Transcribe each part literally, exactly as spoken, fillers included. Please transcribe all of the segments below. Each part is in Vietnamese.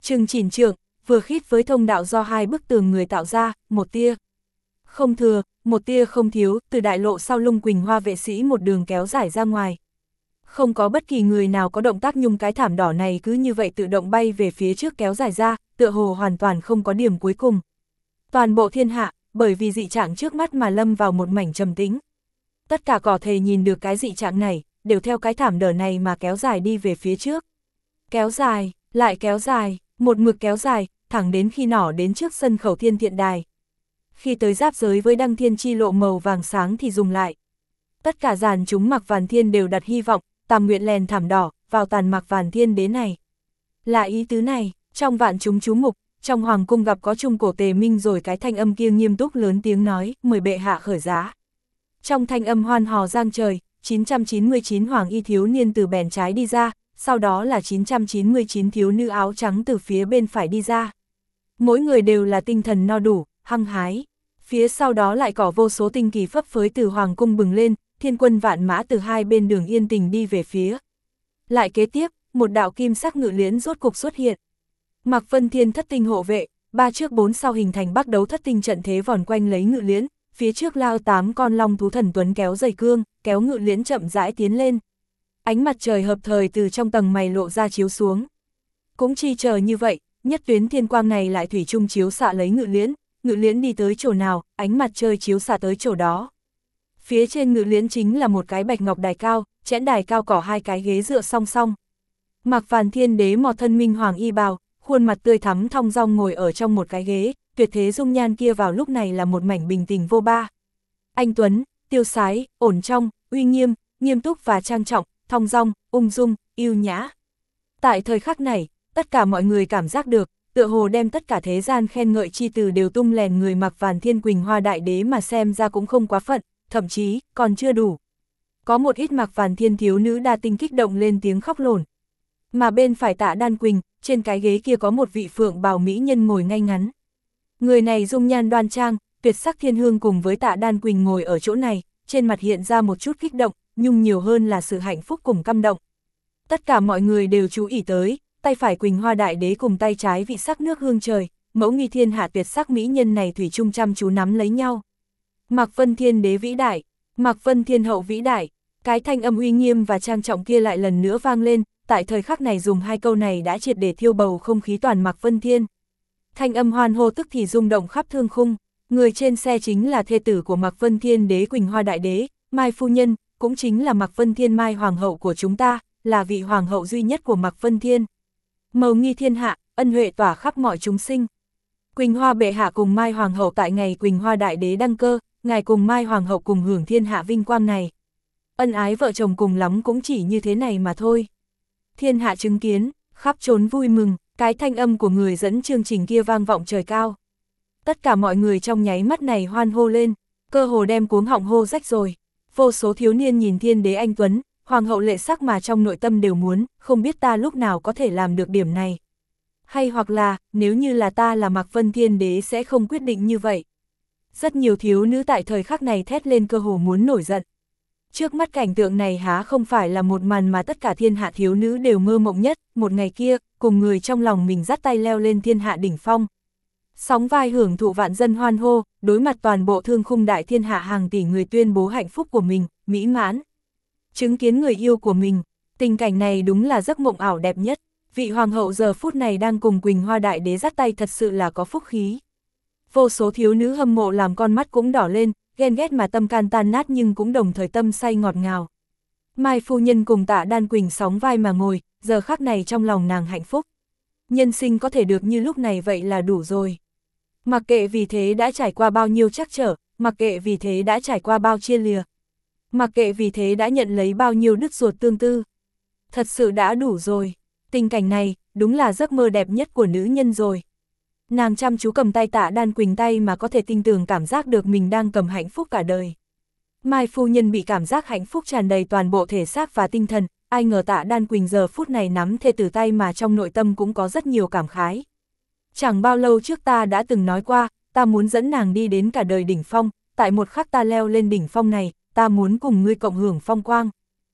Trừng chỉn trượng, vừa khít với thông đạo do hai bức tường người tạo ra, một tia không thừa, một tia không thiếu, từ đại lộ sau lưng Quỳnh Hoa vệ sĩ một đường kéo dài ra ngoài. Không có bất kỳ người nào có động tác, nhung cái thảm đỏ này cứ như vậy tự động bay về phía trước kéo dài ra, tựa hồ hoàn toàn không có điểm cuối cùng. Toàn bộ thiên hạ, bởi vì dị trạng trước mắt mà lâm vào một mảnh trầm tĩnh. Tất cả cỏ thề nhìn được cái dị trạng này, đều theo cái thảm đỏ này mà kéo dài đi về phía trước. Kéo dài, lại kéo dài, một mực kéo dài, thẳng đến khi nỏ đến trước sân khẩu Thiên Thiện Đài. Khi tới giáp giới với Đăng Thiên chi lộ màu vàng sáng thì dừng lại. Tất cả dàn chúng Mạc Vàn Thiên đều đặt hy vọng, tam nguyện lèn thảm đỏ, vào tàn Mạc Vàn Thiên đế này. Là ý tứ này, trong vạn chúng chú mục, trong hoàng cung gặp có Trung Cổ Tề Minh, rồi cái thanh âm kia nghiêm túc lớn tiếng nói, mời bệ hạ khởi giá. Trong thanh âm hoan hò giang trời, chín trăm chín mươi chín hoàng y thiếu niên từ bèn trái đi ra, sau đó là chín trăm chín mươi chín thiếu nữ áo trắng từ phía bên phải đi ra. Mỗi người đều là tinh thần no đủ, hăng hái. Phía sau đó lại có vô số tinh kỳ phấp phới từ hoàng cung bừng lên, thiên quân vạn mã từ hai bên đường yên tình đi về phía. Lại kế tiếp, một đạo kim sắc ngự liễn rốt cục xuất hiện. Mạc Vân Thiên thất tinh hộ vệ, ba trước bốn sau hình thành bắc đấu thất tinh trận thế vòn quanh lấy ngự liễn, phía trước lao tám con long thú thần tuấn kéo dây cương, kéo ngự liễn chậm rãi tiến lên. Ánh mặt trời hợp thời từ trong tầng mày lộ ra chiếu xuống. Cũng chi chờ như vậy, nhất tuyến thiên quang này lại thủy chung chiếu xạ lấy ngự liễn, ngự liễn đi tới chỗ nào, ánh mặt trời chiếu xạ tới chỗ đó. Phía trên ngự liễn chính là một cái bạch ngọc đài cao, chẽn đài cao cỏ hai cái ghế dựa song song. Mạc Vàn Thiên đế mò thân minh hoàng y bào, khuôn mặt tươi thắm thong dong ngồi ở trong một cái ghế, tuyệt thế dung nhan kia vào lúc này là một mảnh bình tình vô ba. Anh tuấn, tiêu sái, ổn trong, uy nghiêm, nghiêm túc và trang trọng, thong dong, ung dung, yêu nhã. Tại thời khắc này, tất cả mọi người cảm giác được, tựa hồ đem tất cả thế gian khen ngợi chi từ đều tung lèn người Mạc Vàn Thiên Quỳnh Hoa đại đế mà xem ra cũng không quá phận, thậm chí còn chưa đủ. Có một ít Mạc Vàn Thiên thiếu nữ đa tinh kích động lên tiếng khóc lồn. Mà bên phải Tạ Đan Quỳnh, trên cái ghế kia có một vị phượng bào mỹ nhân ngồi ngay ngắn. Người này dung nhan đoan trang, tuyệt sắc thiên hương cùng với Tạ Đan Quỳnh ngồi ở chỗ này, trên mặt hiện ra một chút kích động, nhưng nhiều hơn là sự hạnh phúc cùng căm động. Tất cả mọi người đều chú ý tới, tay phải Quỳnh Hoa đại đế cùng tay trái vị sắc nước hương trời, mẫu nghi thiên hạ tuyệt sắc mỹ nhân này thủy chung chăm chú nắm lấy nhau. Mạc Vân Thiên đế vĩ đại, Mạc Vân Thiên hậu vĩ đại, cái thanh âm uy nghiêm và trang trọng kia lại lần nữa vang lên, tại thời khắc này dùng hai câu này đã triệt để thiêu bầu không khí toàn Mạc Vân Thiên. Thanh âm hoan hô tức thì rung động khắp thương khung, người trên xe chính là thê tử của Mạc Vân Thiên đế Quỳnh Hoa đại đế, Mai phu nhân, cũng chính là Mạc Vân Thiên Mai hoàng hậu của chúng ta, là vị hoàng hậu duy nhất của Mạc Vân Thiên. Mầu nghi thiên hạ, ân huệ tỏa khắp mọi chúng sinh. Quỳnh Hoa bệ hạ cùng Mai hoàng hậu tại ngày Quỳnh Hoa đại đế đăng cơ, ngài cùng Mai hoàng hậu cùng hưởng thiên hạ vinh quang này. Ân ái vợ chồng cùng lắm cũng chỉ như thế này mà thôi. Thiên hạ chứng kiến, khắp trốn vui mừng, cái thanh âm của người dẫn chương trình kia vang vọng trời cao. Tất cả mọi người trong nháy mắt này hoan hô lên, cơ hồ đem cuống họng hô rách rồi. Vô số thiếu niên nhìn thiên đế anh tuấn, hoàng hậu lệ sắc mà trong nội tâm đều muốn, không biết ta lúc nào có thể làm được điểm này. Hay hoặc là, nếu như là ta là Mạc Vân Thiên đế sẽ không quyết định như vậy. Rất nhiều thiếu nữ tại thời khắc này thét lên cơ hồ muốn nổi giận. Trước mắt cảnh tượng này há không phải là một màn mà tất cả thiên hạ thiếu nữ đều mơ mộng nhất, một ngày kia, cùng người trong lòng mình dắt tay leo lên thiên hạ đỉnh phong. Sóng vai hưởng thụ vạn dân hoan hô, đối mặt toàn bộ thương khung đại thiên hạ hàng tỷ người tuyên bố hạnh phúc của mình, mỹ mãn. Chứng kiến người yêu của mình, tình cảnh này đúng là giấc mộng ảo đẹp nhất. Vị hoàng hậu giờ phút này đang cùng Quỳnh Hoa đại đế dắt tay thật sự là có phúc khí. Vô số thiếu nữ hâm mộ làm con mắt cũng đỏ lên, ghen ghét mà tâm can tan nát nhưng cũng đồng thời tâm say ngọt ngào. Mai phu nhân cùng Tạ Đan Quỳnh sóng vai mà ngồi, giờ khắc này trong lòng nàng hạnh phúc. Nhân sinh có thể được như lúc này vậy là đủ rồi. Mặc kệ vì thế đã trải qua bao nhiêu trắc trở, mặc kệ vì thế đã trải qua bao chia lìa. Mặc kệ vì thế đã nhận lấy bao nhiêu đứt ruột tương tư. Thật sự đã đủ rồi. Tình cảnh này, đúng là giấc mơ đẹp nhất của nữ nhân rồi. Nàng chăm chú cầm tay Tạ Đan Quỳnh tay mà có thể tin tưởng cảm giác được mình đang cầm hạnh phúc cả đời. Mai phu nhân bị cảm giác hạnh phúc tràn đầy toàn bộ thể xác và tinh thần, ai ngờ Tạ Đan Quỳnh giờ phút này nắm thê tử tay mà trong nội tâm cũng có rất nhiều cảm khái. Chẳng bao lâu trước ta đã từng nói qua, ta muốn dẫn nàng đi đến cả đời đỉnh phong, tại một khắc ta leo lên đỉnh phong này, ta muốn cùng ngươi cộng hưởng phong quang.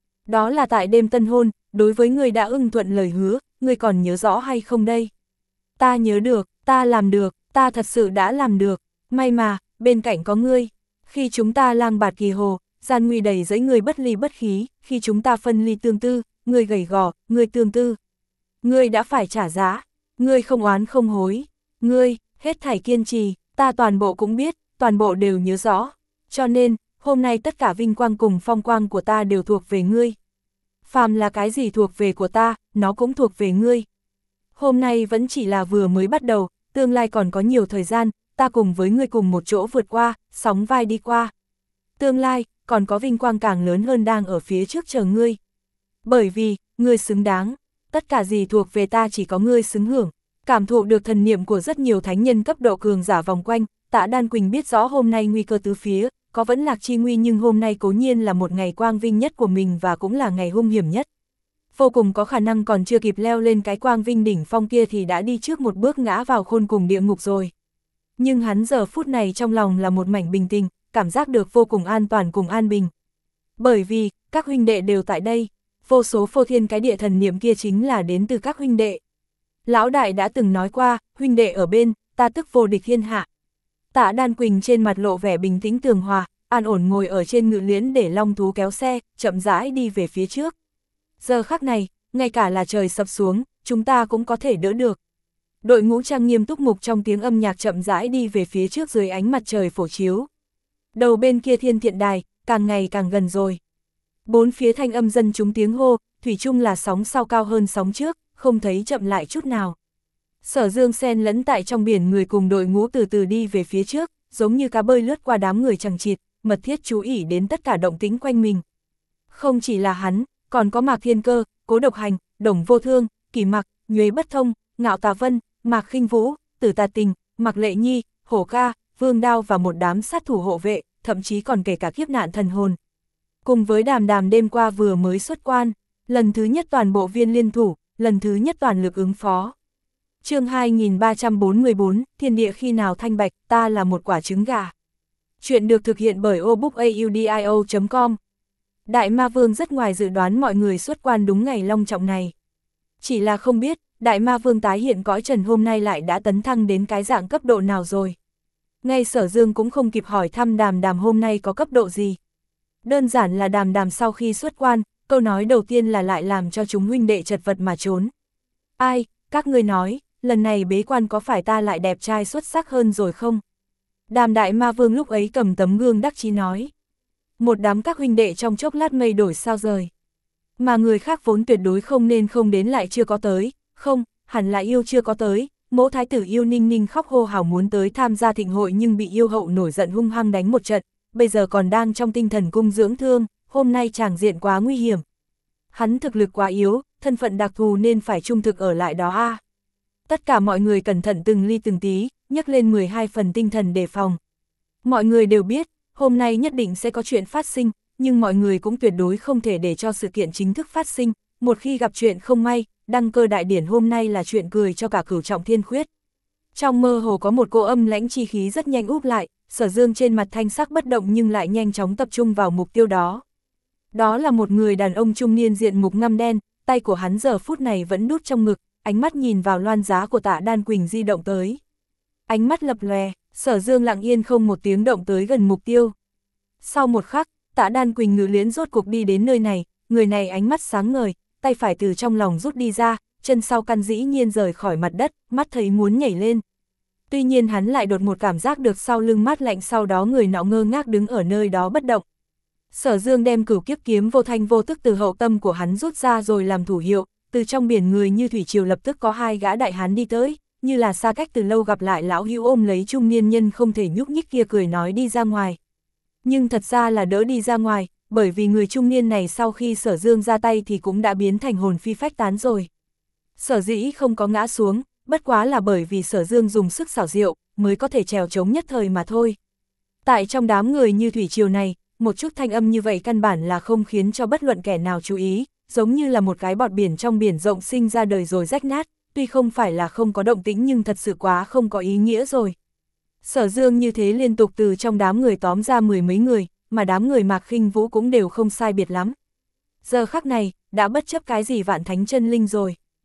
Đó là tại đêm tân hôn, đối với ngươi đã ưng thuận lời hứa, ngươi còn nhớ rõ hay không đây? Ta nhớ được, ta làm được, ta thật sự đã làm được, may mà, bên cạnh có ngươi. Khi chúng ta lang bạt kỳ hồ, gian nguy đầy dẫy người bất ly bất khí, khi chúng ta phân ly tương tư, ngươi gầy gò, ngươi tương tư. Ngươi đã phải trả giá, ngươi không oán không hối, ngươi, hết thảy kiên trì, ta toàn bộ cũng biết, toàn bộ đều nhớ rõ. Cho nên, hôm nay tất cả vinh quang cùng phong quang của ta đều thuộc về ngươi. Phàm là cái gì thuộc về của ta, nó cũng thuộc về ngươi. Hôm nay vẫn chỉ là vừa mới bắt đầu, tương lai còn có nhiều thời gian, ta cùng với ngươi cùng một chỗ vượt qua, sóng vai đi qua. Tương lai, còn có vinh quang càng lớn hơn đang ở phía trước chờ ngươi. Bởi vì, ngươi xứng đáng, tất cả gì thuộc về ta chỉ có ngươi xứng hưởng. Cảm thụ được thần niệm của rất nhiều thánh nhân cấp độ cường giả vòng quanh, Tạ Đan Quỳnh biết rõ hôm nay nguy cơ tứ phía, có vẫn lạc chi nguy nhưng hôm nay cố nhiên là một ngày quang vinh nhất của mình và cũng là ngày hung hiểm nhất. Vô cùng có khả năng còn chưa kịp leo lên cái quang vinh đỉnh phong kia thì đã đi trước một bước ngã vào khôn cùng địa ngục rồi. Nhưng hắn giờ phút này trong lòng là một mảnh bình tĩnh, cảm giác được vô cùng an toàn cùng an bình. Bởi vì, các huynh đệ đều tại đây, vô số phô thiên cái địa thần niệm kia chính là đến từ các huynh đệ. Lão đại đã từng nói qua, huynh đệ ở bên, ta tức vô địch thiên hạ. Tạ Đan Quỳnh trên mặt lộ vẻ bình tĩnh tường hòa, an ổn ngồi ở trên ngự liễn để long thú kéo xe, chậm rãi đi về phía trước. Giờ khắc này, ngay cả là trời sập xuống, chúng ta cũng có thể đỡ được. Đội ngũ trang nghiêm túc mục trong tiếng âm nhạc chậm rãi đi về phía trước dưới ánh mặt trời phổ chiếu. Đầu bên kia thiên thiện đài, càng ngày càng gần rồi. Bốn phía thanh âm dân chúng tiếng hô, thủy chung là sóng sau cao hơn sóng trước, không thấy chậm lại chút nào. Sở Dương xen lẫn tại trong biển người cùng đội ngũ từ từ đi về phía trước, giống như cá bơi lướt qua đám người chằng chịt, mật thiết chú ý đến tất cả động tĩnh quanh mình. Không chỉ là hắn, còn có Mạc Thiên Cơ, Cố Độc Hành, Đồng Vô Thương, Kỳ Mặc, Nhuế Bất Thông, Ngạo Tà Vân, Mạc Khinh Vũ, Tử Tà Tình, Mạc Lệ Nhi, Hổ Ca, Vương Đao và một đám sát thủ hộ vệ, thậm chí còn kể cả kiếp nạn thần hồn. Cùng với Đàm Đàm đêm qua vừa mới xuất quan, lần thứ nhất toàn bộ viên liên thủ, lần thứ nhất toàn lực ứng phó. Chương hai nghìn ba trăm bốn mươi bốn, thiên địa khi nào thanh bạch, ta là một quả trứng gà. Chuyện được thực hiện bởi obookaudio chấm com. Đại Ma Vương rất ngoài dự đoán mọi người xuất quan đúng ngày long trọng này. Chỉ là không biết, Đại Ma Vương tái hiện cõi trần hôm nay lại đã tấn thăng đến cái dạng cấp độ nào rồi. Ngay Sở Dương cũng không kịp hỏi thăm Đàm Đàm hôm nay có cấp độ gì. Đơn giản là Đàm Đàm sau khi xuất quan, câu nói đầu tiên là lại làm cho chúng huynh đệ chật vật mà trốn. Ai, các ngươi nói, lần này bế quan có phải ta lại đẹp trai xuất sắc hơn rồi không? Đàm Đại Ma Vương lúc ấy cầm tấm gương đắc chí nói. Một đám các huynh đệ trong chốc lát mây đổi sao rời. Mà người khác vốn tuyệt đối không nên không đến lại chưa có tới, không, hẳn là yêu chưa có tới. Mẫu thái tử Yêu Ninh Ninh khóc hô hào muốn tới tham gia thịnh hội nhưng bị yêu hậu nổi giận hung hăng đánh một trận, bây giờ còn đang trong tinh thần cung dưỡng thương, hôm nay tràng diện quá nguy hiểm. Hắn thực lực quá yếu, thân phận đặc thù nên phải trung thực ở lại đó a. À. Tất cả mọi người cẩn thận từng ly từng tí, nhấc lên mười hai phần tinh thần đề phòng. Mọi người đều biết, hôm nay nhất định sẽ có chuyện phát sinh, nhưng mọi người cũng tuyệt đối không thể để cho sự kiện chính thức phát sinh, một khi gặp chuyện không may, đăng cơ đại điển hôm nay là chuyện cười cho cả cửu trọng thiên khuyết. Trong mơ hồ có một cô âm lãnh chi khí rất nhanh úp lại, Sở Dương trên mặt thanh sắc bất động nhưng lại nhanh chóng tập trung vào mục tiêu đó. Đó là một người đàn ông trung niên diện mục ngăm đen, tay của hắn giờ phút này vẫn đút trong ngực, ánh mắt nhìn vào loan giá của Tạ Đan Quỳnh di động tới. Ánh mắt lập lòe, Sở Dương lặng yên không một tiếng động tới gần mục tiêu. Sau một khắc, Tạ Đan Quỳnh ngự liễn rốt cuộc đi đến nơi này, người này ánh mắt sáng ngời, tay phải từ trong lòng rút đi ra, chân sau căn dĩ nhiên rời khỏi mặt đất, mắt thấy muốn nhảy lên. Tuy nhiên hắn lại đột một cảm giác được sau lưng mát lạnh, sau đó người nọ ngơ ngác đứng ở nơi đó bất động. Sở Dương đem cửu kiếp kiếm vô thanh vô tức từ hậu tâm của hắn rút ra rồi làm thủ hiệu, từ trong biển người như thủy triều lập tức có hai gã đại hán đi tới, như là xa cách từ lâu gặp lại lão hữu ôm lấy trung niên nhân không thể nhúc nhích kia cười nói đi ra ngoài. Nhưng thật ra là đỡ đi ra ngoài, bởi vì người trung niên này sau khi Sở Dương ra tay thì cũng đã biến thành hồn phi phách tán rồi. Sở dĩ không có ngã xuống, bất quá là bởi vì Sở Dương dùng sức xảo diệu, mới có thể trèo trống nhất thời mà thôi. Tại trong đám người như thủy triều này, một chút thanh âm như vậy căn bản là không khiến cho bất luận kẻ nào chú ý, giống như là một cái bọt biển trong biển rộng sinh ra đời rồi rách nát, tuy không phải là không có động tĩnh nhưng thật sự quá không có ý nghĩa rồi. Sở Dương như thế liên tục từ trong đám người tóm ra mười mấy người, mà đám người Mạc Khinh Vũ cũng đều không sai biệt lắm. Giờ khắc này, đã bất chấp cái gì vạn thánh chân linh rồi.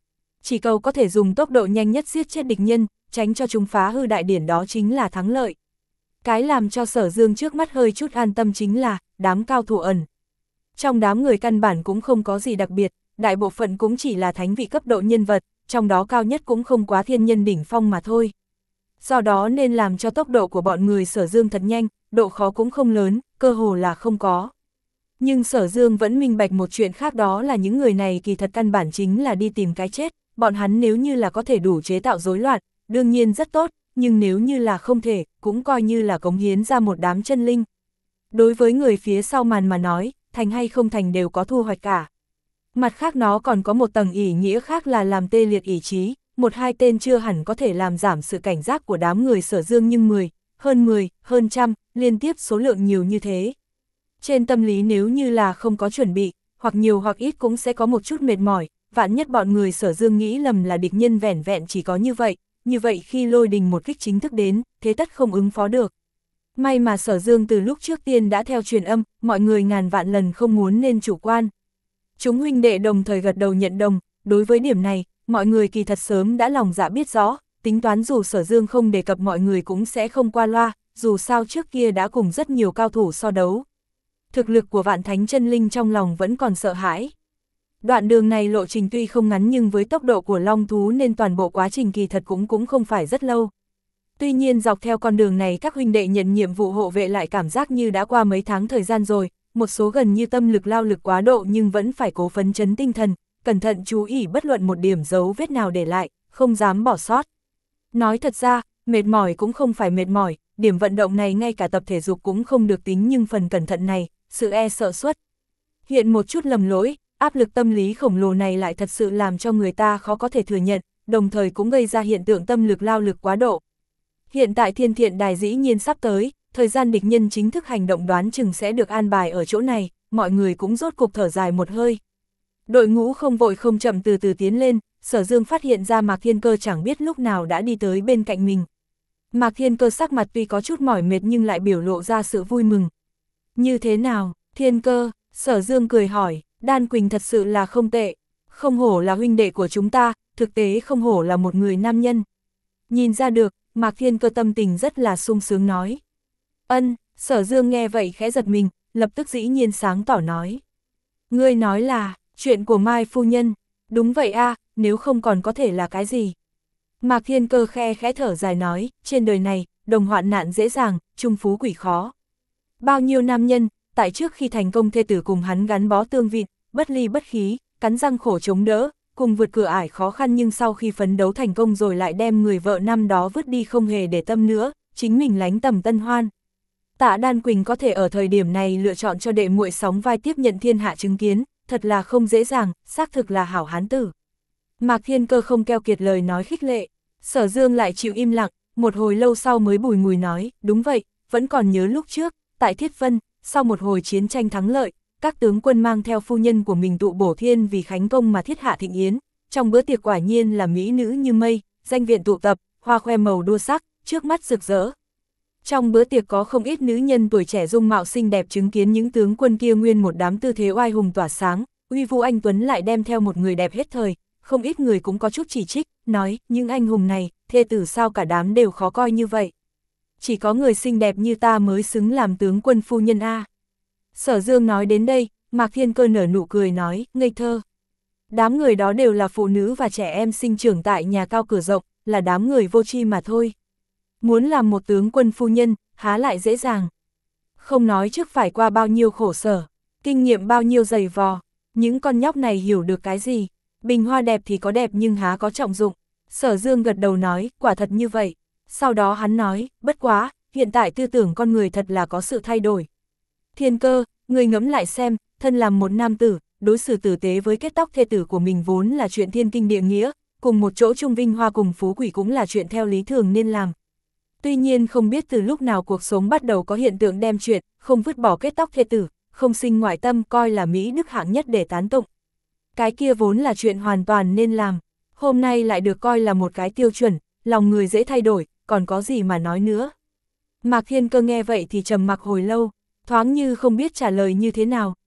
chỉ cầu có thể dùng tốc độ nhanh nhất giết chết địch nhân, tránh cho chúng phá hư đại điển đó chính là thắng lợi. Cái làm cho Sở Dương trước mắt hơi chút an tâm chính là, đám cao thủ ẩn. Trong đám người căn bản cũng không có gì đặc biệt, đại bộ phận cũng chỉ là thánh vị cấp độ nhân vật, trong đó cao nhất cũng không quá thiên nhân đỉnh phong mà thôi. Do đó nên làm cho tốc độ của bọn người Sở Dương thật nhanh, độ khó cũng không lớn, cơ hồ là không có. Nhưng Sở Dương vẫn minh bạch một chuyện khác, đó là những người này kỳ thật căn bản chính là đi tìm cái chết, bọn hắn nếu như là có thể đủ chế tạo rối loạn, đương nhiên rất tốt, nhưng nếu như là không thể, cũng coi như là cống hiến ra một đám chân linh. Đối với người phía sau màn mà nói, thành hay không thành đều có thu hoạch cả. Mặt khác nó còn có một tầng ý nghĩa khác là làm tê liệt ý chí, một hai tên chưa hẳn có thể làm giảm sự cảnh giác của đám người Sở Dương, nhưng mười, hơn mười, hơn trăm, liên tiếp số lượng nhiều như thế. Trên tâm lý nếu như là không có chuẩn bị, hoặc nhiều hoặc ít cũng sẽ có một chút mệt mỏi, vạn nhất bọn người Sở Dương nghĩ lầm là địch nhân vẻn vẹn chỉ có như vậy, như vậy khi lôi đình một kích chính thức đến, thế tất không ứng phó được. May mà Sở Dương từ lúc trước tiên đã theo truyền âm, mọi người ngàn vạn lần không muốn nên chủ quan. Chúng huynh đệ đồng thời gật đầu nhận đồng, đối với điểm này, mọi người kỳ thật sớm đã lòng dạ biết rõ, tính toán dù Sở Dương không đề cập mọi người cũng sẽ không qua loa, dù sao trước kia đã cùng rất nhiều cao thủ so đấu. Thực lực của vạn thánh chân linh trong lòng vẫn còn sợ hãi. Đoạn đường này lộ trình tuy không ngắn nhưng với tốc độ của long thú nên toàn bộ quá trình kỳ thật cũng cũng không phải rất lâu. Tuy nhiên dọc theo con đường này các huynh đệ nhận nhiệm vụ hộ vệ lại cảm giác như đã qua mấy tháng thời gian rồi, một số gần như tâm lực lao lực quá độ nhưng vẫn phải cố phấn chấn tinh thần, cẩn thận chú ý bất luận một điểm dấu vết nào để lại, không dám bỏ sót. Nói thật ra, mệt mỏi cũng không phải mệt mỏi, điểm vận động này ngay cả tập thể dục cũng không được tính, nhưng phần cẩn thận này, sự e sợ suất hiện một chút lầm lỗi, áp lực tâm lý khổng lồ này lại thật sự làm cho người ta khó có thể thừa nhận, đồng thời cũng gây ra hiện tượng tâm lực lao lực quá độ. Hiện tại Thiên Thiện Đài dĩ nhiên sắp tới, thời gian địch nhân chính thức hành động đoán chừng sẽ được an bài ở chỗ này, mọi người cũng rốt cục thở dài một hơi. Đội ngũ không vội không chậm từ từ tiến lên, Sở Dương phát hiện ra Mạc Thiên Cơ chẳng biết lúc nào đã đi tới bên cạnh mình. Mạc Thiên Cơ sắc mặt tuy có chút mỏi mệt nhưng lại biểu lộ ra sự vui mừng. Như thế nào, Thiên Cơ? Sở Dương cười hỏi, Đan Quỳnh thật sự là không tệ, không hổ là huynh đệ của chúng ta, thực tế không hổ là một người nam nhân. Nhìn ra được, Mạc Thiên Cơ tâm tình rất là sung sướng nói. Ân, Sở Dương nghe vậy khẽ giật mình, lập tức dĩ nhiên sáng tỏ nói. Ngươi nói là, chuyện của Mai phu nhân, đúng vậy a, nếu không còn có thể là cái gì. Mạc Thiên Cơ khe khẽ thở dài nói, trên đời này, đồng hoạn nạn dễ dàng, chung phú quỷ khó. Bao nhiêu nam nhân, tại trước khi thành công thê tử cùng hắn gắn bó tương vịn, bất ly bất khí, cắn răng khổ chống đỡ, cùng vượt cửa ải khó khăn, nhưng sau khi phấn đấu thành công rồi lại đem người vợ năm đó vứt đi không hề để tâm nữa, chính mình lánh tầm tân hoan. Tạ Đan Quỳnh có thể ở thời điểm này lựa chọn cho đệ muội sóng vai tiếp nhận thiên hạ chứng kiến, thật là không dễ dàng, xác thực là hảo hán tử. Mạc Thiên Cơ không keo kiệt lời nói khích lệ, Sở Dương lại chịu im lặng, một hồi lâu sau mới bùi ngùi nói, đúng vậy, vẫn còn nhớ lúc trước, tại Thiết Vân, sau một hồi chiến tranh thắng lợi, các tướng quân mang theo phu nhân của mình tụ bổ thiên vì khánh công mà thiết hạ thịnh yến, trong bữa tiệc quả nhiên là mỹ nữ như mây, danh viện tụ tập, hoa khoe màu đua sắc, trước mắt rực rỡ. Trong bữa tiệc có không ít nữ nhân tuổi trẻ dung mạo xinh đẹp chứng kiến những tướng quân kia nguyên một đám tư thế oai hùng tỏa sáng, uy vũ anh tuấn lại đem theo một người đẹp hết thời, không ít người cũng có chút chỉ trích, nói, những anh hùng này, thê tử sao cả đám đều khó coi như vậy. Chỉ có người xinh đẹp như ta mới xứng làm tướng quân phu nhân a. Sở Dương nói đến đây, Mạc Thiên Cơ nở nụ cười nói, ngây thơ. Đám người đó đều là phụ nữ và trẻ em sinh trưởng tại nhà cao cửa rộng, là đám người vô tri mà thôi. Muốn làm một tướng quân phu nhân, há lại dễ dàng. Không nói trước phải qua bao nhiêu khổ sở, kinh nghiệm bao nhiêu dày vò, những con nhóc này hiểu được cái gì. Bình hoa đẹp thì có đẹp nhưng há có trọng dụng. Sở Dương gật đầu nói, quả thật như vậy. Sau đó hắn nói, bất quá, hiện tại tư tưởng con người thật là có sự thay đổi. Thiên Cơ, người ngẫm lại xem, thân làm một nam tử, đối xử tử tế với kết tóc thê tử của mình vốn là chuyện thiên kinh địa nghĩa, cùng một chỗ chung vinh hoa cùng phú quỷ cũng là chuyện theo lý thường nên làm. Tuy nhiên không biết từ lúc nào cuộc sống bắt đầu có hiện tượng đem chuyện, không vứt bỏ kết tóc thê tử, không sinh ngoại tâm coi là mỹ đức hạng nhất để tán tụng. Cái kia vốn là chuyện hoàn toàn nên làm, hôm nay lại được coi là một cái tiêu chuẩn, lòng người dễ thay đổi, còn có gì mà nói nữa. Mạc Thiên Cơ nghe vậy thì trầm mặc hồi lâu, thoáng như không biết trả lời như thế nào,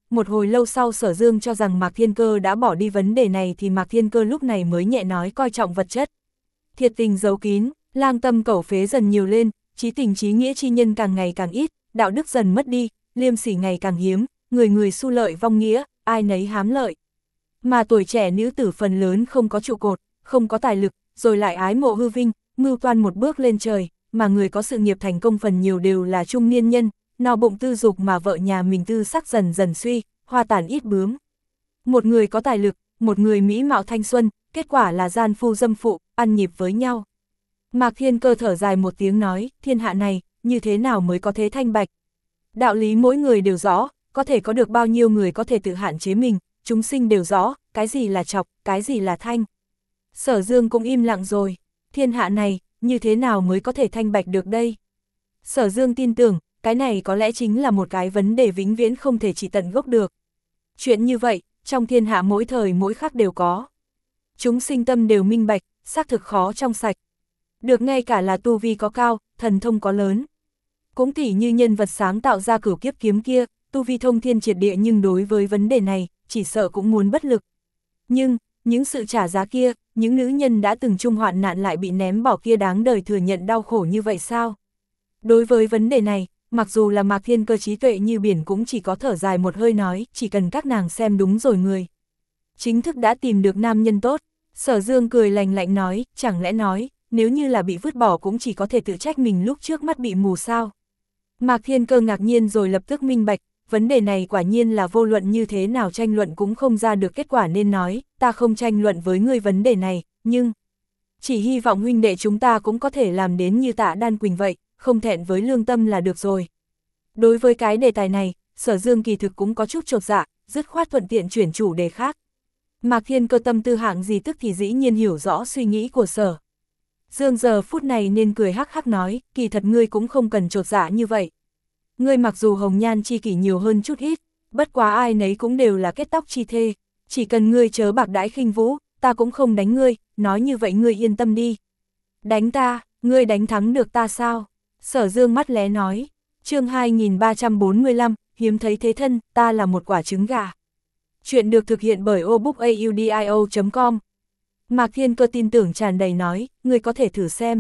một hồi lâu sau Sở Dương cho rằng Mạc Thiên Cơ đã bỏ đi vấn đề này thì Mạc Thiên Cơ lúc này mới nhẹ nói coi trọng vật chất. Thiệt tình giấu kín, lang tâm cẩu phế dần nhiều lên, chí tình chí nghĩa chi nhân càng ngày càng ít, đạo đức dần mất đi, liêm sỉ ngày càng hiếm, người người su lợi vong nghĩa, ai nấy hám lợi. Mà tuổi trẻ nữ tử phần lớn không có trụ cột, không có tài lực, rồi lại ái mộ hư vinh, mưu toan một bước lên trời, mà người có sự nghiệp thành công phần nhiều đều là trung niên nhân, no bụng tư dục mà vợ nhà mình tư sắc dần dần suy, hoa tàn ít bướm. Một người có tài lực, một người mỹ mạo thanh xuân, kết quả là gian phu dâm phụ, ăn nhịp với nhau. Mạc Thiên Cơ thở dài một tiếng nói, thiên hạ này, như thế nào mới có thế thanh bạch? Đạo lý mỗi người đều rõ, có thể có được bao nhiêu người có thể tự hạn chế mình, chúng sinh đều rõ, cái gì là chọc, cái gì là thanh. Sở Dương cũng im lặng rồi, thiên hạ này, như thế nào mới có thể thanh bạch được đây? Sở Dương tin tưởng, cái này có lẽ chính là một cái vấn đề vĩnh viễn không thể chỉ tận gốc được. Chuyện như vậy, trong thiên hạ mỗi thời mỗi khắc đều có. Chúng sinh tâm đều minh bạch, xác thực khó trong sạch. Được ngay cả là tu vi có cao, thần thông có lớn. Cũng tỉ như nhân vật sáng tạo ra cửu kiếp kiếm kia, tu vi thông thiên triệt địa nhưng đối với vấn đề này, chỉ sợ cũng muốn bất lực. Nhưng, những sự trả giá kia, những nữ nhân đã từng chung hoạn nạn lại bị ném bỏ kia đáng đời thừa nhận đau khổ như vậy sao? Đối với vấn đề này, mặc dù là Mạc Thiên Cơ trí tuệ như biển cũng chỉ có thở dài một hơi nói, chỉ cần các nàng xem đúng rồi người. Chính thức đã tìm được nam nhân tốt, Sở Dương cười lành lạnh nói, chẳng lẽ nói, nếu như là bị vứt bỏ cũng chỉ có thể tự trách mình lúc trước mắt bị mù sao? Mạc Thiên Cơ ngạc nhiên rồi lập tức minh bạch, vấn đề này quả nhiên là vô luận như thế nào tranh luận cũng không ra được kết quả nên nói, ta không tranh luận với ngươi vấn đề này, nhưng chỉ hy vọng huynh đệ chúng ta cũng có thể làm đến như Tạ Đan Quỳnh vậy, không thẹn với lương tâm là được rồi. Đối với cái đề tài này, Sở Dương kỳ thực cũng có chút chột dạ, dứt khoát thuận tiện chuyển chủ đề khác. Mạc Thiên Cơ tâm tư hạng gì tức thì dĩ nhiên hiểu rõ suy nghĩ của Sở Dương giờ phút này nên cười hắc hắc nói, kỳ thật ngươi cũng không cần chột dạ như vậy. Ngươi mặc dù hồng nhan chi kỷ nhiều hơn chút ít, bất quá ai nấy cũng đều là kết tóc chi thê, chỉ cần ngươi chớ bạc đãi khinh vũ, ta cũng không đánh ngươi, nói như vậy ngươi yên tâm đi. Đánh ta, ngươi đánh thắng được ta sao? Sở Dương mắt lé nói, chương hai nghìn ba trăm bốn mươi lăm, hiếm thấy thế thân, ta là một quả trứng gà. Chuyện được thực hiện bởi obookaudio chấm com. Mạc Thiên Cơ tin tưởng tràn đầy nói, ngươi có thể thử xem.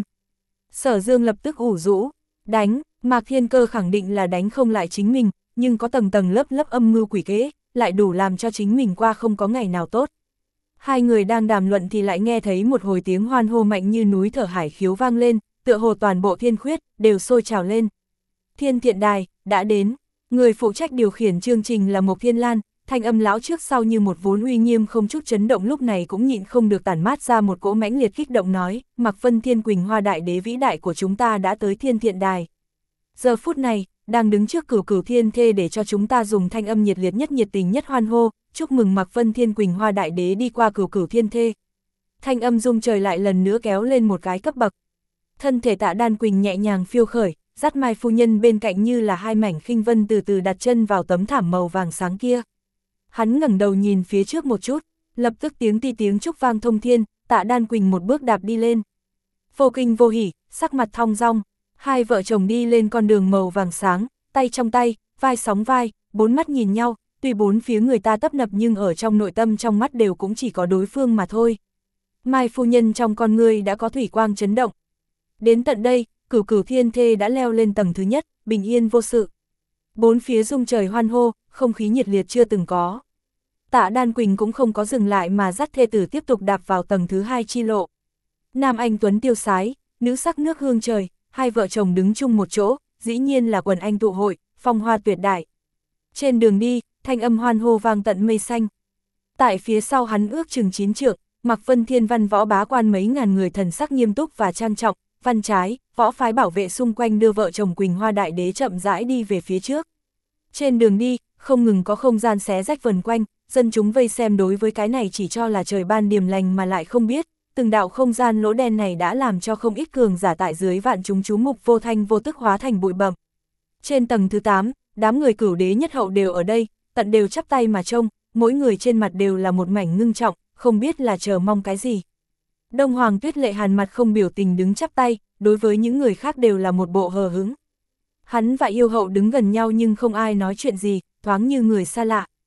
Sở Dương lập tức ủ rũ, đánh, Mạc Thiên Cơ khẳng định là đánh không lại chính mình, nhưng có tầng tầng lớp lớp âm mưu quỷ kế, lại đủ làm cho chính mình qua không có ngày nào tốt. Hai người đang đàm luận thì lại nghe thấy một hồi tiếng hoan hô mạnh như núi thở hải khiếu vang lên, tựa hồ toàn bộ thiên khuyết, đều sôi trào lên. Thiên Thiện Đài, đã đến, người phụ trách điều khiển chương trình là Mộc Thiên Lan, thanh âm lão trước sau như một vốn uy nghiêm không chút chấn động lúc này cũng nhịn không được tản mát ra một cỗ mãnh liệt kích động nói, Mạc Vân Thiên Quỳnh Hoa đại đế vĩ đại của chúng ta đã tới Thiên Thiện Đài. Giờ phút này, đang đứng trước cửu cửu thiên thê để cho chúng ta dùng thanh âm nhiệt liệt nhất nhiệt tình nhất hoan hô, chúc mừng Mạc Vân Thiên Quỳnh Hoa đại đế đi qua cửu cửu thiên thê. Thanh âm rung trời lại lần nữa kéo lên một cái cấp bậc. Thân thể Tạ Đan Quỳnh nhẹ nhàng phiêu khởi, dắt Mai phu nhân bên cạnh như là hai mảnh khinh vân từ từ đặt chân vào tấm thảm màu vàng sáng kia. Hắn ngẩng đầu nhìn phía trước một chút, lập tức tiếng ti tiếng trúc vang thông thiên, Tạ Đan Quỳnh một bước đạp đi lên. Vô kinh vô hỉ, sắc mặt thong dong, hai vợ chồng đi lên con đường màu vàng sáng, tay trong tay, vai sóng vai, bốn mắt nhìn nhau, tuy bốn phía người ta tấp nập nhưng ở trong nội tâm trong mắt đều cũng chỉ có đối phương mà thôi. Mai phu nhân trong con ngươi đã có thủy quang chấn động. Đến tận đây, cửu cửu thiên thê đã leo lên tầng thứ nhất, bình yên vô sự. Bốn phía rung trời hoan hô, không khí nhiệt liệt chưa từng có. Tạ Đan Quỳnh cũng không có dừng lại mà dắt thê tử tiếp tục đạp vào tầng thứ hai chi lộ. Nam anh tuấn tiêu sái, nữ sắc nước hương trời, hai vợ chồng đứng chung một chỗ, dĩ nhiên là quần anh tụ hội, phong hoa tuyệt đại. Trên đường đi, thanh âm hoan hô vang tận mây xanh. Tại phía sau hắn ước chừng chín trượng, Mạc Vân Thiên văn võ bá quan mấy ngàn người thần sắc nghiêm túc và trang trọng, văn trái, võ phái bảo vệ xung quanh đưa vợ chồng Quỳnh Hoa đại đế chậm rãi đi về phía trước. Trên đường đi, không ngừng có không gian xé rách vần quanh, dân chúng vây xem đối với cái này chỉ cho là trời ban điềm lành mà lại không biết, từng đạo không gian lỗ đen này đã làm cho không ít cường giả tại dưới vạn chúng chú mục vô thanh vô tức hóa thành bụi bặm. Trên tầng thứ tám, đám người cửu đế nhất hậu đều ở đây, tận đều chắp tay mà trông, mỗi người trên mặt đều là một mảnh ngưng trọng, không biết là chờ mong cái gì. Đông Hoàng Tuyết Lệ Hàn mặt không biểu tình đứng chắp tay, đối với những người khác đều là một bộ hờ hững. Hắn và yêu hậu đứng gần nhau nhưng không ai nói chuyện gì, thoáng như người xa lạ.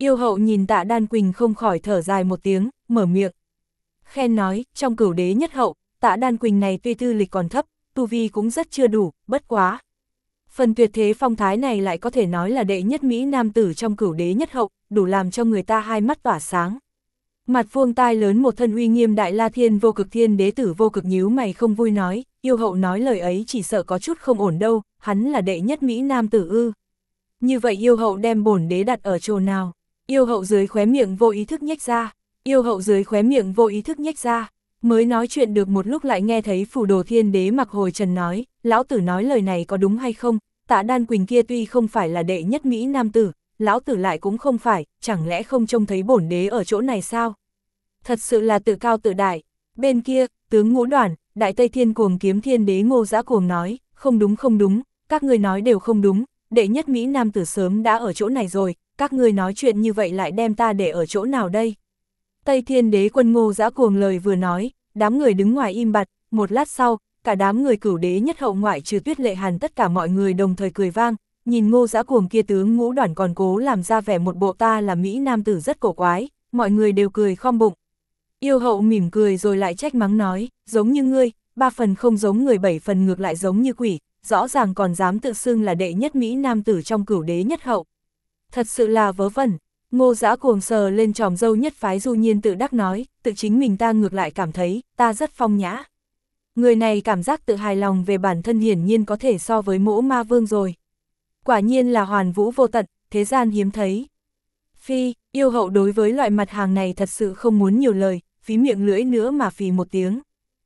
Yêu hậu nhìn Tạ Đan Quỳnh không khỏi thở dài một tiếng, mở miệng. Khen nói, trong cửu đế nhất hậu, Tạ Đan Quỳnh này tuy tư lịch còn thấp, tu vi cũng rất chưa đủ, bất quá. Phần tuyệt thế phong thái này lại có thể nói là đệ nhất Mỹ nam tử trong cửu đế nhất hậu, đủ làm cho người ta hai mắt tỏa sáng. Mặt vuông tai lớn một thân uy nghiêm đại la thiên vô cực thiên đế tử vô cực nhíu mày không vui nói, yêu hậu nói lời ấy chỉ sợ có chút không ổn đâu, hắn là đệ nhất Mỹ nam tử ư. Như vậy yêu hậu đem bổn đế đặt ở chỗ nào? Yêu hậu dưới khóe miệng vô ý thức nhếch ra, yêu hậu dưới khóe miệng vô ý thức nhếch ra, mới nói chuyện được một lúc lại nghe thấy Phù Đồ Thiên Đế Mặc Hồi Trần nói, lão tử nói lời này có đúng hay không, Tạ Đan Quỳnh kia tuy không phải là đệ nhất Mỹ nam tử, lão tử lại cũng không phải, chẳng lẽ không trông thấy bổn đế ở chỗ này sao? Thật sự là tự cao tự đại. Bên kia, tướng Ngũ Đoản, Đại Tây Thiên Cuồng Kiếm Thiên Đế Ngô Dã Cuồng nói, không đúng không đúng, các ngươi nói đều không đúng, đệ nhất Mỹ nam tử sớm đã ở chỗ này rồi, các ngươi nói chuyện như vậy lại đem ta để ở chỗ nào đây? Tây Thiên Đế Quân Ngô Dã Cuồng lời vừa nói, đám người đứng ngoài im bặt, một lát sau, cả đám người cửu đế nhất hậu ngoại trừ Tuyết Lệ Hàn tất cả mọi người đồng thời cười vang, nhìn Ngô Dã Cuồng kia tướng Ngũ Đoản còn cố làm ra vẻ một bộ ta là Mỹ nam tử rất cổ quái, mọi người đều cười khom bụng. Yêu hậu mỉm cười rồi lại trách mắng nói, giống như ngươi, ba phần không giống người bảy phần ngược lại giống như quỷ, rõ ràng còn dám tự xưng là đệ nhất Mỹ nam tử trong cửu đế nhất hậu. Thật sự là vớ vẩn. Ngô Dã Cuồng sờ lên tròm râu nhất phái du nhiên tự đắc nói, tự chính mình ta ngược lại cảm thấy, ta rất phong nhã. Người này cảm giác tự hài lòng về bản thân hiển nhiên có thể so với Mỗ Ma Vương rồi. Quả nhiên là hoàn vũ vô tận, thế gian hiếm thấy. Phi, yêu hậu đối với loại mặt hàng này thật sự không muốn nhiều lời, phí miệng lưỡi nữa mà phì một tiếng.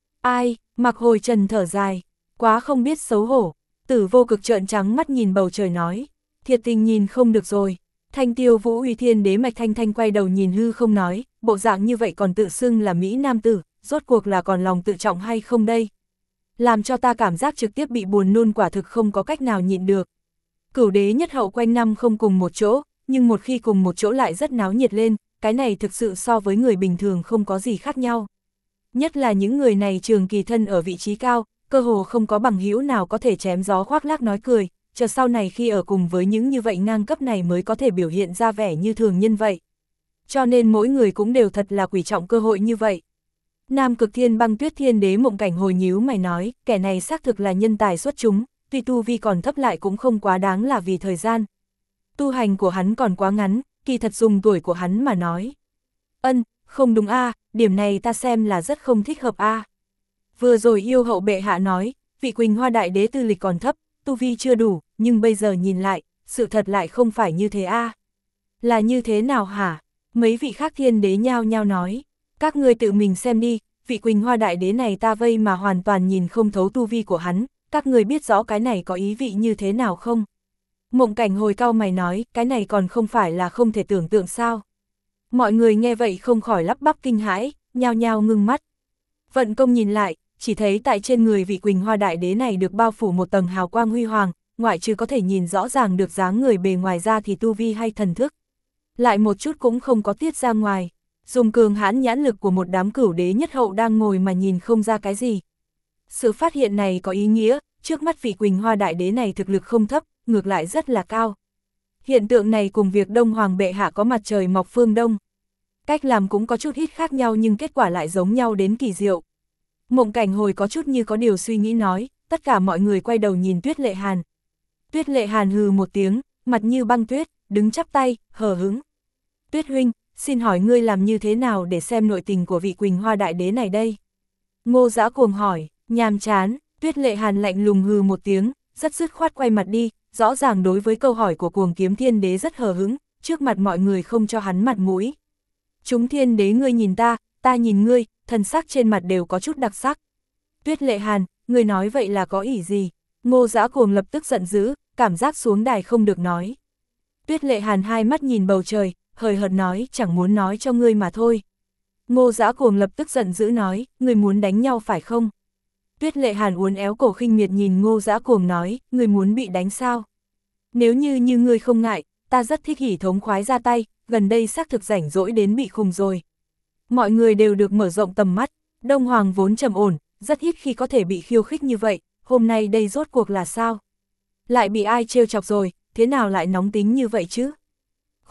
Ai, Mặc Hồi Trần thở dài, quá không biết xấu hổ. Tử Vô Cực trợn trắng mắt nhìn bầu trời nói, thiệt tình nhìn không được rồi. Thanh Tiêu Vũ Uy Thiên Đế Mạch Thanh Thanh quay đầu nhìn hư không nói, bộ dạng như vậy còn tự xưng là Mỹ nam tử, rốt cuộc là còn lòng tự trọng hay không đây? Làm cho ta cảm giác trực tiếp bị buồn nôn quả thực không có cách nào nhịn được. Cửu đế nhất hậu quanh năm không cùng một chỗ, nhưng một khi cùng một chỗ lại rất náo nhiệt lên, cái này thực sự so với người bình thường không có gì khác nhau. Nhất là những người này trường kỳ thân ở vị trí cao, cơ hồ không có bằng hữu nào có thể chém gió khoác lác nói cười, chờ sau này khi ở cùng với những như vậy ngang cấp này mới có thể biểu hiện ra vẻ như thường nhân vậy. Cho nên mỗi người cũng đều thật là quý trọng cơ hội như vậy. Nam Cực Thiên Băng Tuyết Thiên Đế Mộng Cảnh hồi nhíu mày nói, kẻ này xác thực là nhân tài xuất chúng, tuy tu vi còn thấp lại cũng không quá đáng là vì thời gian. Tu hành của hắn còn quá ngắn, kỳ thật dùng tuổi của hắn mà nói. Ân, không đúng a, điểm này ta xem là rất không thích hợp a. Vừa rồi yêu hậu bệ hạ nói, vị Quỳnh Hoa Đại Đế tư lịch còn thấp, tu vi chưa đủ, nhưng bây giờ nhìn lại, sự thật lại không phải như thế a. Là như thế nào hả? Mấy vị khác thiên đế nhao nhao nói, các ngươi tự mình xem đi, vị Quỳnh Hoa Đại Đế này ta vây mà hoàn toàn nhìn không thấu tu vi của hắn, các ngươi biết rõ cái này có ý vị như thế nào không? Mộng Cảnh hồi cau mày nói, cái này còn không phải là không thể tưởng tượng sao? Mọi người nghe vậy không khỏi lắp bắp kinh hãi, nhao nhao ngưng mắt. Vận Công nhìn lại, chỉ thấy tại trên người vị Quỳnh Hoa Đại Đế này được bao phủ một tầng hào quang huy hoàng, ngoại trừ có thể nhìn rõ ràng được dáng người bề ngoài ra thì tu vi hay thần thức. Lại một chút cũng không có tiết ra ngoài, dùng cường hãn nhãn lực của một đám cửu đế nhất hậu đang ngồi mà nhìn không ra cái gì. Sự phát hiện này có ý nghĩa, trước mắt vị Quỳnh Hoa Đại Đế này thực lực không thấp, ngược lại rất là cao. Hiện tượng này cùng việc Đông Hoàng bệ hạ có mặt trời mọc phương Đông. Cách làm cũng có chút ít khác nhau nhưng kết quả lại giống nhau đến kỳ diệu. Mộng Cảnh hồi có chút như có điều suy nghĩ nói, tất cả mọi người quay đầu nhìn Tuyết Lệ Hàn. Tuyết Lệ Hàn hừ một tiếng, mặt như băng tuyết, đứng chắp tay, hờ hững. Tuyết huynh, xin hỏi ngươi làm như thế nào để xem nội tình của vị Quỳnh Hoa Đại Đế này đây? Ngô Dã Cuồng hỏi, nhàm chán, Tuyết Lệ Hàn lạnh lùng hừ một tiếng, rất dứt khoát quay mặt đi, rõ ràng đối với câu hỏi của Cuồng Kiếm Thiên Đế rất hờ hững, trước mặt mọi người không cho hắn mặt mũi. Chúng thiên đế ngươi nhìn ta, ta nhìn ngươi, thần sắc trên mặt đều có chút đặc sắc. Tuyết Lệ Hàn, ngươi nói vậy là có ý gì? Ngô Dã Cuồng lập tức giận dữ, cảm giác xuống đài không được nói. Tuyết Lệ Hàn hai mắt nhìn bầu trời, hời hợt nói, chẳng muốn nói cho ngươi mà thôi. Ngô Dã Cuồng lập tức giận dữ nói, ngươi muốn đánh nhau phải không? Tuyết Lệ Hàn uốn éo cổ khinh miệt nhìn Ngô Dã Cuồng nói, ngươi muốn bị đánh sao? Nếu như như ngươi không ngại, ta rất thích hỉ thống khoái ra tay, gần đây xác thực rảnh rỗi đến bị khùng rồi. Mọi người đều được mở rộng tầm mắt, Đông Hoàng vốn trầm ổn, rất ít khi có thể bị khiêu khích như vậy, hôm nay đây rốt cuộc là sao? Lại bị ai trêu chọc rồi, thế nào lại nóng tính như vậy chứ? Khục,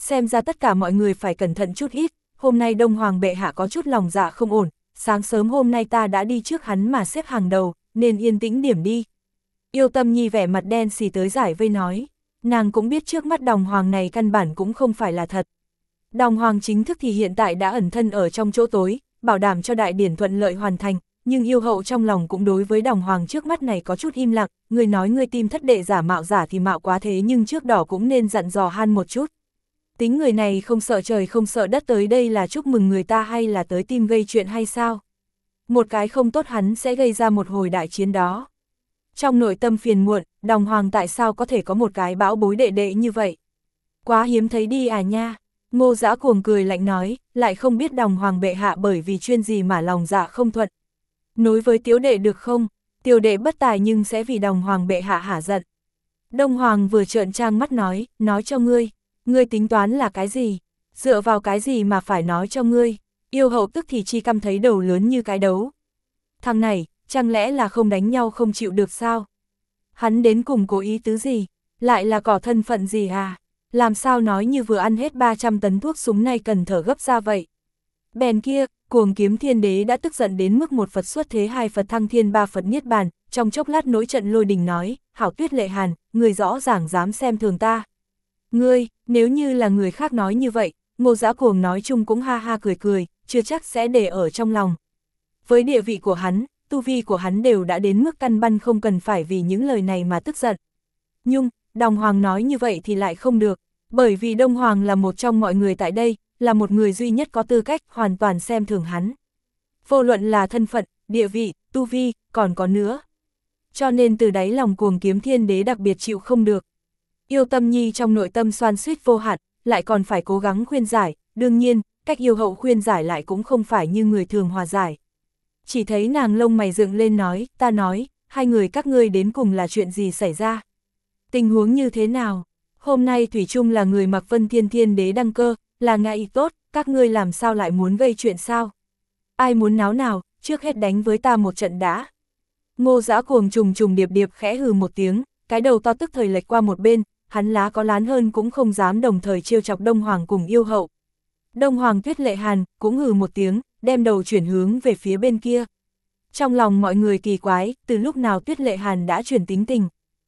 xem ra tất cả mọi người phải cẩn thận chút ít, hôm nay Đông Hoàng bệ hạ có chút lòng dạ không ổn, sáng sớm hôm nay ta đã đi trước hắn mà xếp hàng đầu, nên yên tĩnh điểm đi. Yêu Tâm Nhi vẻ mặt đen xì tới giải vây nói, nàng cũng biết trước mắt Đồng Hoàng này căn bản cũng không phải là thật. Đồng Hoàng chính thức thì hiện tại đã ẩn thân ở trong chỗ tối, bảo đảm cho đại điển thuận lợi hoàn thành, nhưng yêu hậu trong lòng cũng đối với Đồng Hoàng trước mắt này có chút im lặng, người nói người tìm thất đệ giả mạo giả thì mạo quá thế nhưng trước đỏ cũng nên dặn dò han một chút. Tính người này không sợ trời không sợ đất tới đây là chúc mừng người ta hay là tới tìm gây chuyện hay sao? Một cái không tốt hắn sẽ gây ra một hồi đại chiến đó. Trong nội tâm phiền muộn, Đồng Hoàng tại sao có thể có một cái bão bối đệ đệ như vậy? Quá hiếm thấy đi à nha. Ngô Dã cuồng cười lạnh nói, lại không biết Đồng Hoàng bệ hạ bởi vì chuyên gì mà lòng dạ không thuận. Nối với tiểu đệ được không? Tiểu đệ bất tài nhưng sẽ vì Đồng Hoàng bệ hạ hả giận. Đông Hoàng vừa trợn trang mắt nói, nói cho ngươi, ngươi tính toán là cái gì? Dựa vào cái gì mà phải nói cho ngươi? Yêu hậu tức thì chi căm thấy đầu lớn như cái đấu. Thằng này, chẳng lẽ là không đánh nhau không chịu được sao? Hắn đến cùng cố ý tứ gì? Lại là cỏ thân phận gì à? Làm sao nói như vừa ăn hết ba trăm tấn thuốc súng này cần thở gấp ra vậy? Bèn kia, Cuồng Kiếm Thiên Đế đã tức giận đến mức một Phật xuất thế hai Phật thăng thiên ba Phật niết bàn, trong chốc lát nổi trận lôi đình nói, hảo Tuyết Lệ Hàn, người rõ ràng dám xem thường ta. Ngươi, nếu như là người khác nói như vậy, Ngô Dã Cuồng nói chung cũng ha ha cười cười, chưa chắc sẽ để ở trong lòng. Với địa vị của hắn, tu vi của hắn đều đã đến mức căn bản không cần phải vì những lời này mà tức giận. Nhưng, Đồng Hoàng nói như vậy thì lại không được, bởi vì Đông Hoàng là một trong mọi người tại đây, là một người duy nhất có tư cách hoàn toàn xem thường hắn. Vô luận là thân phận, địa vị, tu vi, còn có nữa. Cho nên từ đáy lòng Cuồng Kiếm Thiên Đế đặc biệt chịu không được. Yêu Tâm Nhi trong nội tâm xoan xuýt vô hạn, lại còn phải cố gắng khuyên giải, đương nhiên, cách yêu hậu khuyên giải lại cũng không phải như người thường hòa giải. Chỉ thấy nàng lông mày dựng lên nói, ta nói, hai người các ngươi đến cùng là chuyện gì xảy ra? Tình huống như thế nào? Hôm nay Thủy Trung là người mặc Vân Thiên Thiên Đế đăng cơ, là ngại ý tốt, các ngươi làm sao lại muốn gây chuyện sao? Ai muốn náo nào, trước hết đánh với ta một trận đã. Ngô Dã Cuồng trùng trùng điệp điệp khẽ hừ một tiếng, cái đầu to tức thời lệch qua một bên, hắn lá có lán hơn cũng không dám đồng thời trêu chọc Đông Hoàng cùng yêu hậu. Đông Hoàng Tuyết Lệ Hàn cũng hừ một tiếng, đem đầu chuyển hướng về phía bên kia. Trong lòng mọi người kỳ quái, từ lúc nào Tuyết Lệ Hàn đã chuyển tính tình.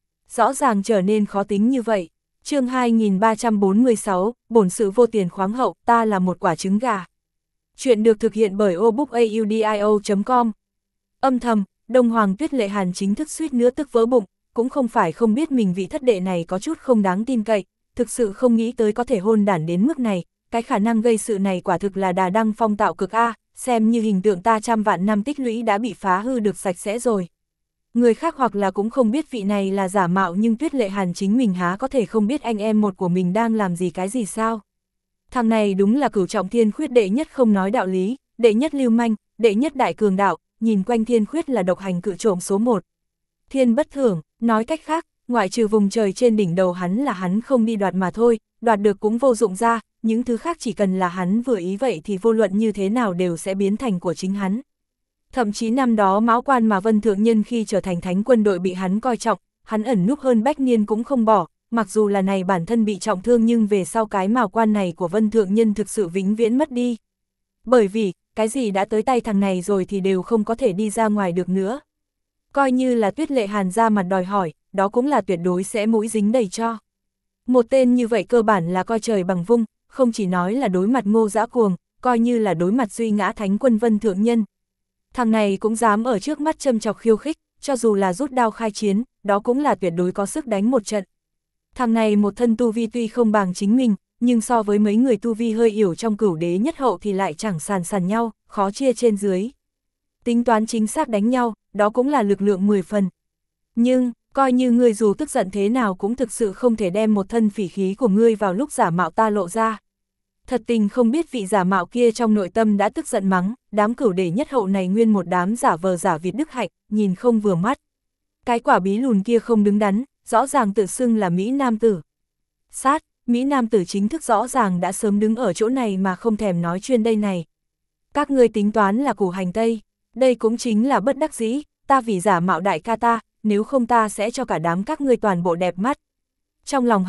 Rõ ràng trở nên khó tính như vậy. Chương hai nghìn ba trăm bốn mươi sáu, bổn sự vô tiền khoáng hậu, ta là một quả trứng gà. Chuyện được thực hiện bởi obookaudio chấm com. Âm thầm, Đông Hoàng Tuyết Lệ Hàn chính thức suýt nữa tức vỡ bụng, cũng không phải không biết mình vị thất đệ này có chút không đáng tin cậy, thực sự không nghĩ tới có thể hôn đản đến mức này, cái khả năng gây sự này quả thực là đà đăng phong tạo cực A, xem như hình tượng ta trăm vạn năm tích lũy đã bị phá hư được sạch sẽ rồi. Người khác hoặc là cũng không biết vị này là giả mạo nhưng Tuyết Lệ Hàn chính mình há có thể không biết anh em một của mình đang làm gì cái gì sao. Thằng này đúng là cửu trọng thiên khuyết đệ nhất không nói đạo lý, đệ nhất lưu manh, đệ nhất đại cường đạo, nhìn quanh thiên khuyết là độc hành cự trộm số một. Thiên bất thưởng, nói cách khác, ngoại trừ vùng trời trên đỉnh đầu hắn là hắn không đi đoạt mà thôi, đoạt được cũng vô dụng ra, những thứ khác chỉ cần là hắn vừa ý vậy thì vô luận như thế nào đều sẽ biến thành của chính hắn. Thậm chí năm đó Mão Quan mà Vân Thượng Nhân khi trở thành thánh quân đội bị hắn coi trọng, hắn ẩn núp hơn bách niên cũng không bỏ, mặc dù là này bản thân bị trọng thương nhưng về sau cái Mão Quan này của Vân Thượng Nhân thực sự vĩnh viễn mất đi. Bởi vì, cái gì đã tới tay thằng này rồi thì đều không có thể đi ra ngoài được nữa. Coi như là Tuyết Lệ Hàn ra mặt đòi hỏi, đó cũng là tuyệt đối sẽ mũi dính đầy cho. Một tên như vậy cơ bản là coi trời bằng vung, không chỉ nói là đối mặt Ngô Dã Cuồng, coi như là đối mặt duy ngã thánh quân Vân Thượng Nhân. Thằng này cũng dám ở trước mắt châm chọc khiêu khích, cho dù là rút đao khai chiến, đó cũng là tuyệt đối có sức đánh một trận. Thằng này một thân tu vi tuy không bằng chính mình, nhưng so với mấy người tu vi hơi yểu trong cửu đế nhất hậu thì lại chẳng sàn sàn nhau, khó chia trên dưới. Tính toán chính xác đánh nhau, đó cũng là lực lượng mười phần. Nhưng, coi như ngươi dù tức giận thế nào cũng thực sự không thể đem một thân phỉ khí của ngươi vào lúc giả mạo ta lộ ra. Thật tình không biết vị giả mạo kia trong nội tâm đã tức giận mắng, đám cửu đế nhất hậu này nguyên một đám giả vờ giả Việt đức hạnh, nhìn không vừa mắt. Cái quả bí lùn kia không đứng đắn, rõ ràng tự xưng là Mỹ Nam Tử. Sát, Mỹ Nam Tử chính thức rõ ràng đã sớm đứng ở chỗ này mà không thèm nói chuyên đây này. Các ngươi tính toán là củ hành tây, đây cũng chính là bất đắc dĩ, ta vì giả mạo đại ca ta, nếu không ta sẽ cho cả đám các ngươi toàn bộ đẹp mắt. Trong lòng hắn,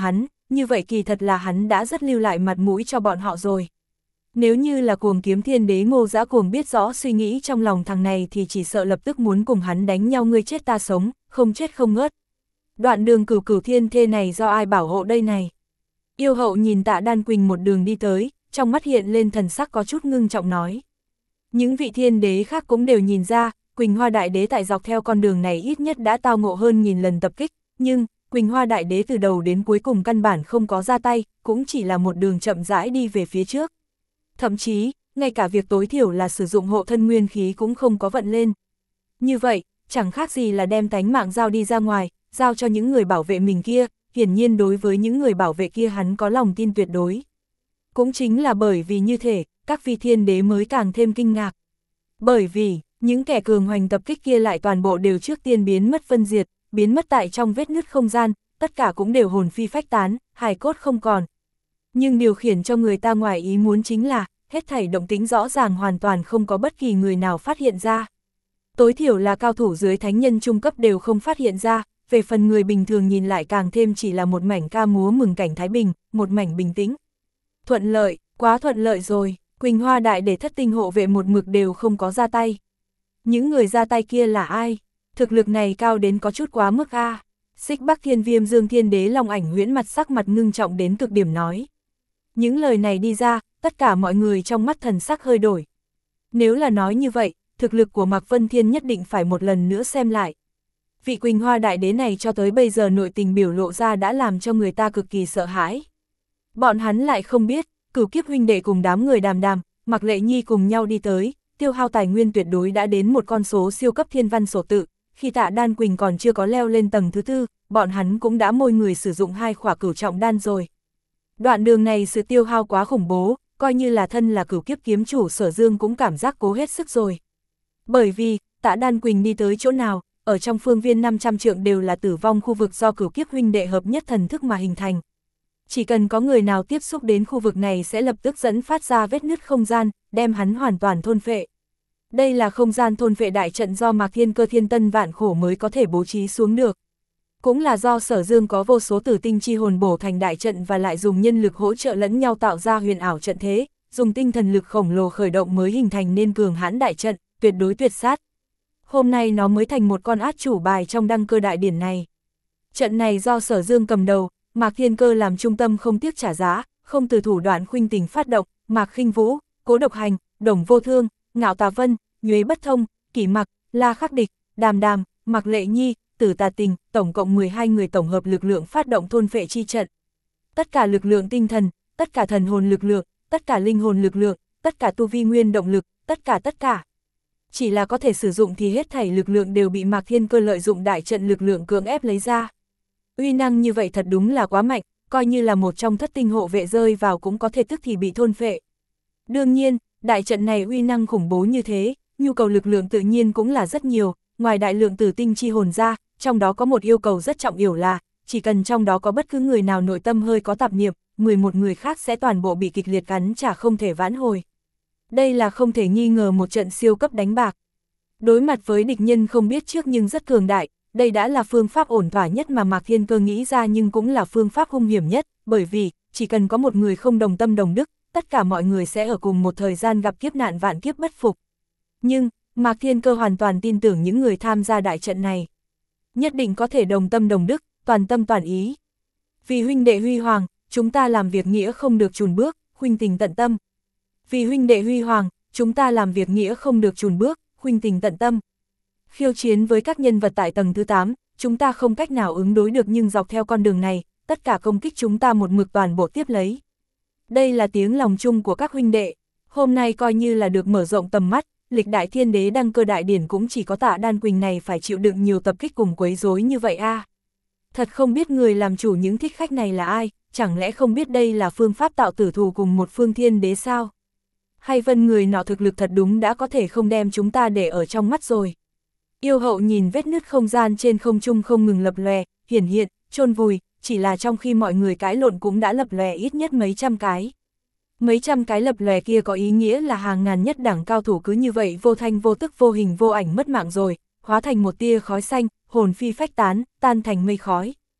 như vậy kỳ thật là hắn đã rất lưu lại mặt mũi cho bọn họ rồi. Nếu như là Cuồng Kiếm Thiên Đế Ngô Dã Cuồng biết rõ suy nghĩ trong lòng thằng này thì chỉ sợ lập tức muốn cùng hắn đánh nhau ngươi chết ta sống, không chết không ngớt. Đoạn đường Cửu Cửu Thiên Thê này do ai bảo hộ đây này? Yêu hậu nhìn Tạ Đan Quỳnh một đường đi tới, trong mắt hiện lên thần sắc có chút ngưng trọng nói. Những vị thiên đế khác cũng đều nhìn ra, Quỳnh Hoa Đại Đế tại dọc theo con đường này ít nhất đã tao ngộ hơn nghìn lần tập kích, nhưng Quỳnh Hoa Đại Đế từ đầu đến cuối cùng căn bản không có ra tay, cũng chỉ là một đường chậm rãi đi về phía trước. Thậm chí, ngay cả việc tối thiểu là sử dụng hộ thân nguyên khí cũng không có vận lên. Như vậy, chẳng khác gì là đem tánh mạng giao đi ra ngoài, giao cho những người bảo vệ mình kia, hiển nhiên đối với những người bảo vệ kia hắn có lòng tin tuyệt đối. Cũng chính là bởi vì như thế, các vị thiên đế mới càng thêm kinh ngạc. Bởi vì, những kẻ cường hoành tập kích kia lại toàn bộ đều trước tiên biến mất phân diệt, biến mất tại trong vết nứt không gian, tất cả cũng đều hồn phi phách tán, hài cốt không còn. Nhưng điều khiển cho người ta ngoài ý muốn chính là, hết thảy động tĩnh rõ ràng hoàn toàn không có bất kỳ người nào phát hiện ra. Tối thiểu là cao thủ dưới thánh nhân trung cấp đều không phát hiện ra, về phần người bình thường nhìn lại càng thêm chỉ là một mảnh ca múa mừng cảnh thái bình, một mảnh bình tĩnh. Thuận lợi, quá thuận lợi rồi, Quỳnh Hoa Đại Đế thất tinh hộ vệ một mực đều không có ra tay. Những người ra tay kia là ai? Thực lực này cao đến có chút quá mức a. Xích Bắc Thiên Viêm Dương Thiên Đế Long Ảnh Huyễn mặt sắc mặt ngưng trọng đến cực điểm nói. Những lời này đi ra, tất cả mọi người trong mắt thần sắc hơi đổi. Nếu là nói như vậy, thực lực của Mạc Vân Thiên nhất định phải một lần nữa xem lại. Vị Quỳnh Hoa Đại Đế này cho tới bây giờ nội tình biểu lộ ra đã làm cho người ta cực kỳ sợ hãi. Bọn hắn lại không biết, Cửu Kiếp huynh đệ cùng đám người Đàm Đàm, Mạc Lệ Nhi cùng nhau đi tới, tiêu hao tài nguyên tuyệt đối đã đến một con số siêu cấp thiên văn sổ tự. Khi Tạ Đan Quỳnh còn chưa có leo lên tầng thứ tư, bọn hắn cũng đã môi người sử dụng hai khỏa cửu trọng đan rồi. Đoạn đường này sự tiêu hao quá khủng bố, coi như là thân là Cửu Kiếp kiếm chủ Sở Dương cũng cảm giác cố hết sức rồi. Bởi vì, Tạ Đan Quỳnh đi tới chỗ nào, ở trong phương viên năm trăm trượng đều là tử vong khu vực do Cửu Kiếp huynh đệ hợp nhất thần thức mà hình thành. Chỉ cần có người nào tiếp xúc đến khu vực này sẽ lập tức dẫn phát ra vết nứt không gian, đem hắn hoàn toàn thôn phệ. Đây là không gian thôn phệ đại trận do Mạc Thiên Cơ thiên tân vạn khổ mới có thể bố trí xuống được. Cũng là do Sở Dương có vô số tử tinh chi hồn bổ thành đại trận và lại dùng nhân lực hỗ trợ lẫn nhau tạo ra huyền ảo trận thế, dùng tinh thần lực khổng lồ khởi động mới hình thành nên cường hãn đại trận, tuyệt đối tuyệt sát. Hôm nay nó mới thành một con át chủ bài trong đăng cơ đại điển này. Trận này do Sở Dương cầm đầu, Mạc Thiên Cơ làm trung tâm không tiếc trả giá, không từ thủ đoạn khuynh tình phát động, Mạc Khinh Vũ, Cố Độc Hành, Đồng Vô Thương, Ngạo Tà Vân, Nhuế Bất Thông, Kỷ Mặc, La Khắc Địch, Đàm Đàm, Mạc Lệ Nhi, Tử Tà Tình, tổng cộng mười hai người tổng hợp lực lượng phát động thôn phệ chi trận. Tất cả lực lượng tinh thần, tất cả thần hồn lực lượng, tất cả linh hồn lực lượng, tất cả tu vi nguyên động lực, tất cả tất cả. Chỉ là có thể sử dụng thì hết thảy lực lượng đều bị Mạc Thiên Cơ lợi dụng đại trận lực lượng cưỡng ép lấy ra. Uy năng như vậy thật đúng là quá mạnh, coi như là một trong thất tinh hộ vệ rơi vào cũng có thể tức thì bị thôn phệ. Đương nhiên, đại trận này uy năng khủng bố như thế, nhu cầu lực lượng tự nhiên cũng là rất nhiều, ngoài đại lượng tử tinh chi hồn ra, trong đó có một yêu cầu rất trọng yếu là, chỉ cần trong đó có bất cứ người nào nội tâm hơi có tạp niệm, mười một người khác sẽ toàn bộ bị kịch liệt cắn trả không thể vãn hồi. Đây là không thể nghi ngờ một trận siêu cấp đánh bạc. Đối mặt với địch nhân không biết trước nhưng rất cường đại, đây đã là phương pháp ổn thỏa nhất mà Mạc Thiên Cơ nghĩ ra nhưng cũng là phương pháp hung hiểm nhất, bởi vì, chỉ cần có một người không đồng tâm đồng đức, tất cả mọi người sẽ ở cùng một thời gian gặp kiếp nạn vạn kiếp bất phục. Nhưng, Mạc Thiên Cơ hoàn toàn tin tưởng những người tham gia đại trận này. Nhất định có thể đồng tâm đồng đức, toàn tâm toàn ý. Vì huynh đệ huy hoàng, chúng ta làm việc nghĩa không được chùn bước, huynh tình tận tâm. Vì huynh đệ huy hoàng, chúng ta làm việc nghĩa không được chùn bước, huynh tình tận tâm. Khiêu chiến với các nhân vật tại tầng thứ tám, chúng ta không cách nào ứng đối được nhưng dọc theo con đường này, tất cả công kích chúng ta một mực toàn bộ tiếp lấy. Đây là tiếng lòng chung của các huynh đệ, hôm nay coi như là được mở rộng tầm mắt, lịch đại thiên đế đăng cơ đại điển cũng chỉ có Tạ Đan Quỳnh này phải chịu đựng nhiều tập kích cùng quấy rối như vậy a. À. Thật không biết người làm chủ những thích khách này là ai, chẳng lẽ không biết đây là phương pháp tạo tử thù cùng một phương thiên đế sao? Hay Vân người nọ thực lực thật đúng đã có thể không đem chúng ta để ở trong mắt rồi. Yêu hậu nhìn vết nứt không gian trên không trung không ngừng lập lòe, hiển hiện, chôn vùi, chỉ là trong khi mọi người cãi lộn cũng đã lập lòe ít nhất mấy trăm cái. Mấy trăm cái lập lòe kia có ý nghĩa là hàng ngàn nhất đẳng cao thủ cứ như vậy vô thanh vô tức vô hình vô ảnh mất mạng rồi, hóa thành một tia khói xanh, hồn phi phách tán, tan thành mây khói.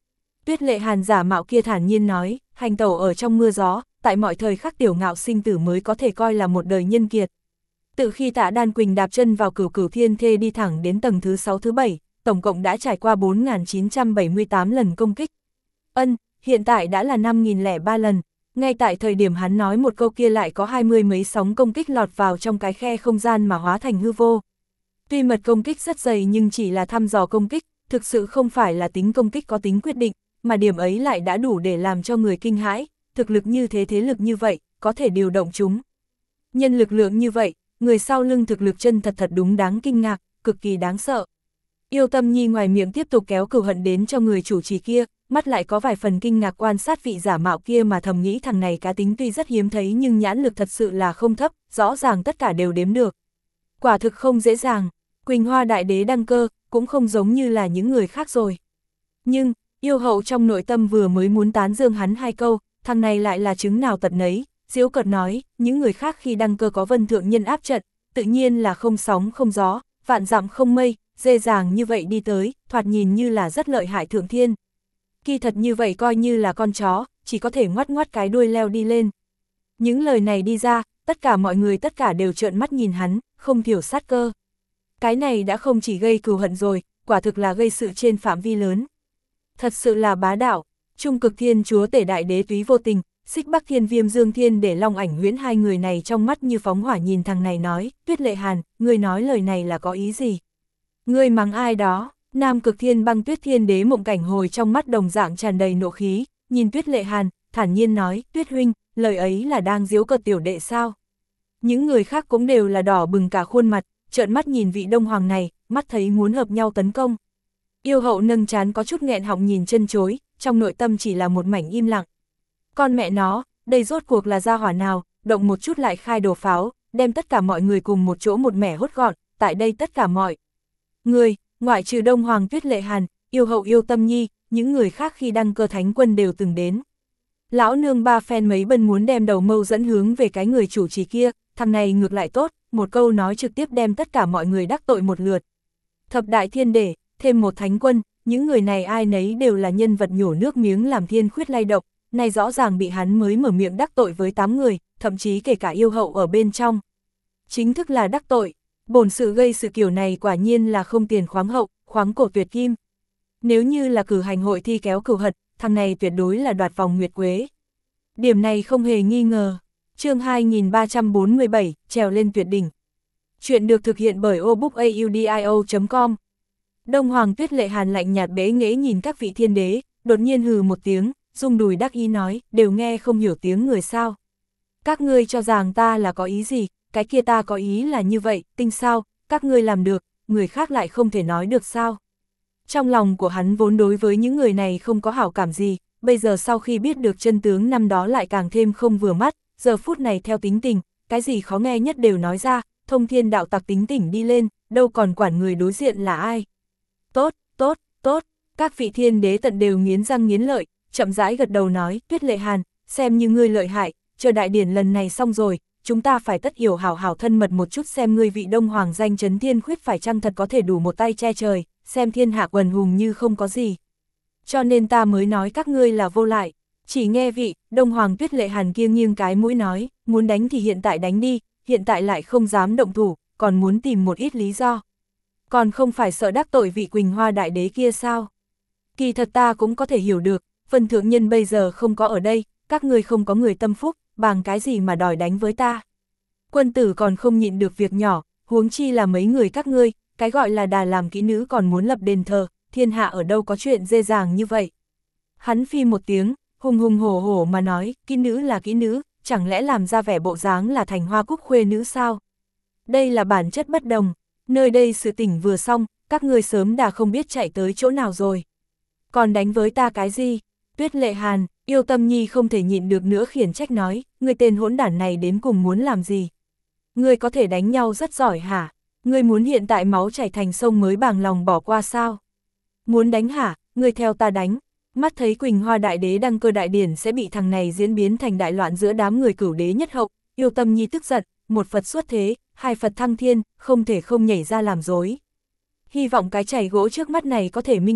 Tuyết Lệ Hàn giả mạo kia thản nhiên nói, hành tẩu ở trong mưa gió, tại mọi thời khắc tiểu ngạo sinh tử mới có thể coi là một đời nhân kiệt. Từ khi Tạ Đan Quỳnh đạp chân vào Cửu Cửu Thiên Thê đi thẳng đến tầng thứ sáu thứ bảy, tổng cộng đã trải qua bốn nghìn chín trăm bảy mươi tám lần công kích. Ân, hiện tại đã là năm nghìn lẻ ba lần. Ngay tại thời điểm hắn nói một câu kia lại có hai mươi mấy sóng công kích lọt vào trong cái khe không gian mà hóa thành hư vô. Tuy mật công kích rất dày nhưng chỉ là thăm dò công kích, thực sự không phải là tính công kích có tính quyết định, mà điểm ấy lại đã đủ để làm cho người kinh hãi, thực lực như thế thế lực như vậy, có thể điều động chúng. Nhân lực lượng như vậy, người sau lưng thực lực chân thật thật đúng đáng kinh ngạc, cực kỳ đáng sợ. Yêu Tâm Nhi ngoài miệng tiếp tục kéo cừu hận đến cho người chủ trì kia, mắt lại có vài phần kinh ngạc quan sát vị giả mạo kia mà thầm nghĩ thằng này cá tính tuy rất hiếm thấy nhưng nhãn lực thật sự là không thấp, rõ ràng tất cả đều đếm được. Quả thực không dễ dàng, Quỳnh Hoa Đại Đế đăng cơ, cũng không giống như là những người khác rồi. Nhưng, yêu hậu trong nội tâm vừa mới muốn tán dương hắn hai câu, thằng này lại là chứng nào tật nấy, giễu cợt nói, những người khác khi đăng cơ có vân thượng nhân áp trận, tự nhiên là không sóng không gió, vạn dặm không mây, dễ dàng như vậy đi tới, thoạt nhìn như là rất lợi hại thượng thiên. Kỳ thật như vậy coi như là con chó, chỉ có thể ngoắt ngoắt cái đuôi leo đi lên. Những lời này đi ra, tất cả mọi người tất cả đều trợn mắt nhìn hắn, không thiểu sát cơ. Cái này đã không chỉ gây cừu hận rồi, quả thực là gây sự trên phạm vi lớn. Thật sự là bá đạo, Trung Cực Thiên Chúa Tể Đại Đế Túy Vô Tình, Xích Bắc Thiên Viêm Dương Thiên để Long Ảnh Huyễn hai người này trong mắt như phóng hỏa nhìn thằng này nói, Tuyết Lệ Hàn, ngươi nói lời này là có ý gì? Ngươi mắng ai đó? Nam Cực Thiên Băng Tuyết Thiên Đế Mộng Cảnh Hồi trong mắt đồng dạng tràn đầy nộ khí, nhìn Tuyết Lệ Hàn, thản nhiên nói, Tuyết huynh, lời ấy là đang giễu cợt tiểu đệ sao? Những người khác cũng đều là đỏ bừng cả khuôn mặt, trợn mắt nhìn vị Đông Hoàng này, mắt thấy muốn hợp nhau tấn công. Yêu hậu nâng trán có chút nghẹn họng nhìn chân chối, trong nội tâm chỉ là một mảnh im lặng. Con mẹ nó, đây rốt cuộc là gia hỏa nào, động một chút lại khai đồ pháo, đem tất cả mọi người cùng một chỗ một mẻ hốt gọn, tại đây tất cả mọi người, ngoại trừ Đông Hoàng Tuyết Lệ Hàn, yêu hậu Yêu Tâm Nhi, những người khác khi đăng cơ thánh quân đều từng đến. Lão nương ba phen mấy bần muốn đem đầu mâu dẫn hướng về cái người chủ trì kia, thằng này ngược lại tốt, một câu nói trực tiếp đem tất cả mọi người đắc tội một lượt. Thập đại thiên đế, thêm một thánh quân, những người này ai nấy đều là nhân vật nhổ nước miếng làm thiên khuyết lay động, này rõ ràng bị hắn mới mở miệng đắc tội với tám người, thậm chí kể cả yêu hậu ở bên trong. Chính thức là đắc tội, bổn sự gây sự kiểu này quả nhiên là không tiền khoáng hậu, khoáng cổ tuyệt kim. Nếu như là cử hành hội thi kéo cừu hận, thằng này tuyệt đối là đoạt vòng nguyệt quế. Điểm này không hề nghi ngờ. Chương hai nghìn ba trăm bốn mươi bảy, trèo lên tuyệt đỉnh. Chuyện được thực hiện bởi obookaudio chấm com. Đông Hoàng Tuyết Lệ Hàn lạnh nhạt bế nghễ nhìn các vị thiên đế, đột nhiên hừ một tiếng, rung đùi đắc ý nói, đều nghe không hiểu tiếng người sao. Các ngươi cho rằng ta là có ý gì, cái kia ta có ý là như vậy, tinh sao, các ngươi làm được, người khác lại không thể nói được sao. Trong lòng của hắn vốn đối với những người này không có hảo cảm gì, bây giờ sau khi biết được chân tướng năm đó lại càng thêm không vừa mắt, giờ phút này theo tính tình, cái gì khó nghe nhất đều nói ra, thông thiên đạo tặc tính tỉnh đi lên, đâu còn quản người đối diện là ai. Tốt, tốt, tốt, các vị thiên đế tận đều nghiến răng nghiến lợi, chậm rãi gật đầu nói, Tuyết Lệ Hàn, xem như ngươi lợi hại, chờ đại điển lần này xong rồi, chúng ta phải tất hiểu hảo hảo thân mật một chút xem ngươi vị Đông Hoàng danh chấn thiên khuyết phải chăng thật có thể đủ một tay che trời, xem thiên hạ quần hùng như không có gì. Cho nên ta mới nói các ngươi là vô lại, chỉ nghe vị Đông Hoàng Tuyết Lệ Hàn kiêng nghiêng cái mũi nói, muốn đánh thì hiện tại đánh đi, hiện tại lại không dám động thủ, còn muốn tìm một ít lý do. Còn không phải sợ đắc tội vị Quỳnh Hoa Đại Đế kia sao? Kỳ thật ta cũng có thể hiểu được, phần thượng nhân bây giờ không có ở đây, các ngươi không có người tâm phúc, bằng cái gì mà đòi đánh với ta. Quân tử còn không nhịn được việc nhỏ, huống chi là mấy người các ngươi, cái gọi là đà làm kỹ nữ còn muốn lập đền thờ, thiên hạ ở đâu có chuyện dễ dàng như vậy. Hắn phi một tiếng, hùng hùng hổ hổ mà nói, kỹ nữ là kỹ nữ, chẳng lẽ làm ra vẻ bộ dáng là thành hoa cúc khuê nữ sao? Đây là bản chất bất đồng, nơi đây sự tỉnh vừa xong, các ngươi sớm đã không biết chạy tới chỗ nào rồi. Còn đánh với ta cái gì? Tuyết Lệ Hàn, Yêu Tâm Nhi không thể nhịn được nữa khiển trách nói, ngươi tên hỗn đản này đến cùng muốn làm gì? Ngươi có thể đánh nhau rất giỏi hả? Ngươi muốn hiện tại máu chảy thành sông mới bằng lòng bỏ qua sao? Muốn đánh hả? Ngươi theo ta đánh. Mắt thấy Quỳnh Hoa Đại Đế đăng cơ đại điển sẽ bị thằng này diễn biến thành đại loạn giữa đám người cửu đế nhất hậu, Yêu Tâm Nhi tức giận, một Phật xuất thế, hai Phật thăng thiên, không thể không nhảy ra làm dối. Hy vọng cái chày gỗ trước mắt này có thể minh bạch,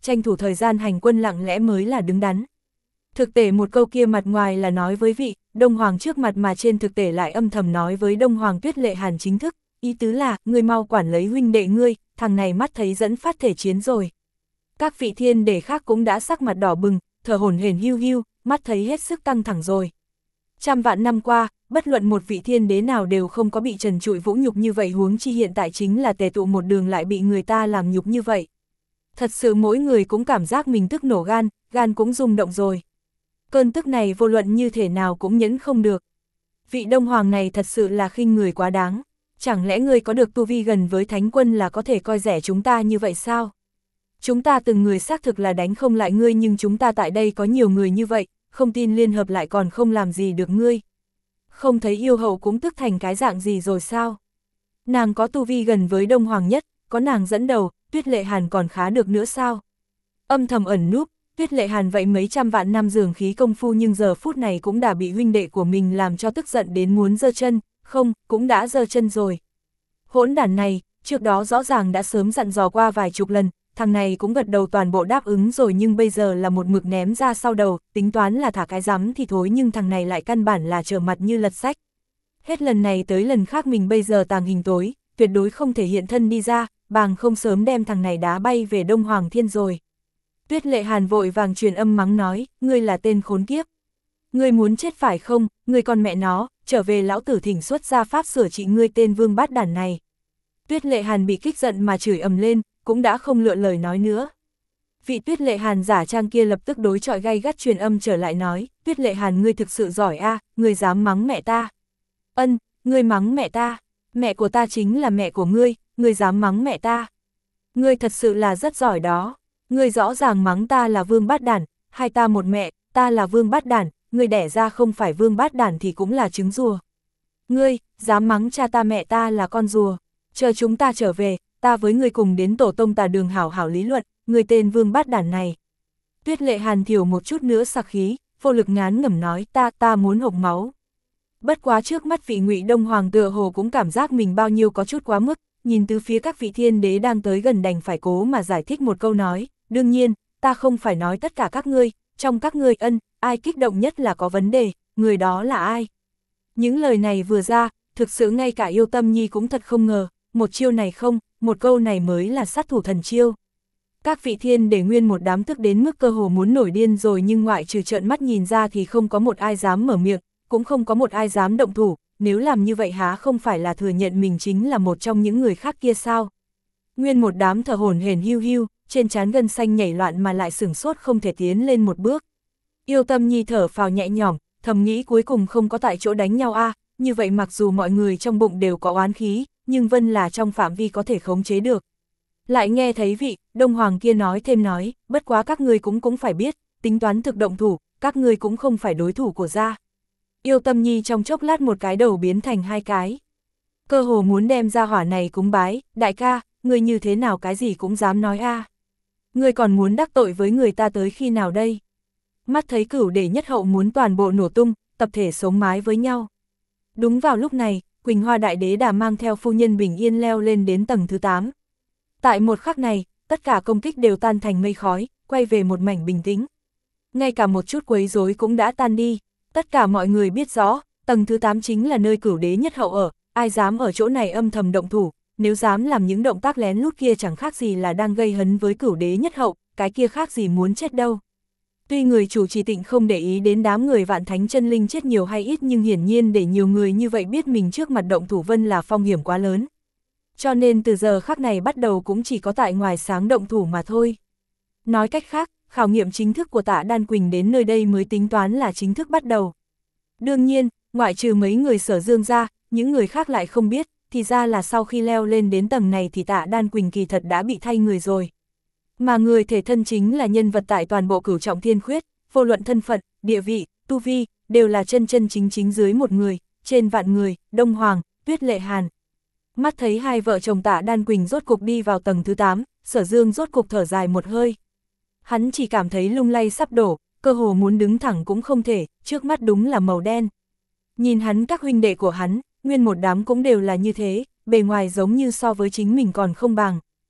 tranh thủ thời gian hành quân lặng lẽ mới là đứng đắn. Thực tế một câu kia mặt ngoài là nói với vị Đông Hoàng trước mặt mà trên thực tế lại âm thầm nói với Đông Hoàng Tuyết Lệ Hàn chính thức, ý tứ là, ngươi mau quản lấy huynh đệ ngươi, thằng này mắt thấy dẫn phát thể chiến rồi. Các vị thiên đệ khác cũng đã sắc mặt đỏ bừng, thở hổn hển hiu hiu, mắt thấy hết sức căng thẳng rồi. Trăm vạn năm qua, bất luận một vị thiên đế nào đều không có bị trần trụi vũ nhục như vậy, huống chi hiện tại chính là tề tụ một đường lại bị người ta làm nhục như vậy. Thật sự mỗi người cũng cảm giác mình tức nổ gan, gan cũng rung động rồi. Cơn tức này vô luận như thế nào cũng nhẫn không được. Vị Đông Hoàng này thật sự là khinh người quá đáng. Chẳng lẽ ngươi có được tu vi gần với thánh quân là có thể coi rẻ chúng ta như vậy sao? Chúng ta từng người xác thực là đánh không lại ngươi, nhưng chúng ta tại đây có nhiều người như vậy, không tin liên hợp lại còn không làm gì được ngươi. Không thấy yêu hậu cũng tức thành cái dạng gì rồi sao? Nàng có tu vi gần với Đông Hoàng nhất, có nàng dẫn đầu, Tuyết Lệ Hàn còn khá được nữa sao? Âm thầm ẩn núp, Tuyết Lệ Hàn vậy mấy trăm vạn năm dường khí công phu nhưng giờ phút này cũng đã bị huynh đệ của mình làm cho tức giận đến muốn giơ chân, không, cũng đã giơ chân rồi. Hỗn đản này, trước đó rõ ràng đã sớm dặn dò qua vài chục lần, thằng này cũng gật đầu toàn bộ đáp ứng rồi, nhưng bây giờ là một mực ném ra sau đầu, tính toán là thả cái rắm thì thối, nhưng thằng này lại căn bản là trở mặt như lật sách. Hết lần này tới lần khác mình bây giờ tàng hình tối, tuyệt đối không thể hiện thân đi ra, bàng không sớm đem thằng này đá bay về Đông Hoàng Thiên rồi. Tuyết Lệ Hàn vội vàng truyền âm mắng nói, ngươi là tên khốn kiếp. Ngươi muốn chết phải không, ngươi con mẹ nó, trở về lão tử thỉnh xuất ra pháp sửa trị ngươi tên vương bát đản này. Tuyết Lệ Hàn bị kích giận mà chửi ầm lên, cũng đã không lựa lời nói nữa. Vị Tuyết Lệ Hàn giả trang kia lập tức đối chọi gay gắt truyền âm trở lại nói, Tuyết Lệ Hàn ngươi thực sự giỏi a, ngươi dám mắng mẹ ta. Ân, ngươi mắng mẹ ta, mẹ của ta chính là mẹ của ngươi, ngươi dám mắng mẹ ta. Ngươi thật sự là rất giỏi đó, ngươi rõ ràng mắng ta là vương bát đản, hai ta một mẹ, ta là vương bát đản, ngươi đẻ ra không phải vương bát đản thì cũng là trứng rùa. Ngươi, dám mắng cha ta mẹ ta là con rùa, chờ chúng ta trở về, ta với ngươi cùng đến tổ tông Tà Đường hảo hảo lý luận, ngươi tên vương bát đản này. Tuyết Lệ Hàn thiểu một chút nữa sặc khí, vô lực ngán ngẩm nói, ta, ta muốn hộc máu. Bất quá trước mắt vị Ngụy Đông Hoàng tựa hồ cũng cảm giác mình bao nhiêu có chút quá mức, nhìn từ phía các vị thiên đế đang tới gần đành phải cố mà giải thích một câu nói, đương nhiên, ta không phải nói tất cả các ngươi, trong các ngươi ân, ai kích động nhất là có vấn đề, người đó là ai. Những lời này vừa ra, thực sự ngay cả Yêu Tâm Nhi cũng thật không ngờ, một chiêu này không, một câu này mới là sát thủ thần chiêu. Các vị thiên để nguyên một đám tức đến mức cơ hồ muốn nổi điên rồi, nhưng ngoại trừ trợn mắt nhìn ra thì không có một ai dám mở miệng, cũng không có một ai dám động thủ, nếu làm như vậy há không phải là thừa nhận mình chính là một trong những người khác kia sao. Nguyên một đám thở hổn hển hiu hiu, trên trán gân xanh nhảy loạn mà lại sửng sốt không thể tiến lên một bước. Yêu Tâm Nhi thở phào nhẹ nhõm, thầm nghĩ cuối cùng không có tại chỗ đánh nhau a, à, như vậy mặc dù mọi người trong bụng đều có oán khí, nhưng Vân là trong phạm vi có thể khống chế được. Lại nghe thấy vị Đông Hoàng kia nói thêm nói, bất quá các ngươi cũng cũng phải biết, tính toán thực động thủ, các ngươi cũng không phải đối thủ của gia. Yêu Tâm Nhi trong chốc lát một cái đầu biến thành hai cái. Cơ hồ muốn đem ra hỏa này cúng bái, đại ca, ngươi như thế nào cái gì cũng dám nói a? À. Ngươi còn muốn đắc tội với người ta tới khi nào đây? Mắt thấy Cửu Đế nhất hậu muốn toàn bộ nổ tung, tập thể sống mái với nhau. Đúng vào lúc này, Quỳnh Hoa Đại Đế đã mang theo phu nhân bình yên leo lên đến tầng thứ tám. Tại một khắc này, tất cả công kích đều tan thành mây khói, quay về một mảnh bình tĩnh. Ngay cả một chút quấy rối cũng đã tan đi, tất cả mọi người biết rõ, tầng thứ tám chính là nơi Cửu Đế nhất hậu ở, ai dám ở chỗ này âm thầm động thủ, nếu dám làm những động tác lén lút kia chẳng khác gì là đang gây hấn với Cửu Đế nhất hậu, cái kia khác gì muốn chết đâu. Tuy người chủ trì Tịnh không để ý đến đám người Vạn Thánh chân linh chết nhiều hay ít, nhưng hiển nhiên để nhiều người như vậy biết mình trước mặt động thủ Vân là phong hiểm quá lớn. Cho nên từ giờ khắc này bắt đầu cũng chỉ có tại ngoài sáng động thủ mà thôi. Nói cách khác, khảo nghiệm chính thức của Tạ Đan Quỳnh đến nơi đây mới tính toán là chính thức bắt đầu. Đương nhiên, ngoại trừ mấy người Sở Dương ra, những người khác lại không biết, thì ra là sau khi leo lên đến tầng này thì Tạ Đan Quỳnh kỳ thật đã bị thay người rồi. Mà người thể thân chính là nhân vật tại toàn bộ Cửu Trọng Thiên Khuyết, vô luận thân phận, địa vị, tu vi, đều là chân chân chính chính dưới một người, trên vạn người, Đông Hoàng, Tuyết Lệ Hàn. Mắt thấy hai vợ chồng Tạ Đan Quỳnh rốt cục đi vào tầng thứ tám, Sở Dương rốt cục thở dài một hơi. Hắn chỉ cảm thấy lung lay sắp đổ, cơ hồ muốn đứng thẳng cũng không thể, trước mắt đúng là màu đen. Nhìn hắn các huynh đệ của hắn, nguyên một đám cũng đều là như thế, bề ngoài giống như so với chính mình còn không bằng.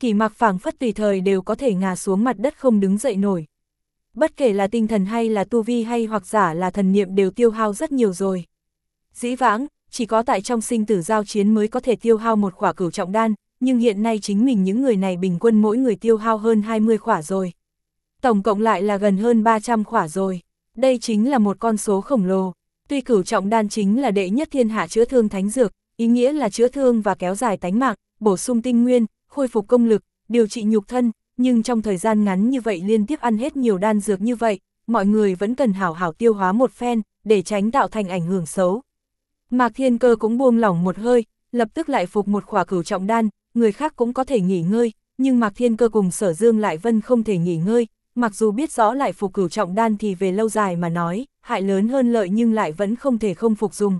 Kỷ Mặc phảng phất tùy thời đều có thể ngã xuống mặt đất không đứng dậy nổi. Bất kể là tinh thần hay là tu vi hay hoặc giả là thần niệm đều tiêu hao rất nhiều rồi. Dĩ vãng, chỉ có tại trong sinh tử giao chiến mới có thể tiêu hao một khỏa cửu trọng đan, nhưng hiện nay chính mình những người này bình quân mỗi người tiêu hao hơn hai mươi khỏa rồi. Tổng cộng lại là gần hơn ba trăm khỏa rồi. Đây chính là một con số khổng lồ. Tuy cửu trọng đan chính là đệ nhất thiên hạ chữa thương thánh dược, ý nghĩa là chữa thương và kéo dài tánh mạng, bổ sung tinh nguyên, khôi phục công lực, điều trị nhục thân, nhưng trong thời gian ngắn như vậy liên tiếp ăn hết nhiều đan dược như vậy, mọi người vẫn cần hảo hảo tiêu hóa một phen, để tránh tạo thành ảnh hưởng xấu. Mạc Thiên Cơ cũng buông lỏng một hơi, lập tức lại phục một khỏa cửu trọng đan, người khác cũng có thể nghỉ ngơi, nhưng Mạc Thiên Cơ cùng Sở Dương lại vân không thể nghỉ ngơi, mặc dù biết rõ lại phục cửu trọng đan thì về lâu dài mà nói, hại lớn hơn lợi nhưng lại vẫn không thể không phục dùng.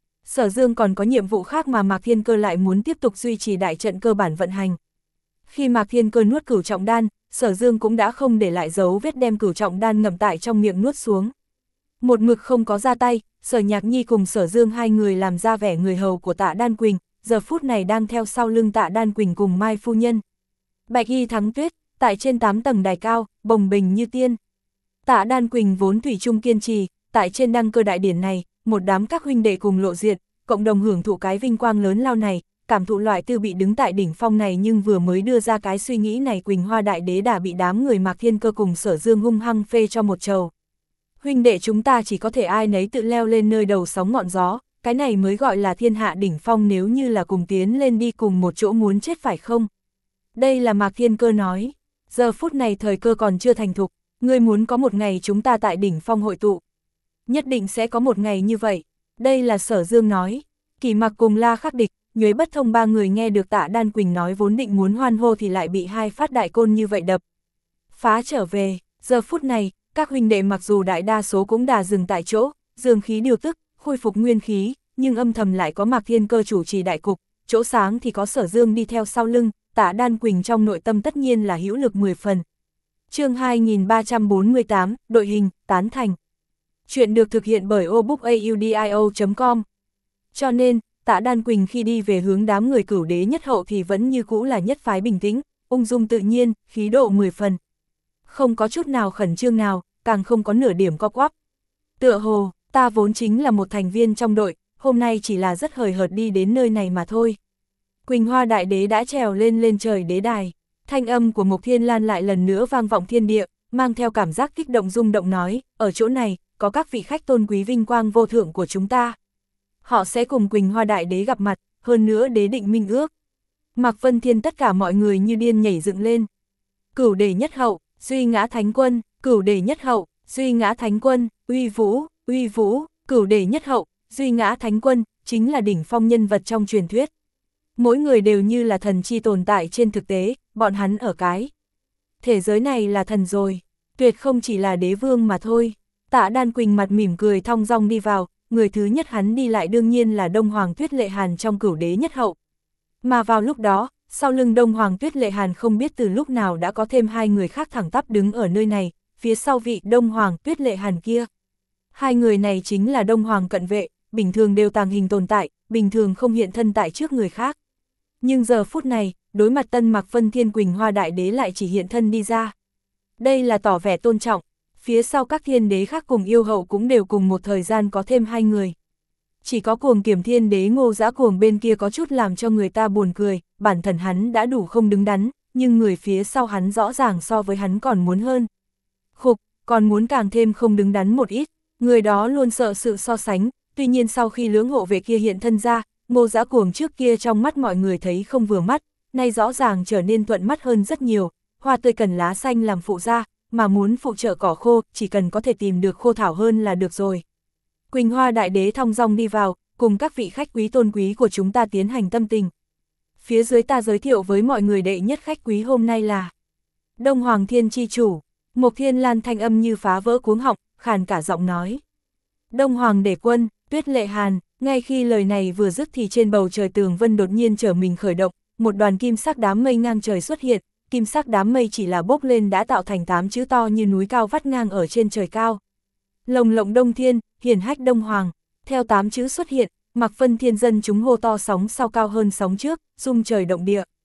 Sở Dương còn có nhiệm vụ khác mà Mạc Thiên Cơ lại muốn tiếp tục duy trì đại trận cơ bản vận hành. Khi Mạc Thiên Cơ nuốt cửu trọng đan, Sở Dương cũng đã không để lại dấu vết đem cửu trọng đan ngậm tại trong miệng nuốt xuống. Một mực không có ra tay, Sở Nhạc Nhi cùng Sở Dương hai người làm ra vẻ người hầu của Tạ Đan Quỳnh, giờ phút này đang theo sau lưng Tạ Đan Quỳnh cùng Mai phu nhân. Bạch y thắng tuyết, tại trên tám tầng đài cao, bồng bềnh như tiên. Tạ Đan Quỳnh vốn thủy chung kiên trì, tại trên đăng cơ đại điển này, một đám các huynh đệ cùng lộ diện, cộng đồng hưởng thụ cái vinh quang lớn lao này, cảm thụ loại tư bị đứng tại đỉnh phong này, nhưng vừa mới đưa ra cái suy nghĩ này Quỳnh Hoa Đại Đế đã bị đám người Mạc Thiên Cơ cùng Sở Dương hung hăng phê cho một trầu. Huynh đệ chúng ta chỉ có thể ai nấy tự leo lên nơi đầu sóng ngọn gió, cái này mới gọi là thiên hạ đỉnh phong, nếu như là cùng tiến lên đi cùng một chỗ muốn chết phải không? Đây là Mạc Thiên Cơ nói, giờ phút này thời cơ còn chưa thành thục, ngươi muốn có một ngày chúng ta tại đỉnh phong hội tụ. Nhất định sẽ có một ngày như vậy, đây là Sở Dương nói. Kỷ Mặc cùng La Khắc Địch, Nhuế Bất Thông ba người nghe được Tạ Đan Quỳnh nói vốn định muốn hoan hô thì lại bị hai phát đại côn như vậy đập phá trở về. Giờ phút này, các huynh đệ mặc dù đại đa số cũng đã dừng tại chỗ, dương khí điều tức, khôi phục nguyên khí, nhưng âm thầm lại có Mạc Thiên Cơ chủ trì đại cục, chỗ sáng thì có Sở Dương đi theo sau lưng, Tạ Đan Quỳnh trong nội tâm tất nhiên là hữu lực mười phần. Chương hai nghìn ba trăm bốn mươi tám, đội hình, tán thành. Chuyện được thực hiện bởi obookaudio chấm com. Cho nên, Tạ Đan Quỳnh khi đi về hướng đám người Cửu Đế nhất hậu thì vẫn như cũ là nhất phái bình tĩnh, ung dung tự nhiên, khí độ mười phần. Không có chút nào khẩn trương nào, càng không có nửa điểm co quắp. Tựa hồ, ta vốn chính là một thành viên trong đội, hôm nay chỉ là rất hời hợt đi đến nơi này mà thôi. Quỳnh Hoa Đại Đế đã trèo lên lên trời đế đài, thanh âm của Mộc Thiên Lan lại lần nữa vang vọng thiên địa, mang theo cảm giác kích động rung động nói, ở chỗ này, có các vị khách tôn quý vinh quang vô thượng của chúng ta. Họ sẽ cùng Quỳnh Hoa Đại Đế gặp mặt, hơn nữa đế định minh ước. Mạc Vân Thiên tất cả mọi người như điên nhảy dựng lên. Cửu Đế nhất hậu, Duy Ngã Thánh Quân, Cửu Đế nhất hậu, Duy Ngã Thánh Quân, uy vũ, uy vũ, Cửu Đế nhất hậu, Duy Ngã Thánh Quân, chính là đỉnh phong nhân vật trong truyền thuyết. Mỗi người đều như là thần chi tồn tại trên thực tế, bọn hắn ở cái thế giới này là thần rồi, tuyệt không chỉ là đế vương mà thôi. Tạ Đan Quỳnh mặt mỉm cười thong dong đi vào, người thứ nhất hắn đi lại đương nhiên là Đông Hoàng Tuyết Lệ Hàn trong Cửu Đế nhất hậu. Mà vào lúc đó, sau lưng Đông Hoàng Tuyết Lệ Hàn không biết từ lúc nào đã có thêm hai người khác thẳng tắp đứng ở nơi này, phía sau vị Đông Hoàng Tuyết Lệ Hàn kia. Hai người này chính là Đông Hoàng cận vệ, bình thường đều tàng hình tồn tại, bình thường không hiện thân tại trước người khác. Nhưng giờ phút này, đối mặt Tân Mạc Vân Thiên Quỳnh Hoa Đại Đế lại chỉ hiện thân đi ra. Đây là tỏ vẻ tôn trọng, phía sau các thiên đế khác cùng yêu hậu cũng đều cùng một thời gian có thêm hai người. Chỉ có Cuồng Kiểm Thiên Đế Ngô Dã Cuồng bên kia có chút làm cho người ta buồn cười, bản thân hắn đã đủ không đứng đắn, nhưng người phía sau hắn rõ ràng so với hắn còn muốn hơn. Khục, còn muốn càng thêm không đứng đắn một ít, người đó luôn sợ sự so sánh, tuy nhiên sau khi lưỡng hộ vệ kia hiện thân ra, Ngô Dã Cuồng trước kia trong mắt mọi người thấy không vừa mắt, nay rõ ràng trở nên thuận mắt hơn rất nhiều, hoa tươi cần lá xanh làm phụ ra, mà muốn phụ trợ cỏ khô, chỉ cần có thể tìm được khô thảo hơn là được rồi. Quỳnh Hoa Đại Đế thong dong đi vào, cùng các vị khách quý tôn quý của chúng ta tiến hành tâm tình. Phía dưới ta giới thiệu với mọi người đệ nhất khách quý hôm nay là Đông Hoàng Thiên Chi Chủ. Mộc Thiên Lan thanh âm như phá vỡ cuống họng, khàn cả giọng nói. Đông Hoàng Đế Quân, Tuyết Lệ Hàn. Ngay khi lời này vừa dứt thì trên bầu trời tường vân đột nhiên trở mình khởi động, một đoàn kim sắc đám mây ngang trời xuất hiện, kim sắc đám mây chỉ là bốc lên đã tạo thành tám chữ to như núi cao vắt ngang ở trên trời cao. Lồng lộng Đông Thiên, hiển hách Đông Hoàng, theo tám chữ xuất hiện, Mạc Vân Thiên dân chúng hô to sóng sau cao hơn sóng trước, rung trời động địa.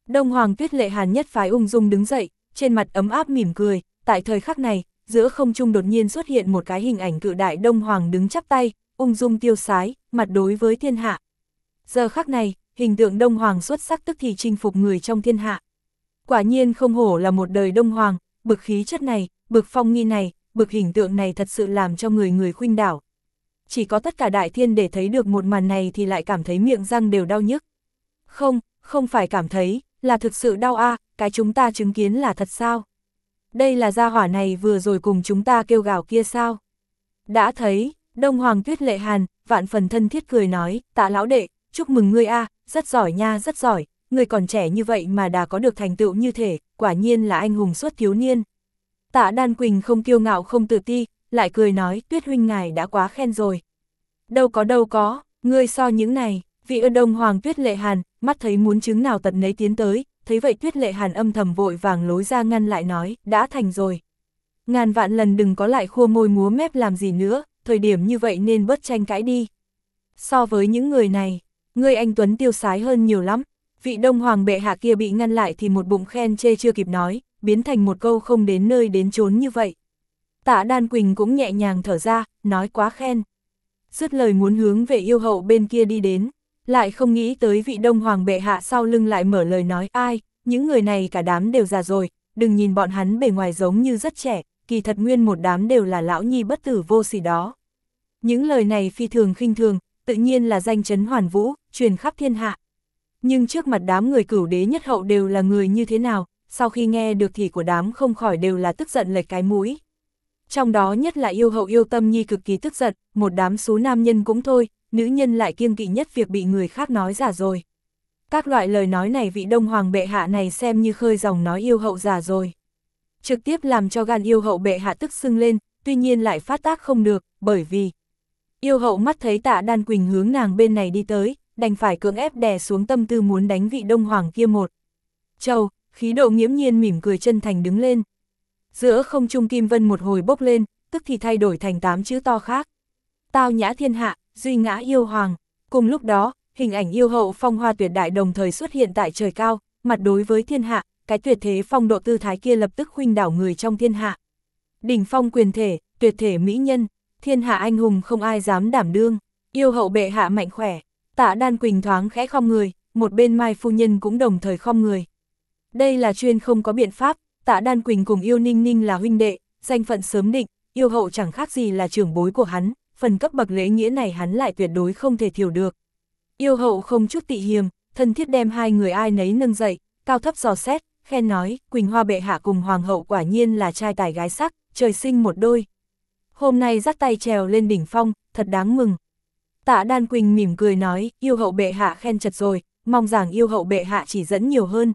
Đông Hoàng Tuyết Lệ Hàn nhất phái ung dung đứng dậy, trên mặt ấm áp mỉm cười, tại thời khắc này, giữa không trung đột nhiên xuất hiện một cái hình ảnh cự đại Đông Hoàng đứng chắp tay, ung dung tiêu sái, mặt đối với thiên hạ. Giờ khắc này, hình tượng Đông Hoàng xuất sắc tức thì chinh phục người trong thiên hạ. Quả nhiên không hổ là một đời Đông Hoàng, bực khí chất này, bực phong nghi này, bực hình tượng này thật sự làm cho người người khuynh đảo. Chỉ có tất cả đại thiên để thấy được một màn này thì lại cảm thấy miệng răng đều đau nhức. Không, không phải cảm thấy, là thực sự đau a, à, cái chúng ta chứng kiến là thật sao? Đây là gia hỏa này vừa rồi cùng chúng ta kêu gào kia sao? Đã thấy, Đông Hoàng Tuyết Lệ Hàn, vạn phần thân thiết cười nói, Tạ lão đệ, chúc mừng ngươi a, à, rất giỏi nha, rất giỏi, ngươi còn trẻ như vậy mà đã có được thành tựu như thể, quả nhiên là anh hùng suốt thiếu niên. Tạ Đan Quỳnh không kiêu ngạo không tự ti, lại cười nói, Tuyết huynh ngài đã quá khen rồi. Đâu có đâu có, ngươi so những này, vị ơ Đông Hoàng Tuyết Lệ Hàn, mắt thấy muốn chứng nào tật nấy tiến tới, thấy vậy Tuyết Lệ Hàn âm thầm vội vàng lối ra ngăn lại nói, đã thành rồi. Ngàn vạn lần đừng có lại khua môi múa mép làm gì nữa, thời điểm như vậy nên bớt tranh cãi đi. So với những người này, ngươi anh Tuấn tiêu sái hơn nhiều lắm, vị Đông Hoàng bệ hạ kia bị ngăn lại thì một bụng khen chê chưa kịp nói, biến thành một câu không đến nơi đến chốn như vậy. Tạ Đan Quỳnh cũng nhẹ nhàng thở ra, nói quá khen. Dứt lời muốn hướng về yêu hậu bên kia đi đến, lại không nghĩ tới vị Đông Hoàng bệ hạ sau lưng lại mở lời nói, ai, những người này cả đám đều già rồi, đừng nhìn bọn hắn bề ngoài giống như rất trẻ, kỳ thật nguyên một đám đều là lão nhi bất tử vô sỉ đó. Những lời này phi thường khinh thường, tự nhiên là danh chấn hoàn vũ, truyền khắp thiên hạ. Nhưng trước mặt đám người cửu đế nhất hậu đều là người như thế nào, sau khi nghe được thì của đám không khỏi đều là tức giận lệch cái mũi. Trong đó nhất là yêu hậu Yêu Tâm Nhi cực kỳ tức giận, một đám số nam nhân cũng thôi, nữ nhân lại kiêng kỵ nhất việc bị người khác nói giả rồi. Các loại lời nói này vị Đông Hoàng bệ hạ này xem như khơi dòng nói yêu hậu giả rồi. Trực tiếp làm cho gan yêu hậu bệ hạ tức sưng lên, tuy nhiên lại phát tác không được, bởi vì yêu hậu mắt thấy Tạ Đan Quỳnh hướng nàng bên này đi tới, đành phải cưỡng ép đè xuống tâm tư muốn đánh vị Đông Hoàng kia một trầu, khí độ nghiễm nhiên mỉm cười chân thành đứng lên. Giữa không trung kim vân một hồi bốc lên, tức thì thay đổi thành tám chữ to khác. Tao nhã thiên hạ, duy ngã yêu hoàng. Cùng lúc đó, hình ảnh yêu hậu phong hoa tuyệt đại đồng thời xuất hiện tại trời cao, mặt đối với thiên hạ, cái tuyệt thế phong độ tư thái kia lập tức khuynh đảo người trong thiên hạ. Đỉnh phong quyền thể, tuyệt thể mỹ nhân, thiên hạ anh hùng không ai dám đảm đương, yêu hậu bệ hạ mạnh khỏe. Tạ Đan Quỳnh thoáng khẽ khom người, một bên Mai phu nhân cũng đồng thời khom người. Đây là chuyên không có biện pháp, Tạ Đan Quỳnh cùng Yêu Ninh Ninh là huynh đệ, danh phận sớm định, yêu hậu chẳng khác gì là trưởng bối của hắn, phần cấp bậc lễ nghĩa này hắn lại tuyệt đối không thể thiểu được. Yêu hậu không chút tị hiềm, thân thiết đem hai người ai nấy nâng dậy, cao thấp dò xét, khen nói, Quỳnh Hoa bệ hạ cùng hoàng hậu quả nhiên là trai tài gái sắc, trời sinh một đôi. Hôm nay dắt tay trèo lên đỉnh phong, thật đáng mừng. Tạ Đan Quỳnh mỉm cười nói, yêu hậu bệ hạ khen chật rồi, mong rằng yêu hậu bệ hạ chỉ dẫn nhiều hơn.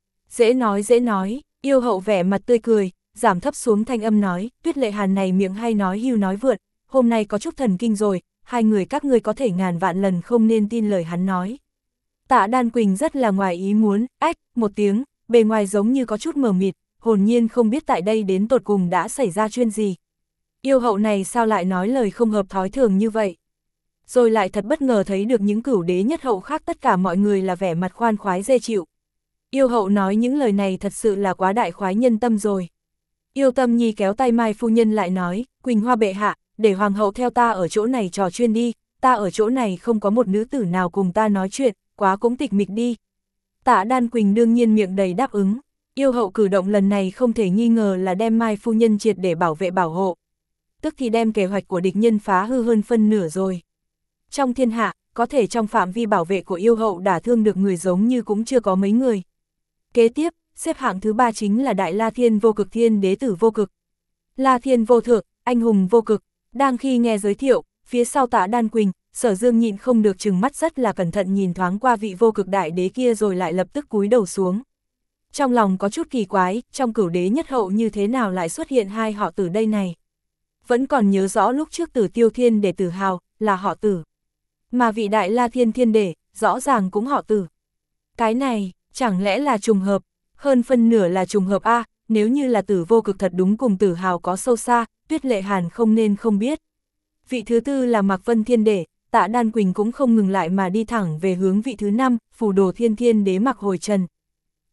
Dễ nói dễ nói, yêu hậu vẻ mặt tươi cười, giảm thấp xuống thanh âm nói, Tuyết Lệ Hàn này miệng hay nói hưu nói vượt, hôm nay có chút thần kinh rồi, hai người các ngươi có thể ngàn vạn lần không nên tin lời hắn nói. Tạ Đan Quỳnh rất là ngoài ý muốn, ách, một tiếng, bề ngoài giống như có chút mờ mịt, hồn nhiên không biết tại đây đến tột cùng đã xảy ra chuyện gì. Yêu hậu này sao lại nói lời không hợp thói thường như vậy? Rồi lại thật bất ngờ thấy được những cửu đế nhất hậu khác tất cả mọi người là vẻ mặt khoan khoái dễ chịu. Yêu hậu nói những lời này thật sự là quá đại khoái nhân tâm rồi. Yêu Tâm Nhi kéo tay Mai phu nhân lại nói, Quỳnh Hoa bệ hạ, để hoàng hậu theo ta ở chỗ này trò chuyện đi, ta ở chỗ này không có một nữ tử nào cùng ta nói chuyện, quá cũng tịch mịch đi. Tạ Đan Quỳnh đương nhiên miệng đầy đáp ứng, yêu hậu cử động lần này không thể nghi ngờ là đem Mai phu nhân triệt để bảo vệ bảo hộ. Tức thì đem kế hoạch của địch nhân phá hư hơn phân nửa rồi. Trong thiên hạ, có thể trong phạm vi bảo vệ của yêu hậu đả thương được người giống như cũng chưa có mấy người. Kế tiếp, xếp hạng thứ ba chính là Đại La Thiên Vô Cực Thiên Đế Tử Vô Cực. La Thiên vô thượng, anh hùng vô cực. Đang khi nghe giới thiệu, phía sau Tạ Đan Quỳnh, Sở Dương nhịn không được trừng mắt rất là cẩn thận nhìn thoáng qua vị vô cực đại đế kia rồi lại lập tức cúi đầu xuống. Trong lòng có chút kỳ quái, trong cửu đế nhất hậu như thế nào lại xuất hiện hai họ Tử đây này. Vẫn còn nhớ rõ lúc trước Tử Tiêu Thiên Đế Tử Hào là họ Tử. Mà vị Đại La Thiên Thiên Đế rõ ràng cũng họ Tử. Cái này, chẳng lẽ là trùng hợp? Hơn phân nửa là trùng hợp a, nếu như là Tử Vô Cực thật đúng cùng Tử Hào có sâu xa, Tuyết Lệ Hàn không nên không biết. Vị thứ tư là Mạc Vân Thiên Đế, Tạ Đan Quỳnh cũng không ngừng lại mà đi thẳng về hướng vị thứ năm, Phù Đồ Thiên Thiên Đế Mạc Hồi Trần.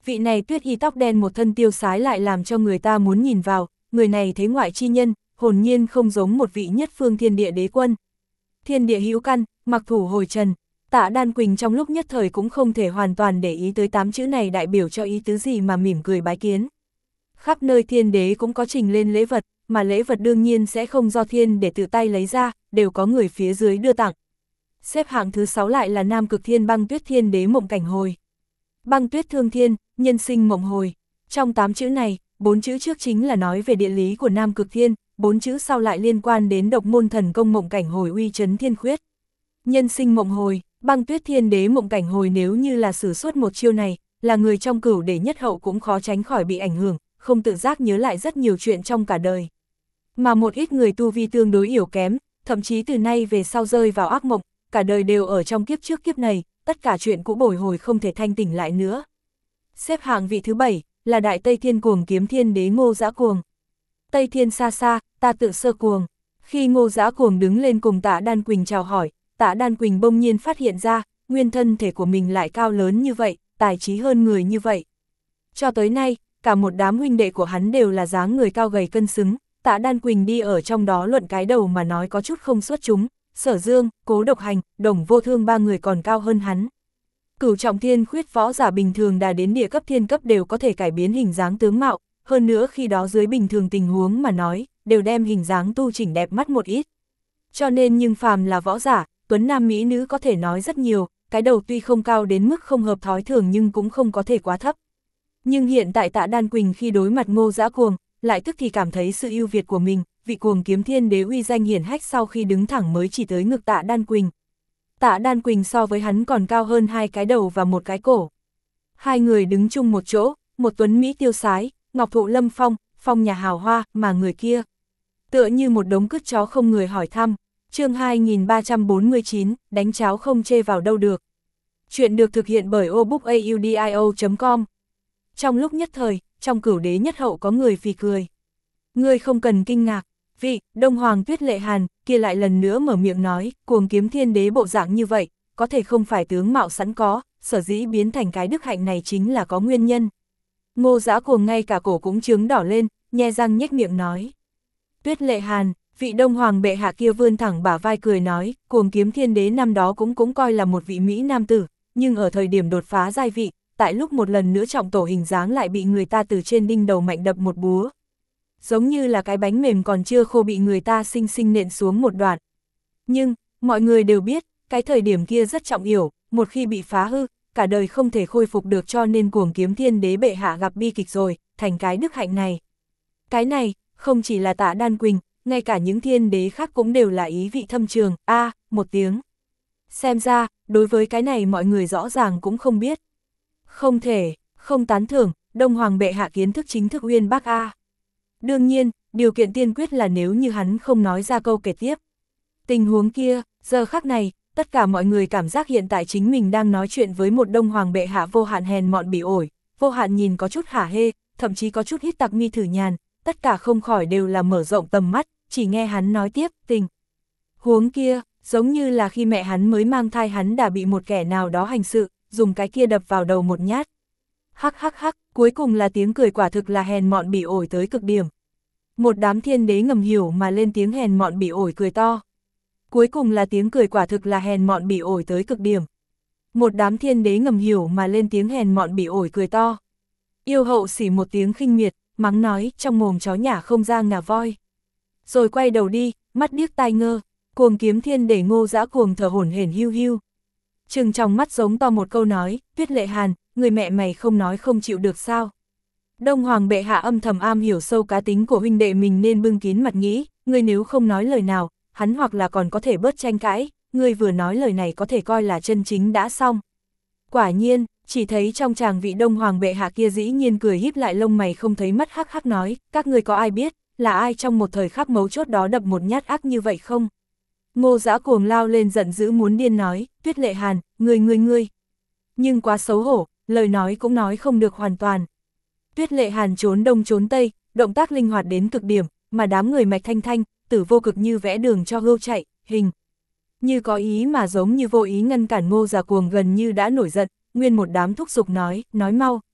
Vị này Tuyết y tóc đen một thân tiêu sái lại làm cho người ta muốn nhìn vào, người này thế ngoại chi nhân, hồn nhiên không giống một vị nhất phương thiên địa đế quân. Thiên địa hữu căn, mặc thủ hồi trần. Tạ Đan Quỳnh trong lúc nhất thời cũng không thể hoàn toàn để ý tới tám chữ này đại biểu cho ý tứ gì mà mỉm cười bái kiến. Khắp nơi thiên đế cũng có trình lên lễ vật, mà lễ vật đương nhiên sẽ không do thiên để tự tay lấy ra, đều có người phía dưới đưa tặng. Xếp hạng thứ sáu lại là Nam Cực Thiên Băng Tuyết Thiên Đế Mộng Cảnh Hồi. Băng Tuyết Thương Thiên, nhân sinh mộng hồi. Trong tám chữ này, bốn chữ trước chính là nói về địa lý của Nam Cực Thiên, bốn chữ sau lại liên quan đến độc môn thần công Mộng Cảnh Hồi uy chấn thiên khuyết. Nhân sinh mộng hồi, Băng Tuyết Thiên Đế Mộng Cảnh Hồi nếu như là sử xuất một chiêu này, là người trong cửu đế nhất hậu cũng khó tránh khỏi bị ảnh hưởng, không tự giác nhớ lại rất nhiều chuyện trong cả đời. Mà một ít người tu vi tương đối yếu kém, thậm chí từ nay về sau rơi vào ác mộng, cả đời đều ở trong kiếp trước kiếp này, tất cả chuyện cũ bồi hồi không thể thanh tỉnh lại nữa. Xếp hạng vị thứ bảy là Đại Tây Thiên Cuồng Kiếm Thiên Đế Ngô Dã Cuồng. Tây Thiên xa xa, ta tự sơ cuồng. Khi Ngô Dã Cuồng đứng lên cùng Tạ Đan Quỳnh chào hỏi, Tạ Đan Quỳnh bỗng nhiên phát hiện ra, nguyên thân thể của mình lại cao lớn như vậy, tài trí hơn người như vậy. Cho tới nay, cả một đám huynh đệ của hắn đều là dáng người cao gầy cân xứng, Tạ Đan Quỳnh đi ở trong đó luận cái đầu mà nói có chút không xuất chúng, Sở Dương, Cố Độc Hành, Đồng Vô Thương ba người còn cao hơn hắn. Cửu trọng thiên khuyết võ giả bình thường đã đến địa cấp thiên cấp đều có thể cải biến hình dáng tướng mạo, hơn nữa khi đó dưới bình thường tình huống mà nói, đều đem hình dáng tu chỉnh đẹp mắt một ít. Cho nên nhưng phàm là võ giả, tuấn nam mỹ nữ có thể nói rất nhiều, cái đầu tuy không cao đến mức không hợp thói thường nhưng cũng không có thể quá thấp. Nhưng hiện tại Tạ Đan Quỳnh khi đối mặt Ngô Dã Cuồng, lại tức thì cảm thấy sự ưu việt của mình, vị Cuồng Kiếm Thiên Đế uy danh hiển hách sau khi đứng thẳng mới chỉ tới ngực Tạ Đan Quỳnh. Tạ Đan Quỳnh so với hắn còn cao hơn hai cái đầu và một cái cổ. Hai người đứng chung một chỗ, một tuấn Mỹ tiêu sái, ngọc thụ lâm phong, phong nhà hào hoa, mà người kia tựa như một đống cứt chó không người hỏi thăm. Chương hai nghìn ba trăm bốn mươi chín, đánh cháo không chê vào đâu được. Chuyện được thực hiện bởi obookaudio chấm com. Trong lúc nhất thời, trong cửu đế nhất hậu có người phì cười. Ngươi không cần kinh ngạc, vị Đông Hoàng Tuyết Lệ Hàn kia lại lần nữa mở miệng nói, Cuồng Kiếm Thiên Đế bộ dạng như vậy, có thể không phải tướng mạo sẵn có, sở dĩ biến thành cái đức hạnh này chính là có nguyên nhân. Ngô Dã Cuồng ngay cả cổ cũng trướng đỏ lên, nhe răng nhếch miệng nói. Tuyết Lệ Hàn, vị Đông Hoàng bệ hạ kia vươn thẳng bả vai cười nói, Cuồng Kiếm Thiên Đế năm đó cũng cũng coi là một vị Mỹ nam tử, nhưng ở thời điểm đột phá giai vị, tại lúc một lần nữa trọng tổ hình dáng lại bị người ta từ trên đinh đầu mạnh đập một búa. Giống như là cái bánh mềm còn chưa khô bị người ta xinh xinh nện xuống một đoạn. Nhưng, mọi người đều biết, cái thời điểm kia rất trọng yểu, một khi bị phá hư, cả đời không thể khôi phục được cho nên Cuồng Kiếm Thiên Đế bệ hạ gặp bi kịch rồi, thành cái đức hạnh này. Cái này, không chỉ là Tạ Đan Quỳnh, ngay cả những thiên đế khác cũng đều là ý vị thâm trường, a à, một tiếng. Xem ra, đối với cái này mọi người rõ ràng cũng không biết. Không thể, không tán thưởng, Đông Hoàng bệ hạ kiến thức chính thức uyên bác a. Đương nhiên, điều kiện tiên quyết là nếu như hắn không nói ra câu kể tiếp. Tình huống kia, giờ khắc này, tất cả mọi người cảm giác hiện tại chính mình đang nói chuyện với một Đông Hoàng bệ hạ vô hạn hèn mọn bỉ ổi, vô hạn nhìn có chút hả hê, thậm chí có chút hít tặc mi thử nhàn, tất cả không khỏi đều là mở rộng tầm mắt, chỉ nghe hắn nói tiếp, tình huống kia, giống như là khi mẹ hắn mới mang thai hắn đã bị một kẻ nào đó hành sự, dùng cái kia đập vào đầu một nhát. Hắc hắc hắc, cuối cùng là tiếng cười quả thực là hèn mọn bỉ ổi tới cực điểm. Một đám thiên đế ngầm hiểu mà lên tiếng hèn mọn bỉ ổi cười to. Cuối cùng là tiếng cười quả thực là hèn mọn bỉ ổi tới cực điểm. Một đám thiên đế ngầm hiểu mà lên tiếng hèn mọn bỉ ổi cười to. Yêu hậu xỉ một tiếng khinh miệt, mắng nói trong mồm chó nhả không ra ngà voi. Rồi quay đầu đi, mắt điếc tai ngơ, Cuồng Kiếm Thiên để Ngô Dã Cuồng thở hổn hển hiu hiu. Trừng trong mắt giống to một câu nói, Tuyết Lệ Hàn, người mẹ mày không nói không chịu được sao. Đông Hoàng bệ hạ âm thầm am hiểu sâu cá tính của huynh đệ mình nên bưng kín mặt nghĩ, người nếu không nói lời nào, hắn hoặc là còn có thể bớt tranh cãi, người vừa nói lời này có thể coi là chân chính đã xong. Quả nhiên, chỉ thấy trong tràng vị Đông Hoàng bệ hạ kia dĩ nhiên cười híp lại lông mày không thấy mắt hắc hắc nói, các người có ai biết, là ai trong một thời khắc mấu chốt đó đập một nhát ác như vậy không? Ngô Dã Cuồng lao lên giận dữ muốn điên nói, Tuyết Lệ Hàn, ngươi ngươi ngươi. Nhưng quá xấu hổ, lời nói cũng nói không được hoàn toàn. Tuyết Lệ Hàn trốn đông trốn tây, động tác linh hoạt đến cực điểm, mà đám người mạch thanh thanh, tử vô cực như vẽ đường cho hươu chạy, hình như có ý mà giống như vô ý ngăn cản Ngô Dã Cuồng gần như đã nổi giận, nguyên một đám thúc giục nói, nói mau,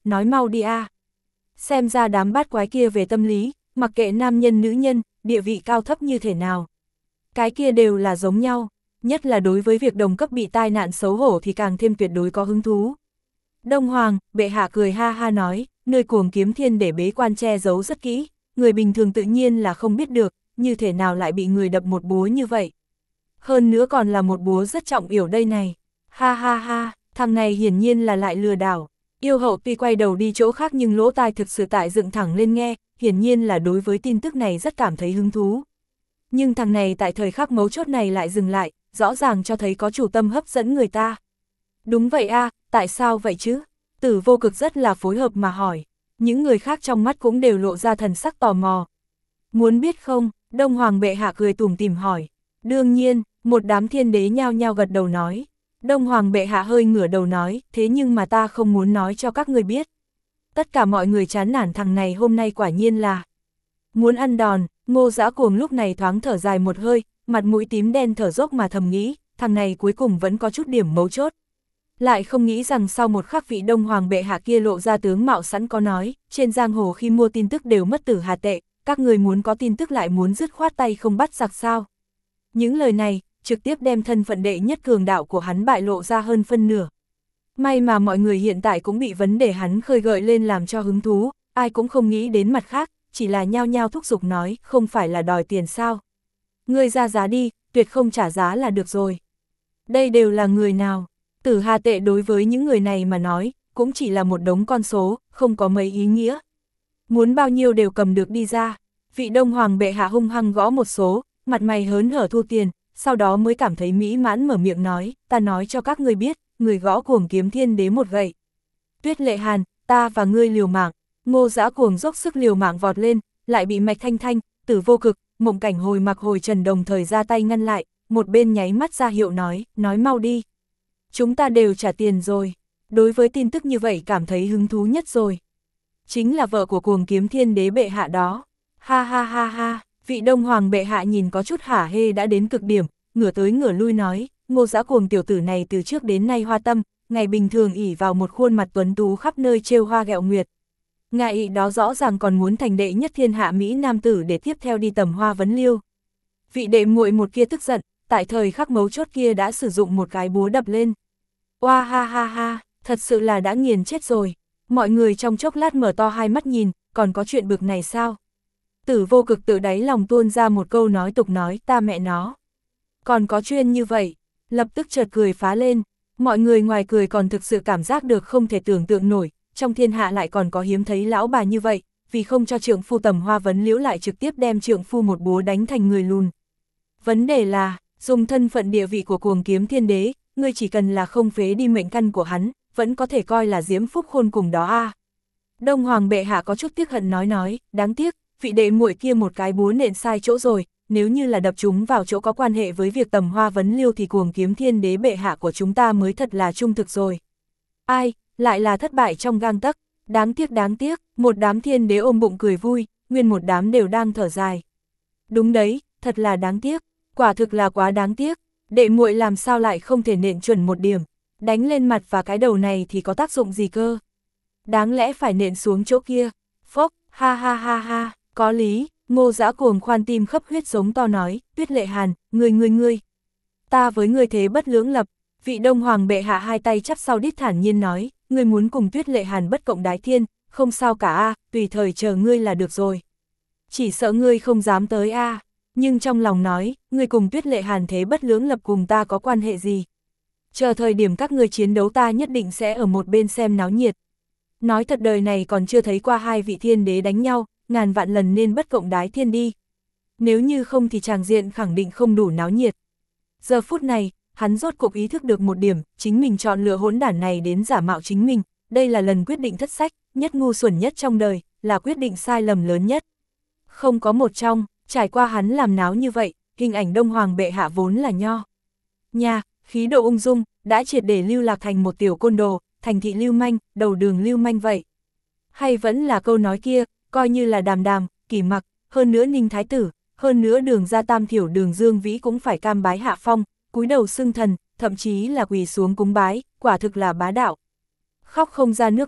nói mau đi a. Xem ra đám bát quái kia về tâm lý, mặc kệ nam nhân nữ nhân, địa vị cao thấp như thế nào. Cái kia đều là giống nhau, nhất là đối với việc đồng cấp bị tai nạn xấu hổ thì càng thêm tuyệt đối có hứng thú. Đông Hoàng, bệ hạ cười ha ha nói, nơi Cuồng Kiếm Thiên để bế quan che giấu rất kỹ, người bình thường tự nhiên là không biết được, như thế nào lại bị người đập một búa như vậy. Hơn nữa còn là một búa rất trọng yểu đây này. Ha ha ha, thằng này hiển nhiên là lại lừa đảo. Yêu hậu tuy quay đầu đi chỗ khác nhưng lỗ tai thực sự tại dựng thẳng lên nghe, hiển nhiên là đối với tin tức này rất cảm thấy hứng thú. Nhưng thằng này tại thời khắc mấu chốt này lại dừng lại, rõ ràng cho thấy có chủ tâm hấp dẫn người ta. Đúng vậy a, tại sao vậy chứ? Tử Vô Cực rất là phối hợp mà hỏi. Những người khác trong mắt cũng đều lộ ra thần sắc tò mò. Muốn biết không? Đông Hoàng bệ hạ cười tủm tỉm hỏi. Đương nhiên, một đám thiên đế nhao nhao gật đầu nói. Đông Hoàng bệ hạ hơi ngửa đầu nói, thế nhưng mà ta không muốn nói cho các người biết. Tất cả mọi người chán nản thằng này hôm nay quả nhiên là muốn ăn đòn. Ngô Dã Cuồng lúc này thoáng thở dài một hơi, mặt mũi tím đen thở dốc mà thầm nghĩ, thằng này cuối cùng vẫn có chút điểm mấu chốt. Lại không nghĩ rằng sau một khắc vị Đông Hoàng bệ hạ kia lộ ra tướng mạo sẵn có nói, trên giang hồ khi mua tin tức đều mất tử hà tệ, các người muốn có tin tức lại muốn dứt khoát tay không bắt giặc sao. Những lời này, trực tiếp đem thân phận đệ nhất cường đạo của hắn bại lộ ra hơn phân nửa. May mà mọi người hiện tại cũng bị vấn đề hắn khơi gợi lên làm cho hứng thú, ai cũng không nghĩ đến mặt khác, chỉ là nhao nhao thúc giục nói, không phải là đòi tiền sao. Ngươi ra giá đi, tuyệt không trả giá là được rồi. Đây đều là người nào? Tử hà tệ đối với những người này mà nói, cũng chỉ là một đống con số, không có mấy ý nghĩa. Muốn bao nhiêu đều cầm được đi ra. Vị Đông Hoàng bệ hạ hung hăng gõ một số, mặt mày hớn hở thu tiền, sau đó mới cảm thấy mỹ mãn mở miệng nói, ta nói cho các ngươi biết, người gõ Cuồng Kiếm Thiên đế một gậy. Tuyết Lệ Hàn, ta và ngươi liều mạng. Ngô Dã Cuồng dốc sức liều mạng vọt lên, lại bị Mạch Thanh Thanh, Tử Vô Cực, Mộng Cảnh Hồi Mặc Hồi Trần đồng thời ra tay ngăn lại, một bên nháy mắt ra hiệu nói, nói mau đi. Chúng ta đều trả tiền rồi. Đối với tin tức như vậy cảm thấy hứng thú nhất rồi. Chính là vợ của Cuồng Kiếm Thiên đế bệ hạ đó. Ha ha ha ha, vị Đông Hoàng bệ hạ nhìn có chút hả hê đã đến cực điểm, ngửa tới ngửa lui nói, Ngô Dã Cuồng tiểu tử này từ trước đến nay hoa tâm, ngày bình thường ỷ vào một khuôn mặt tuấn tú khắp nơi trêu hoa ghẹo nguyệt. Ngài đó rõ ràng còn muốn thành đệ nhất thiên hạ Mỹ nam tử để tiếp theo đi tầm hoa vấn liêu. Vị đệ muội một kia tức giận, tại thời khắc mấu chốt kia đã sử dụng một cái búa đập lên. Oa ha ha ha, thật sự là đã nghiền chết rồi. Mọi người trong chốc lát mở to hai mắt nhìn, còn có chuyện bực này sao? Tử Vô Cực tự đáy lòng tuôn ra một câu nói tục nói, ta mẹ nó. Còn có chuyên như vậy, lập tức chợt cười phá lên. Mọi người ngoài cười còn thực sự cảm giác được không thể tưởng tượng nổi, trong thiên hạ lại còn có hiếm thấy lão bà như vậy, vì không cho trượng phu tầm hoa vấn liễu lại trực tiếp đem trượng phu một búa đánh thành người lùn. Vấn đề là, dùng thân phận địa vị của Cuồng Kiếm Thiên đế, ngươi chỉ cần là không phế đi mệnh căn của hắn, vẫn có thể coi là diễm phúc khôn cùng đó a. À. Đông Hoàng bệ hạ có chút tiếc hận nói nói, đáng tiếc, vị đệ muội kia một cái búa nện sai chỗ rồi, nếu như là đập chúng vào chỗ có quan hệ với việc tầm hoa vấn liêu thì Cuồng Kiếm Thiên đế bệ hạ của chúng ta mới thật là trung thực rồi. Ai, lại là thất bại trong gang tấc, đáng tiếc đáng tiếc, một đám thiên đế ôm bụng cười vui, nguyên một đám đều đang thở dài. Đúng đấy, thật là đáng tiếc, quả thực là quá đáng tiếc, đệ muội làm sao lại không thể nện chuẩn một điểm, đánh lên mặt và cái đầu này thì có tác dụng gì cơ. Đáng lẽ phải nện xuống chỗ kia, phốc, ha ha ha ha, có lý. Ngô Dã Cuồng khoan tim khấp huyết giống to nói, Tuyết Lệ Hàn, ngươi ngươi ngươi. Ta với ngươi thế bất lưỡng lập, vị Đông Hoàng bệ hạ hai tay chắp sau đít thản nhiên nói, ngươi muốn cùng Tuyết Lệ Hàn bất cộng đái thiên, không sao cả a, tùy thời chờ ngươi là được rồi. Chỉ sợ ngươi không dám tới a, à. Nhưng trong lòng nói, ngươi cùng Tuyết Lệ Hàn thế bất lưỡng lập cùng ta có quan hệ gì. Chờ thời điểm các ngươi chiến đấu ta nhất định sẽ ở một bên xem náo nhiệt. Nói thật đời này còn chưa thấy qua hai vị thiên đế đánh nhau, ngàn vạn lần nên bất cộng đái thiên đi. Nếu như không thì tràng diện khẳng định không đủ náo nhiệt. Giờ phút này, hắn rốt cuộc ý thức được một điểm, chính mình chọn lựa hỗn đản này đến giả mạo chính mình, đây là lần quyết định thất sách, nhất ngu xuẩn nhất trong đời, là quyết định sai lầm lớn nhất. Không có một trong, trải qua hắn làm náo như vậy, hình ảnh Đông Hoàng bệ hạ vốn là nho nha, khí độ ung dung, đã triệt để lưu lạc thành một tiểu côn đồ, thành thị lưu manh, đầu đường lưu manh vậy. Hay vẫn là câu nói kia, coi như là Đàm Đàm, Kỷ Mặc, hơn nữa Ninh Thái Tử, hơn nữa Đường Gia Tam Thiểu Đường Dương Vĩ cũng phải cam bái hạ phong, cúi đầu xưng thần, thậm chí là quỳ xuống cúng bái, quả thực là bá đạo. Khóc không ra nước mắt,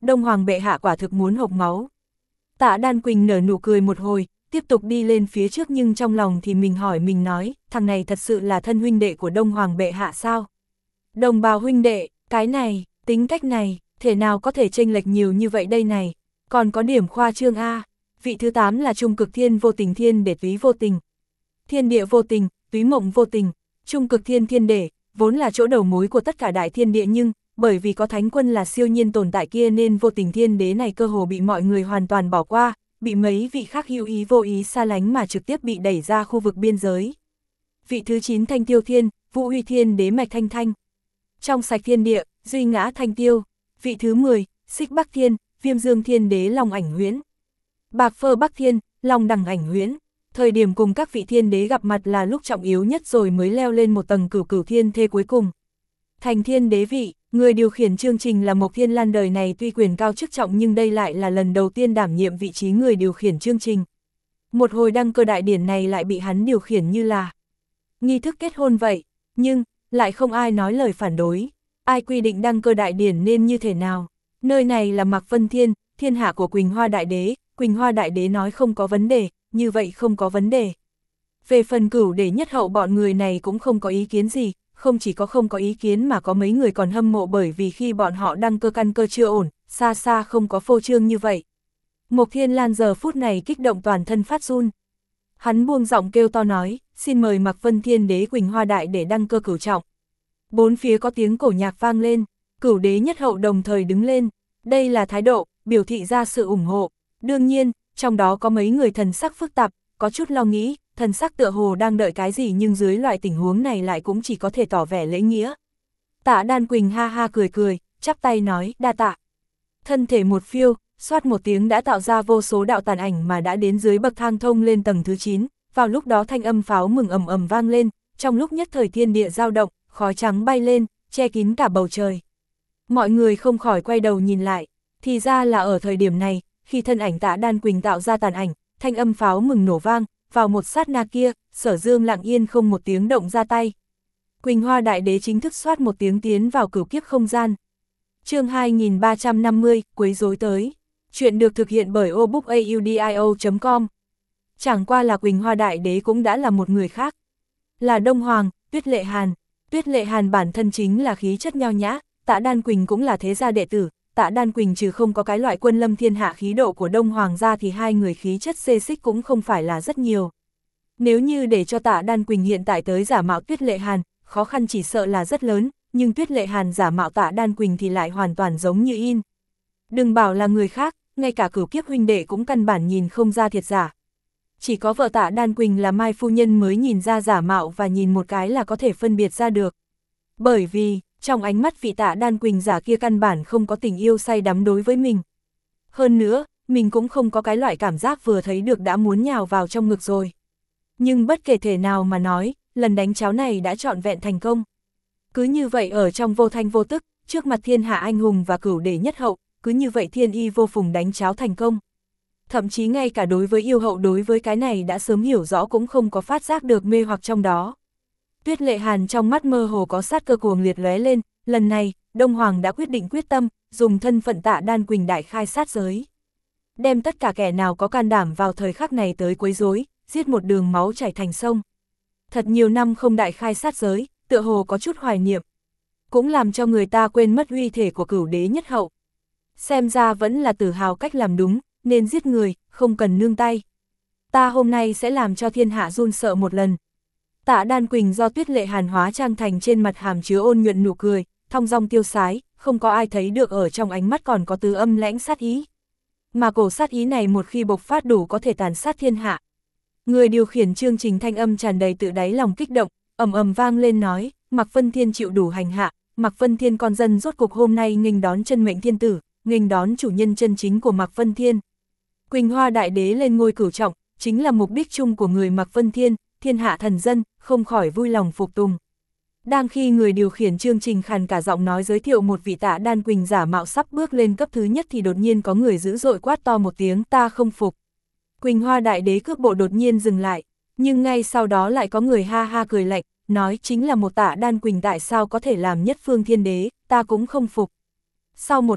Đông Hoàng bệ hạ quả thực muốn hộc máu. Tạ Đan Quỳnh nở nụ cười một hồi, tiếp tục đi lên phía trước nhưng trong lòng thì mình hỏi mình nói, thằng này thật sự là thân huynh đệ của Đông Hoàng bệ hạ sao? Đồng bào huynh đệ, cái này, tính cách này, thể nào có thể chênh lệch nhiều như vậy đây này, còn có điểm khoa trương A. Vị thứ tám là trung cực thiên vô tình thiên để túy vô tình. Thiên địa vô tình, túy mộng vô tình, trung cực thiên thiên để, vốn là chỗ đầu mối của tất cả đại thiên địa nhưng, bởi vì có thánh quân là siêu nhiên tồn tại kia nên vô tình thiên đế này cơ hồ bị mọi người hoàn toàn bỏ qua, bị mấy vị khác hữu ý vô ý xa lánh mà trực tiếp bị đẩy ra khu vực biên giới. Vị thứ chín thanh tiêu thiên, vũ huy thiên đế mạch thanh thanh. Trong sạch thiên địa, duy ngã thanh tiêu. Vị thứ mười, xích bắc thiên, viêm dương thiên đế long ảnh huyễn. Bạc phơ bắc thiên, long đằng ảnh huyễn. Thời điểm cùng các vị thiên đế gặp mặt là lúc trọng yếu nhất rồi mới leo lên một tầng cửu cửu thiên thê cuối cùng. Thành thiên đế vị, người điều khiển chương trình là Mộc Thiên Lan, đời này tuy quyền cao chức trọng nhưng đây lại là lần đầu tiên đảm nhiệm vị trí người điều khiển chương trình. Một hồi đăng cơ đại điển này lại bị hắn điều khiển như là nghi thức kết hôn vậy, nhưng lại không ai nói lời phản đối. Ai quy định đăng cơ đại điển nên như thế nào? Nơi này là Mạc Vân Thiên, thiên hạ của Quỳnh Hoa Đại Đế, Quỳnh Hoa Đại Đế nói không có vấn đề, như vậy không có vấn đề. Về phần cửu đế nhất hậu bọn người này cũng không có ý kiến gì, không chỉ có không có ý kiến mà có mấy người còn hâm mộ bởi vì khi bọn họ đăng cơ căn cơ chưa ổn, xa xa không có phô trương như vậy. Mộc Thiên Lan giờ phút này kích động toàn thân phát run. Hắn buông giọng kêu to nói, xin mời Mạc Vân Thiên đế Quỳnh Hoa Đại để đăng cơ cửu trọng. Bốn phía có tiếng cổ nhạc vang lên, cửu đế nhất hậu đồng thời đứng lên, đây là thái độ, biểu thị ra sự ủng hộ. Đương nhiên, trong đó có mấy người thần sắc phức tạp, có chút lo nghĩ, thần sắc tựa hồ đang đợi cái gì nhưng dưới loại tình huống này lại cũng chỉ có thể tỏ vẻ lễ nghĩa. Tạ Đan Quỳnh ha ha cười cười, chắp tay nói, đa tạ. Thân thể một phiêu, xoát một tiếng đã tạo ra vô số đạo tàn ảnh mà đã đến dưới bậc thang thông lên tầng thứ chín, vào lúc đó thanh âm pháo mừng ầm ầm vang lên, trong lúc nhất thời thiên địa dao động, khói trắng bay lên, che kín cả bầu trời. Mọi người không khỏi quay đầu nhìn lại, thì ra là ở thời điểm này, khi thân ảnh Tạ Đan Quỳnh tạo ra tàn ảnh, thanh âm pháo mừng nổ vang, vào một sát na kia, Sở Dương lặng yên không một tiếng động ra tay. Quỳnh Hoa Đại Đế chính thức xoát một tiếng tiến vào cửu kiếp không gian. Chương hai nghìn ba trăm năm mươi, quấy rối tới. Chuyện được thực hiện bởi obookaudio chấm com. Chẳng qua là Quỳnh Hoa Đại Đế cũng đã là một người khác. Là Đông Hoàng, Tuyết Lệ Hàn. Tuyết Lệ Hàn bản thân chính là khí chất nho nhã, Tạ Đan Quỳnh cũng là thế gia đệ tử. Tạ Đan Quỳnh trừ không có cái loại quân lâm thiên hạ khí độ của Đông Hoàng gia thì hai người khí chất xê xích cũng không phải là rất nhiều. Nếu như để cho Tạ Đan Quỳnh hiện tại tới giả mạo Tuyết Lệ Hàn, khó khăn chỉ sợ là rất lớn, nhưng Tuyết Lệ Hàn giả mạo Tạ Đan Quỳnh thì lại hoàn toàn giống như in. Đừng bảo là người khác, ngay cả cửu kiếp huynh đệ cũng căn bản nhìn không ra thiệt giả. Chỉ có vợ Tạ Đan Quỳnh là Mai Phu Nhân mới nhìn ra giả mạo và nhìn một cái là có thể phân biệt ra được. Bởi vì, trong ánh mắt vị Tạ Đan Quỳnh giả kia căn bản không có tình yêu say đắm đối với mình. Hơn nữa, mình cũng không có cái loại cảm giác vừa thấy được đã muốn nhào vào trong ngực rồi. Nhưng bất kể thể nào mà nói, lần đánh cháo này đã trọn vẹn thành công. Cứ như vậy ở trong vô thanh vô tức, trước mặt thiên hạ anh hùng và cửu đế nhất hậu, cứ như vậy thiên y vô phùng đánh cháo thành công. Thậm chí ngay cả đối với yêu hậu đối với cái này đã sớm hiểu rõ cũng không có phát giác được mê hoặc trong đó. Tuyết Lệ Hàn trong mắt mơ hồ có sát cơ cuồng liệt lóe lên, lần này, Đông Hoàng đã quyết định quyết tâm, dùng thân phận Tạ Đan Quỳnh đại khai sát giới. Đem tất cả kẻ nào có can đảm vào thời khắc này tới quấy rối, giết một đường máu chảy thành sông. Thật nhiều năm không đại khai sát giới, tựa hồ có chút hoài niệm. Cũng làm cho người ta quên mất uy thể của cửu đế nhất hậu. Xem ra vẫn là tự hào cách làm đúng, nên giết người, không cần nương tay. Ta hôm nay sẽ làm cho thiên hạ run sợ một lần. Tạ Đan Quỳnh do Tuyết Lệ Hàn hóa trang thành trên mặt hàm chứa ôn nhuận nụ cười, thong dong tiêu sái, không có ai thấy được ở trong ánh mắt còn có tứ âm lãnh sát ý. Mà cổ sát ý này một khi bộc phát đủ có thể tàn sát thiên hạ. Người điều khiển chương trình thanh âm tràn đầy tự đáy lòng kích động, ầm ầm vang lên nói, Mạc Vân Thiên chịu đủ hành hạ, Mạc Vân Thiên con dân rốt cục hôm nay nghênh đón chân mệnh thiên tử, nghênh đón chủ nhân chân chính của Mạc Vân Thiên. Quỳnh Hoa Đại Đế lên ngôi cửu trọng, chính là mục đích chung của người Mạc Vân Thiên, thiên hạ thần dân, không khỏi vui lòng phục tùng. Đang khi người điều khiển chương trình khàn cả giọng nói giới thiệu một vị Tạ Đan Quỳnh giả mạo sắp bước lên cấp thứ nhất thì đột nhiên có người dữ dội quát to một tiếng, ta không phục. Quỳnh Hoa Đại Đế cước bộ đột nhiên dừng lại, nhưng ngay sau đó lại có người ha ha cười lạnh, nói chính là một Tạ Đan Quỳnh tại sao có thể làm nhất phương thiên đế, ta cũng không phục. Sau một khắc,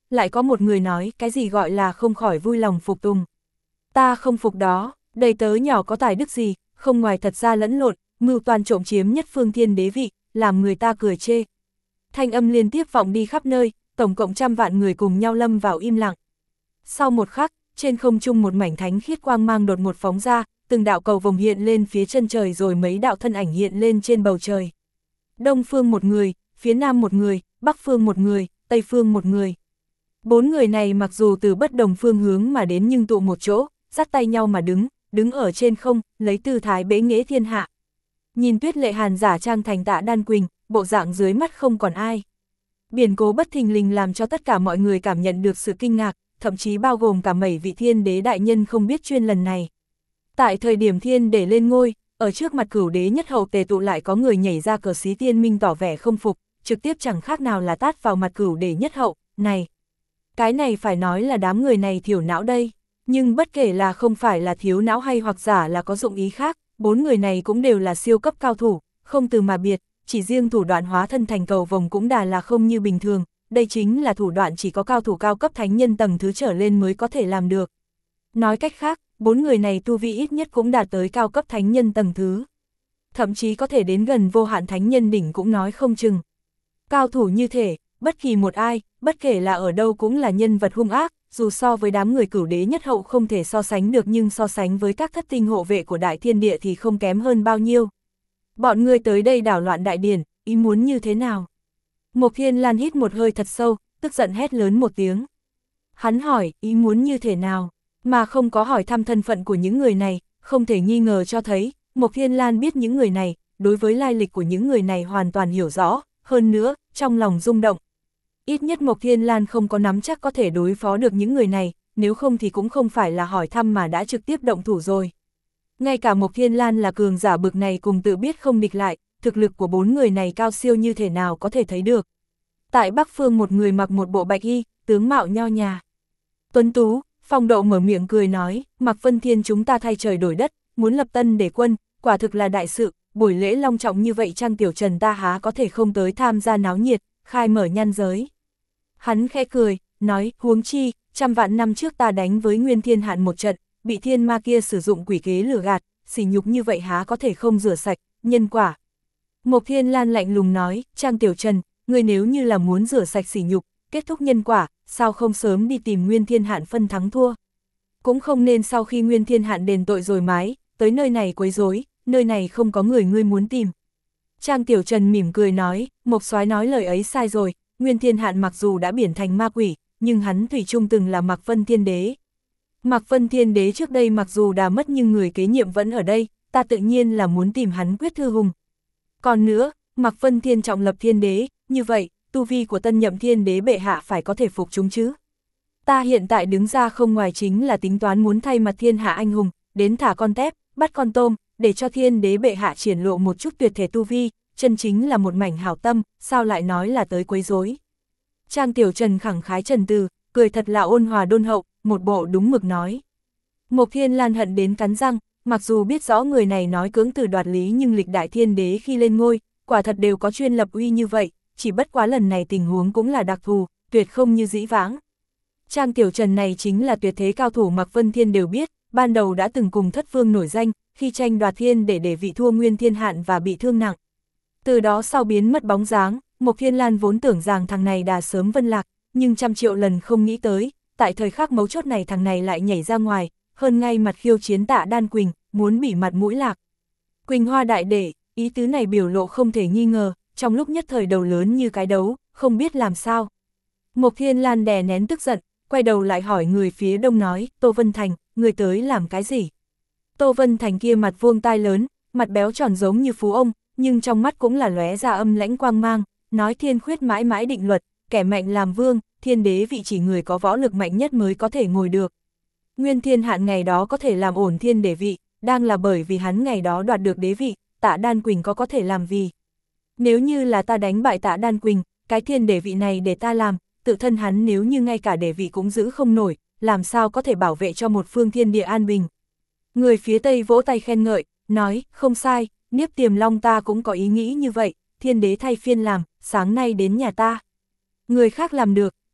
lại có một người nói cái gì gọi là không khỏi vui lòng phục tùng. Ta không phục đó, đầy tớ nhỏ có tài đức gì, không ngoài thật ra lẫn lộn, mưu toan trộm chiếm nhất phương thiên đế vị, làm người ta cười chê. Thanh âm liên tiếp vọng đi khắp nơi, tổng cộng trăm vạn người cùng nhau lâm vào im lặng. Sau một khắc, trên không trung một mảnh thánh khiết quang mang đột một phóng ra, từng đạo cầu vồng hiện lên phía chân trời rồi mấy đạo thân ảnh hiện lên trên bầu trời. Đông phương một người, phía nam một người, bắc phương một người, tây phương một người. Bốn người này mặc dù từ bất đồng phương hướng mà đến nhưng tụ một chỗ, dắt tay nhau mà đứng, đứng ở trên không, lấy tư thái bế nghễ thiên hạ. Nhìn Tuyết Lệ Hàn giả trang thành Tạ Đan Quỳnh, bộ dạng dưới mắt không còn ai. Biển cố bất thình lình làm cho tất cả mọi người cảm nhận được sự kinh ngạc, thậm chí bao gồm cả bảy vị thiên đế đại nhân không biết chuyên lần này. Tại thời điểm thiên để lên ngôi, ở trước mặt cửu đế nhất hậu tề tụ lại có người nhảy ra cờ xí tiên minh tỏ vẻ không phục, trực tiếp chẳng khác nào là tát vào mặt cửu đế nhất hậu, này. Cái này phải nói là đám người này thiểu não đây, nhưng bất kể là không phải là thiếu não hay hoặc giả là có dụng ý khác, bốn người này cũng đều là siêu cấp cao thủ, không từ mà biệt, chỉ riêng thủ đoạn hóa thân thành cầu vồng cũng đà là không như bình thường, đây chính là thủ đoạn chỉ có cao thủ cao cấp thánh nhân tầng thứ trở lên mới có thể làm được. Nói cách khác, bốn người này tu vi ít nhất cũng đạt tới cao cấp thánh nhân tầng thứ. Thậm chí có thể đến gần vô hạn thánh nhân đỉnh cũng nói không chừng. Cao thủ như thể, bất kỳ một ai, bất kể là ở đâu cũng là nhân vật hung ác, dù so với đám người cửu đế nhất hậu không thể so sánh được nhưng so sánh với các thất tinh hộ vệ của đại thiên địa thì không kém hơn bao nhiêu. Bọn người tới đây đảo loạn đại điển, ý muốn như thế nào? Mộc Thiên Lan hít một hơi thật sâu, tức giận hét lớn một tiếng. Hắn hỏi, ý muốn như thế nào? Mà không có hỏi thăm thân phận của những người này, không thể nghi ngờ cho thấy, Mộc Thiên Lan biết những người này, đối với lai lịch của những người này hoàn toàn hiểu rõ, hơn nữa, trong lòng rung động. Ít nhất Mộc Thiên Lan không có nắm chắc có thể đối phó được những người này, nếu không thì cũng không phải là hỏi thăm mà đã trực tiếp động thủ rồi. Ngay cả Mộc Thiên Lan là cường giả bực này cùng tự biết không địch lại, thực lực của bốn người này cao siêu như thế nào có thể thấy được. Tại Bắc Phương một người mặc một bộ bạch y, tướng mạo nho nhã. Tuấn tú, phong độ mở miệng cười nói, Mạc Vân Thiên chúng ta thay trời đổi đất, muốn lập tân để quân, quả thực là đại sự, buổi lễ long trọng như vậy Trang Tiểu Trần ta há có thể không tới tham gia náo nhiệt, khai mở nhan giới. Hắn khẽ cười, nói, huống chi, trăm vạn năm trước ta đánh với Nguyên Thiên Hạn một trận, bị thiên ma kia sử dụng quỷ kế lừa gạt, sỉ nhục như vậy há có thể không rửa sạch, nhân quả. Mộc Thiên Lan lạnh lùng nói, Trang Tiểu Trần, người nếu như là muốn rửa sạch sỉ nhục, kết thúc nhân quả, sao không sớm đi tìm Nguyên Thiên Hạn phân thắng thua. Cũng không nên sau khi Nguyên Thiên Hạn đền tội rồi mái, tới nơi này quấy rối, nơi này không có người ngươi muốn tìm. Trang Tiểu Trần mỉm cười nói, Mộc Soái nói lời ấy sai rồi, Nguyên Thiên Hạn mặc dù đã biển thành ma quỷ, nhưng hắn thủy chung từng là Mạc Vân Thiên Đế. Mạc Vân Thiên Đế trước đây mặc dù đã mất nhưng người kế nhiệm vẫn ở đây, ta tự nhiên là muốn tìm hắn quyết thư hùng. Còn nữa, Mạc Vân Thiên trọng lập Thiên Đế, như vậy, tu vi của tân nhậm Thiên Đế bệ hạ phải có thể phục chúng chứ. Ta hiện tại đứng ra không ngoài chính là tính toán muốn thay mặt thiên hạ anh hùng, đến thả con tép, bắt con tôm, để cho Thiên Đế bệ hạ triển lộ một chút tuyệt thể tu vi, chân chính là một mảnh hảo tâm, sao lại nói là tới quấy rối. Trang Tiểu Trần khẳng khái trần từ, cười thật là ôn hòa đôn hậu, một bộ đúng mực nói. Mộc Thiên Lan hận đến cắn răng, mặc dù biết rõ người này nói cưỡng từ đoạt lý nhưng lịch đại thiên đế khi lên ngôi, quả thật đều có chuyên lập uy như vậy, chỉ bất quá lần này tình huống cũng là đặc thù, tuyệt không như dĩ vãng. Trang Tiểu Trần này chính là tuyệt thế cao thủ Mạc Vân Thiên đều biết, ban đầu đã từng cùng thất vương nổi danh, khi tranh đoạt thiên để để vị thua Nguyên Thiên Hạn và bị thương nặng. Từ đó sau biến mất bóng dáng, Mộc Thiên Lan vốn tưởng rằng thằng này đã sớm vân lạc, nhưng trăm triệu lần không nghĩ tới, tại thời khắc mấu chốt này thằng này lại nhảy ra ngoài, hơn ngay mặt khiêu chiến Tạ Đan Quỳnh, muốn bị mặt mũi lạc. Quỳnh Hoa đại đệ, ý tứ này biểu lộ không thể nghi ngờ, trong lúc nhất thời đầu lớn như cái đấu, không biết làm sao. Mộc Thiên Lan đè nén tức giận, quay đầu lại hỏi người phía đông nói, Tô Vân Thành, người tới làm cái gì? Tô Vân Thành kia mặt vuông tai lớn, mặt béo tròn giống như phú ông, nhưng trong mắt cũng là lóe ra âm lãnh quang mang, nói thiên khuyết mãi mãi định luật, kẻ mạnh làm vương, thiên đế vị chỉ người có võ lực mạnh nhất mới có thể ngồi được. Nguyên Thiên Hạn ngày đó có thể làm ổn thiên đế vị, đang là bởi vì hắn ngày đó đoạt được đế vị, Tạ Đan Quỳnh có có thể làm vì. Nếu như là ta đánh bại Tạ Đan Quỳnh, cái thiên đế vị này để ta làm, tự thân hắn nếu như ngay cả đế vị cũng giữ không nổi, làm sao có thể bảo vệ cho một phương thiên địa an bình. Người phía Tây vỗ tay khen ngợi, nói, không sai, Niếp Tiềm Long ta cũng có ý nghĩ như vậy, thiên đế thay phiên làm, sáng nay đến nhà ta. Người khác làm được,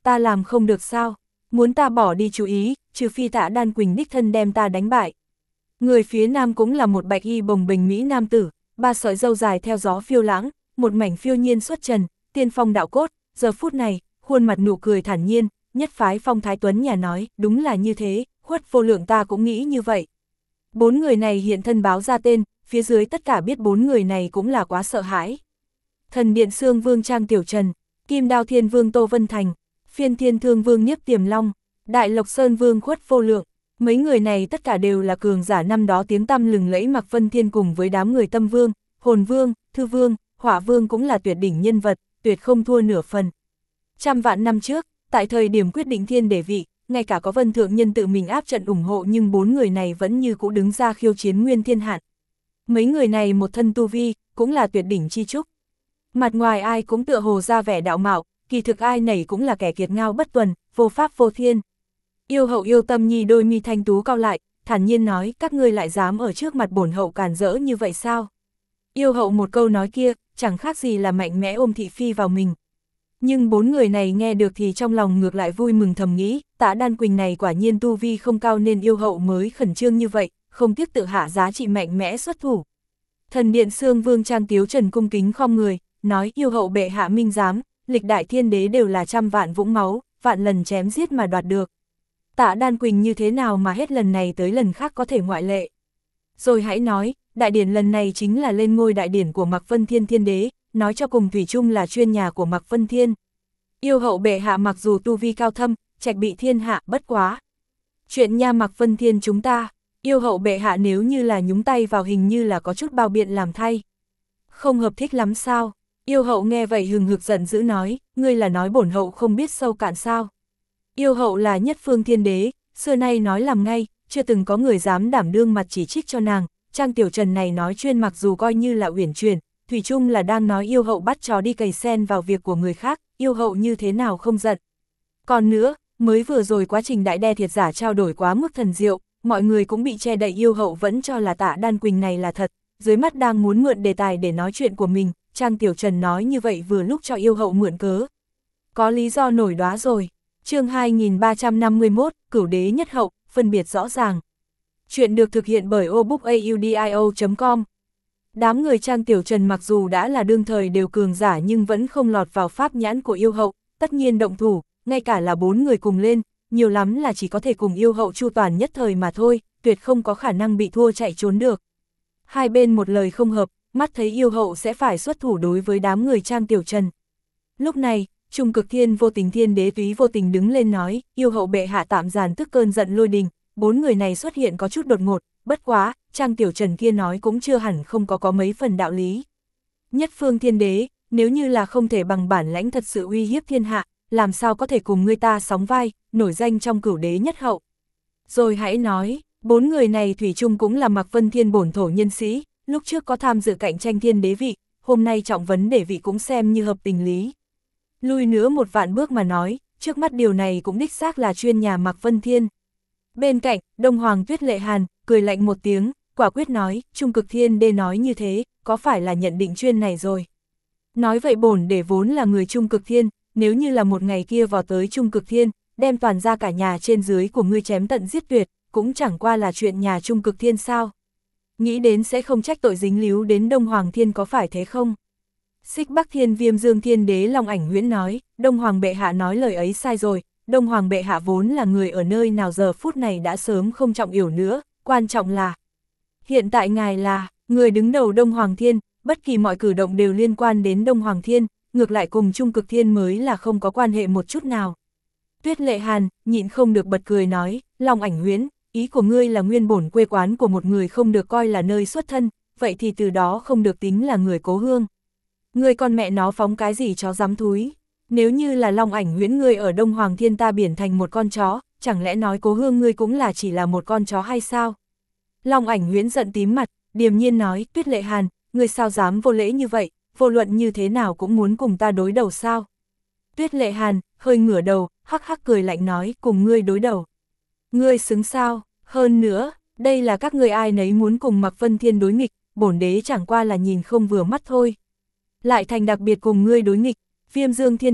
ta làm không được sao, muốn ta bỏ đi chú ý, trừ phi Tạ Đan Quỳnh đích thân đem ta đánh bại. Người phía nam cũng là một bạch y bồng bềnh mỹ nam tử, ba sợi râu dài theo gió phiêu lãng, một mảnh phiêu nhiên xuất trần, tiên phong đạo cốt, giờ phút này, khuôn mặt nụ cười thản nhiên, nhất phái phong thái tuấn nhà nói, đúng là như thế, Khuất Vô Lượng ta cũng nghĩ như vậy. Bốn người này hiện thân báo ra tên, phía dưới tất cả biết bốn người này cũng là quá sợ hãi. Thần Điện Xương Vương Trang Tiểu Trần, Kim Đao Thiên Vương Tô Vân Thành, Phiên Thiên Thương Vương Nhiếp Tiềm Long, Đại Lộc Sơn Vương Khuất Vô Lượng, mấy người này tất cả đều là cường giả năm đó tiếng tăm lừng lẫy Mạc Vân Thiên cùng với đám người Tâm Vương, Hồn Vương, Thư Vương, Hỏa Vương cũng là tuyệt đỉnh nhân vật, tuyệt không thua nửa phần. Trăm vạn năm trước, tại thời điểm quyết định thiên đế vị, ngay cả có Vân Thượng Nhân tự mình áp trận ủng hộ nhưng bốn người này vẫn như cũ đứng ra khiêu chiến Nguyên Thiên Hạn. Mấy người này một thân tu vi, cũng là tuyệt đỉnh chi trúc. Mặt ngoài ai cũng tựa hồ ra vẻ đạo mạo, kỳ thực ai nảy cũng là kẻ kiệt ngao bất tuần, vô pháp vô thiên. Yêu Hậu Yêu Tâm Nhi đôi mi thanh tú cao lại, thản nhiên nói, các ngươi lại dám ở trước mặt bổn hậu càn rỡ như vậy sao? Yêu Hậu một câu nói kia, chẳng khác gì là mạnh mẽ ôm thị phi vào mình. Nhưng bốn người này nghe được thì trong lòng ngược lại vui mừng thầm nghĩ, Tạ Đan Quỳnh này quả nhiên tu vi không cao nên Yêu Hậu mới khẩn trương như vậy, không tiếc tự hạ giá trị mạnh mẽ xuất thủ. Thần Điện Xương Vương Trang Tiếu Trần cung kính khom người, nói Yêu Hậu bệ hạ minh giám, lịch đại thiên đế đều là trăm vạn vũng máu, vạn lần chém giết mà đoạt được. Tạ Đan Quỳnh như thế nào mà hết lần này tới lần khác có thể ngoại lệ. Rồi hãy nói, đại điển lần này chính là lên ngôi đại điển của Mạc Vân Thiên Thiên Đế, nói cho cùng thủy chung là chuyên nhà của Mạc Vân Thiên. Yêu Hậu bệ hạ mặc dù tu vi cao thâm, trạch bị thiên hạ bất quá. Chuyện nha Mạc Vân Thiên chúng ta, Yêu Hậu bệ hạ nếu như là nhúng tay vào hình như là có chút bao biện làm thay. Không hợp thích lắm sao? Yêu Hậu nghe vậy hừng hực giận dữ nói, ngươi là nói bổn hậu không biết sâu cạn sao? Yêu Hậu là nhất phương thiên đế, xưa nay nói làm ngay, chưa từng có người dám đảm đương mặt chỉ trích cho nàng. Trang Tiểu Trần này nói chuyên mặc dù coi như là uyển chuyển, thủy chung là đang nói Yêu Hậu bắt chó đi cày sen vào việc của người khác, Yêu Hậu như thế nào không giận. Còn nữa, mới vừa rồi quá trình đại đe thiệt giả trao đổi quá mức thần diệu, mọi người cũng bị che đậy, Yêu Hậu vẫn cho là Tạ Đan Quỳnh này là thật, dưới mắt đang muốn mượn đề tài để nói chuyện của mình, Trang Tiểu Trần nói như vậy vừa lúc cho Yêu Hậu mượn cớ. Có lý do nổi đoá rồi. Chương hai nghìn ba trăm năm mươi mốt, Cửu Đế Nhất Hậu, phân biệt rõ ràng. Chuyện được thực hiện bởi obookaudio chấm com. Đám người Trang Tiểu Trần mặc dù đã là đương thời đều cường giả nhưng vẫn không lọt vào pháp nhãn của Yêu Hậu, tất nhiên động thủ, ngay cả là bốn người cùng lên, nhiều lắm là chỉ có thể cùng Yêu Hậu chu toàn nhất thời mà thôi, tuyệt không có khả năng bị thua chạy trốn được. Hai bên một lời không hợp, mắt thấy Yêu Hậu sẽ phải xuất thủ đối với đám người Trang Tiểu Trần. Lúc này, Trung Cực Thiên Vô Tình Thiên Đế Túy Vô Tình đứng lên nói, Yêu Hậu bệ hạ tạm giàn tức cơn giận lôi đình, bốn người này xuất hiện có chút đột ngột, bất quá, Trang Tiểu Trần kia nói cũng chưa hẳn không có có mấy phần đạo lý. Nhất phương thiên đế, nếu như là không thể bằng bản lãnh thật sự uy hiếp thiên hạ, làm sao có thể cùng người ta sóng vai, nổi danh trong Cửu Đế Nhất Hậu. Rồi hãy nói, bốn người này thủy chung cũng là Mạc Vân Thiên bổn thổ nhân sĩ, lúc trước có tham dự cạnh tranh thiên đế vị, hôm nay trọng vấn để vị cũng xem như hợp tình lý. Lui nữa một vạn bước mà nói, trước mắt điều này cũng đích xác là chuyên nhà Mạc Vân Thiên. Bên cạnh, Đông Hoàng Tuyết Lệ Hàn, cười lạnh một tiếng, quả quyết nói, Trung Cực Thiên Đế nói như thế, có phải là nhận định chuyên này rồi. Nói vậy bổn để vốn là người Trung Cực Thiên, nếu như là một ngày kia vào tới Trung Cực Thiên, đem toàn ra cả nhà trên dưới của ngươi chém tận giết tuyệt, cũng chẳng qua là chuyện nhà Trung Cực Thiên sao. Nghĩ đến sẽ không trách tội dính líu đến Đông Hoàng Thiên có phải thế không? Xích Bắc Thiên Viêm Dương Thiên Đế Long Ảnh Huyễn nói, Đông Hoàng bệ hạ nói lời ấy sai rồi, Đông Hoàng bệ hạ vốn là người ở nơi nào giờ phút này đã sớm không trọng yếu nữa, quan trọng là hiện tại ngài là người đứng đầu Đông Hoàng Thiên, bất kỳ mọi cử động đều liên quan đến Đông Hoàng Thiên, ngược lại cùng Trung Cực Thiên mới là không có quan hệ một chút nào. Tuyết Lệ Hàn nhịn không được bật cười nói, Long Ảnh Huyễn, ý của ngươi là nguyên bổn quê quán của một người không được coi là nơi xuất thân, vậy thì từ đó không được tính là người cố hương. Ngươi con mẹ nó phóng cái gì chó dám thúi, nếu như là Long Ảnh Huyễn ngươi ở Đông Hoàng Thiên ta biển thành một con chó, chẳng lẽ nói cố hương ngươi cũng là chỉ là một con chó hay sao? Long Ảnh Huyễn giận tím mặt, điềm nhiên nói, Tuyết Lệ Hàn, ngươi sao dám vô lễ như vậy, vô luận như thế nào cũng muốn cùng ta đối đầu sao? Tuyết Lệ Hàn, hơi ngửa đầu, hắc hắc cười lạnh nói, cùng ngươi đối đầu. Ngươi xứng sao, hơn nữa, đây là các ngươi ai nấy muốn cùng Mạc Vân Thiên đối nghịch, bổn đế chẳng qua là nhìn không vừa mắt thôi. Lại thành đặc biệt cùng ngươi đối nghịch, Viêm Dương Thiên Đế,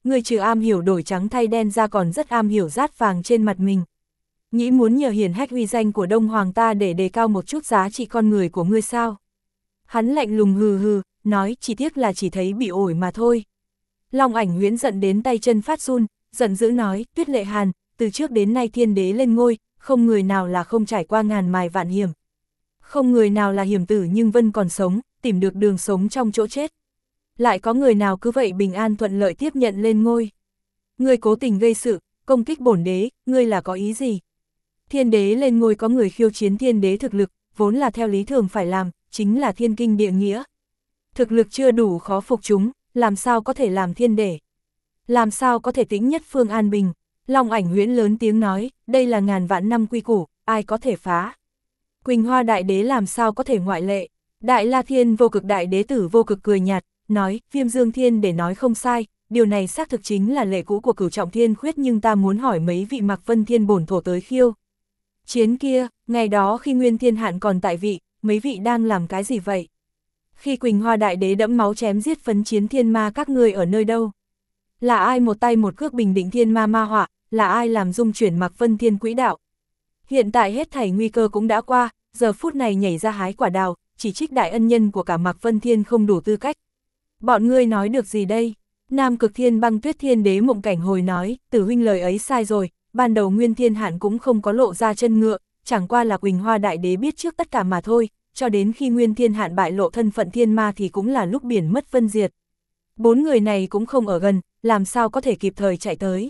ngươi trừ am hiểu đổi trắng thay đen ra còn rất am hiểu rát vàng trên mặt mình. Nghĩ muốn nhờ hiển hách uy danh của Đông Hoàng ta để đề cao một chút giá trị con người của ngươi sao? Hắn lạnh lùng hừ hừ, nói chỉ tiếc là chỉ thấy bị ổi mà thôi. Long Ảnh Huyễn giận đến tay chân phát run, giận dữ nói, Tuyết Lệ Hàn, từ trước đến nay thiên đế lên ngôi, không người nào là không trải qua ngàn mài vạn hiểm. Không người nào là hiểm tử nhưng vẫn còn sống, tìm được đường sống trong chỗ chết. Lại có người nào cứ vậy bình an thuận lợi tiếp nhận lên ngôi. Ngươi cố tình gây sự, công kích bổn đế, ngươi là có ý gì? Thiên đế lên ngôi có người khiêu chiến thiên đế thực lực, vốn là theo lý thường phải làm, chính là thiên kinh địa nghĩa. Thực lực chưa đủ khó phục chúng, làm sao có thể làm thiên đế? Làm sao có thể tĩnh nhất phương an bình? Long Ảnh Huyễn lớn tiếng nói, đây là ngàn vạn năm quy củ, ai có thể phá? Quỳnh Hoa Đại Đế làm sao có thể ngoại lệ? Đại La Thiên Vô Cực Đại Đế tử Vô Cực cười nhạt, nói, Viêm Dương Thiên để nói không sai, điều này xác thực chính là lệ cũ của Cửu Trọng Thiên Khuyết, nhưng ta muốn hỏi mấy vị Mạc Vân Thiên bổn thổ tới khiêu chiến kia, ngày đó khi Nguyên Thiên Hạn còn tại vị, mấy vị đang làm cái gì vậy? Khi Quỳnh Hoa Đại Đế đẫm máu chém giết phấn chiến thiên ma các ngươi ở nơi đâu? Là ai một tay một cước bình định thiên ma ma họa, là ai làm dung chuyển Mạc Vân Thiên quỹ đạo? Hiện tại hết thảy nguy cơ cũng đã qua, giờ phút này nhảy ra hái quả đào, chỉ trích đại ân nhân của cả Mạc Vân Thiên không đủ tư cách. Bọn ngươi nói được gì đây? Nam Cực Thiên Băng Tuyết Thiên Đế Mộng Cảnh Hồi nói, Tử huynh lời ấy sai rồi, ban đầu Nguyên Thiên Hạn cũng không có lộ ra chân ngựa, chẳng qua là Quỳnh Hoa Đại Đế biết trước tất cả mà thôi, cho đến khi Nguyên Thiên Hạn bại lộ thân phận thiên ma thì cũng là lúc biển mất vân diệt. Bốn người này cũng không ở gần, làm sao có thể kịp thời chạy tới.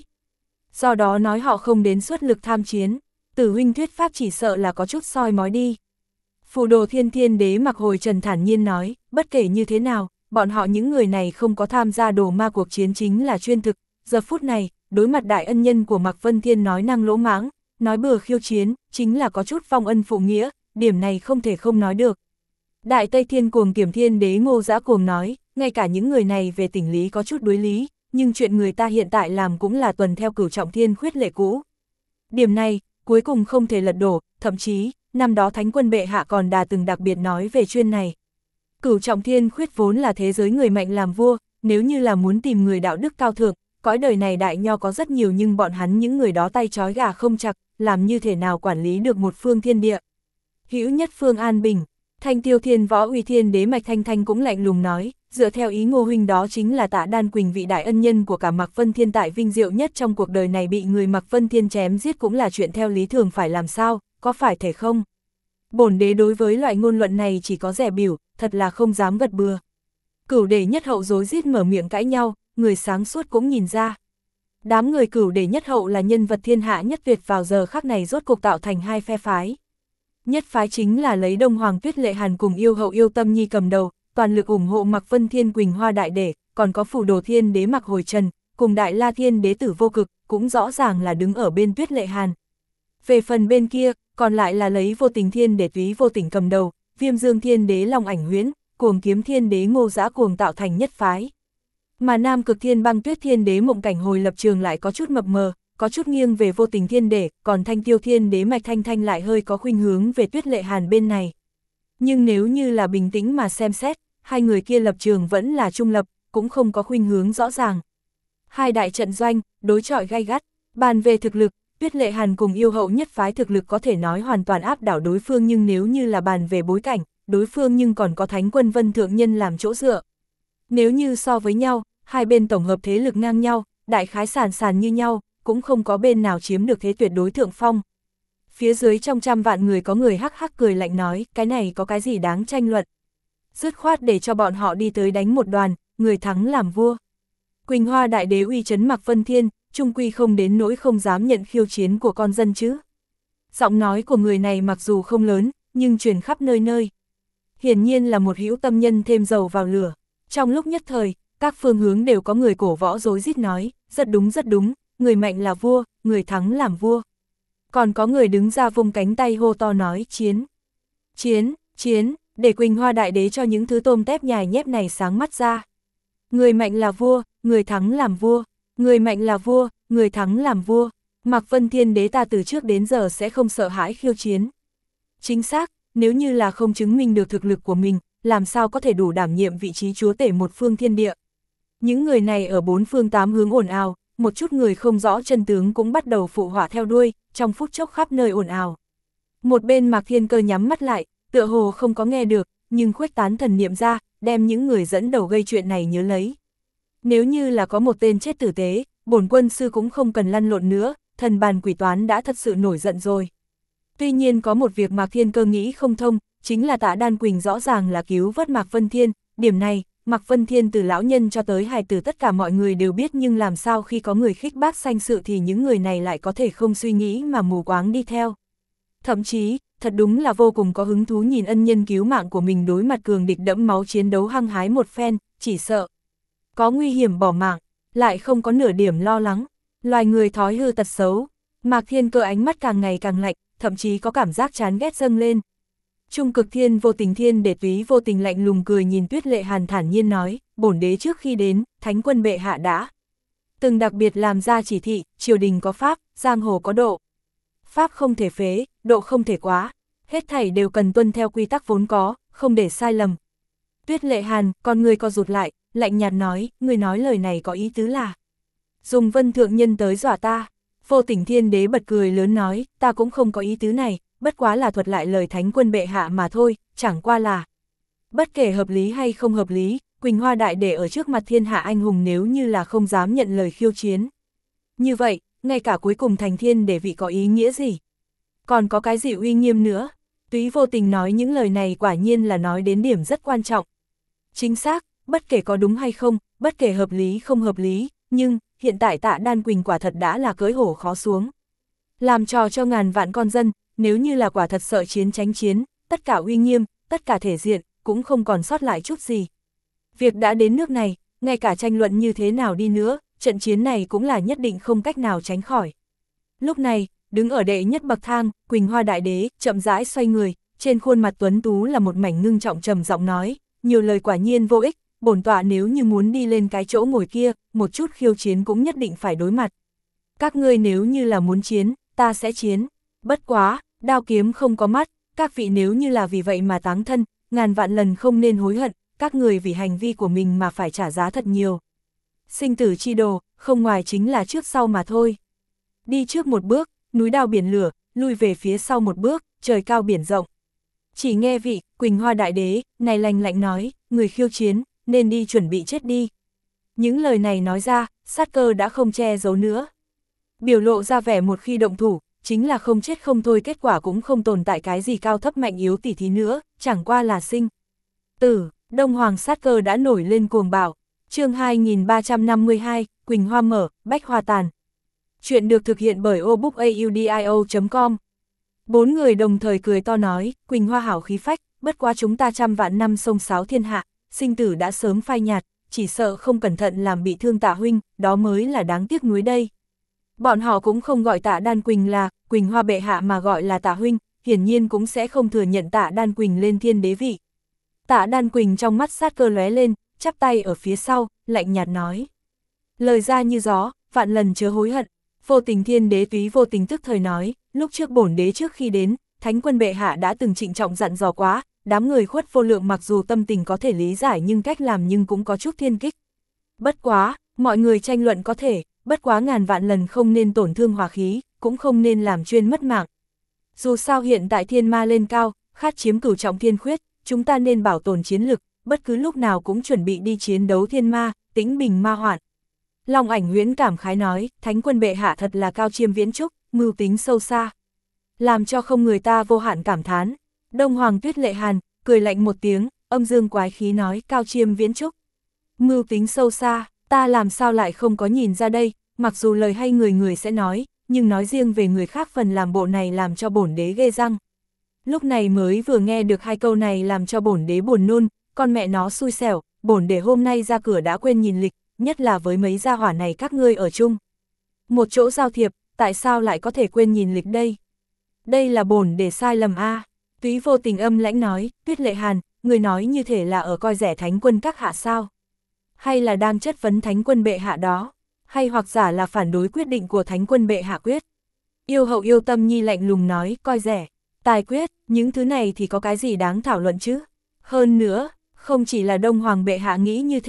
Do đó nói họ không đến xuất lực tham chiến, Tử huynh thuyết pháp chỉ sợ là có chút soi mói đi. Phù Đồ Thiên Thiên Đế Mặc Hồi Trần thản nhiên nói, bất kể như thế nào, bọn họ những người này không có tham gia đồ ma cuộc chiến chính là chuyên thực, giờ phút này, đối mặt đại ân nhân của Mạc Vân Thiên nói năng lỗ mãng, nói bừa khiêu chiến, chính là có chút vong ân phụ nghĩa, điểm này không thể không nói được. Đại Tây Thiên Cuồng Kiểm Thiên Đế Ngô Dã Cuồng nói, ngay cả những người này về tình lý có chút đối lý, nhưng chuyện người ta hiện tại làm cũng là tuần theo Cửu Trọng Thiên Khuyết lệ cũ. Điểm này, cuối cùng không thể lật đổ, thậm chí, năm đó Thánh Quân Bệ Hạ còn đà từng đặc biệt nói về chuyên này. Cửu Trọng Thiên Khuyết vốn là thế giới người mạnh làm vua, nếu như là muốn tìm người đạo đức cao thượng, cõi đời này đại nho có rất nhiều nhưng bọn hắn những người đó tay trói gà không chặt, làm như thể nào quản lý được một phương thiên địa. Hữu nhất phương an bình, Thanh Tiêu Thiên Võ Uy Thiên Đế Mạch Thanh Thanh cũng lạnh lùng nói, dựa theo ý Ngô huynh đó chính là Tạ Đan Quỳnh vị đại ân nhân của cả Mạc Vân Thiên, tại vinh diệu nhất trong cuộc đời này bị người Mạc Vân Thiên chém giết cũng là chuyện theo lý thường phải làm sao, có phải thể không? Bổn đế đối với loại ngôn luận này chỉ có rẻ biểu, thật là không dám gật bừa. Cửu Đế Nhất Hậu rối rít mở miệng cãi nhau, người sáng suốt cũng nhìn ra. Đám người Cửu Đế Nhất Hậu là nhân vật thiên hạ nhất tuyệt, vào giờ khắc này rốt cục tạo thành hai phe phái. Nhất phái chính là lấy Đông Hoàng Tuyết Lệ Hàn cùng yêu hậu Yêu Tâm Nhi cầm đầu, toàn lực ủng hộ Mạc Vân Thiên Quỳnh Hoa Đại Đế, còn có Phù Đồ Thiên Đế Mặc Hồi Trần, cùng Đại La Thiên Đế Tử Vô Cực, cũng rõ ràng là đứng ở bên Tuyết Lệ Hàn. Về phần bên kia, còn lại là lấy Vô Tình Thiên Đế Túy Vô Tình cầm đầu, Viêm Dương Thiên Đế Long Ảnh Huyễn, Cuồng Kiếm Thiên Đế Ngô Dã Cuồng tạo thành nhất phái. Mà Nam Cực Thiên Băng Tuyết Thiên Đế Mộng Cảnh Hồi lập trường lại có chút mập mờ, có chút nghiêng về Vô Tình Thiên Đế, còn Thanh Tiêu Thiên Đế Mạch Thanh Thanh lại hơi có khuynh hướng về Tuyết Lệ Hàn bên này. Nhưng nếu như là bình tĩnh mà xem xét, hai người kia lập trường vẫn là trung lập, cũng không có khuynh hướng rõ ràng. Hai đại trận doanh, đối chọi gay gắt, bàn về thực lực, Tuyết Lệ Hàn cùng yêu hậu nhất phái thực lực có thể nói hoàn toàn áp đảo đối phương, nhưng nếu như là bàn về bối cảnh, đối phương nhưng còn có Thánh Quân Vân Thượng Nhân làm chỗ dựa. Nếu như so với nhau, hai bên tổng hợp thế lực ngang nhau, đại khái sàn sàn như nhau, cũng không có bên nào chiếm được thế tuyệt đối thượng phong. Phía dưới trong trăm vạn người có người hắc hắc cười lạnh nói, cái này có cái gì đáng tranh luận. Dứt khoát để cho bọn họ đi tới đánh một đoàn, người thắng làm vua. Quỳnh Hoa Đại Đế uy chấn Mạc Vân Thiên, trung quy không đến nỗi không dám nhận khiêu chiến của con dân chứ. Giọng nói của người này mặc dù không lớn, nhưng truyền khắp nơi nơi. Hiển nhiên là một hữu tâm nhân thêm dầu vào lửa. Trong lúc nhất thời, các phương hướng đều có người cổ võ rối rít nói, rất đúng rất đúng, người mạnh là vua, người thắng làm vua. Còn có người đứng ra vung cánh tay hô to nói chiến, chiến, chiến, để Quỳnh Hoa Đại Đế cho những thứ tôm tép nhài nhép này sáng mắt ra. Người mạnh là vua, người thắng làm vua, người mạnh là vua, người thắng làm vua. Mạc Vân Thiên Đế ta từ trước đến giờ sẽ không sợ hãi khiêu chiến. Chính xác, nếu như là không chứng minh được thực lực của mình, làm sao có thể đủ đảm nhiệm vị trí chúa tể một phương thiên địa. Những người này ở bốn phương tám hướng ồn ào, một chút người không rõ chân tướng cũng bắt đầu phụ họa theo đuôi, trong phút chốc khắp nơi ồn ào. Một bên Mạc Thiên Cơ nhắm mắt lại, tựa hồ không có nghe được, nhưng khuếch tán thần niệm ra, đem những người dẫn đầu gây chuyện này nhớ lấy. Nếu như là có một tên chết tử tế, bổn quân sư cũng không cần lăn lộn nữa, thần bàn quỷ toán đã thật sự nổi giận rồi. Tuy nhiên có một việc Mạc Thiên Cơ nghĩ không thông, chính là Tạ Đan Quỳnh rõ ràng là cứu vớt Mạc Vân Thiên, điểm này, Mạc Vân Thiên từ lão nhân cho tới hài tử tất cả mọi người đều biết, nhưng làm sao khi có người khích bác sanh sự thì những người này lại có thể không suy nghĩ mà mù quáng đi theo. Thậm chí, thật đúng là vô cùng có hứng thú nhìn ân nhân cứu mạng của mình đối mặt cường địch đẫm máu chiến đấu hăng hái một phen, chỉ sợ có nguy hiểm bỏ mạng, lại không có nửa điểm lo lắng. Loài người thói hư tật xấu. Mạc Thiên Cơ ánh mắt càng ngày càng lạnh, thậm chí có cảm giác chán ghét dâng lên. Trung Cực Thiên Vô Tình Thiên Để Túy vô tình lạnh lùng cười nhìn Tuyết Lệ Hàn thản nhiên nói, bổn đế trước khi đến, thánh quân bệ hạ đã từng đặc biệt làm ra chỉ thị, triều đình có pháp, giang hồ có độ. Pháp không thể phế, độ không thể quá, hết thảy đều cần tuân theo quy tắc vốn có, không để sai lầm. Tuyết Lệ Hàn, con người co rụt lại, lạnh nhạt nói, người nói lời này có ý tứ là dùng Vân thượng nhân tới dọa ta. Vô Tình Thiên Đế bật cười lớn nói, ta cũng không có ý tứ này, bất quá là thuật lại lời thánh quân bệ hạ mà thôi, chẳng qua là bất kể hợp lý hay không hợp lý, Quỳnh Hoa đại để ở trước mặt thiên hạ anh hùng nếu như là không dám nhận lời khiêu chiến. Như vậy, ngay cả cuối cùng thành thiên để vị có ý nghĩa gì? Còn có cái gì uy nghiêm nữa? Túy Vô Tình nói những lời này quả nhiên là nói đến điểm rất quan trọng. Chính xác, bất kể có đúng hay không, bất kể hợp lý không hợp lý, nhưng hiện tại Tạ Đan Quỳnh quả thật đã là cưỡi hổ khó xuống. Làm trò cho ngàn vạn con dân, nếu như là quả thật sợ chiến tránh chiến, tất cả uy nghiêm, tất cả thể diện, cũng không còn sót lại chút gì. Việc đã đến nước này, ngay cả tranh luận như thế nào đi nữa, trận chiến này cũng là nhất định không cách nào tránh khỏi. Lúc này, đứng ở đệ nhất bậc thang, Quỳnh Hoa đại đế chậm rãi xoay người, trên khuôn mặt tuấn tú là một mảnh ngưng trọng trầm giọng nói, nhiều lời quả nhiên vô ích, bổn tọa nếu như muốn đi lên cái chỗ ngồi kia, một chút khiêu chiến cũng nhất định phải đối mặt. Các ngươi nếu như là muốn chiến, ta sẽ chiến. Bất quá, đao kiếm không có mắt, các vị nếu như là vì vậy mà táng thân, ngàn vạn lần không nên hối hận, các người vì hành vi của mình mà phải trả giá thật nhiều. Sinh tử chi đồ, không ngoài chính là trước sau mà thôi. Đi trước một bước, núi đao biển lửa, lui về phía sau một bước, trời cao biển rộng. Chỉ nghe vị Quỳnh Hoa đại đế này lành lạnh nói, người khiêu chiến nên đi chuẩn bị chết đi. Những lời này nói ra, sát cơ đã không che giấu nữa. Biểu lộ ra vẻ một khi động thủ, chính là không chết không thôi, kết quả cũng không tồn tại cái gì cao thấp mạnh yếu tỉ thí nữa, chẳng qua là sinh tử. Đông Hoàng sát cơ đã nổi lên cuồng bạo. Chương hai nghìn ba trăm năm mươi hai, Quỳnh Hoa mở, bách hoa tàn. Chuyện được thực hiện bởi obookaudio chấm com. Bốn người đồng thời cười to nói, Quỳnh Hoa hảo khí phách, bất quá chúng ta trăm vạn năm sông sáo thiên hạ, sinh tử đã sớm phai nhạt, chỉ sợ không cẩn thận làm bị thương Tạ huynh, đó mới là đáng tiếc nuối đây. Bọn họ cũng không gọi Tạ Đan Quỳnh là Quỳnh Hoa bệ hạ mà gọi là Tạ huynh, hiển nhiên cũng sẽ không thừa nhận Tạ Đan Quỳnh lên thiên đế vị. Tạ Đan Quỳnh trong mắt sát cơ lóe lên, chắp tay ở phía sau, lạnh nhạt nói. Lời ra như gió, vạn lần chớ hối hận. Vô Tình Thiên Đế Túy Vô Tình tức thời nói, lúc trước bổn đế trước khi đến, thánh quân bệ hạ đã từng trịnh trọng dặn dò quá, đám người khuất vô lượng mặc dù tâm tình có thể lý giải nhưng cách làm nhưng cũng có chút thiên kích. Bất quá, mọi người tranh luận có thể, bất quá ngàn vạn lần không nên tổn thương hòa khí, cũng không nên làm chuyên mất mạng. Dù sao hiện tại thiên ma lên cao, khát chiếm cửu trọng thiên khuyết, chúng ta nên bảo tồn chiến lực, bất cứ lúc nào cũng chuẩn bị đi chiến đấu thiên ma, tĩnh bình ma hoạn. Long Ảnh Huyễn cảm khái nói, thánh quân bệ hạ thật là cao chiêm viễn trúc, mưu tính sâu xa. Làm cho không người ta vô hạn cảm thán. Đông Hoàng Tuyết Lệ Hàn, cười lạnh một tiếng, âm dương quái khí nói, cao chiêm viễn trúc. Mưu tính sâu xa, ta làm sao lại không có nhìn ra đây, mặc dù lời hay người người sẽ nói, nhưng nói riêng về người khác phần làm bộ này làm cho bổn đế ghê răng. Lúc này mới vừa nghe được hai câu này làm cho bổn đế buồn nôn, con mẹ nó xui xẻo, bổn đế hôm nay ra cửa đã quên nhìn lịch, nhất là với mấy gia hỏa này các ngươi ở chung. Một chỗ giao thiệp, tại sao lại có thể quên nhìn lịch đây? Đây là bổn đế sai lầm a. À. Túy Vô Tình âm lãnh nói, Tuyết Lệ Hàn, người nói như thể là ở coi rẻ thánh quân các hạ sao? Hay là đang chất vấn thánh quân bệ hạ đó? Hay hoặc giả là phản đối quyết định của thánh quân bệ hạ quyết? Yêu hậu yêu tâm nhi lạnh lùng nói, coi rẻ, tài quyết, những thứ này thì có cái gì đáng thảo luận chứ? Hơn nữa, không chỉ là Đông Hoàng bệ hạ nghĩ như thế,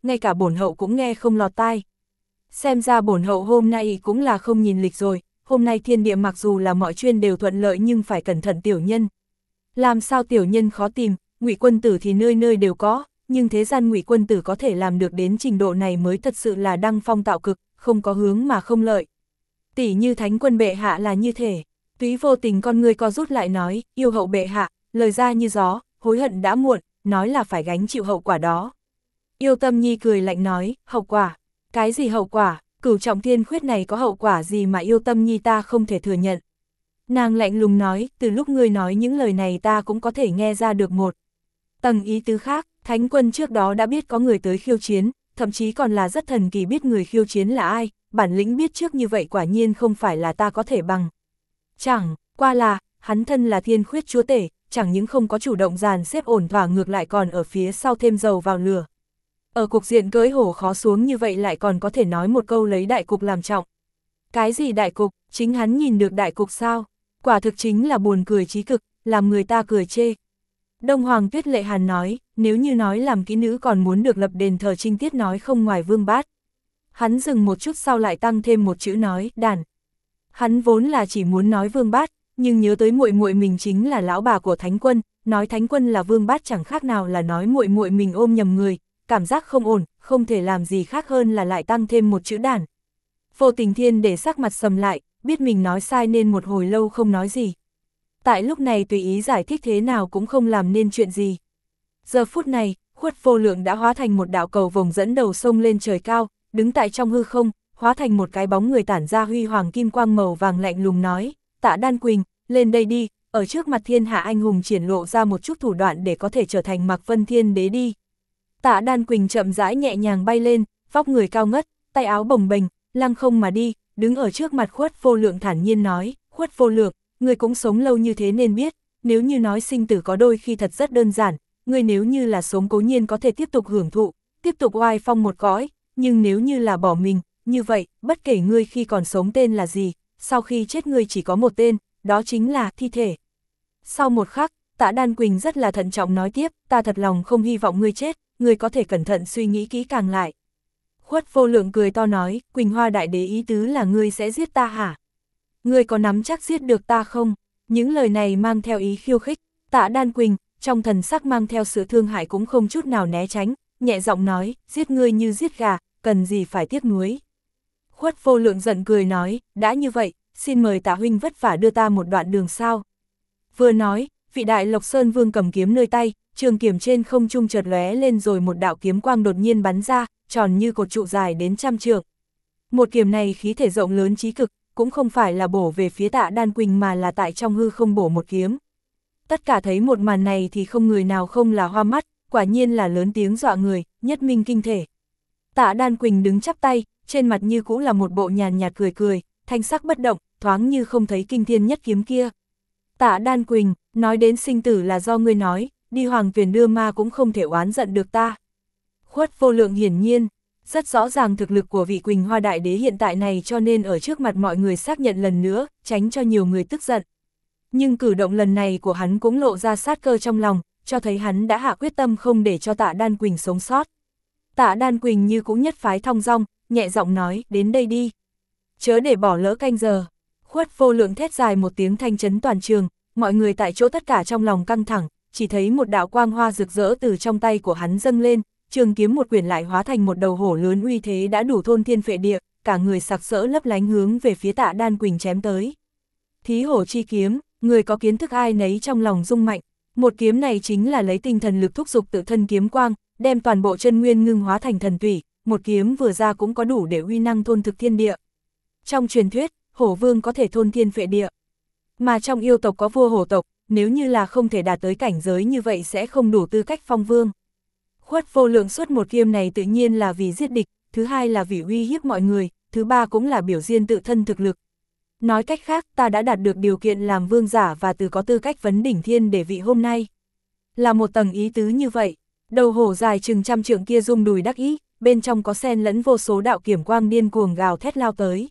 ngay cả bổn hậu cũng nghe không lọt tai. Xem ra bổn hậu hôm nay cũng là không nhìn lịch rồi, hôm nay thiên địa mặc dù là mọi chuyên đều thuận lợi nhưng phải cẩn thận tiểu nhân. Làm sao tiểu nhân khó tìm, Ngụy quân tử thì nơi nơi đều có, nhưng thế gian Ngụy quân tử có thể làm được đến trình độ này mới thật sự là đăng phong tạo cực, không có hướng mà không lợi. Tỷ như Thánh quân bệ hạ là như thể. Túy vô tình con người co rút lại nói, yêu hậu bệ hạ, lời ra như gió, hối hận đã muộn, nói là phải gánh chịu hậu quả đó. Yêu Tâm Nhi cười lạnh nói, hậu quả, cái gì hậu quả, Cửu Trọng Thiên Khuyết này có hậu quả gì mà Yêu Tâm Nhi ta không thể thừa nhận. Nàng lạnh lùng nói, từ lúc ngươi nói những lời này ta cũng có thể nghe ra được một tầng ý tứ khác, Thánh quân trước đó đã biết có người tới khiêu chiến, thậm chí còn là rất thần kỳ biết người khiêu chiến là ai, bản lĩnh biết trước như vậy quả nhiên không phải là ta có thể bằng. Chẳng qua là, hắn thân là Thiên Khuyết chúa tể, chẳng những không có chủ động dàn xếp ổn thỏa ngược lại còn ở phía sau thêm dầu vào lửa. Ở cục diện cưỡi hổ khó xuống như vậy lại còn có thể nói một câu lấy đại cục làm trọng. Cái gì đại cục, chính hắn nhìn được đại cục sao? Quả thực chính là buồn cười chí cực, làm người ta cười chê. Đông Hoàng Tuyết Lệ Hàn nói, nếu như nói làm kỹ nữ còn muốn được lập đền thờ trinh tiết nói không ngoài Vương Bát. Hắn dừng một chút sau lại tăng thêm một chữ nói, đàn. Hắn vốn là chỉ muốn nói Vương Bát, nhưng nhớ tới muội muội mình chính là lão bà của Thánh quân, nói Thánh quân là Vương Bát chẳng khác nào là nói muội muội mình ôm nhầm người, cảm giác không ổn, không thể làm gì khác hơn là lại tăng thêm một chữ đàn. Vô Tình Thiên để sắc mặt sầm lại, biết mình nói sai nên một hồi lâu không nói gì. Tại lúc này tùy ý giải thích thế nào cũng không làm nên chuyện gì. Giờ phút này, Khuất Vô Lượng đã hóa thành một đạo cầu vồng dẫn đầu sông lên trời cao, đứng tại trong hư không, hóa thành một cái bóng người tản ra huy hoàng kim quang màu vàng lạnh lùng nói, Tạ Đan Quỳnh, lên đây đi, ở trước mặt thiên hạ anh hùng triển lộ ra một chút thủ đoạn để có thể trở thành Mạc Vân Thiên Đế đi. Tạ Đan Quỳnh chậm rãi nhẹ nhàng bay lên, vóc người cao ngất, tay áo bồng bềnh, lăng không mà đi, đứng ở trước mặt Khuất Vô Lượng thản nhiên nói, Khuất Vô Lượng, người cũng sống lâu như thế nên biết, nếu như nói sinh tử có đôi khi thật rất đơn giản, người nếu như là sống cố nhiên có thể tiếp tục hưởng thụ, tiếp tục oai phong một cõi, nhưng nếu như là bỏ mình, như vậy, bất kể ngươi khi còn sống tên là gì, sau khi chết ngươi chỉ có một tên, đó chính là thi thể. Sau một khắc, Tạ Đan Quỳnh rất là thận trọng nói tiếp, ta thật lòng không hy vọng ngươi chết, ngươi có thể cẩn thận suy nghĩ kỹ càng lại. Khuất Vô Lượng cười to nói, Quỳnh Hoa đại đế ý tứ là ngươi sẽ giết ta hả? Ngươi có nắm chắc giết được ta không? Những lời này mang theo ý khiêu khích, Tạ Đan Quỳnh, trong thần sắc mang theo sự thương hại cũng không chút nào né tránh, nhẹ giọng nói, giết ngươi như giết gà, cần gì phải tiếc nuối. Khuất Vô Lượng giận cười nói, đã như vậy, xin mời Tạ huynh vất vả đưa ta một đoạn đường sao. Vừa nói, vị đại Lộc Sơn Vương cầm kiếm nơi tay, trường kiếm trên không trung chợt lóe lên rồi một đạo kiếm quang đột nhiên bắn ra, tròn như cột trụ dài đến trăm trượng. Một kiếm này khí thể rộng lớn chí cực, cũng không phải là bổ về phía Tạ Đan Quỳnh mà là tại trong hư không bổ một kiếm. Tất cả thấy một màn này thì không người nào không là hoa mắt, quả nhiên là lớn tiếng dọa người, nhất minh kinh thể. Tạ Đan Quỳnh đứng chắp tay, trên mặt như cũ là một bộ nhàn nhạt cười cười, thanh sắc bất động, thoáng như không thấy kinh thiên nhất kiếm kia. Tạ Đan Quỳnh, nói đến sinh tử là do ngươi nói, đi hoàng tuyển đưa ma cũng không thể oán giận được ta. Khuất Vô Lượng hiển nhiên, rất rõ ràng thực lực của vị Quỳnh Hoa đại đế hiện tại này cho nên ở trước mặt mọi người xác nhận lần nữa, tránh cho nhiều người tức giận. Nhưng cử động lần này của hắn cũng lộ ra sát cơ trong lòng, cho thấy hắn đã hạ quyết tâm không để cho Tạ Đan Quỳnh sống sót. Tạ Đan Quỳnh như cũng nhất phái thong dong, nhẹ giọng nói, đến đây đi. Chớ để bỏ lỡ canh giờ. Khuất Vô Lượng thét dài một tiếng thanh chấn toàn trường, mọi người tại chỗ tất cả trong lòng căng thẳng, chỉ thấy một đạo quang hoa rực rỡ từ trong tay của hắn dâng lên, trường kiếm một quyển lại hóa thành một đầu hổ lớn uy thế đã đủ thôn thiên phệ địa, cả người sặc sỡ lấp lánh hướng về phía Tạ Đan Quỳnh chém tới. Thí hổ chi kiếm, người có kiến thức ai nấy trong lòng rung mạnh, một kiếm này chính là lấy tinh thần lực thúc dục tự thân kiếm quang, đem toàn bộ chân nguyên ngưng hóa thành thần thủy, một kiếm vừa ra cũng có đủ để uy năng thôn thực thiên địa. Trong truyền thuyết, hổ vương có thể thôn thiên phệ địa, mà trong yêu tộc có vua hổ tộc, nếu như là không thể đạt tới cảnh giới như vậy sẽ không đủ tư cách phong vương. Khuất Vô Lượng xuất một kiếm này tự nhiên là vì giết địch, thứ hai là vì uy hiếp mọi người, thứ ba cũng là biểu diễn tự thân thực lực. Nói cách khác, ta đã đạt được điều kiện làm vương giả và từ có tư cách vấn đỉnh thiên để vị hôm nay. Là một tầng ý tứ như vậy, đầu hổ dài chừng trăm trượng kia rung đùi đắc ý, bên trong có xen lẫn vô số đạo kiểm quang điên cuồng gào thét lao tới.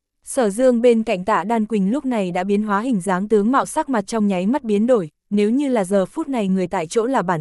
Sở Dương bên cạnh Tạ Đan Quỳnh lúc này đã biến hóa hình dáng tướng mạo sắc mặt trong nháy mắt biến đổi, nếu như là giờ phút này người tại chỗ là bản thân,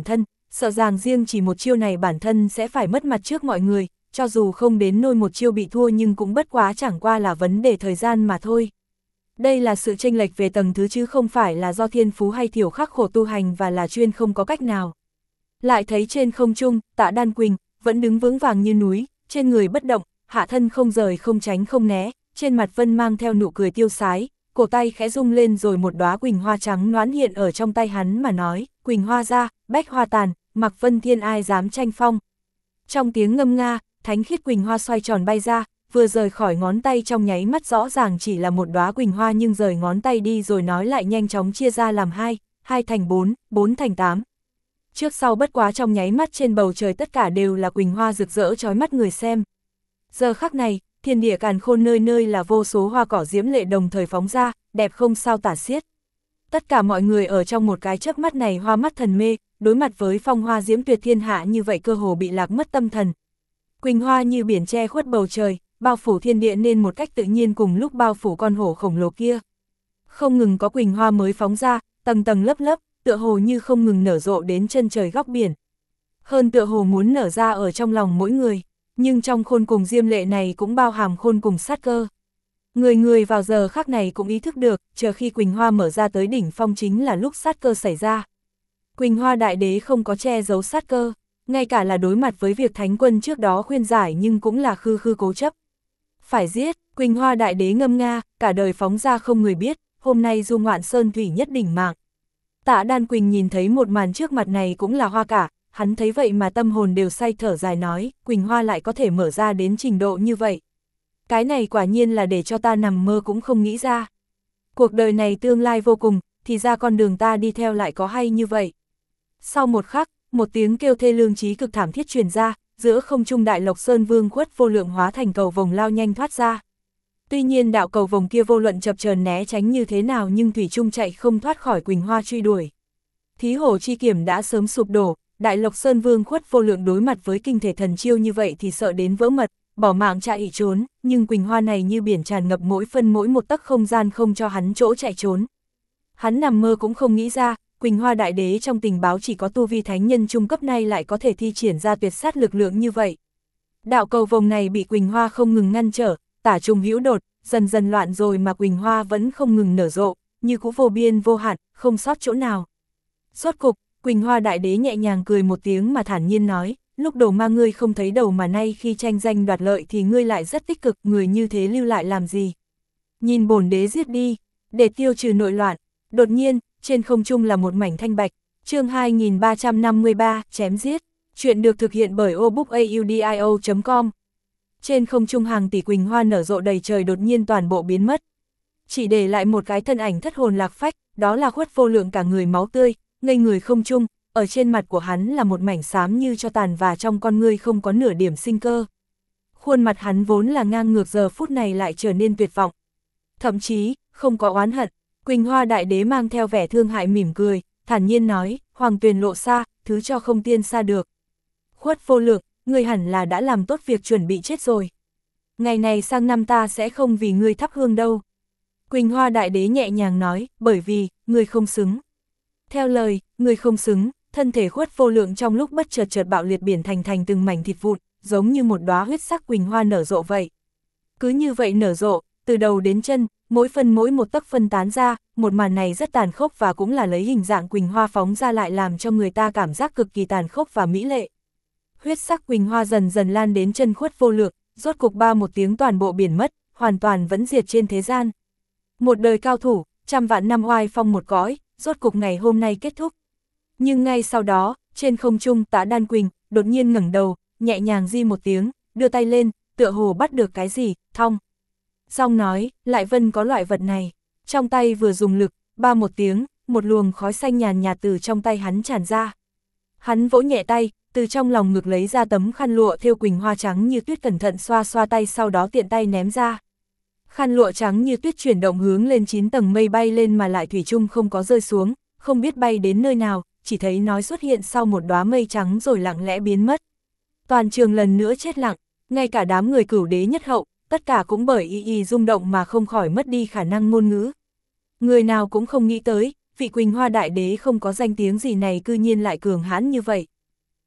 sợ rằng riêng chỉ một chiêu này bản thân sẽ phải mất mặt trước mọi người, cho dù không đến nôi một chiêu bị thua nhưng cũng bất quá chẳng qua là vấn đề thời gian mà thôi. Đây là sự chênh lệch về tầng thứ chứ không phải là do thiên phú hay thiểu khắc khổ tu hành và là chuyên không có cách nào. Lại thấy trên không trung, Tạ Đan Quỳnh vẫn đứng vững vàng như núi, trên người bất động, hạ thân không rời không tránh không né, trên mặt vẫn mang theo nụ cười tiêu sái, cổ tay khẽ rung lên rồi một đóa quỳnh hoa trắng nõn hiện ở trong tay hắn mà nói, quỳnh hoa ra, bách hoa tàn, mặc Vân Thiên ai dám tranh phong. Trong tiếng ngâm nga, thánh khiết quỳnh hoa xoay tròn bay ra, vừa rời khỏi ngón tay trong nháy mắt rõ ràng chỉ là một đóa quỳnh hoa nhưng rời ngón tay đi rồi nói lại nhanh chóng chia ra làm hai, hai thành bốn, bốn thành tám. Trước sau bất quá trong nháy mắt trên bầu trời tất cả đều là quỳnh hoa rực rỡ chói mắt người xem. Giờ khắc này, thiên địa càn khôn nơi nơi là vô số hoa cỏ diễm lệ đồng thời phóng ra, đẹp không sao tả xiết. Tất cả mọi người ở trong một cái chớp mắt này hoa mắt thần mê, đối mặt với phong hoa diễm tuyệt thiên hạ như vậy cơ hồ bị lạc mất tâm thần. Quỳnh hoa như biển che khuất bầu trời, bao phủ thiên địa nên một cách tự nhiên cùng lúc bao phủ con hổ khổng lồ kia. Không ngừng có quỳnh hoa mới phóng ra, tầng tầng lớp lớp, tựa hồ như không ngừng nở rộ đến chân trời góc biển. Hơn tựa hồ muốn nở ra ở trong lòng mỗi người, nhưng trong khôn cùng diêm lệ này cũng bao hàm khôn cùng sát cơ. Người người vào giờ khắc này cũng ý thức được, chờ khi quỳnh hoa mở ra tới đỉnh phong chính là lúc sát cơ xảy ra. Quỳnh hoa đại đế không có che giấu sát cơ, ngay cả là đối mặt với việc thánh quân trước đó khuyên giải nhưng cũng là khư khư cố chấp. Phải giết, quỳnh hoa đại đế ngâm nga, cả đời phóng ra không người biết, hôm nay du ngoạn sơn thủy nhất đỉnh mạng. Tạ Đan Quỳnh nhìn thấy một màn trước mặt này cũng là hoa cả, hắn thấy vậy mà tâm hồn đều say thở dài nói, quỳnh hoa lại có thể mở ra đến trình độ như vậy. Cái này quả nhiên là để cho ta nằm mơ cũng không nghĩ ra. Cuộc đời này tương lai vô cùng, thì ra con đường ta đi theo lại có hay như vậy. Sau một khắc, một tiếng kêu thê lương chí cực thảm thiết truyền ra, giữa không trung đại lộc sơn vương khuất vô lượng hóa thành cầu vồng lao nhanh thoát ra. Tuy nhiên đạo cầu vồng kia vô luận chập chờn né tránh như thế nào nhưng thủy trung chạy không thoát khỏi quỳnh hoa truy đuổi. Thí hổ chi kiểm đã sớm sụp đổ, đại lộc sơn vương khuất vô lượng đối mặt với kinh thể thần chiêu như vậy thì sợ đến vỡ mật, bỏ mạng chạy trốn, nhưng quỳnh hoa này như biển tràn ngập mỗi phân mỗi một tấc không gian không cho hắn chỗ chạy trốn. Hắn nằm mơ cũng không nghĩ ra, quỳnh hoa đại đế trong tình báo chỉ có tu vi thánh nhân trung cấp này lại có thể thi triển ra tuyệt sát lực lượng như vậy. Đạo cầu vồng này bị quỳnh hoa không ngừng ngăn trở, tả trùng hữu đột, dần dần loạn rồi mà quỳnh hoa vẫn không ngừng nở rộ, như cũ vô biên vô hạn, không sót chỗ nào. Rốt cục, quỳnh hoa đại đế nhẹ nhàng cười một tiếng mà thản nhiên nói, lúc đầu ma ngươi không thấy đầu mà nay khi tranh danh đoạt lợi thì ngươi lại rất tích cực, người như thế lưu lại làm gì? Nhìn bổn đế giết đi, để tiêu trừ nội loạn. Đột nhiên, trên không trung là một mảnh thanh bạch, chương hai nghìn ba trăm năm mươi ba, chém giết. Chuyện được thực hiện bởi obookaudio chấm com. Trên không trung hàng tỷ quỳnh hoa nở rộ đầy trời đột nhiên toàn bộ biến mất. Chỉ để lại một cái thân ảnh thất hồn lạc phách, đó là khuất vô lượng cả người máu tươi, ngây người không trung, ở trên mặt của hắn là một mảnh xám như cho tàn và trong con ngươi không có nửa điểm sinh cơ. Khuôn mặt hắn vốn là ngang ngược giờ phút này lại trở nên tuyệt vọng. Thậm chí, không có oán hận, quỳnh hoa đại đế mang theo vẻ thương hại mỉm cười, thản nhiên nói, hoàng tuyền lộ xa, thứ cho không tiên xa được. Khuất vô lượng, ngươi hẳn là đã làm tốt việc chuẩn bị chết rồi. Ngày này sang năm ta sẽ không vì ngươi thắp hương đâu. Quỳnh hoa đại đế nhẹ nhàng nói, bởi vì, ngươi không xứng. Theo lời, ngươi không xứng, thân thể khuất vô lượng trong lúc bất chợt chợt bạo liệt biển thành thành từng mảnh thịt vụn, giống như một đóa huyết sắc quỳnh hoa nở rộ vậy. Cứ như vậy nở rộ, từ đầu đến chân, mỗi phân mỗi một tấc phân tán ra, một màn này rất tàn khốc và cũng là lấy hình dạng quỳnh hoa phóng ra lại làm cho người ta cảm giác cực kỳ tàn khốc và mỹ lệ. Huyết sắc quỳnh hoa dần dần lan đến chân khuất vô lượng, rốt cục ba một tiếng toàn bộ biển mất, hoàn toàn vẫn diệt trên thế gian. Một đời cao thủ, trăm vạn năm oai phong một cõi, rốt cục ngày hôm nay kết thúc. Nhưng ngay sau đó, trên không trung Tạ Đan Quỳnh đột nhiên ngẩng đầu, nhẹ nhàng di một tiếng, đưa tay lên, tựa hồ bắt được cái gì, thong. Xong nói, lại vân có loại vật này, trong tay vừa dùng lực, ba một tiếng, một luồng khói xanh nhàn nhạt từ trong tay hắn tràn ra. Hắn vỗ nhẹ tay, từ trong lòng ngực lấy ra tấm khăn lụa thêu quỳnh hoa trắng như tuyết cẩn thận xoa xoa tay sau đó tiện tay ném ra. Khăn lụa trắng như tuyết chuyển động hướng lên chín tầng mây bay lên mà lại thủy chung không có rơi xuống, không biết bay đến nơi nào, chỉ thấy nói xuất hiện sau một đóa mây trắng rồi lặng lẽ biến mất. Toàn trường lần nữa chết lặng, ngay cả đám người cửu đế nhất hậu, tất cả cũng bởi y y rung động mà không khỏi mất đi khả năng ngôn ngữ. Người nào cũng không nghĩ tới, vị quỳnh hoa đại đế không có danh tiếng gì này cư nhiên lại cường hãn như vậy.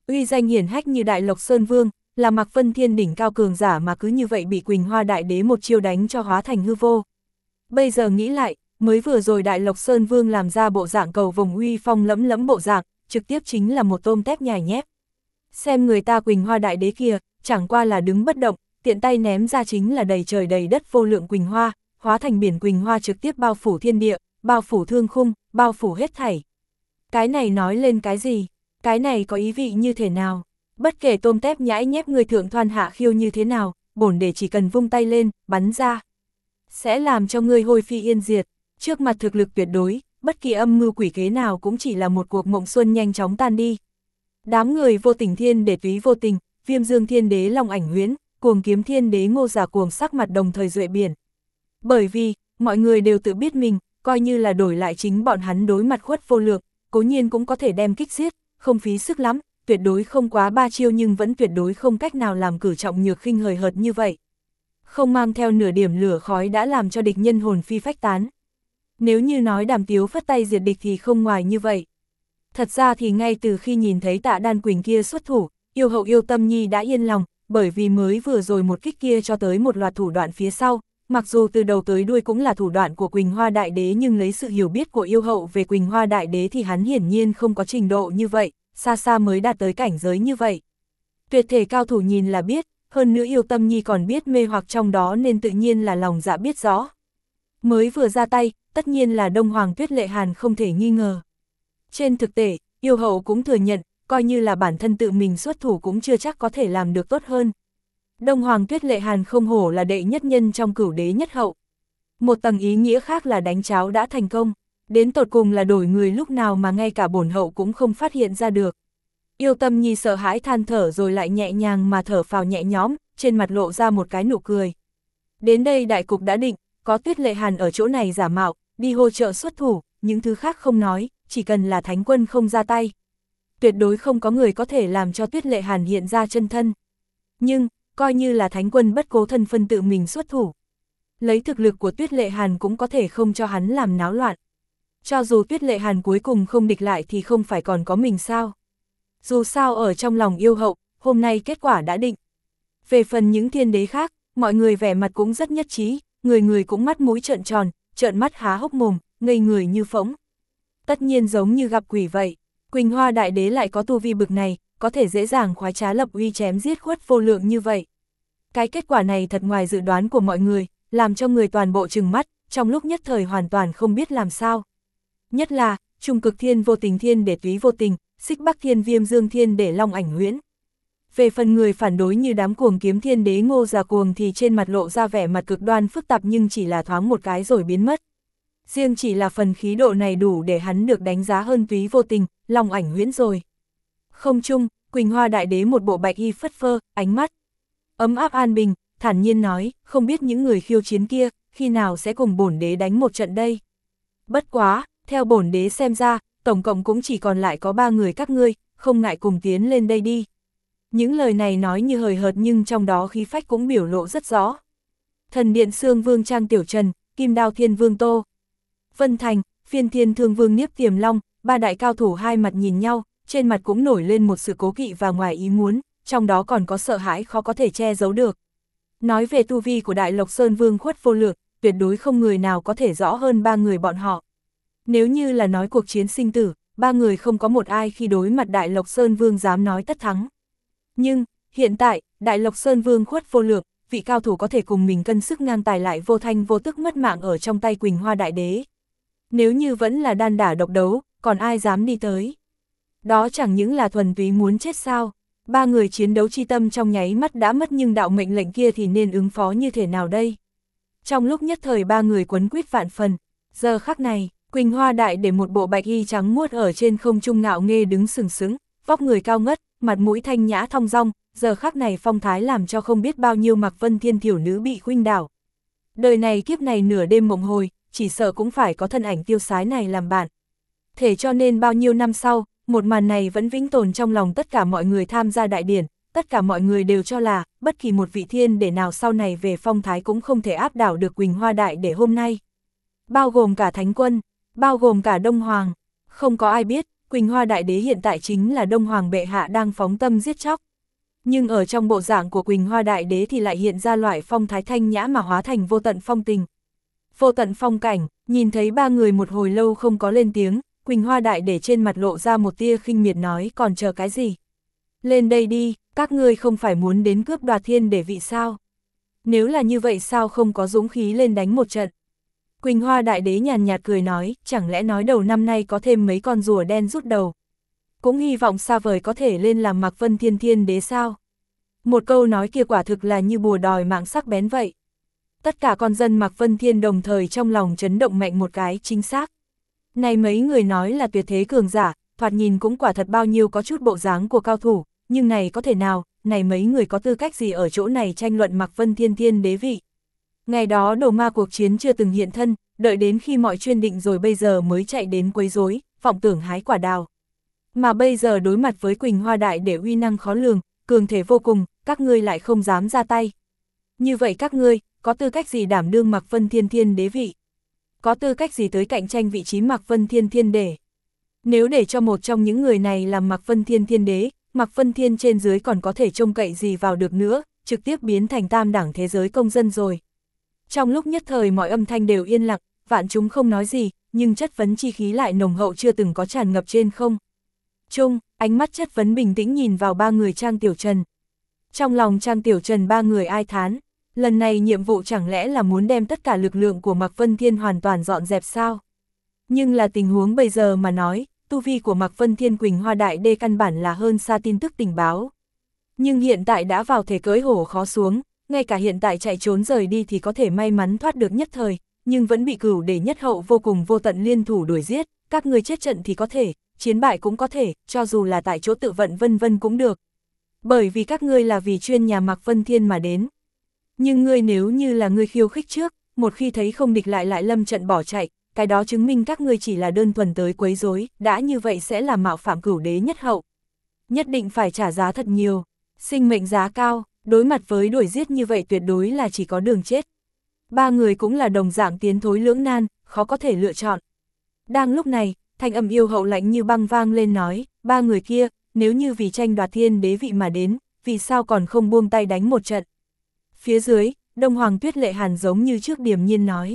Uy danh hiển hách như Đại Lộc Sơn Vương, là Mạc Vân Thiên đỉnh cao cường giả mà cứ như vậy bị Quỳnh Hoa Đại Đế một chiêu đánh cho hóa thành hư vô. Bây giờ nghĩ lại, mới vừa rồi Đại Lộc Sơn Vương làm ra bộ dạng cầu vồng uy phong lẫm lẫm bộ dạng, trực tiếp chính là một tôm tép nhài nhép. Xem người ta Quỳnh Hoa Đại Đế kia, chẳng qua là đứng bất động, tiện tay ném ra chính là đầy trời đầy đất vô lượng Quỳnh Hoa, hóa thành biển Quỳnh Hoa trực tiếp bao phủ thiên địa, bao phủ thương khung, bao phủ hết thảy. Cái này nói lên cái gì? Cái này có ý vị như thế nào? Bất kể tôm tép nhãi nhép người thượng thoan hạ khiêu như thế nào, bổn để chỉ cần vung tay lên, bắn ra. Sẽ làm cho ngươi hôi phi yên diệt. Trước mặt thực lực tuyệt đối, bất kỳ âm mưu quỷ kế nào cũng chỉ là một cuộc mộng xuân nhanh chóng tan đi. Đám người Vô Tình Thiên Đế Túy Vô Tình, Viêm Dương Thiên Đế Long Ảnh Huyễn, Cuồng Kiếm Thiên Đế Ngô Giả Cuồng sắc mặt đồng thời duệ biển. Bởi vì, mọi người đều tự biết mình, coi như là đổi lại chính bọn hắn đối mặt Khuất Vô Lượng, cố nhiên cũng có thể đem kích giết, không phí sức lắm, tuyệt đối không quá ba chiêu nhưng vẫn tuyệt đối không cách nào làm cử trọng nhược khinh hời hợt như vậy. Không mang theo nửa điểm lửa khói đã làm cho địch nhân hồn phi phách tán. Nếu như nói Đàm Tiếu phất tay diệt địch thì không ngoài như vậy. Thật ra thì ngay từ khi nhìn thấy Tạ Đan Quỳnh kia xuất thủ, yêu hậu yêu tâm nhi đã yên lòng, bởi vì mới vừa rồi một kích kia cho tới một loạt thủ đoạn phía sau, mặc dù từ đầu tới đuôi cũng là thủ đoạn của Quỳnh Hoa Đại Đế nhưng lấy sự hiểu biết của yêu hậu về Quỳnh Hoa Đại Đế thì hắn hiển nhiên không có trình độ như vậy, xa xa mới đạt tới cảnh giới như vậy. Tuyệt thể cao thủ nhìn là biết, hơn nữa yêu tâm nhi còn biết mê hoặc trong đó nên tự nhiên là lòng dạ biết rõ. Mới vừa ra tay, tất nhiên là Đông Hoàng Tuyết Lệ Hàn không thể nghi ngờ. Trên thực tế, yêu hậu cũng thừa nhận, coi như là bản thân tự mình xuất thủ cũng chưa chắc có thể làm được tốt hơn. Đông Hoàng Tuyết Lệ Hàn không hổ là đệ nhất nhân trong cửu đế nhất hậu. Một tầng ý nghĩa khác là đánh cháo đã thành công, đến tột cùng là đổi người lúc nào mà ngay cả bổn hậu cũng không phát hiện ra được. Yêu tâm nhi sợ hãi than thở rồi lại nhẹ nhàng mà thở phào nhẹ nhõm, trên mặt lộ ra một cái nụ cười. Đến đây đại cục đã định, có Tuyết Lệ Hàn ở chỗ này giả mạo, đi hỗ trợ xuất thủ, những thứ khác không nói, chỉ cần là thánh quân không ra tay. Tuyệt đối không có người có thể làm cho Tuyết Lệ Hàn hiện ra chân thân. Nhưng, coi như là thánh quân bất cố thân phân tự mình xuất thủ. Lấy thực lực của Tuyết Lệ Hàn cũng có thể không cho hắn làm náo loạn. Cho dù Tuyết Lệ Hàn cuối cùng không địch lại thì không phải còn có mình sao. Dù sao ở trong lòng yêu hậu, hôm nay kết quả đã định. Về phần những thiên đế khác, mọi người vẻ mặt cũng rất nhất trí, người người cũng mắt mũi trợn tròn, trợn mắt há hốc mồm, ngây người như phỗng. Tất nhiên giống như gặp quỷ vậy, Quỳnh Hoa Đại Đế lại có tu vi bực này, có thể dễ dàng khoái trá lập uy chém giết Khuất Vô Lượng như vậy. Cái kết quả này thật ngoài dự đoán của mọi người, làm cho người toàn bộ trừng mắt, trong lúc nhất thời hoàn toàn không biết làm sao. Nhất là, Trung Cực Thiên Vô Tình Thiên Đế Túy Vô Tình, Xích Bắc Thiên Viêm Dương Thiên Đế Long Ảnh Huyễn. Về phần người phản đối như đám Cuồng Kiếm Thiên Đế Ngô Giả Cuồng thì trên mặt lộ ra vẻ mặt cực đoan phức tạp nhưng chỉ là thoáng một cái rồi biến mất. Riêng chỉ là phần khí độ này đủ để hắn được đánh giá hơn Túy Vô Tình, Long Ảnh Huyễn rồi. Không chung, Quỳnh Hoa Đại Đế một bộ bạch y phất phơ, ánh mắt ấm áp an bình, thản nhiên nói, không biết những người khiêu chiến kia, khi nào sẽ cùng bổn đế đánh một trận đây. Bất quá, theo bổn đế xem ra, tổng cộng cũng chỉ còn lại có ba người các ngươi, không ngại cùng tiến lên đây đi. Những lời này nói như hời hợt nhưng trong đó khí phách cũng biểu lộ rất rõ. Thần Điện Sương Vương Trang Tiểu Trần, Kim Đao Thiên Vương Tô, Vân Thành, Phiên Thiên Thương Vương Niếp Tiềm Long, ba đại cao thủ hai mặt nhìn nhau, trên mặt cũng nổi lên một sự cố kỵ và ngoài ý muốn, trong đó còn có sợ hãi khó có thể che giấu được. Nói về tu vi của Đại Lộc Sơn Vương Khuất Vô Lượng, tuyệt đối không người nào có thể rõ hơn ba người bọn họ. Nếu như là nói cuộc chiến sinh tử, ba người không có một ai khi đối mặt Đại Lộc Sơn Vương dám nói tất thắng. Nhưng, hiện tại, Đại Lộc Sơn Vương Khuất Vô Lượng, vị cao thủ có thể cùng mình cân sức ngang tài lại vô thanh vô tức mất mạng ở trong tay Quỳnh Hoa Đại Đế. Nếu như vẫn là đan đả độc đấu, còn ai dám đi tới? Đó chẳng những là thuần túy muốn chết sao? Ba người chiến đấu chi tâm trong nháy mắt đã mất nhưng đạo mệnh lệnh kia thì nên ứng phó như thế nào đây? Trong lúc nhất thời ba người quấn quýt vạn phần, giờ khắc này, Quỳnh Hoa Đại để một bộ bạch y trắng muốt ở trên không trung ngạo nghê đứng sừng sững, vóc người cao ngất, mặt mũi thanh nhã thong dong, giờ khắc này phong thái làm cho không biết bao nhiêu Mạc Vân Thiên thiểu nữ bị khuynh đảo. Đời này kiếp này nửa đêm mộng hồi, chỉ sợ cũng phải có thân ảnh tiêu sái này làm bạn. Thế cho nên bao nhiêu năm sau, một màn này vẫn vĩnh tồn trong lòng tất cả mọi người tham gia đại điển, tất cả mọi người đều cho là, bất kỳ một vị thiên để nào sau này về phong thái cũng không thể áp đảo được Quỳnh Hoa Đại để hôm nay. Bao gồm cả Thánh Quân, bao gồm cả Đông Hoàng, không có ai biết, Quỳnh Hoa Đại Đế hiện tại chính là Đông Hoàng bệ hạ đang phóng tâm giết chóc. Nhưng ở trong bộ dạng của Quỳnh Hoa Đại Đế thì lại hiện ra loại phong thái thanh nhã mà hóa thành vô tận phong tình. Vô tận phong cảnh, nhìn thấy ba người một hồi lâu không có lên tiếng, Quỳnh Hoa Đại Đế trên mặt lộ ra một tia khinh miệt nói còn chờ cái gì. Lên đây đi, các ngươi không phải muốn đến cướp đoạt thiên để vị sao. Nếu là như vậy sao không có dũng khí lên đánh một trận. Quỳnh Hoa Đại Đế nhàn nhạt cười nói, chẳng lẽ nói đầu năm nay có thêm mấy con rùa đen rút đầu. Cũng hy vọng xa vời có thể lên làm Mạc Vân Thiên Thiên Đế sao. Một câu nói kia quả thực là như bùa đòi mạng sắc bén vậy. Tất cả con dân Mạc Vân Thiên đồng thời trong lòng chấn động mạnh một cái chính xác. Này mấy người nói là tuyệt thế cường giả, thoạt nhìn cũng quả thật bao nhiêu có chút bộ dáng của cao thủ, nhưng này có thể nào, này mấy người có tư cách gì ở chỗ này tranh luận Mạc Vân Thiên Thiên Đế vị. Ngày đó đồ ma cuộc chiến chưa từng hiện thân, đợi đến khi mọi chuyên định rồi bây giờ mới chạy đến quấy rối, vọng tưởng hái quả đào. Mà bây giờ đối mặt với Quỳnh Hoa Đại Đế uy năng khó lường, cường thể vô cùng, các ngươi lại không dám ra tay. Như vậy các ngươi, có tư cách gì đảm đương Mạc Vân Thiên Thiên Đế vị? Có tư cách gì tới cạnh tranh vị trí Mạc Vân Thiên Thiên Đế? Nếu để cho một trong những người này làm Mạc Vân Thiên Thiên Đế, Mạc Vân Thiên trên dưới còn có thể trông cậy gì vào được nữa, trực tiếp biến thành tam đẳng thế giới công dân rồi. Trong lúc nhất thời mọi âm thanh đều yên lặng, vạn chúng không nói gì, nhưng chất vấn chi khí lại nồng hậu chưa từng có tràn ngập trên không. Trung, ánh mắt chất vấn bình tĩnh nhìn vào ba người Trang Tiểu Trần. Trong lòng Trang Tiểu Trần ba người ai thán, lần này nhiệm vụ chẳng lẽ là muốn đem tất cả lực lượng của Mạc Vân Thiên hoàn toàn dọn dẹp sao? Nhưng là tình huống bây giờ mà nói, tu vi của Mạc Vân Thiên Quỳnh Hoa Đại Đế căn bản là hơn xa tin tức tình báo. Nhưng hiện tại đã vào thể cưỡi hổ khó xuống, ngay cả hiện tại chạy trốn rời đi thì có thể may mắn thoát được nhất thời, nhưng vẫn bị Cửu Đế nhất hậu vô cùng vô tận liên thủ đuổi giết, các người chết trận thì có thể, chiến bại cũng có thể, cho dù là tại chỗ tự vận vân vân cũng được. Bởi vì các ngươi là vì chuyên nhà Mạc Vân Thiên mà đến. Nhưng ngươi nếu như là ngươi khiêu khích trước, một khi thấy không địch lại lại lâm trận bỏ chạy, cái đó chứng minh các ngươi chỉ là đơn thuần tới quấy rối, đã như vậy sẽ là mạo phạm Cửu Đế nhất hậu. Nhất định phải trả giá thật nhiều, sinh mệnh giá cao, đối mặt với đuổi giết như vậy tuyệt đối là chỉ có đường chết. Ba người cũng là đồng dạng tiến thối lưỡng nan, khó có thể lựa chọn. Đang lúc này, thanh âm yêu hậu lạnh như băng vang lên nói, ba người kia, nếu như vì tranh đoạt thiên đế vị mà đến, vì sao còn không buông tay đánh một trận. Phía dưới, Đông Hoàng Tuyết Lệ Hàn giống như trước điềm nhiên nói.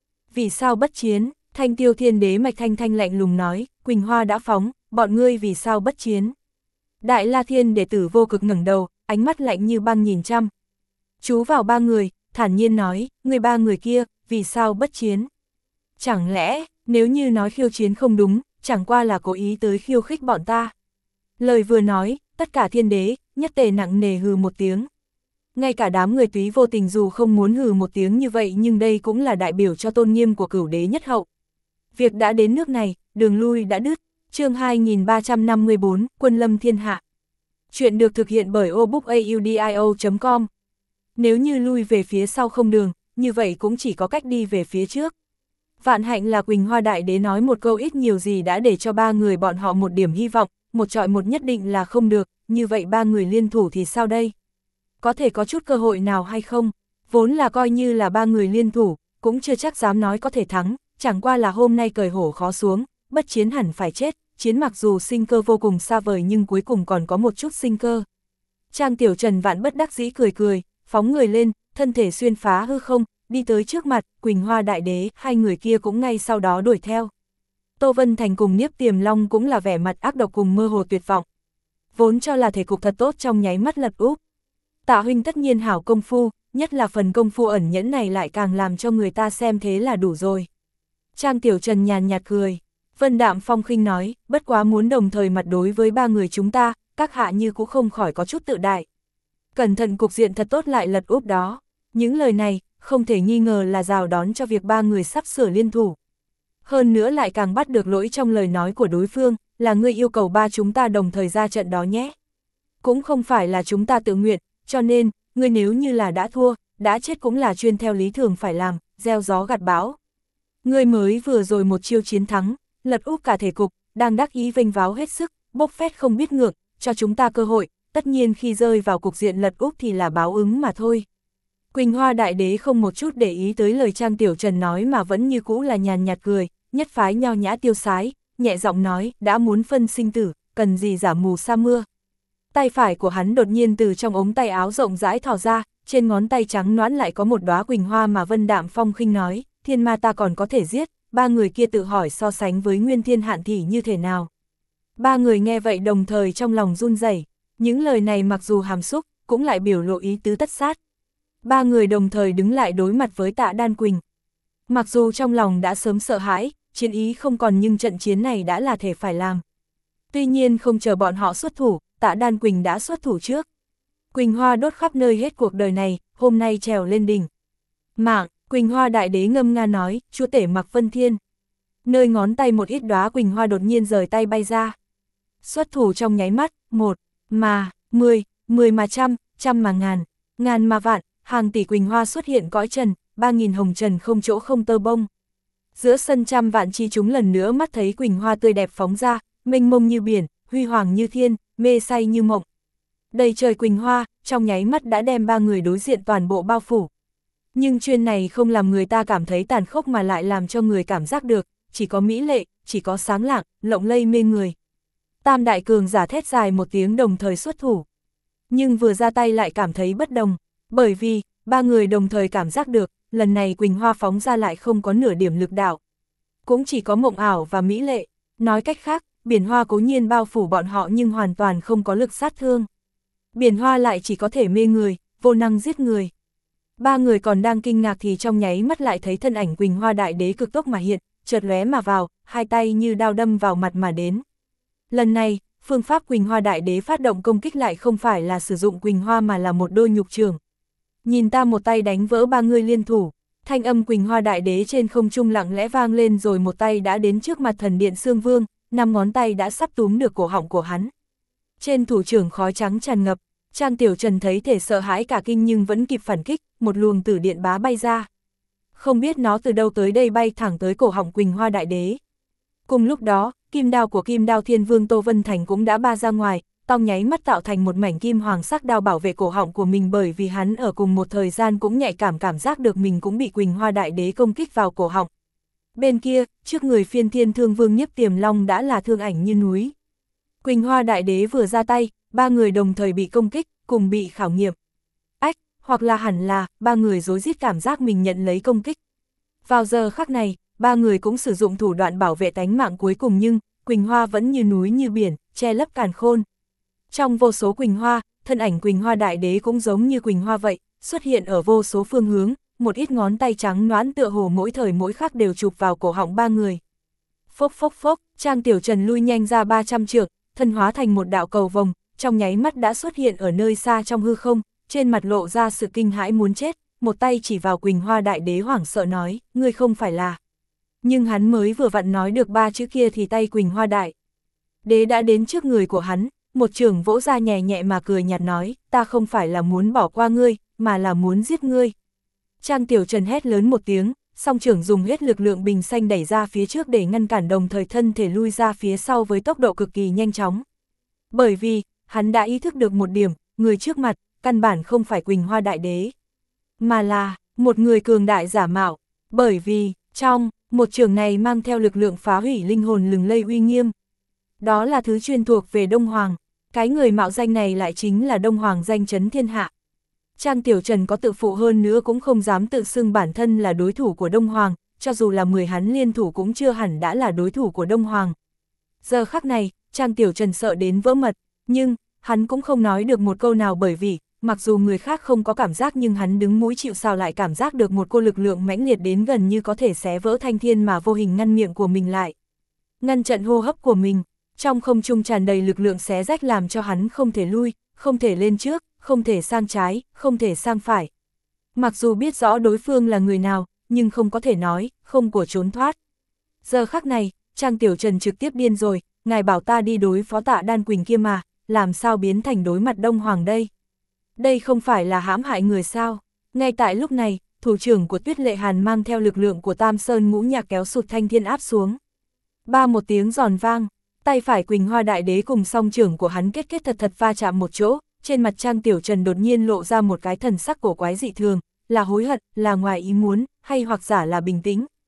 Vì sao bất chiến, Thanh Tiêu Thiên Đế Mạch Thanh Thanh lạnh lùng nói, Quỳnh Hoa đã phóng, bọn ngươi vì sao bất chiến. Đại La Thiên đệ tử Vô Cực ngẩng đầu, ánh mắt lạnh như băng nhìn chăm. Chú vào ba người, thản nhiên nói, người ba người kia, vì sao bất chiến. Chẳng lẽ, nếu như nói khiêu chiến không đúng, chẳng qua là cố ý tới khiêu khích bọn ta. Lời vừa nói, tất cả thiên đế, nhất tề nặng nề hừ một tiếng. Ngay cả đám người Túy Vô Tình dù không muốn hừ một tiếng như vậy nhưng đây cũng là đại biểu cho tôn nghiêm của Cửu Đế nhất hậu. Việc đã đến nước này, đường lui đã đứt, chương hai nghìn ba trăm năm mươi bốn, Quân Lâm Thiên Hạ. Chuyện được thực hiện bởi obookaudio chấm com. Nếu như lui về phía sau không đường, như vậy cũng chỉ có cách đi về phía trước. Vạn hạnh là Quỳnh Hoa Đại Đế nói một câu ít nhiều gì đã để cho ba người bọn họ một điểm hy vọng, một trọi một nhất định là không được, như vậy ba người liên thủ thì sao đây? Có thể có chút cơ hội nào hay không? Vốn là coi như là ba người liên thủ, cũng chưa chắc dám nói có thể thắng, chẳng qua là hôm nay cởi hổ khó xuống, bất chiến hẳn phải chết, chiến mặc dù sinh cơ vô cùng xa vời nhưng cuối cùng còn có một chút sinh cơ. Trang Tiểu Trần vạn bất đắc dĩ cười cười, phóng người lên, thân thể xuyên phá hư không, đi tới trước mặt, Quỳnh Hoa Đại Đế, hai người kia cũng ngay sau đó đuổi theo. Tô Vân Thành cùng Niếp Tiềm Long cũng là vẻ mặt ác độc cùng mơ hồ tuyệt vọng. Vốn cho là thể cục thật tốt trong nháy mắt lật úp. Tạ huynh tất nhiên hảo công phu, nhất là phần công phu ẩn nhẫn này lại càng làm cho người ta xem thế là đủ rồi. Trang Tiểu Trần nhàn nhạt cười. Vân Đạm Phong khinh nói, bất quá muốn đồng thời mặt đối với ba người chúng ta, các hạ như cũng không khỏi có chút tự đại. Cẩn thận cục diện thật tốt lại lật úp đó. Những lời này, không thể nghi ngờ là rào đón cho việc ba người sắp sửa liên thủ. Hơn nữa lại càng bắt được lỗi trong lời nói của đối phương, là ngươi yêu cầu ba chúng ta đồng thời ra trận đó nhé. Cũng không phải là chúng ta tự nguyện, cho nên, ngươi nếu như là đã thua, đã chết cũng là chuyên theo lý thường phải làm, gieo gió gặt bão. Ngươi mới vừa rồi một chiêu chiến thắng, lật úp cả thể cục, đang đắc ý vênh váo hết sức, bốc phét không biết ngược, cho chúng ta cơ hội, tất nhiên khi rơi vào cục diện lật úp thì là báo ứng mà thôi. Quỳnh Hoa Đại Đế không một chút để ý tới lời Trang Tiểu Trần nói mà vẫn như cũ là nhàn nhạt cười, nhất phái nho nhã tiêu sái, nhẹ giọng nói, đã muốn phân sinh tử, cần gì giả mù sa mưa. Tay phải của hắn đột nhiên từ trong ống tay áo rộng rãi thò ra, trên ngón tay trắng nõn lại có một đóa quỳnh hoa mà Vân Đạm Phong khinh nói, thiên ma ta còn có thể giết, ba người kia tự hỏi so sánh với Nguyên Thiên Hạn Thị như thế nào. Ba người nghe vậy đồng thời trong lòng run rẩy, những lời này mặc dù hàm xúc, cũng lại biểu lộ ý tứ tất sát. Ba người đồng thời đứng lại đối mặt với Tạ Đan Quỳnh. Mặc dù trong lòng đã sớm sợ hãi, chiến ý không còn nhưng trận chiến này đã là thể phải làm. Tuy nhiên không chờ bọn họ xuất thủ, Tạ Đan Quỳnh đã xuất thủ trước. Quỳnh hoa đốt khắp nơi hết cuộc đời này, hôm nay trèo lên đỉnh. Mạng, Quỳnh hoa đại đế ngâm nga nói, chúa tể Mạc Vân Thiên. Nơi ngón tay một ít đóa quỳnh hoa đột nhiên rời tay bay ra. Xuất thủ trong nháy mắt, một, mà, mười, mười mà trăm, trăm mà ngàn, ngàn mà vạn, hàng tỷ quỳnh hoa xuất hiện cõi trần, ba nghìn hồng trần không chỗ không tơ bông. Giữa sân trăm vạn chi chúng lần nữa mắt thấy quỳnh hoa tươi đẹp phóng ra, mênh mông như biển, huy hoàng như thiên, mê say như mộng. Đầy trời quỳnh hoa, trong nháy mắt đã đem ba người đối diện toàn bộ bao phủ. Nhưng chuyện này không làm người ta cảm thấy tàn khốc mà lại làm cho người cảm giác được, chỉ có mỹ lệ, chỉ có sáng lạng, lộng lây mê người. Tam đại cường giả thét dài một tiếng đồng thời xuất thủ. Nhưng vừa ra tay lại cảm thấy bất đồng, bởi vì, ba người đồng thời cảm giác được, lần này quỳnh hoa phóng ra lại không có nửa điểm lực đạo. Cũng chỉ có mộng ảo và mỹ lệ, nói cách khác, biển hoa cố nhiên bao phủ bọn họ nhưng hoàn toàn không có lực sát thương. Biển hoa lại chỉ có thể mê người, vô năng giết người. Ba người còn đang kinh ngạc thì trong nháy mắt lại thấy thân ảnh quỳnh hoa đại đế cực tốc mà hiện, chợt lóe mà vào, hai tay như đao đâm vào mặt mà đến. Lần này, phương pháp quỳnh hoa đại đế phát động công kích lại không phải là sử dụng quỳnh hoa mà là một đôi nhục trường. Nhìn ta một tay đánh vỡ ba người liên thủ, thanh âm quỳnh hoa đại đế trên không trung lặng lẽ vang lên rồi một tay đã đến trước mặt thần điện Sương Vương, năm ngón tay đã sắp túm được cổ họng của hắn. Trên thủ trưởng khói trắng tràn ngập, Trang Tiểu Trần thấy thể sợ hãi cả kinh nhưng vẫn kịp phản kích, một luồng tử điện bá bay ra. Không biết nó từ đâu tới đây bay thẳng tới cổ họng quỳnh hoa đại đế. Cùng lúc đó, kim đao của Kim Đao Thiên Vương Tô Vân Thành cũng đã ba ra ngoài, tong nháy mắt tạo thành một mảnh kim hoàng sắc đao bảo vệ cổ họng của mình, bởi vì hắn ở cùng một thời gian cũng nhạy cảm cảm giác được mình cũng bị quỳnh hoa đại đế công kích vào cổ họng. Bên kia, trước người Phiên Thiên Thương Vương Nhiếp Tiềm Long đã là thương ảnh như núi. Quỳnh hoa đại đế vừa ra tay, ba người đồng thời bị công kích, cùng bị khảo nghiệm. Ách, hoặc là hẳn là, ba người rối rít cảm giác mình nhận lấy công kích. Vào giờ khắc này, ba người cũng sử dụng thủ đoạn bảo vệ tánh mạng cuối cùng nhưng, quỳnh hoa vẫn như núi như biển, che lấp càn khôn. Trong vô số quỳnh hoa, thân ảnh quỳnh hoa đại đế cũng giống như quỳnh hoa vậy, xuất hiện ở vô số phương hướng, một ít ngón tay trắng nõn tựa hồ mỗi thời mỗi khắc đều chụp vào cổ họng ba người. Phốc phốc phốc, Trang Tiểu Trần lui nhanh ra ba trăm trượng, thân hóa thành một đạo cầu vồng, trong nháy mắt đã xuất hiện ở nơi xa trong hư không, trên mặt lộ ra sự kinh hãi muốn chết, một tay chỉ vào quỳnh hoa đại đế hoảng sợ nói, ngươi không phải là. Nhưng hắn mới vừa vặn nói được ba chữ kia thì tay quỳnh hoa đại đế đã đến trước người của hắn, một trường vỗ ra nhẹ nhẹ mà cười nhạt nói, ta không phải là muốn bỏ qua ngươi, mà là muốn giết ngươi. Trang Tiểu Trần hét lớn một tiếng, song trưởng dùng hết lực lượng bình xanh đẩy ra phía trước để ngăn cản, đồng thời thân thể lui ra phía sau với tốc độ cực kỳ nhanh chóng. Bởi vì, hắn đã ý thức được một điểm, người trước mặt, căn bản không phải quỳnh hoa đại đế, mà là một người cường đại giả mạo, bởi vì, trong một trường này mang theo lực lượng phá hủy linh hồn lừng lây uy nghiêm. Đó là thứ chuyên thuộc về Đông Hoàng, cái người mạo danh này lại chính là Đông Hoàng danh chấn thiên hạ. Trang Tiểu Trần có tự phụ hơn nữa cũng không dám tự xưng bản thân là đối thủ của Đông Hoàng, cho dù là mười hắn liên thủ cũng chưa hẳn đã là đối thủ của Đông Hoàng. Giờ khắc này, Trang Tiểu Trần sợ đến vỡ mật, nhưng, hắn cũng không nói được một câu nào bởi vì, mặc dù người khác không có cảm giác nhưng hắn đứng mũi chịu sào lại cảm giác được một cô lực lượng mãnh liệt đến gần như có thể xé vỡ thanh thiên mà vô hình ngăn miệng của mình lại. Ngăn trận hô hấp của mình, trong không trung tràn đầy lực lượng xé rách làm cho hắn không thể lui, không thể lên trước, không thể sang trái, không thể sang phải. Mặc dù biết rõ đối phương là người nào, nhưng không có thể nói, không của trốn thoát. Giờ khắc này, Trang Tiểu Trần trực tiếp điên rồi, ngài bảo ta đi đối phó Tạ Đan Quỳnh kia mà, làm sao biến thành đối mặt Đông Hoàng đây? Đây không phải là hãm hại người sao? Ngay tại lúc này, thủ trưởng của Tuyết Lệ Hàn mang theo lực lượng của Tam Sơn Ngũ Nhạc kéo sụt thanh thiên áp xuống. Ba một tiếng giòn vang, tay phải quỳnh hoa đại đế cùng song trưởng của hắn kết kết thật thật va chạm một chỗ, trên mặt Trang Tiểu Trần đột nhiên lộ ra một cái thần sắc cổ quái dị thường, là hối hận, là ngoài ý muốn, hay hoặc giả là bình tĩnh.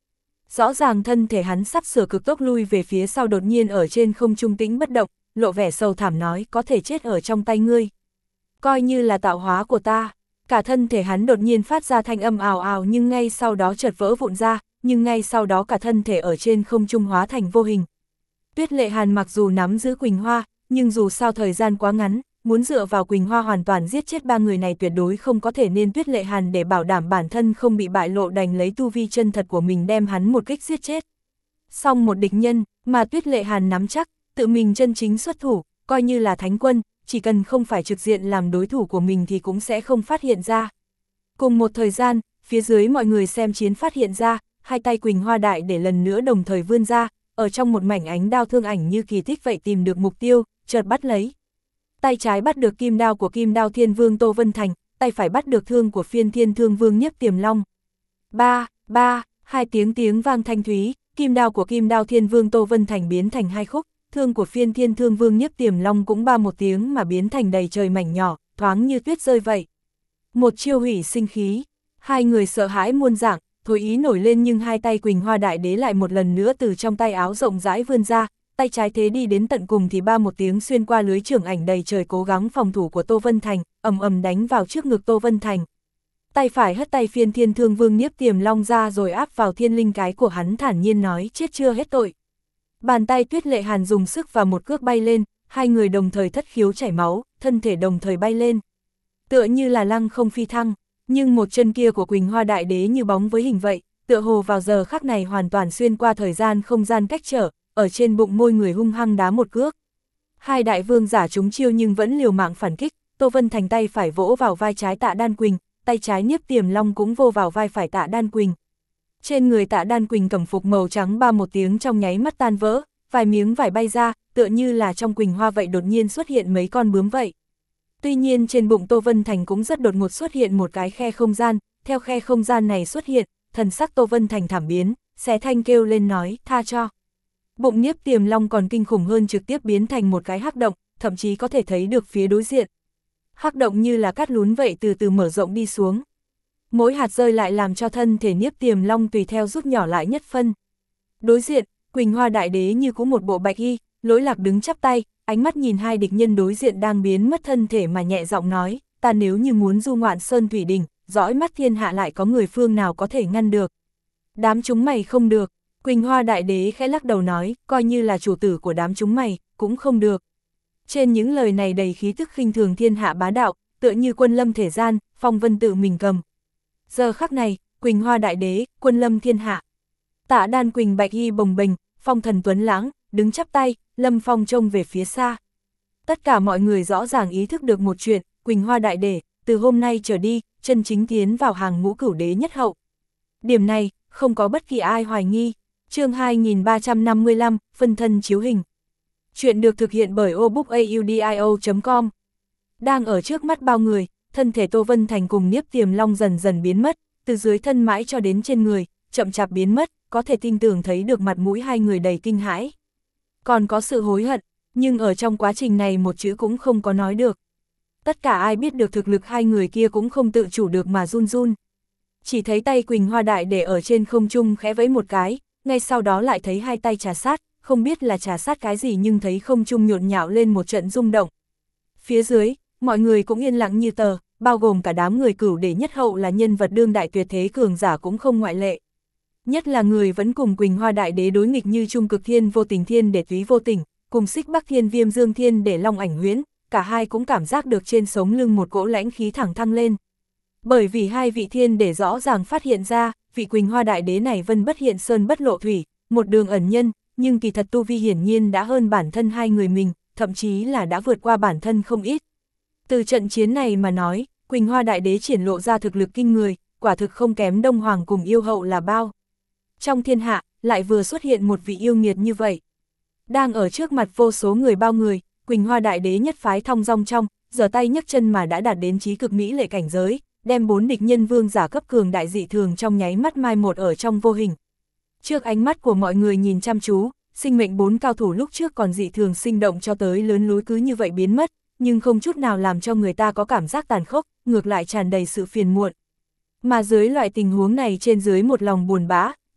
Rõ ràng thân thể hắn sắp sửa cực tốc lui về phía sau, đột nhiên ở trên không trung tĩnh bất động, lộ vẻ sầu thảm nói có thể chết ở trong tay ngươi. Coi như là tạo hóa của ta. Cả thân thể hắn đột nhiên phát ra thanh âm ào ào, nhưng ngay sau đó chợt vỡ vụn ra, nhưng ngay sau đó cả thân thể ở trên không trung hóa thành vô hình. Tuyết Lệ Hàn mặc dù nắm giữ Quỳnh Hoa, nhưng dù sao thời gian quá ngắn, muốn dựa vào Quỳnh Hoa hoàn toàn giết chết ba người này tuyệt đối không có thể, nên Tuyết Lệ Hàn để bảo đảm bản thân không bị bại lộ đành lấy tu vi chân thật của mình đem hắn một kích giết chết. Song một địch nhân mà Tuyết Lệ Hàn nắm chắc, tự mình chân chính xuất thủ, coi như là thánh quân, chỉ cần không phải trực diện làm đối thủ của mình thì cũng sẽ không phát hiện ra. Cùng một thời gian, phía dưới mọi người xem chiến phát hiện ra, hai tay Quỳnh Hoa đại để lần nữa đồng thời vươn ra, ở trong một mảnh ánh đao thương ảnh như kỳ tích vậy tìm được mục tiêu, chợt bắt lấy. Tay trái bắt được kim đao của Kim Đao Thiên Vương Tô Vân Thành, tay phải bắt được thương của Phiên Thiên Thương Vương Nhiếp Tiềm Long. Ba, ba, hai tiếng tiếng vang thanh thúy, kim đao của Kim Đao Thiên Vương Tô Vân Thành biến thành hai khúc, thương của Phiên Thiên Thương Vương Nhiếp Tiềm Long cũng ba một tiếng mà biến thành đầy trời mảnh nhỏ, thoáng như tuyết rơi vậy. Một chiêu hủy sinh khí, hai người sợ hãi muôn dạng, thối ý nổi lên, nhưng hai tay Quỳnh Hoa đại đế lại một lần nữa từ trong tay áo rộng rãi vươn ra, tay trái thế đi đến tận cùng thì ba một tiếng xuyên qua lưới trưởng ảnh đầy trời cố gắng phòng thủ của Tô Vân Thành, ầm ầm đánh vào trước ngực Tô Vân Thành. Tay phải hất tay Phiên Thiên Thương Vương Nhiếp Tiềm Long ra rồi áp vào thiên linh cái của hắn, thản nhiên nói chết chưa hết tội. Bàn tay Tuyết Lệ Hàn dùng sức và một cước bay lên, hai người đồng thời thất khiếu chảy máu, thân thể đồng thời bay lên. Tựa như là lăng không phi thăng, nhưng một chân kia của Quỳnh Hoa đại đế như bóng với hình vậy, tựa hồ vào giờ khắc này hoàn toàn xuyên qua thời gian không gian cách trở, ở trên bụng môi người hung hăng đá một cước. Hai đại vương giả trúng chiêu nhưng vẫn liều mạng phản kích, Tô Vân Thành tay phải vỗ vào vai trái Tạ Đan Quỳnh, tay trái Nhiếp Tiềm Long cũng vô vào vai phải Tạ Đan Quỳnh. Trên người Tạ Đan Quỳnh cẩm phục màu trắng ba một tiếng trong nháy mắt tan vỡ, vài miếng vải bay ra, tựa như là trong Quỳnh Hoa vậy đột nhiên xuất hiện mấy con bướm vậy. Tuy nhiên trên bụng Tô Vân Thành cũng rất đột ngột xuất hiện một cái khe không gian, theo khe không gian này xuất hiện, thần sắc Tô Vân Thành thảm biến, xé thanh kêu lên nói, tha cho. Bụng Nhiếp Tiềm Long còn kinh khủng hơn, trực tiếp biến thành một cái hắc động, thậm chí có thể thấy được phía đối diện. Hắc động như là cát lún vậy từ từ mở rộng đi xuống. Mỗi hạt rơi lại làm cho thân thể Nhiếp Tiềm Long tùy theo rút nhỏ lại nhất phân. Đối diện, Quỳnh Hoa đại đế như cũng một bộ bạch y, Lỗi Lạc đứng chắp tay, ánh mắt nhìn hai địch nhân đối diện đang biến mất thân thể mà nhẹ giọng nói, ta nếu như muốn du ngoạn sơn thủy đỉnh, dõi mắt thiên hạ lại có người phương nào có thể ngăn được. Đám chúng mày không được. Quỳnh Hoa đại đế khẽ lắc đầu nói, coi như là chủ tử của đám chúng mày, cũng không được. Trên những lời này đầy khí tức khinh thường thiên hạ bá đạo, tựa như quân lâm thể gian, phong vân tự mình cầm. Giờ khắc này, Quỳnh Hoa đại đế, quân lâm thiên hạ. Tạ Đan Quỳnh bạch y bồng bềnh, phong thần tuấn lãng, đứng chắp tay, Lâm Phong trông về phía xa. Tất cả mọi người rõ ràng ý thức được một chuyện, Quỳnh Hoa đại đế, từ hôm nay trở đi, chân chính tiến vào hàng ngũ cửu đế nhất hậu. Điểm này, không có bất kỳ ai hoài nghi. Chương hai nghìn ba trăm năm mươi lăm, phân thân chiếu hình. Chuyện được thực hiện bởi obookaudio chấm com. Đang ở trước mắt bao người, thân thể Tô Vân Thành cùng Nhiếp Tiềm Long dần dần biến mất, từ dưới thân mãi cho đến trên người, chậm chạp biến mất, có thể tin tưởng thấy được mặt mũi hai người đầy kinh hãi. Còn có sự hối hận, nhưng ở trong quá trình này một chữ cũng không có nói được. Tất cả ai biết được thực lực hai người kia cũng không tự chủ được mà run run. Chỉ thấy tay Quỳnh Hoa đại để ở trên không trung khẽ vẫy một cái, ngay sau đó lại thấy hai tay trà sát, không biết là trà sát cái gì nhưng thấy không trung nhộn nhạo lên một trận rung động. Phía dưới, mọi người cũng yên lặng như tờ, bao gồm cả đám người cửu đế nhất hậu là nhân vật đương đại tuyệt thế cường giả cũng không ngoại lệ. Nhất là người vẫn cùng Quỳnh Hoa đại đế đối nghịch như Trung Cực Thiên Vô Tình Thiên để Túy Vô Tình, cùng Xích Bắc Thiên Viêm Dương Thiên để Long Ảnh Huyễn, cả hai cũng cảm giác được trên sống lưng một cỗ lãnh khí thẳng thăng lên. Bởi vì hai vị thiên để rõ ràng phát hiện ra, vị Quỳnh Hoa đại đế này vân bất hiện sơn bất lộ thủy, một đường ẩn nhân, nhưng kỳ thật tu vi hiển nhiên đã hơn bản thân hai người mình, thậm chí là đã vượt qua bản thân không ít. Từ trận chiến này mà nói, Quỳnh Hoa đại đế triển lộ ra thực lực kinh người, quả thực không kém Đông Hoàng cùng yêu hậu là bao. Trong thiên hạ, lại vừa xuất hiện một vị yêu nghiệt như vậy. Đang ở trước mặt vô số người bao người, Quỳnh Hoa đại đế nhất phái thong dong trong, giở tay nhấc chân mà đã đạt đến chí cực mỹ lệ cảnh giới, đem bốn địch nhân vương giả cấp cường đại dị thường trong nháy mắt mai một ở trong vô hình. Trước ánh mắt của mọi người nhìn chăm chú, sinh mệnh bốn cao thủ lúc trước còn dị thường sinh động cho tới lớn lối cứ như vậy biến mất, nhưng không chút nào làm cho người ta có cảm giác tàn khốc, ngược lại tràn đầy sự phiền muộn. Mà dưới loại tình huống này trên dưới một lòng buồn bã,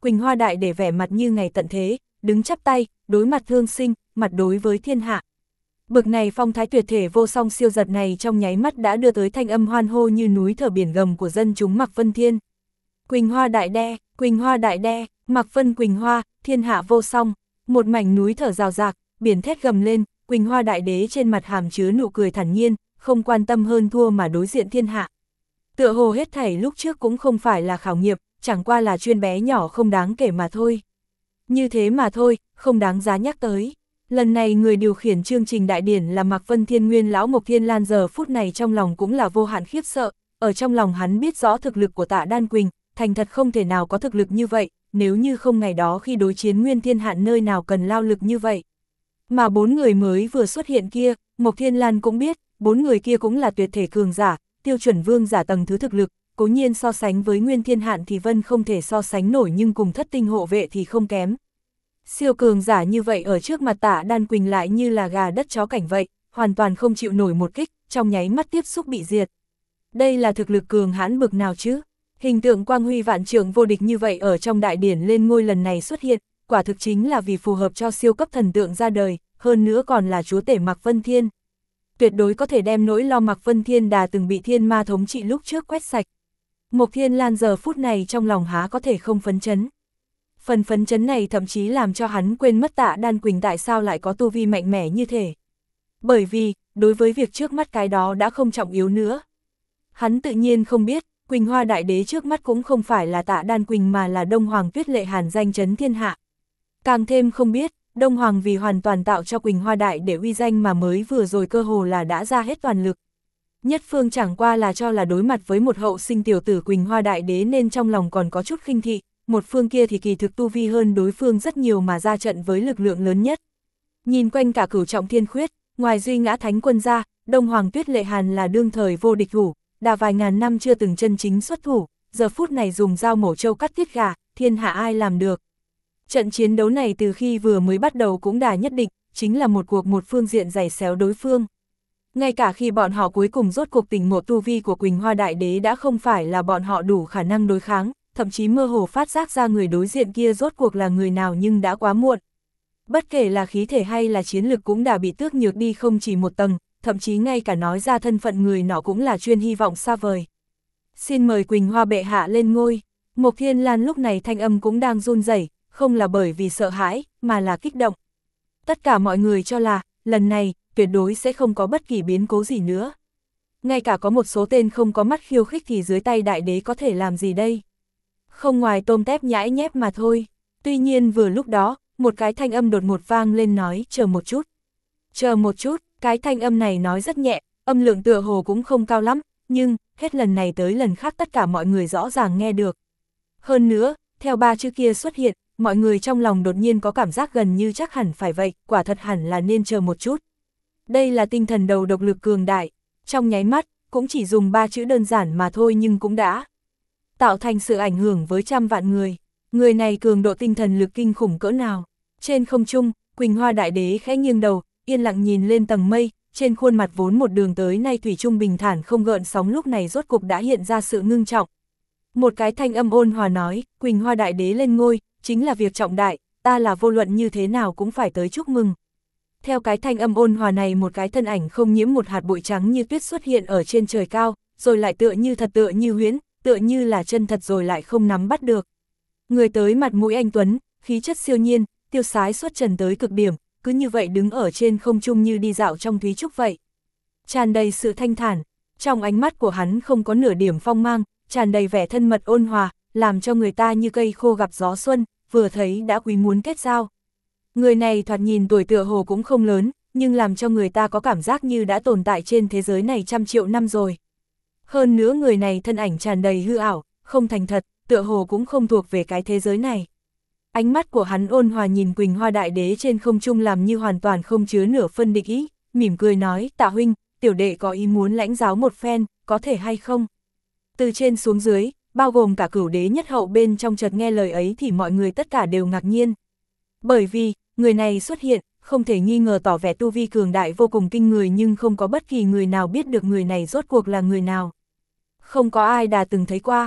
Quỳnh Hoa Đại để vẻ mặt như ngày tận thế, đứng chắp tay, đối mặt thương sinh, mặt đối với thiên hạ. Bực này phong thái tuyệt thể vô song siêu giật này trong nháy mắt đã đưa tới thanh âm hoan hô như núi thở biển gầm của dân chúng Mạc Vân Thiên. Quỳnh Hoa Đại đe, Quỳnh Hoa Đại đe, Mạc Vân Quỳnh Hoa, thiên hạ vô song, một mảnh núi thở rào rạc, biển thét gầm lên, Quỳnh Hoa Đại đế trên mặt hàm chứa nụ cười thản nhiên, không quan tâm hơn thua mà đối diện thiên hạ. Tựa hồ hết thảy lúc trước cũng không phải là khảo nghiệm, chẳng qua là chuyên bé nhỏ không đáng kể mà thôi. Như thế mà thôi, không đáng giá nhắc tới. Lần này người điều khiển chương trình đại điển là Mạc Vân Thiên Nguyên lão Mộc Thiên Lan, giờ phút này trong lòng cũng là vô hạn khiếp sợ, ở trong lòng hắn biết rõ thực lực của Tạ Đan Quỳnh, thành thật không thể nào có thực lực như vậy, nếu như không ngày đó khi đối chiến Nguyên Thiên Hạn nơi nào cần lao lực như vậy. Mà bốn người mới vừa xuất hiện kia, Mộc Thiên Lan cũng biết, bốn người kia cũng là tuyệt thể cường giả, tiêu chuẩn vương giả tầng thứ thực lực, cố nhiên so sánh với Nguyên Thiên Hạn thì Vân không thể so sánh nổi, nhưng cùng thất tinh hộ vệ thì không kém. Siêu cường giả như vậy ở trước mặt Tạ Đan Quỳnh lại như là gà đất chó cảnh vậy, hoàn toàn không chịu nổi một kích, trong nháy mắt tiếp xúc bị diệt. Đây là thực lực cường hãn bực nào chứ? Hình tượng quang huy vạn trượng vô địch như vậy ở trong đại điển lên ngôi lần này xuất hiện, quả thực chính là vì phù hợp cho siêu cấp thần tượng ra đời, hơn nữa còn là chúa tể Mạc Vân Thiên. Tuyệt đối có thể đem nỗi lo Mạc Vân Thiên đà từng bị thiên ma thống trị lúc trước quét sạch. Mộc Thiên Lan giờ phút này trong lòng há có thể không phấn chấn. Phần phấn chấn này thậm chí làm cho hắn quên mất Tạ Đan Quỳnh tại sao lại có tu vi mạnh mẽ như thế. Bởi vì, đối với việc trước mắt cái đó đã không trọng yếu nữa. Hắn tự nhiên không biết, Quỳnh Hoa Đại Đế trước mắt cũng không phải là Tạ Đan Quỳnh mà là Đông Hoàng Tuyết Lệ Hàn danh chấn thiên hạ. Càng thêm không biết, Đông Hoàng vì hoàn toàn tạo cho Quỳnh Hoa Đại để uy danh mà mới vừa rồi cơ hồ là đã ra hết toàn lực. Nhất phương chẳng qua là cho là đối mặt với một hậu sinh tiểu tử Quỳnh Hoa Đại Đế nên trong lòng còn có chút khinh thị, một phương kia thì kỳ thực tu vi hơn đối phương rất nhiều mà ra trận với lực lượng lớn nhất. Nhìn quanh cả cửu trọng thiên khuyết, ngoài Duy Ngã Thánh Quân ra, Đông Hoàng Tuyết Lệ Hàn là đương thời vô địch thủ, đã vài ngàn năm chưa từng chân chính xuất thủ, giờ phút này dùng dao mổ trâu cắt tiết gà, thiên hạ ai làm được. Trận chiến đấu này từ khi vừa mới bắt đầu cũng đã nhất định, chính là một cuộc một phương diện giày xéo đối phương. Ngay cả khi bọn họ cuối cùng rốt cuộc tỉnh ngộ tu vi của Quỳnh Hoa Đại Đế đã không phải là bọn họ đủ khả năng đối kháng, thậm chí mơ hồ phát giác ra người đối diện kia rốt cuộc là người nào nhưng đã quá muộn. Bất kể là khí thể hay là chiến lực cũng đã bị tước nhược đi không chỉ một tầng, thậm chí ngay cả nói ra thân phận người nọ cũng là chuyên hy vọng xa vời. Xin mời Quỳnh Hoa bệ hạ lên ngôi. Mộc Thiên Lan lúc này thanh âm cũng đang run rẩy, không là bởi vì sợ hãi, mà là kích động. Tất cả mọi người cho là, lần này, tuyệt đối sẽ không có bất kỳ biến cố gì nữa. Ngay cả có một số tên không có mắt khiêu khích thì dưới tay đại đế có thể làm gì đây? Không ngoài tôm tép nhãi nhép mà thôi. Tuy nhiên vừa lúc đó, một cái thanh âm đột ngột vang lên nói chờ một chút. Chờ một chút, cái thanh âm này nói rất nhẹ, âm lượng tựa hồ cũng không cao lắm, nhưng, hết lần này tới lần khác tất cả mọi người rõ ràng nghe được. Hơn nữa, theo ba chữ kia xuất hiện, mọi người trong lòng đột nhiên có cảm giác gần như chắc hẳn phải vậy, quả thật hẳn là nên chờ một chút. Đây là tinh thần đầu độc lực cường đại, trong nháy mắt, cũng chỉ dùng ba chữ đơn giản mà thôi nhưng cũng đã tạo thành sự ảnh hưởng với trăm vạn người. Người này cường độ tinh thần lực kinh khủng cỡ nào. Trên không trung, Quỳnh Hoa Đại Đế khẽ nghiêng đầu, yên lặng nhìn lên tầng mây, trên khuôn mặt vốn một đường tới nay thủy chung bình thản không gợn sóng lúc này rốt cục đã hiện ra sự ngưng trọng. Một cái thanh âm ôn hòa nói, Quỳnh Hoa Đại Đế lên ngôi, chính là việc trọng đại, ta là vô luận như thế nào cũng phải tới chúc mừng. Theo cái thanh âm ôn hòa này một cái thân ảnh không nhiễm một hạt bụi trắng như tuyết xuất hiện ở trên trời cao, rồi lại tựa như thật tựa như huyễn, tựa như là chân thật rồi lại không nắm bắt được. Người tới mặt mũi anh tuấn, khí chất siêu nhiên, tiêu sái xuất trần tới cực điểm, cứ như vậy đứng ở trên không trung như đi dạo trong thúy trúc vậy. Tràn đầy sự thanh thản, trong ánh mắt của hắn không có nửa điểm phong mang, tràn đầy vẻ thân mật ôn hòa, làm cho người ta như cây khô gặp gió xuân, vừa thấy đã quý muốn kết giao. Người này thoạt nhìn tuổi tựa hồ cũng không lớn, nhưng làm cho người ta có cảm giác như đã tồn tại trên thế giới này trăm triệu năm rồi. Hơn nữa người này thân ảnh tràn đầy hư ảo, không thành thật, tựa hồ cũng không thuộc về cái thế giới này. Ánh mắt của hắn ôn hòa nhìn Quỳnh Hoa Đại Đế trên không trung làm như hoàn toàn không chứa nửa phân địch ý, mỉm cười nói, Tạ huynh, tiểu đệ có ý muốn lãnh giáo một phen, có thể hay không? Từ trên xuống dưới, bao gồm cả cửu đế nhất hậu bên trong chợt nghe lời ấy thì mọi người tất cả đều ngạc nhiên. Bởi vì, người này xuất hiện, không thể nghi ngờ tỏ vẻ tu vi cường đại vô cùng kinh người nhưng không có bất kỳ người nào biết được người này rốt cuộc là người nào. Không có ai đã từng thấy qua.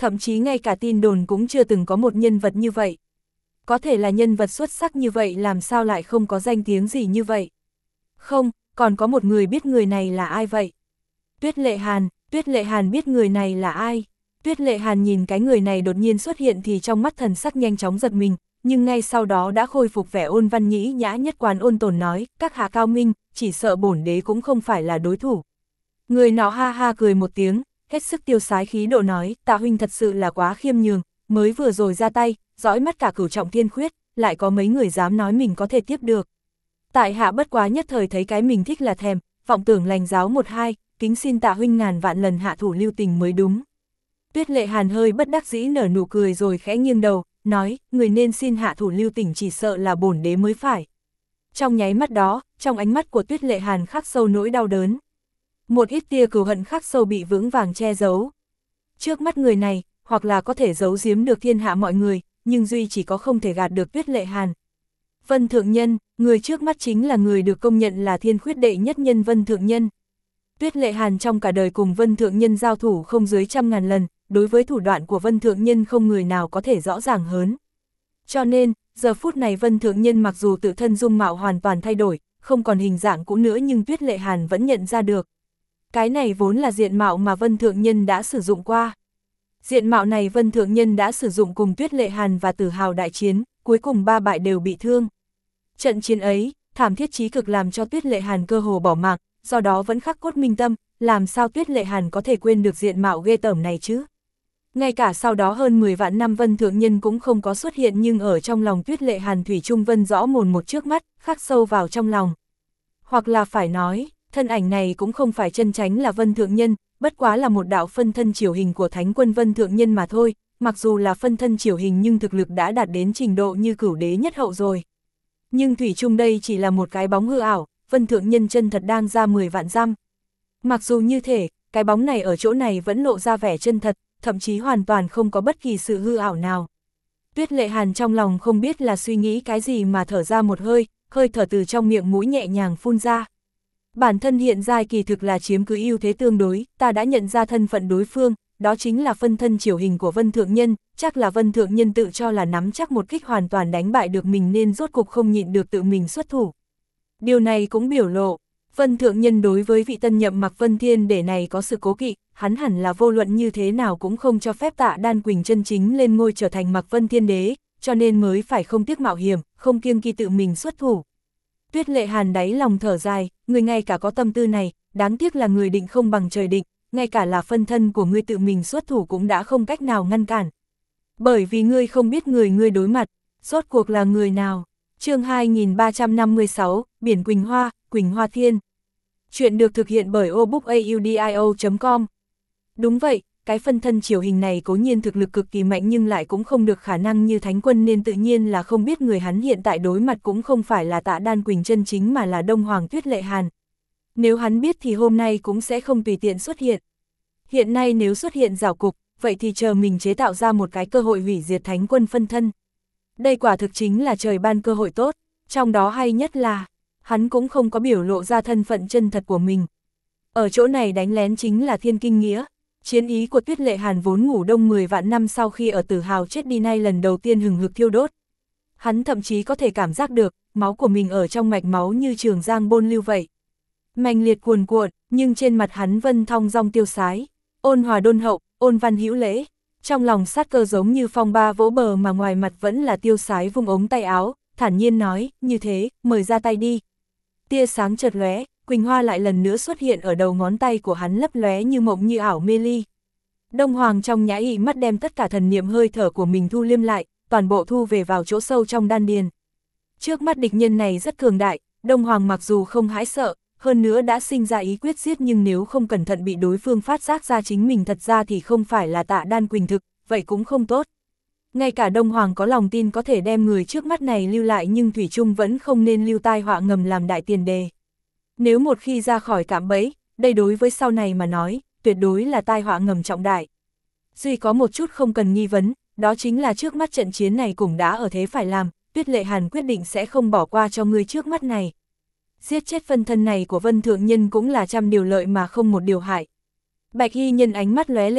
thậm chí ngay cả tin đồn cũng chưa từng có một nhân vật như vậy. Có thể là nhân vật xuất sắc như vậy làm sao lại không có danh tiếng gì như vậy? Không, còn có một người biết người này là ai vậy? Tuyết Lệ Hàn, Tuyết Lệ Hàn biết người này là ai? Tuyết Lệ Hàn nhìn cái người này đột nhiên xuất hiện thì trong mắt thần sắc nhanh chóng giật mình, nhưng ngay sau đó đã khôi phục vẻ ôn văn nhĩ nhã nhất quán ôn tồn nói, các hạ cao minh, chỉ sợ bổn đế cũng không phải là đối thủ. Người nọ ha ha cười một tiếng, hết sức tiêu sái khí độ nói, Tạ huynh thật sự là quá khiêm nhường, mới vừa rồi ra tay, dõi mắt cả cửu trọng thiên khuyết, lại có mấy người dám nói mình có thể tiếp được. Tại hạ bất quá nhất thời thấy cái mình thích là thèm, vọng tưởng lành giáo một hai, kính xin Tạ huynh ngàn vạn lần hạ thủ lưu tình mới đúng. Tuyết Lệ Hàn hơi bất đắc dĩ nở nụ cười rồi khẽ nghiêng đầu, nói, người nên xin hạ thủ lưu tình chỉ sợ là bổn đế mới phải. Trong nháy mắt đó, trong ánh mắt của Tuyết Lệ Hàn khắc sâu nỗi đau đớn. Một ít tia cừu hận khắc sâu bị vững vàng che giấu. Trước mắt người này, hoặc là có thể giấu giếm được thiên hạ mọi người, nhưng duy chỉ có không thể gạt được Tuyết Lệ Hàn. Vân Thượng Nhân, người trước mắt chính là người được công nhận là thiên khuyết đệ nhất nhân Vân Thượng Nhân. Tuyết Lệ Hàn trong cả đời cùng Vân Thượng Nhân giao thủ không dưới trăm ngàn lần, đối với thủ đoạn của Vân Thượng Nhân không người nào có thể rõ ràng hơn. Cho nên, giờ phút này Vân Thượng Nhân mặc dù tự thân dung mạo hoàn toàn thay đổi, không còn hình dạng cũ nữa nhưng Tuyết Lệ Hàn vẫn nhận ra được. Cái này vốn là diện mạo mà Vân Thượng Nhân đã sử dụng qua. Diện mạo này Vân Thượng Nhân đã sử dụng cùng Tuyết Lệ Hàn và Tử Hào đại chiến, cuối cùng ba bại đều bị thương. Trận chiến ấy, thảm thiết chí cực làm cho Tuyết Lệ Hàn cơ hồ bỏ mạng, do đó vẫn khắc cốt minh tâm, làm sao Tuyết Lệ Hàn có thể quên được diện mạo ghê tởm này chứ? Ngay cả sau đó hơn mười vạn năm Vân Thượng Nhân cũng không có xuất hiện nhưng ở trong lòng Tuyết Lệ Hàn thủy chung vân rõ mồn một trước mắt, khắc sâu vào trong lòng. Hoặc là phải nói, thân ảnh này cũng không phải chân chánh là Vân Thượng Nhân, bất quá là một đạo phân thân chiểu hình của Thánh quân Vân Thượng Nhân mà thôi, mặc dù là phân thân chiểu hình nhưng thực lực đã đạt đến trình độ như cửu đế nhất hậu rồi. Nhưng thủy chung đây chỉ là một cái bóng hư ảo, Vân Thượng Nhân chân thật đang ra mười vạn dặm. Mặc dù như thế, cái bóng này ở chỗ này vẫn lộ ra vẻ chân thật, thậm chí hoàn toàn không có bất kỳ sự hư ảo nào. Tuyết Lệ Hàn trong lòng không biết là suy nghĩ cái gì mà thở ra một hơi, hơi thở từ trong miệng mũi nhẹ nhàng phun ra. Bản thân hiện giai kỳ thực là chiếm cứ ưu thế tương đối, ta đã nhận ra thân phận đối phương, đó chính là phân thân chiểu hình của Vân Thượng Nhân, chắc là Vân Thượng Nhân tự cho là nắm chắc một kích hoàn toàn đánh bại được mình nên rốt cục không nhịn được tự mình xuất thủ. Điều này cũng biểu lộ, Vân Thượng Nhân đối với vị tân nhậm Mạc Vân Thiên Đế này có sự cố kỵ, hắn hẳn là vô luận như thế nào cũng không cho phép Tạ Đan Quỳnh chân chính lên ngôi trở thành Mạc Vân Thiên Đế, cho nên mới phải không tiếc mạo hiểm, không kiêng kỵ tự mình xuất thủ. Tuyết Lệ Hàn đáy lòng thở dài, người ngay cả có tâm tư này, đáng tiếc là người định không bằng trời định, ngay cả là phân thân của ngươi tự mình xuất thủ cũng đã không cách nào ngăn cản. Bởi vì ngươi không biết người ngươi đối mặt, rốt cuộc là người nào. Chương hai nghìn ba trăm năm mươi sáu, Biển Quỳnh Hoa, Quỳnh Hoa Thiên. Chuyện được thực hiện bởi obookaudio chấm com. Đúng vậy, cái phân thân chiểu hình này cố nhiên thực lực cực kỳ mạnh nhưng lại cũng không được khả năng như Thánh quân nên tự nhiên là không biết người hắn hiện tại đối mặt cũng không phải là Tạ Đan Quỳnh chân chính mà là Đông Hoàng Tuyết Lệ Hàn. Nếu hắn biết thì hôm nay cũng sẽ không tùy tiện xuất hiện. Hiện nay nếu xuất hiện rào cục, vậy thì chờ mình chế tạo ra một cái cơ hội hủy diệt Thánh quân phân thân. Đây quả thực chính là trời ban cơ hội tốt, trong đó hay nhất là, hắn cũng không có biểu lộ ra thân phận chân thật của mình. Ở chỗ này đánh lén chính là thiên kinh nghĩa, chiến ý của Tuyết Lệ Hàn vốn ngủ đông mười vạn năm sau khi ở Tử Hào chết đi nay lần đầu tiên hừng hực thiêu đốt. Hắn thậm chí có thể cảm giác được, máu của mình ở trong mạch máu như trường giang bôn lưu vậy. Manh liệt cuồn cuộn, nhưng trên mặt hắn vân thong dong tiêu sái, ôn hòa đôn hậu, ôn văn hữu lễ. Trong lòng sát cơ giống như phong ba vỗ bờ mà ngoài mặt vẫn là tiêu sái vung ống tay áo, thản nhiên nói, như thế, mời ra tay đi. Tia sáng chợt lóe, Quỳnh Hoa lại lần nữa xuất hiện ở đầu ngón tay của hắn lấp lóe như mộng như ảo mê ly. Đông Hoàng trong nhã ị mắt đem tất cả thần niệm hơi thở của mình thu liêm lại, toàn bộ thu về vào chỗ sâu trong đan điền. Trước mắt địch nhân này rất cường đại, Đông Hoàng mặc dù không hãi sợ, hơn nữa đã sinh ra ý quyết giết nhưng nếu không cẩn thận bị đối phương phát giác ra chính mình thật ra thì không phải là Tạ Đan Quỳnh thực, vậy cũng không tốt. Ngay cả Đông Hoàng có lòng tin có thể đem người trước mắt này lưu lại nhưng Thủy Trung vẫn không nên lưu tai họa ngầm làm đại tiền đề. Nếu một khi ra khỏi cạm bẫy, đây đối với sau này mà nói, tuyệt đối là tai họa ngầm trọng đại. Duy có một chút không cần nghi vấn, đó chính là trước mắt trận chiến này cũng đã ở thế phải làm, Tuyết Lệ Hàn quyết định sẽ không bỏ qua cho người trước mắt này. Giết chết phân thân này của Vân Thượng Nhân cũng là trăm điều lợi mà không một điều hại. Bạch Y Nhân ánh mắt lóe lên,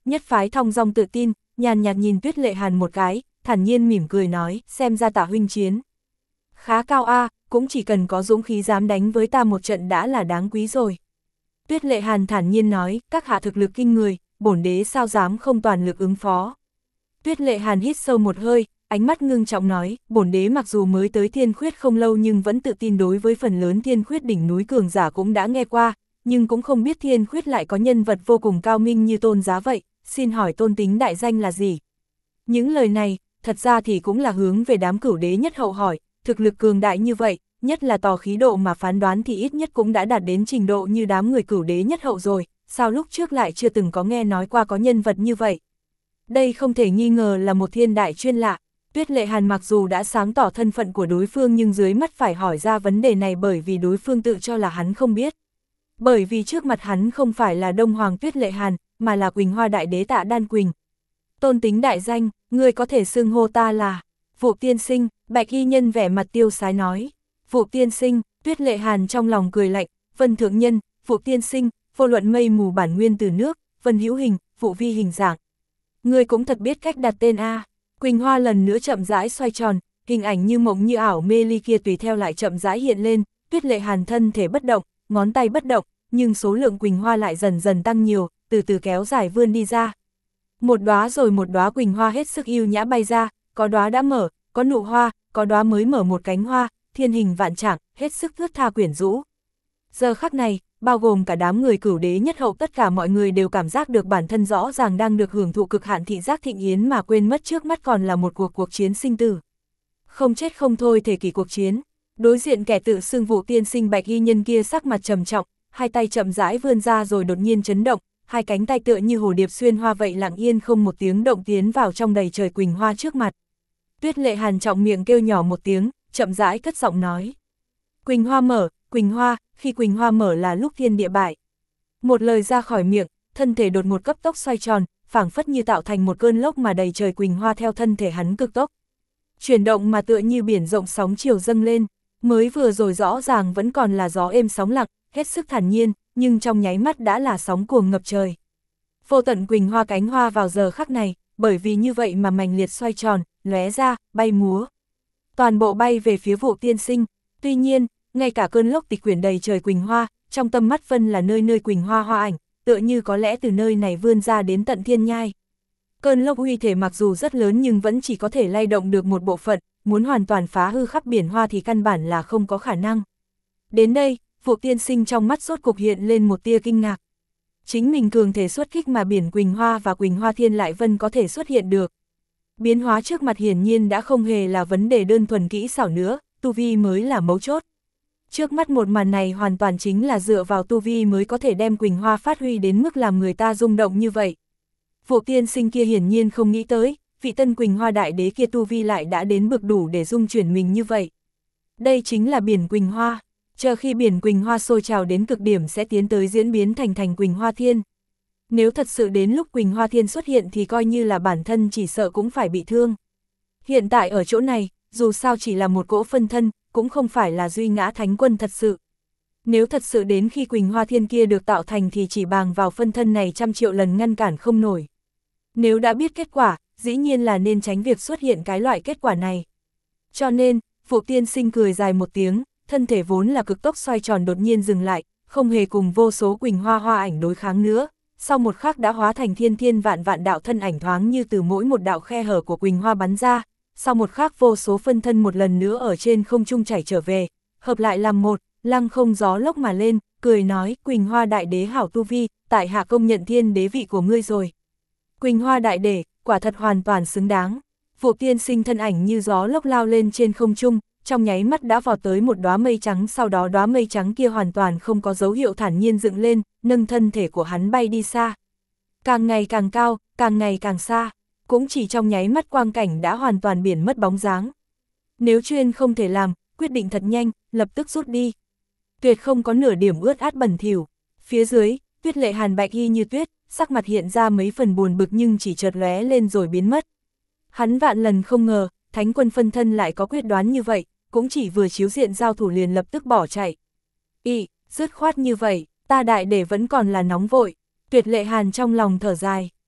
nhất phái thong dong tự tin, nhàn nhạt nhìn Tuyết Lệ Hàn một cái, thản nhiên mỉm cười nói, xem ra Tạ huynh chiến khá cao a, cũng chỉ cần có dũng khí dám đánh với ta một trận đã là đáng quý rồi. Tuyết Lệ Hàn thản nhiên nói, các hạ thực lực kinh người, bổn đế sao dám không toàn lực ứng phó. Tuyết Lệ Hàn hít sâu một hơi, ánh mắt ngưng trọng nói, bổn đế mặc dù mới tới Thiên Khuyết không lâu nhưng vẫn tự tin đối với phần lớn Thiên Khuyết đỉnh núi cường giả cũng đã nghe qua, nhưng cũng không biết Thiên Khuyết lại có nhân vật vô cùng cao minh như Tôn Giá vậy, xin hỏi tôn tính đại danh là gì? Những lời này, thật ra thì cũng là hướng về đám cửu đế nhất hậu hỏi, thực lực cường đại như vậy, nhất là tỏ khí độ mà phán đoán thì ít nhất cũng đã đạt đến trình độ như đám người cửu đế nhất hậu rồi, sao lúc trước lại chưa từng có nghe nói qua có nhân vật như vậy? Đây không thể nghi ngờ là một thiên đại chuyên lạ. Tuyết Lệ Hàn mặc dù đã sáng tỏ thân phận của đối phương nhưng dưới mắt phải hỏi ra vấn đề này bởi vì đối phương tự cho là hắn không biết. Bởi vì trước mặt hắn không phải là Đông Hoàng Tuyết Lệ Hàn, mà là Quỳnh Hoa Đại Đế Tạ Đan Quỳnh. Tôn tính đại danh, ngươi có thể xưng hô ta là Vụ tiên sinh, Bạch Y Nhân vẻ mặt tiêu sái nói. Vụ tiên sinh, Tuyết Lệ Hàn trong lòng cười lạnh, Vân Thượng Nhân, Vụ tiên sinh, vô luận mây mù bản nguyên từ nước, Vân Hữu Hình, Vụ Vi hình dạng. Ngươi cũng thật biết cách đặt tên a. Quỳnh Hoa lần nữa chậm rãi xoay tròn, hình ảnh như mộng như ảo mê ly kia tùy theo lại chậm rãi hiện lên, Tuyết Lệ Hàn thân thể bất động, ngón tay bất động, nhưng số lượng Quỳnh Hoa lại dần dần tăng nhiều, từ từ kéo dài vươn đi ra. Một đóa rồi một đóa Quỳnh Hoa hết sức yêu nhã bay ra, có đóa đã mở, có nụ hoa, có đóa mới mở một cánh hoa, thiên hình vạn trạng, hết sức thướt tha quyển rũ. Giờ khắc này, bao gồm cả đám người cửu đế nhất hậu tất cả mọi người đều cảm giác được bản thân rõ ràng đang được hưởng thụ cực hạn thị giác thịnh yến mà quên mất trước mắt còn là một cuộc cuộc chiến sinh tử. Không chết không thôi thể kỷ cuộc chiến. Đối diện kẻ tự xưng Vụ tiên sinh Bạch Y Nhân kia sắc mặt trầm trọng, hai tay chậm rãi vươn ra rồi đột nhiên chấn động, hai cánh tay tựa như hồ điệp xuyên hoa vậy lặng yên không một tiếng động tiến vào trong đầy trời Quỳnh Hoa trước mặt. Tuyết Lệ Hàn trọng miệng kêu nhỏ một tiếng, chậm rãi cất giọng nói. Quỳnh Hoa mở, Quỳnh Hoa, khi Quỳnh Hoa mở là lúc thiên địa bại. Một lời ra khỏi miệng, thân thể đột ngột cấp tốc xoay tròn, phảng phất như tạo thành một cơn lốc mà đầy trời Quỳnh Hoa theo thân thể hắn cực tốc. Chuyển động mà tựa như biển rộng sóng chiều dâng lên, mới vừa rồi rõ ràng vẫn còn là gió êm sóng lặng, hết sức thản nhiên, nhưng trong nháy mắt đã là sóng cuồng ngập trời. Vô tận Quỳnh Hoa cánh hoa vào giờ khắc này, bởi vì như vậy mà mành liệt xoay tròn, lóe ra, bay múa. Toàn bộ bay về phía Vụ tiên sinh, tuy nhiên, ngay cả cơn lốc tịch quyển đầy trời Quỳnh Hoa, trong tâm mắt Vân là nơi nơi Quỳnh Hoa hoa ảnh, tựa như có lẽ từ nơi này vươn ra đến tận thiên nhai. Cơn lốc uy thể mặc dù rất lớn nhưng vẫn chỉ có thể lay động được một bộ phận, muốn hoàn toàn phá hư khắp biển hoa thì căn bản là không có khả năng. Đến đây, Vụ tiên sinh trong mắt rốt cục hiện lên một tia kinh ngạc. Chính mình cường thể xuất kích mà biển Quỳnh Hoa và Quỳnh Hoa Thiên Lại Vân có thể xuất hiện được. Biến hóa trước mặt hiển nhiên đã không hề là vấn đề đơn thuần kỹ xảo nữa, tu vi mới là mấu chốt. Trước mắt một màn này hoàn toàn chính là dựa vào tu vi mới có thể đem Quỳnh Hoa phát huy đến mức làm người ta rung động như vậy. Vụ tiên sinh kia hiển nhiên không nghĩ tới, vị tân Quỳnh Hoa Đại Đế kia tu vi lại đã đến bực đủ để dung chuyển mình như vậy. Đây chính là biển Quỳnh Hoa, chờ khi biển Quỳnh Hoa sôi trào đến cực điểm sẽ tiến tới diễn biến thành thành Quỳnh Hoa Thiên. Nếu thật sự đến lúc Quỳnh Hoa Thiên xuất hiện thì coi như là bản thân chỉ sợ cũng phải bị thương. Hiện tại ở chỗ này, dù sao chỉ là một cỗ phân thân, cũng không phải là Duy Ngã Thánh Quân thật sự. Nếu thật sự đến khi Quỳnh Hoa Thiên kia được tạo thành thì chỉ bằng vào phân thân này trăm triệu lần ngăn cản không nổi. Nếu đã biết kết quả, dĩ nhiên là nên tránh việc xuất hiện cái loại kết quả này. Cho nên, Vụ tiên sinh cười dài một tiếng, thân thể vốn là cực tốc xoay tròn đột nhiên dừng lại, không hề cùng vô số Quỳnh Hoa hoa ảnh đối kháng nữa. Sau một khắc đã hóa thành thiên thiên vạn vạn đạo thân ảnh thoáng như từ mỗi một đạo khe hở của Quỳnh Hoa bắn ra. Sau một khắc vô số phân thân một lần nữa ở trên không trung chảy trở về, hợp lại làm một, lăng không gió lốc mà lên, cười nói, Quỳnh Hoa Đại Đế hảo tu vi, tại hạ công nhận thiên đế vị của ngươi rồi. Quỳnh Hoa Đại Đế, quả thật hoàn toàn xứng đáng. Vụ tiên sinh thân ảnh như gió lốc lao lên trên không trung, trong nháy mắt đã vọt tới một đóa mây trắng, sau đó đóa mây trắng kia hoàn toàn không có dấu hiệu thản nhiên dựng lên, nâng thân thể của hắn bay đi xa. Càng ngày càng cao, càng ngày càng xa, cũng chỉ trong nháy mắt quang cảnh đã hoàn toàn biển mất bóng dáng. Nếu chuyên không thể làm, quyết định thật nhanh, lập tức rút đi. Tuyệt không có nửa điểm ướt át bẩn thỉu. Phía dưới, Tuyết Lệ Hàn Bạch Y như tuyết, sắc mặt hiện ra mấy phần buồn bực nhưng chỉ chợt lóe lên rồi biến mất. Hắn vạn lần không ngờ, Thánh Quân phân thân lại có quyết đoán như vậy, cũng chỉ vừa chiếu diện giao thủ liền lập tức bỏ chạy. Ị, dứt khoát như vậy, ta Đại Để vẫn còn là nóng vội. Tuyết Lệ Hàn trong lòng thở dài,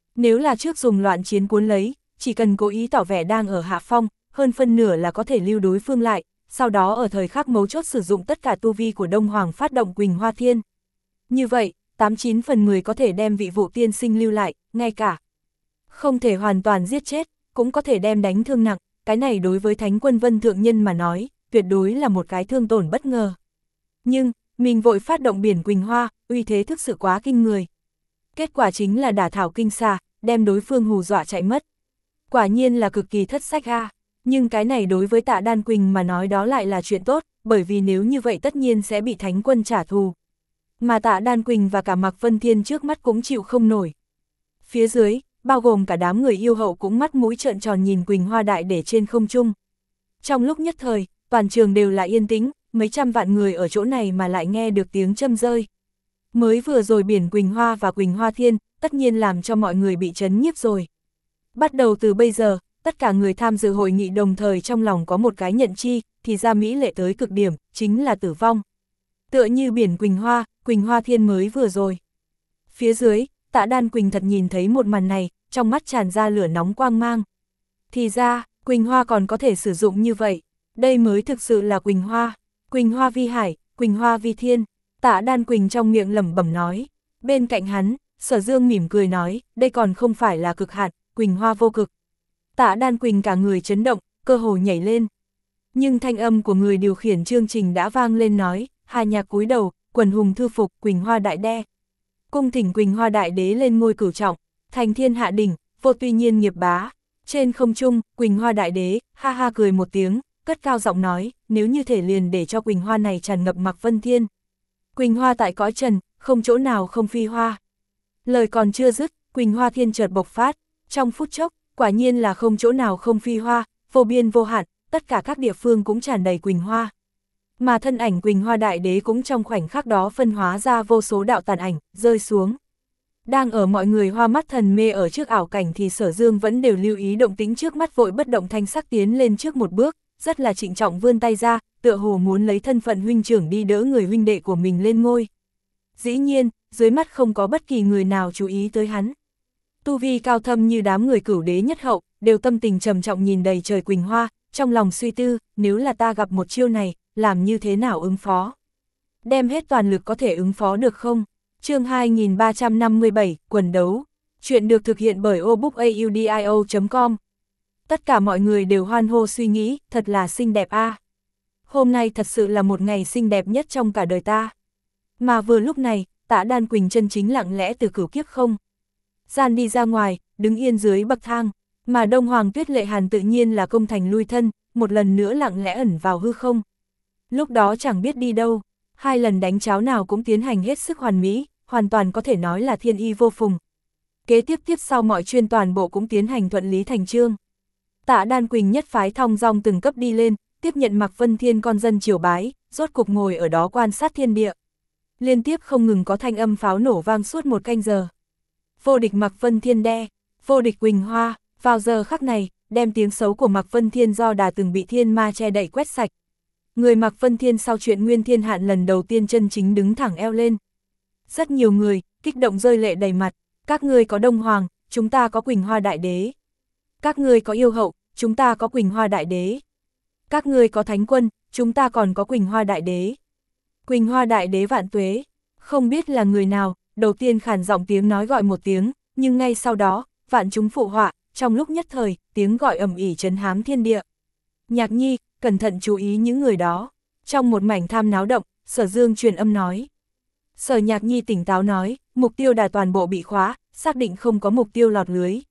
Nếu là trước dùng loạn chiến cuốn lấy, chỉ cần cố ý tỏ vẻ đang ở hạ phong, hơn phân nửa là có thể lưu đối phương lại, sau đó ở thời khắc mấu chốt sử dụng tất cả tu vi của Đông Hoàng phát động Quỳnh Hoa Thiên. Như vậy, tám chín phần mười có thể đem vị vụ tiên sinh lưu lại, ngay cả không thể hoàn toàn giết chết, cũng có thể đem đánh thương nặng, cái này đối với Thánh Quân Vân Thượng Nhân mà nói, tuyệt đối là một cái thương tổn bất ngờ. Nhưng, mình vội phát động biển Quỳnh Hoa, uy thế thực sự quá kinh người. Kết quả chính là đả thảo kinh xà, đem đối phương hù dọa chạy mất. Quả nhiên là cực kỳ thất sách a. Nhưng cái này đối với Tạ Đan Quỳnh mà nói đó lại là chuyện tốt, bởi vì nếu như vậy tất nhiên sẽ bị Thánh Quân trả thù. Mà Tạ Đan Quỳnh và cả Mạc Vân Thiên trước mắt cũng chịu không nổi. Phía dưới, bao gồm cả đám người yêu hậu cũng mắt mũi trợn tròn nhìn Quỳnh Hoa Đại để trên không trung. Trong lúc nhất thời, toàn trường đều là yên tĩnh, mấy trăm vạn người ở chỗ này mà lại nghe được tiếng châm rơi. Mới vừa rồi biển Quỳnh Hoa và Quỳnh Hoa Thiên, tất nhiên làm cho mọi người bị chấn nhiếp rồi. Bắt đầu từ bây giờ, tất cả người tham dự hội nghị đồng thời trong lòng có một cái nhận chi, thì ra mỹ lệ tới cực điểm, chính là tử vong. Tựa như biển Quỳnh Hoa, Quỳnh Hoa Thiên mới vừa rồi. Phía dưới, Tạ Đan Quỳnh thật nhìn thấy một màn này, trong mắt tràn ra lửa nóng quang mang. Thì ra, Quỳnh Hoa còn có thể sử dụng như vậy, đây mới thực sự là Quỳnh Hoa. Quỳnh Hoa vi hải, Quỳnh Hoa vi thiên, Tạ Đan Quỳnh trong miệng lẩm bẩm nói. Bên cạnh hắn, Sở Dương mỉm cười nói, đây còn không phải là cực hạn, Quỳnh Hoa vô cực. Tạ Đan Quỳnh cả người chấn động, cơ hồ nhảy lên. Nhưng thanh âm của người điều khiển chương trình đã vang lên nói, Hà Nhạc cúi đầu, quần hùng thư phục, Quỳnh Hoa đại đe. Cung thỉnh Quỳnh Hoa đại đế lên ngôi cửu trọng, thành thiên hạ đỉnh, vô tuy nhiên nghiệp bá. Trên không trung, Quỳnh Hoa đại đế, ha ha cười một tiếng, cất cao giọng nói, nếu như thể liền để cho Quỳnh Hoa này tràn ngập Mạc Vân Thiên. Quỳnh Hoa tại cõi trần, không chỗ nào không phi hoa. Lời còn chưa dứt, Quỳnh Hoa Thiên chợt bộc phát, trong phút chốc, quả nhiên là không chỗ nào không phi hoa, vô biên vô hạn, tất cả các địa phương cũng tràn đầy Quỳnh Hoa. Mà thân ảnh Quỳnh Hoa đại đế cũng trong khoảnh khắc đó phân hóa ra vô số đạo tàn ảnh, rơi xuống. Đang ở mọi người hoa mắt thần mê ở trước ảo cảnh thì Sở Dương vẫn đều lưu ý động tĩnh trước mắt, vội bất động thanh sắc tiến lên trước một bước, rất là trịnh trọng vươn tay ra, tựa hồ muốn lấy thân phận huynh trưởng đi đỡ người huynh đệ của mình lên ngôi. Dĩ nhiên, dưới mắt không có bất kỳ người nào chú ý tới hắn. Tu vi cao thâm như đám người cửu đế nhất hậu, đều tâm tình trầm trọng nhìn đầy trời Quỳnh Hoa, trong lòng suy tư, nếu là ta gặp một chiêu này, làm như thế nào ứng phó? Đem hết toàn lực có thể ứng phó được không? Chương hai nghìn ba trăm năm mươi bảy, quần đấu. Chuyện được thực hiện bởi obookaudio chấm com. Tất cả mọi người đều hoan hô suy nghĩ, thật là xinh đẹp a. À. Hôm nay thật sự là một ngày xinh đẹp nhất trong cả đời ta. Mà vừa lúc này, Tạ Đan Quỳnh chân chính lặng lẽ từ cửu kiếp không gian đi ra ngoài, đứng yên dưới bậc thang, mà Đông Hoàng Tuyết Lệ Hàn tự nhiên là công thành lui thân, một lần nữa lặng lẽ ẩn vào hư không. Lúc đó chẳng biết đi đâu, hai lần đánh cháo nào cũng tiến hành hết sức hoàn mỹ, hoàn toàn có thể nói là thiên y vô phùng. Kế tiếp tiếp sau mọi chuyên toàn bộ cũng tiến hành thuận lý thành chương. Tạ Đan Quỳnh nhất phái thong dong từng cấp đi lên, tiếp nhận Mạc Vân Thiên con dân triều bái, rốt cục ngồi ở đó quan sát thiên địa. Liên tiếp không ngừng có thanh âm pháo nổ vang suốt một canh giờ. Vô địch Mạc Vân Thiên đe, vô địch Quỳnh Hoa, vào giờ khắc này, đem tiếng xấu của Mạc Vân Thiên do đà từng bị thiên ma che đậy quét sạch. Người Mạc Vân Thiên sau chuyện Nguyên Thiên Hạn lần đầu tiên chân chính đứng thẳng eo lên. Rất nhiều người, kích động rơi lệ đầy mặt, các ngươi có Đông Hoàng, chúng ta có Quỳnh Hoa Đại Đế. Các ngươi có Yêu Hậu, chúng ta có Quỳnh Hoa Đại Đế. Các ngươi có Thánh Quân, chúng ta còn có Quỳnh Hoa Đại Đế. Quỳnh Hoa Đại Đế vạn tuế, không biết là người nào, đầu tiên khản giọng tiếng nói gọi một tiếng, nhưng ngay sau đó, vạn chúng phụ họa, trong lúc nhất thời, tiếng gọi ầm ỉ trấn hám thiên địa. Nhạc Nhi, cẩn thận chú ý những người đó. Trong một mảnh tham náo động, Sở Dương truyền âm nói. Sở Nhạc Nhi tỉnh táo nói, mục tiêu đà toàn bộ bị khóa, xác định không có mục tiêu lọt lưới.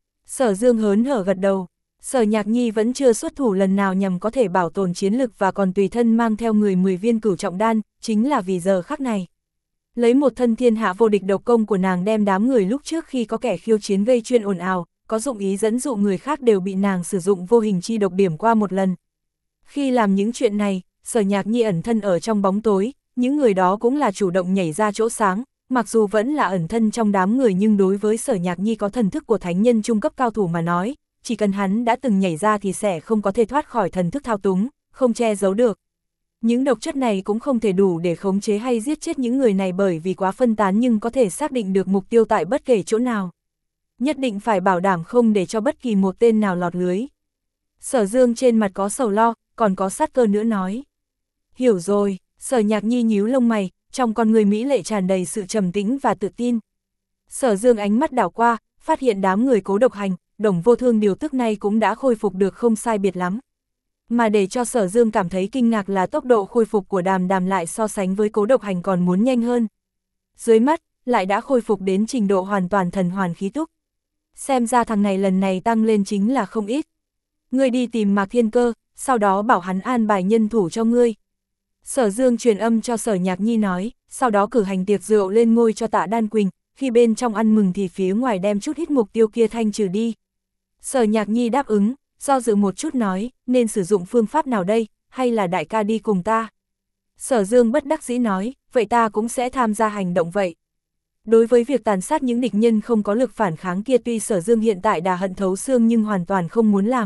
Sở Dương hớn hở gật đầu. Sở Nhạc Nhi vẫn chưa xuất thủ lần nào nhằm có thể bảo tồn chiến lực và còn tùy thân mang theo người mười viên cửu trọng đan, chính là vì giờ khắc này. Lấy một thân thiên hạ vô địch độc công của nàng đem đám người lúc trước khi có kẻ khiêu chiến gây chuyện ồn ào, có dụng ý dẫn dụ người khác đều bị nàng sử dụng vô hình chi độc điểm qua một lần. Khi làm những chuyện này, Sở Nhạc Nhi ẩn thân ở trong bóng tối, những người đó cũng là chủ động nhảy ra chỗ sáng, mặc dù vẫn là ẩn thân trong đám người nhưng đối với Sở Nhạc Nhi có thần thức của thánh nhân trung cấp cao thủ mà nói, chỉ cần hắn đã từng nhảy ra thì sẽ không có thể thoát khỏi thần thức thao túng, không che giấu được. Những độc chất này cũng không thể đủ để khống chế hay giết chết những người này bởi vì quá phân tán nhưng có thể xác định được mục tiêu tại bất kể chỗ nào. nhất định phải bảo đảm không để cho bất kỳ một tên nào lọt lưới. Sở Dương trên mặt có sầu lo, còn có sát cơ nữa nói. Hiểu rồi, Sở Nhạc Nhi nhíu lông mày, trong con người mỹ lệ tràn đầy sự trầm tĩnh và tự tin. Sở Dương ánh mắt đảo qua, phát hiện đám người Cố Độc Hành, Đồng Vô Thương điều tức này cũng đã khôi phục được không sai biệt lắm. Mà để cho Sở Dương cảm thấy kinh ngạc là tốc độ khôi phục của Đàm Đàm lại so sánh với Cố Độc Hành còn muốn nhanh hơn. Dưới mắt, lại đã khôi phục đến trình độ hoàn toàn thần hoàn khí túc. Xem ra thằng này lần này tăng lên chính là không ít. Ngươi đi tìm Mạc Thiên Cơ, sau đó bảo hắn an bài nhân thủ cho ngươi. Sở Dương truyền âm cho Sở Nhạc Nhi nói, sau đó cử hành tiệc rượu lên ngôi cho Tạ Đan Quỳnh, khi bên trong ăn mừng thì phía ngoài đem chút ít mục tiêu kia thanh trừ đi. Sở Nhạc Nhi đáp ứng, do dự một chút nói, nên sử dụng phương pháp nào đây, hay là đại ca đi cùng ta? Sở Dương bất đắc dĩ nói, vậy ta cũng sẽ tham gia hành động vậy. Đối với việc tàn sát những địch nhân không có lực phản kháng kia tuy Sở Dương hiện tại đã hận thấu xương nhưng hoàn toàn không muốn làm.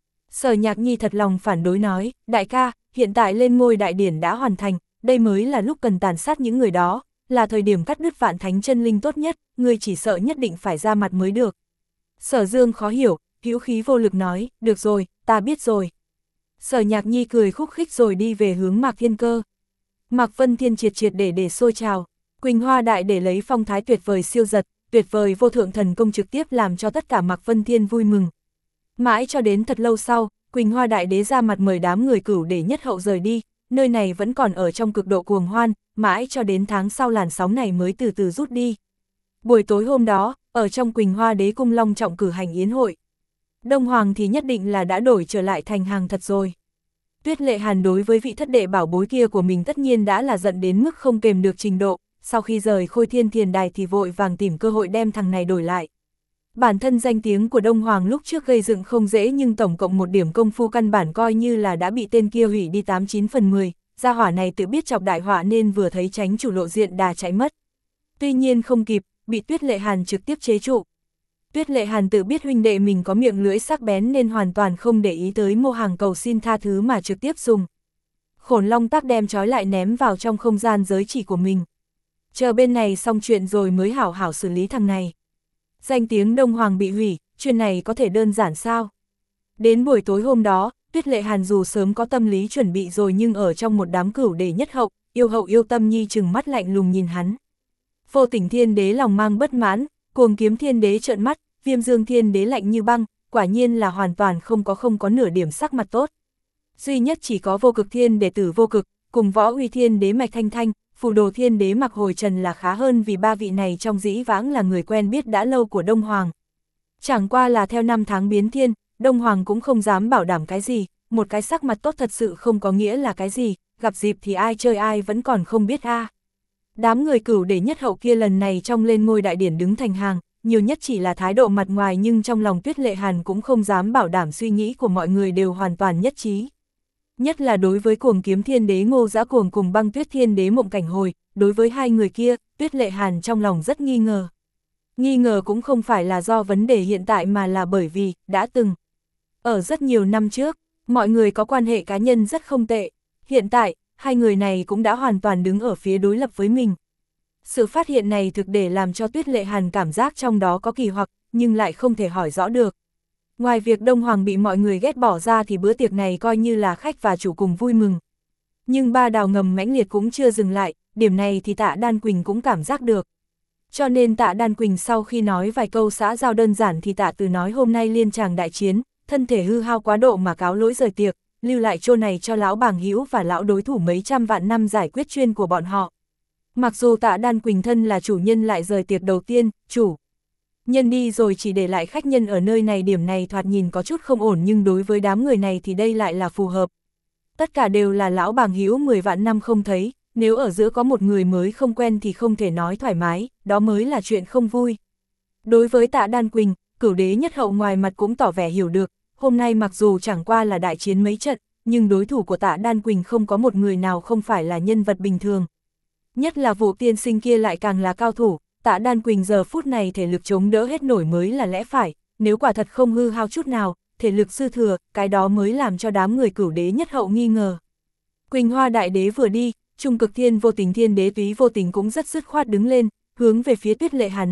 Sở Nhạc Nhi thật lòng phản đối nói, đại ca, hiện tại lên ngôi đại điển đã hoàn thành, đây mới là lúc cần tàn sát những người đó, là thời điểm cắt đứt vạn thánh chân linh tốt nhất, ngươi chỉ sợ nhất định phải ra mặt mới được. Sở Dương khó hiểu, hữu khí vô lực nói, được rồi, ta biết rồi. Sở Nhạc Nhi cười khúc khích rồi đi về hướng Mạc Thiên Cơ. Mạc Vân Thiên triệt triệt để để sôi trào, Quỳnh Hoa Đại để lấy phong thái tuyệt vời siêu giật, tuyệt vời vô thượng thần công trực tiếp làm cho tất cả Mạc Vân Thiên vui mừng. Mãi cho đến thật lâu sau, Quỳnh Hoa Đại đế ra mặt mời đám người Cửu để nhất hậu rời đi, nơi này vẫn còn ở trong cực độ cuồng hoan, mãi cho đến tháng sau làn sóng này mới từ từ rút đi. Buổi tối hôm đó, ở trong Quỳnh Hoa Đế cung long trọng cử hành yến hội. Đông Hoàng thì nhất định là đã đổi trở lại thành hàng thật rồi. Tuyết Lệ Hàn đối với vị thất đệ bảo bối kia của mình tất nhiên đã là giận đến mức không kềm được trình độ, sau khi rời Khôi Thiên Thiền Đài thì vội vàng tìm cơ hội đem thằng này đổi lại. Bản thân danh tiếng của Đông Hoàng lúc trước gây dựng không dễ nhưng tổng cộng một điểm công phu căn bản coi như là đã bị tên kia hủy đi tám chín phần mười, gia hỏa này tự biết chọc đại họa nên vừa thấy tránh chủ lộ diện đà chạy mất. Tuy nhiên không kịp, bị Tuyết Lệ Hàn trực tiếp chế trụ. Tuyết Lệ Hàn tự biết huynh đệ mình có miệng lưỡi sắc bén nên hoàn toàn không để ý tới Mô Hàng cầu xin tha thứ mà trực tiếp dùng Khổn Long Tác đem trói lại ném vào trong không gian giới chỉ của mình. Chờ bên này xong chuyện rồi mới hảo hảo xử lý thằng này. Danh tiếng Đông Hoàng bị hủy, chuyện này có thể đơn giản sao? Đến buổi tối hôm đó, Tuyết Lệ Hàn dù sớm có tâm lý chuẩn bị rồi nhưng ở trong một đám Cửu để nhất hậu, yêu hậu yêu tâm nhi chừng mắt lạnh lùng nhìn hắn. Vô Tình Thiên Đế lòng mang bất mãn, Cuồng Kiếm Thiên Đế trợn mắt, Viêm Dương Thiên Đế lạnh như băng, quả nhiên là hoàn toàn không có không có nửa điểm sắc mặt tốt. Duy nhất chỉ có Vô Cực Thiên Đệ tử Vô Cực, cùng Võ Uy Thiên Đế Mạch Thanh Thanh, Phù Đồ Thiên Đế Mạc Hồi Trần là khá hơn vì ba vị này trong dĩ vãng là người quen biết đã lâu của Đông Hoàng. Chẳng qua là theo năm tháng biến thiên, Đông Hoàng cũng không dám bảo đảm cái gì, một cái sắc mặt tốt thật sự không có nghĩa là cái gì, gặp dịp thì ai chơi ai vẫn còn không biết a. À. Đám người Cửu để nhất hậu kia lần này trong lên ngôi đại điển đứng thành hàng, nhiều nhất chỉ là thái độ mặt ngoài nhưng trong lòng Tuyết Lệ Hàn cũng không dám bảo đảm suy nghĩ của mọi người đều hoàn toàn nhất trí. Nhất là đối với Cuồng Kiếm Thiên Đế Ngô Dã Cuồng cùng Băng Tuyết Thiên Đế Mộng Cảnh Hồi, đối với hai người kia, Tuyết Lệ Hàn trong lòng rất nghi ngờ. Nghi ngờ cũng không phải là do vấn đề hiện tại mà là bởi vì, đã từng. Ở rất nhiều năm trước, mọi người có quan hệ cá nhân rất không tệ. Hiện tại, hai người này cũng đã hoàn toàn đứng ở phía đối lập với mình. Sự phát hiện này thực để làm cho Tuyết Lệ Hàn cảm giác trong đó có kỳ hoặc, nhưng lại không thể hỏi rõ được. Ngoài việc Đông Hoàng bị mọi người ghét bỏ ra thì bữa tiệc này coi như là khách và chủ cùng vui mừng. Nhưng ba đào ngầm mãnh liệt cũng chưa dừng lại, điểm này thì Tạ Đan Quỳnh cũng cảm giác được. Cho nên Tạ Đan Quỳnh sau khi nói vài câu xã giao đơn giản thì Tạ Từ nói hôm nay liên tràng đại chiến, thân thể hư hao quá độ mà cáo lỗi rời tiệc, lưu lại chỗ này cho lão bàng hữu và lão đối thủ mấy trăm vạn năm giải quyết chuyên của bọn họ. Mặc dù Tạ Đan Quỳnh thân là chủ nhân lại rời tiệc đầu tiên, chủ nhân đi rồi chỉ để lại khách nhân ở nơi này, điểm này thoạt nhìn có chút không ổn nhưng đối với đám người này thì đây lại là phù hợp. Tất cả đều là lão bàng hữu mười vạn năm không thấy, nếu ở giữa có một người mới không quen thì không thể nói thoải mái, đó mới là chuyện không vui. Đối với Tạ Đan Quỳnh, Cửu đế nhất hậu ngoài mặt cũng tỏ vẻ hiểu được, hôm nay mặc dù chẳng qua là đại chiến mấy trận, nhưng đối thủ của Tạ Đan Quỳnh không có một người nào không phải là nhân vật bình thường. Nhất là vụ tiên sinh kia lại càng là cao thủ, Tạ Đan Quỳnh giờ phút này thể lực chống đỡ hết nổi mới là lẽ phải, nếu quả thật không hư hao chút nào, thể lực dư thừa, cái đó mới làm cho đám người Cửu đế nhất hậu nghi ngờ. Quỳnh Hoa Đại đế vừa đi, Trung Cực Thiên Vô Tình Thiên Đế Túy Vô Tình cũng rất dứt khoát đứng lên, hướng về phía Tuyết Lệ Hàn nói,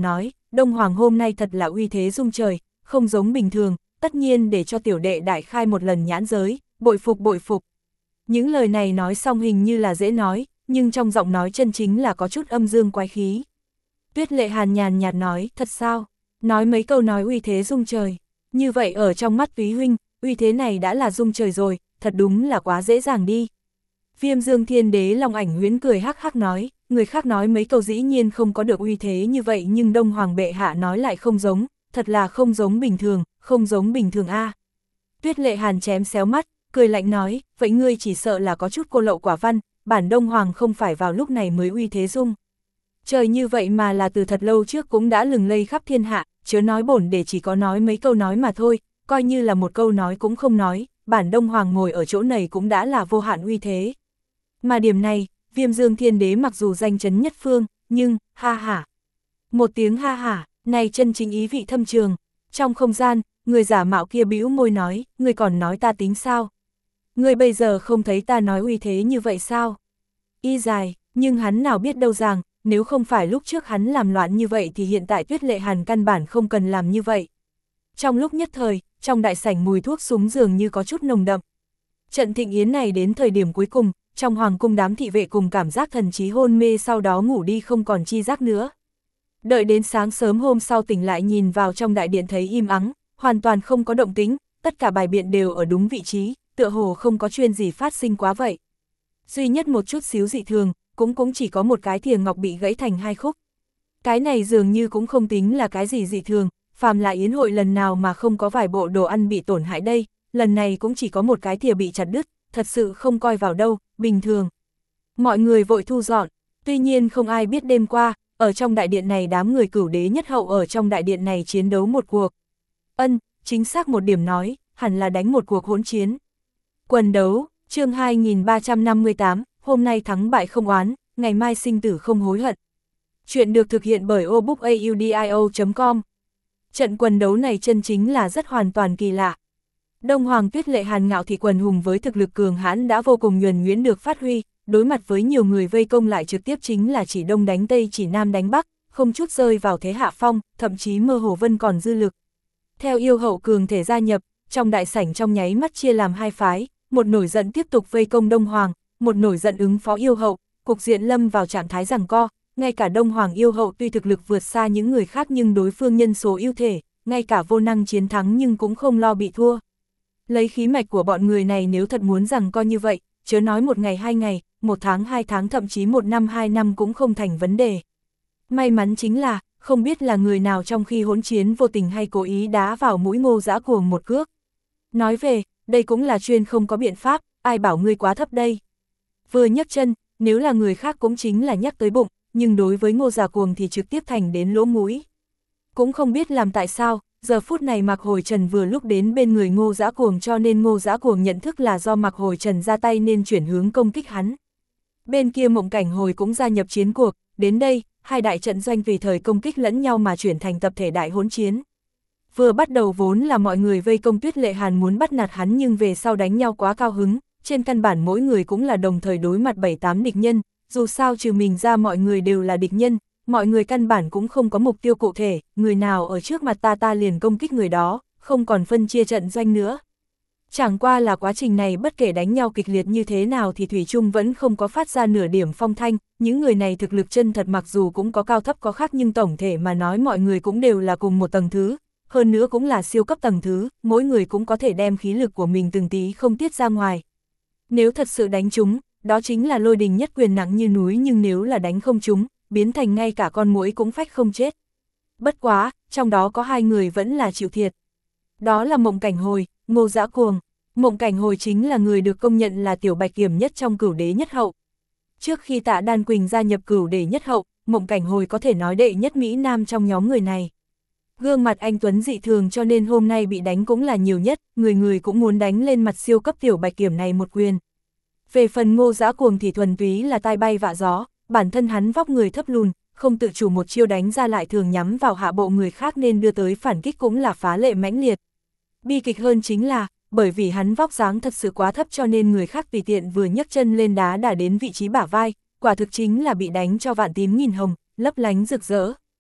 Đông Hoàng hôm nay thật là uy thế rung trời, không giống bình thường, tất nhiên để cho tiểu đệ đại khai một lần nhãn giới, bội phục bội phục. Những lời này nói xong hình như là dễ nói, nhưng trong giọng nói chân chính là có chút âm dương quái khí. Tuyết Lệ Hàn nhàn nhạt nói, thật sao? Nói mấy câu nói uy thế rung trời. Như vậy ở trong mắt Túy huynh, uy thế này đã là rung trời rồi, thật đúng là quá dễ dàng đi. Viêm Dương Thiên Đế Long Ảnh Huyễn cười hắc hắc nói, người khác nói mấy câu dĩ nhiên không có được uy thế như vậy nhưng Đông Hoàng bệ hạ nói lại không giống, thật là không giống bình thường, không giống bình thường a. À. Tuyết Lệ Hàn chém xéo mắt, cười lạnh nói, vậy ngươi chỉ sợ là có chút cô lậu quả văn, bản Đông Hoàng không phải vào lúc này mới uy thế dung. Trời như vậy mà là từ thật lâu trước cũng đã lừng lây khắp thiên hạ, chớ nói bổn để chỉ có nói mấy câu nói mà thôi, coi như là một câu nói cũng không nói, bản Đông Hoàng ngồi ở chỗ này cũng đã là vô hạn uy thế. Mà điểm này, Viêm Dương Thiên Đế mặc dù danh chấn nhất phương, nhưng, ha hả. Một tiếng ha hả, này chân chính ý vị thâm trường. Trong không gian, người giả mạo kia bĩu môi nói, người còn nói ta tính sao? Người bây giờ không thấy ta nói uy thế như vậy sao? Y dài, nhưng hắn nào biết đâu rằng, nếu không phải lúc trước hắn làm loạn như vậy thì hiện tại Tuyết Lệ Hàn căn bản không cần làm như vậy. Trong lúc nhất thời, trong đại sảnh mùi thuốc súng dường như có chút nồng đậm. Trận thịnh yến này đến thời điểm cuối cùng, trong hoàng cung đám thị vệ cùng cảm giác thần trí hôn mê sau đó ngủ đi không còn chi giác nữa. Đợi đến sáng sớm hôm sau tỉnh lại nhìn vào trong đại điện thấy im ắng, hoàn toàn không có động tĩnh, tất cả bài biện đều ở đúng vị trí, tựa hồ không có chuyện gì phát sinh quá vậy. Duy nhất một chút xíu dị thường, cũng cũng chỉ có một cái thìa ngọc bị gãy thành hai khúc. Cái này dường như cũng không tính là cái gì dị thường, phàm là yến hội lần nào mà không có vài bộ đồ ăn bị tổn hại đây, lần này cũng chỉ có một cái thìa bị chặt đứt, thật sự không coi vào đâu, bình thường. Mọi người vội thu dọn, tuy nhiên không ai biết đêm qua, ở trong đại điện này đám người Cửu Đế nhất hậu ở trong đại điện này chiến đấu một cuộc. Ân, chính xác một điểm nói, hẳn là đánh một cuộc hỗn chiến. Quần đấu, chương hai nghìn ba trăm năm mươi tám, hôm nay thắng bại không oán, ngày mai sinh tử không hối hận. Chuyện được thực hiện bởi obookaudio chấm com. Trận quần đấu này chân chính là rất hoàn toàn kỳ lạ. Đông Hoàng Tuyết Lệ Hàn ngạo thị quần hùng với thực lực cường hãn đã vô cùng nhuần nhuyễn được phát huy, đối mặt với nhiều người vây công lại trực tiếp chính là chỉ đông đánh tây chỉ nam đánh bắc, không chút rơi vào thế hạ phong, thậm chí mơ hồ vân còn dư lực. Theo yêu hậu cường thể gia nhập, trong đại sảnh trong nháy mắt chia làm hai phái, một nổi giận tiếp tục vây công Đông Hoàng, một nổi giận ứng phó yêu hậu, cục diện lâm vào trạng thái giằng co, ngay cả Đông Hoàng yêu hậu tuy thực lực vượt xa những người khác nhưng đối phương nhân số ưu thể, ngay cả vô năng chiến thắng nhưng cũng không lo bị thua. Lấy khí mạch của bọn người này nếu thật muốn rằng coi như vậy, chớ nói một ngày hai ngày, một tháng hai tháng thậm chí một năm hai năm cũng không thành vấn đề. May mắn chính là, không biết là người nào trong khi hỗn chiến vô tình hay cố ý đá vào mũi Ngô Dã Cuồng một cước. Nói về, đây cũng là chuyên không có biện pháp, ai bảo ngươi quá thấp đây. Vừa nhấc chân, nếu là người khác cũng chính là nhắc tới bụng, nhưng đối với Ngô Dã Cuồng thì trực tiếp thành đến lỗ mũi. Cũng không biết làm tại sao, giờ phút này Mạc Hồi Trần vừa lúc đến bên người Ngô Dã Cuồng cho nên Ngô Dã Cuồng nhận thức là do Mạc Hồi Trần ra tay nên chuyển hướng công kích hắn. Bên kia Mộng Cảnh Hồi cũng gia nhập chiến cuộc, đến đây, hai đại trận doanh vì thời công kích lẫn nhau mà chuyển thành tập thể đại hỗn chiến. Vừa bắt đầu vốn là mọi người vây công Tuyết Lệ Hàn muốn bắt nạt hắn nhưng về sau đánh nhau quá cao hứng, trên căn bản mỗi người cũng là đồng thời đối mặt bảy tám địch nhân, dù sao trừ mình ra mọi người đều là địch nhân, mọi người căn bản cũng không có mục tiêu cụ thể, người nào ở trước mặt ta ta liền công kích người đó, không còn phân chia trận doanh nữa. Chẳng qua là quá trình này bất kể đánh nhau kịch liệt như thế nào thì Thủy Chung vẫn không có phát ra nửa điểm phong thanh, những người này thực lực chân thật mặc dù cũng có cao thấp có khác nhưng tổng thể mà nói mọi người cũng đều là cùng một tầng thứ, hơn nữa cũng là siêu cấp tầng thứ, mỗi người cũng có thể đem khí lực của mình từng tí không tiết ra ngoài. Nếu thật sự đánh chúng, đó chính là lôi đình nhất quyền nặng như núi nhưng nếu là đánh không chúng, biến thành ngay cả con muỗi cũng phách không chết. Bất quá, trong đó có hai người vẫn là chịu thiệt. Đó là Mộng Cảnh Hồi, Ngô Dã Cuồng. Mộng Cảnh Hồi chính là người được công nhận là tiểu bạch kiểm nhất trong Cửu Đế nhất hậu. Trước khi Tạ Đan Quỳnh gia nhập Cửu Đế nhất hậu, Mộng Cảnh Hồi có thể nói đệ nhất Mỹ Nam trong nhóm người này. Gương mặt anh tuấn dị thường cho nên hôm nay bị đánh cũng là nhiều nhất, người người cũng muốn đánh lên mặt siêu cấp tiểu bạch kiểm này một quyền. Về phần Ngô Dã Cuồng thì thuần túy là tai bay vạ gió, bản thân hắn vóc người thấp lùn, không tự chủ một chiêu đánh ra lại thường nhắm vào hạ bộ người khác nên đưa tới phản kích cũng là phá lệ mãnh liệt. Bi kịch hơn chính là, bởi vì hắn vóc dáng thật sự quá thấp cho nên người khác tùy tiện vừa nhấc chân lên đá đã đến vị trí bả vai, quả thực chính là bị đánh cho vạn tím nghìn hồng, lấp lánh rực rỡ.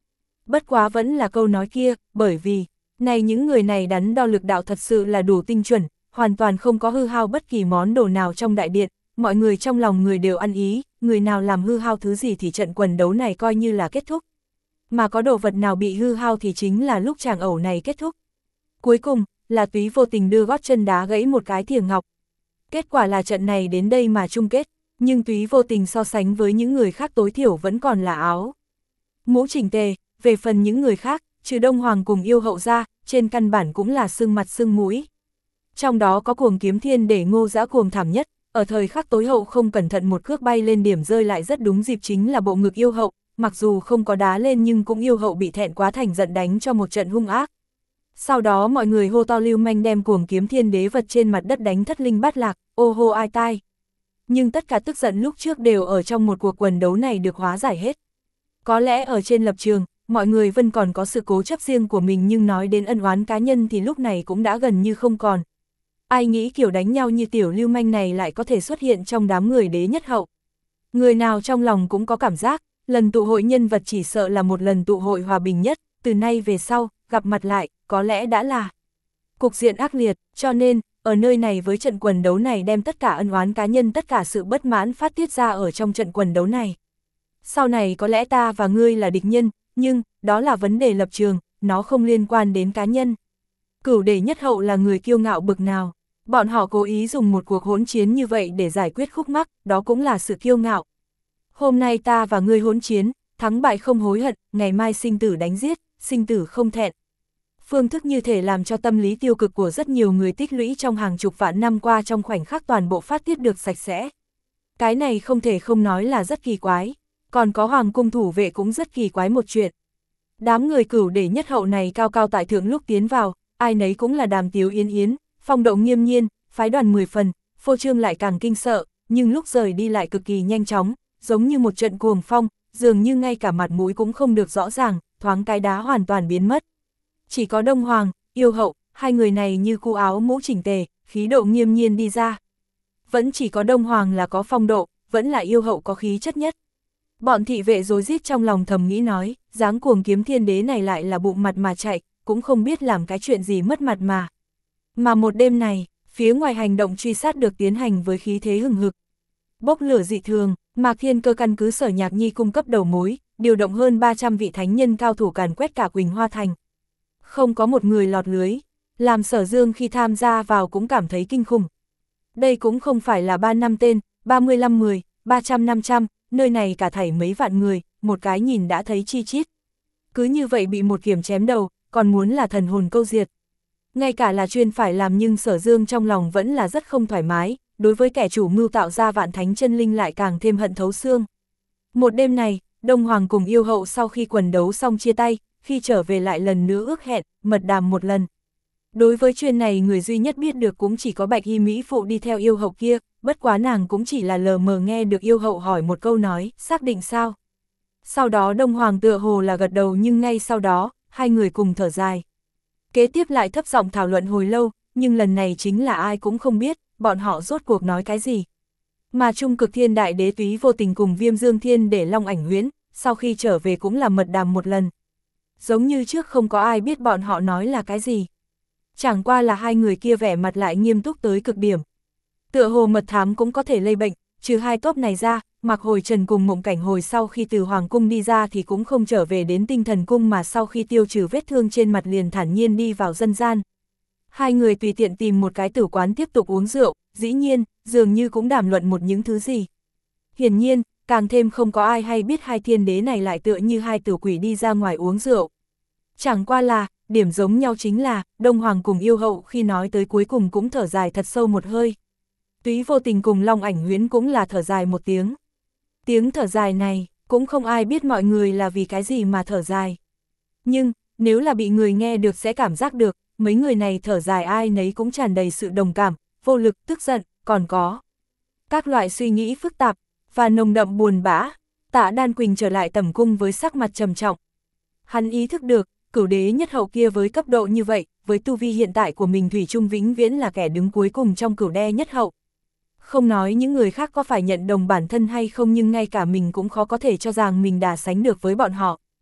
bất quá vẫn là câu nói kia, bởi vì, này những người này đắn đo lực đạo thật sự là đủ tinh chuẩn, hoàn toàn không có hư hao bất kỳ món đồ nào trong đại điện, mọi người trong lòng người đều ăn ý, người nào làm hư hao thứ gì thì trận quần đấu này coi như là kết thúc. Mà có đồ vật nào bị hư hao thì chính là lúc tràng ẩu này kết thúc. Cuối cùng, là Túy vô tình đưa gót chân đá gãy một cái thìa ngọc. Kết quả là trận này đến đây mà chung kết, nhưng Túy vô tình so sánh với những người khác tối thiểu vẫn còn là áo mũ chỉnh tề, về phần những người khác, trừ Đông Hoàng cùng Yêu Hậu ra, trên căn bản cũng là sưng mặt sưng mũi. Trong đó có Cuồng Kiếm Thiên để Ngô Dã cuồng thảm nhất, ở thời khắc tối hậu không cẩn thận một cước bay lên điểm rơi lại rất đúng dịp chính là bộ ngực Yêu Hậu, mặc dù không có đá lên nhưng cũng Yêu Hậu bị thẹn quá thành giận đánh cho một trận hung ác. Sau đó mọi người hô to lưu manh đem Cuồng Kiếm Thiên đế vật trên mặt đất đánh thất linh bát lạc, ô hô ai tai. Nhưng tất cả tức giận lúc trước đều ở trong một cuộc quần đấu này được hóa giải hết. Có lẽ ở trên lập trường, mọi người vẫn còn có sự cố chấp riêng của mình nhưng nói đến ân oán cá nhân thì lúc này cũng đã gần như không còn. Ai nghĩ kiểu đánh nhau như tiểu lưu manh này lại có thể xuất hiện trong đám người đế nhất hậu. Người nào trong lòng cũng có cảm giác, lần tụ hội nhân vật chỉ sợ là một lần tụ hội hòa bình nhất, từ nay về sau, gặp mặt lại, có lẽ đã là cục diện ác liệt, cho nên, ở nơi này với trận quần đấu này đem tất cả ân oán cá nhân tất cả sự bất mãn phát tiết ra ở trong trận quần đấu này. Sau này có lẽ ta và ngươi là địch nhân, nhưng, đó là vấn đề lập trường, nó không liên quan đến cá nhân. Cửu đế nhất hậu là người kiêu ngạo bực nào, bọn họ cố ý dùng một cuộc hỗn chiến như vậy để giải quyết khúc mắc, đó cũng là sự kiêu ngạo. Hôm nay ta và ngươi hỗn chiến, thắng bại không hối hận, ngày mai sinh tử đánh giết, sinh tử không thẹn. Phương thức như thể làm cho tâm lý tiêu cực của rất nhiều người tích lũy trong hàng chục vạn năm qua trong khoảnh khắc toàn bộ phát tiết được sạch sẽ. Cái này không thể không nói là rất kỳ quái, còn có hoàng cung thủ vệ cũng rất kỳ quái một chuyện. Đám người cửu đế nhất hậu này cao cao tại thượng lúc tiến vào, ai nấy cũng là đàm tiếu yến yến, phong độ nghiêm nhiên, phái đoàn mười phần, phô trương lại càng kinh sợ, nhưng lúc rời đi lại cực kỳ nhanh chóng, giống như một trận cuồng phong, dường như ngay cả mặt mũi cũng không được rõ ràng, thoáng cái đá hoàn toàn biến mất. Chỉ có Đông Hoàng, Yêu Hậu, hai người này như cu áo mũ chỉnh tề, khí độ nghiêm nhiên đi ra. Vẫn chỉ có Đông Hoàng là có phong độ, vẫn là Yêu Hậu có khí chất nhất. Bọn thị vệ rối rít trong lòng thầm nghĩ nói, dáng Cuồng Kiếm Thiên đế này lại là bụng mặt mà chạy, cũng không biết làm cái chuyện gì mất mặt mà. Mà một đêm này, phía ngoài hành động truy sát được tiến hành với khí thế hừng hực. Bốc lửa dị thường, Mạc Thiên Cơ căn cứ Sở Nhạc Nhi cung cấp đầu mối, điều động hơn ba trăm vị thánh nhân cao thủ càn quét cả Quỳnh Hoa Thành. Không có một người lọt lưới, làm Sở Dương khi tham gia vào cũng cảm thấy kinh khủng. Đây cũng không phải là ba năm tên, ba mươi lăm mười, ba trăm năm trăm, nơi này cả thảy mấy vạn người, một cái nhìn đã thấy chi chít. Cứ như vậy bị một kiếm chém đầu, còn muốn là thần hồn câu diệt. Ngay cả là chuyên phải làm nhưng Sở Dương trong lòng vẫn là rất không thoải mái, đối với kẻ chủ mưu tạo ra vạn thánh chân linh lại càng thêm hận thấu xương. Một đêm này, Đông Hoàng cùng Yêu Hậu sau khi quần đấu xong chia tay, khi trở về lại lần nữa ước hẹn, mật đàm một lần. Đối với chuyện này người duy nhất biết được cũng chỉ có Bạch Y Mỹ Phụ đi theo Yêu Hậu kia, bất quá nàng cũng chỉ là lờ mờ nghe được Yêu Hậu hỏi một câu nói, xác định sao? Sau đó Đông Hoàng tựa hồ là gật đầu nhưng ngay sau đó, hai người cùng thở dài. Kế tiếp lại thấp giọng thảo luận hồi lâu, nhưng lần này chính là ai cũng không biết, bọn họ rốt cuộc nói cái gì. Mà Trung Cực Thiên Đại Đế Túy vô tình cùng Viêm Dương Thiên để Long Ảnh Huyễn, sau khi trở về cũng là mật đàm một lần. Giống như trước không có ai biết bọn họ nói là cái gì. Chẳng qua là hai người kia vẻ mặt lại nghiêm túc tới cực điểm. Tựa hồ mật thám cũng có thể lây bệnh, trừ hai tốp này ra, Mạc Hồi Trần cùng Mộng Cảnh Hồi sau khi từ Hoàng Cung đi ra thì cũng không trở về đến Tinh Thần Cung mà sau khi tiêu trừ vết thương trên mặt liền thản nhiên đi vào dân gian. Hai người tùy tiện tìm một cái tử quán tiếp tục uống rượu, dĩ nhiên, dường như cũng đàm luận một những thứ gì. Hiển nhiên, càng thêm không có ai hay biết hai thiên đế này lại tựa như hai tử quỷ đi ra ngoài uống rượu. Chẳng qua là, điểm giống nhau chính là, Đông Hoàng cùng Yêu Hậu khi nói tới cuối cùng cũng thở dài thật sâu một hơi. Túy vô tình cùng Long Ảnh Huyễn cũng là thở dài một tiếng. Tiếng thở dài này, cũng không ai biết mọi người là vì cái gì mà thở dài. Nhưng, nếu là bị người nghe được sẽ cảm giác được, mấy người này thở dài ai nấy cũng tràn đầy sự đồng cảm, vô lực, tức giận, còn có các loại suy nghĩ phức tạp, và nồng đậm buồn bã. Tạ Đan Quỳnh trở lại tẩm cung với sắc mặt trầm trọng. Hắn ý thức được, cửu đế nhất hậu kia với cấp độ như vậy, với tu vi hiện tại của mình thủy chung vĩnh viễn là kẻ đứng cuối cùng trong cửu đế nhất hậu. Không nói những người khác có phải nhận đồng bản thân hay không nhưng ngay cả mình cũng khó có thể cho rằng mình đà sánh được với bọn họ.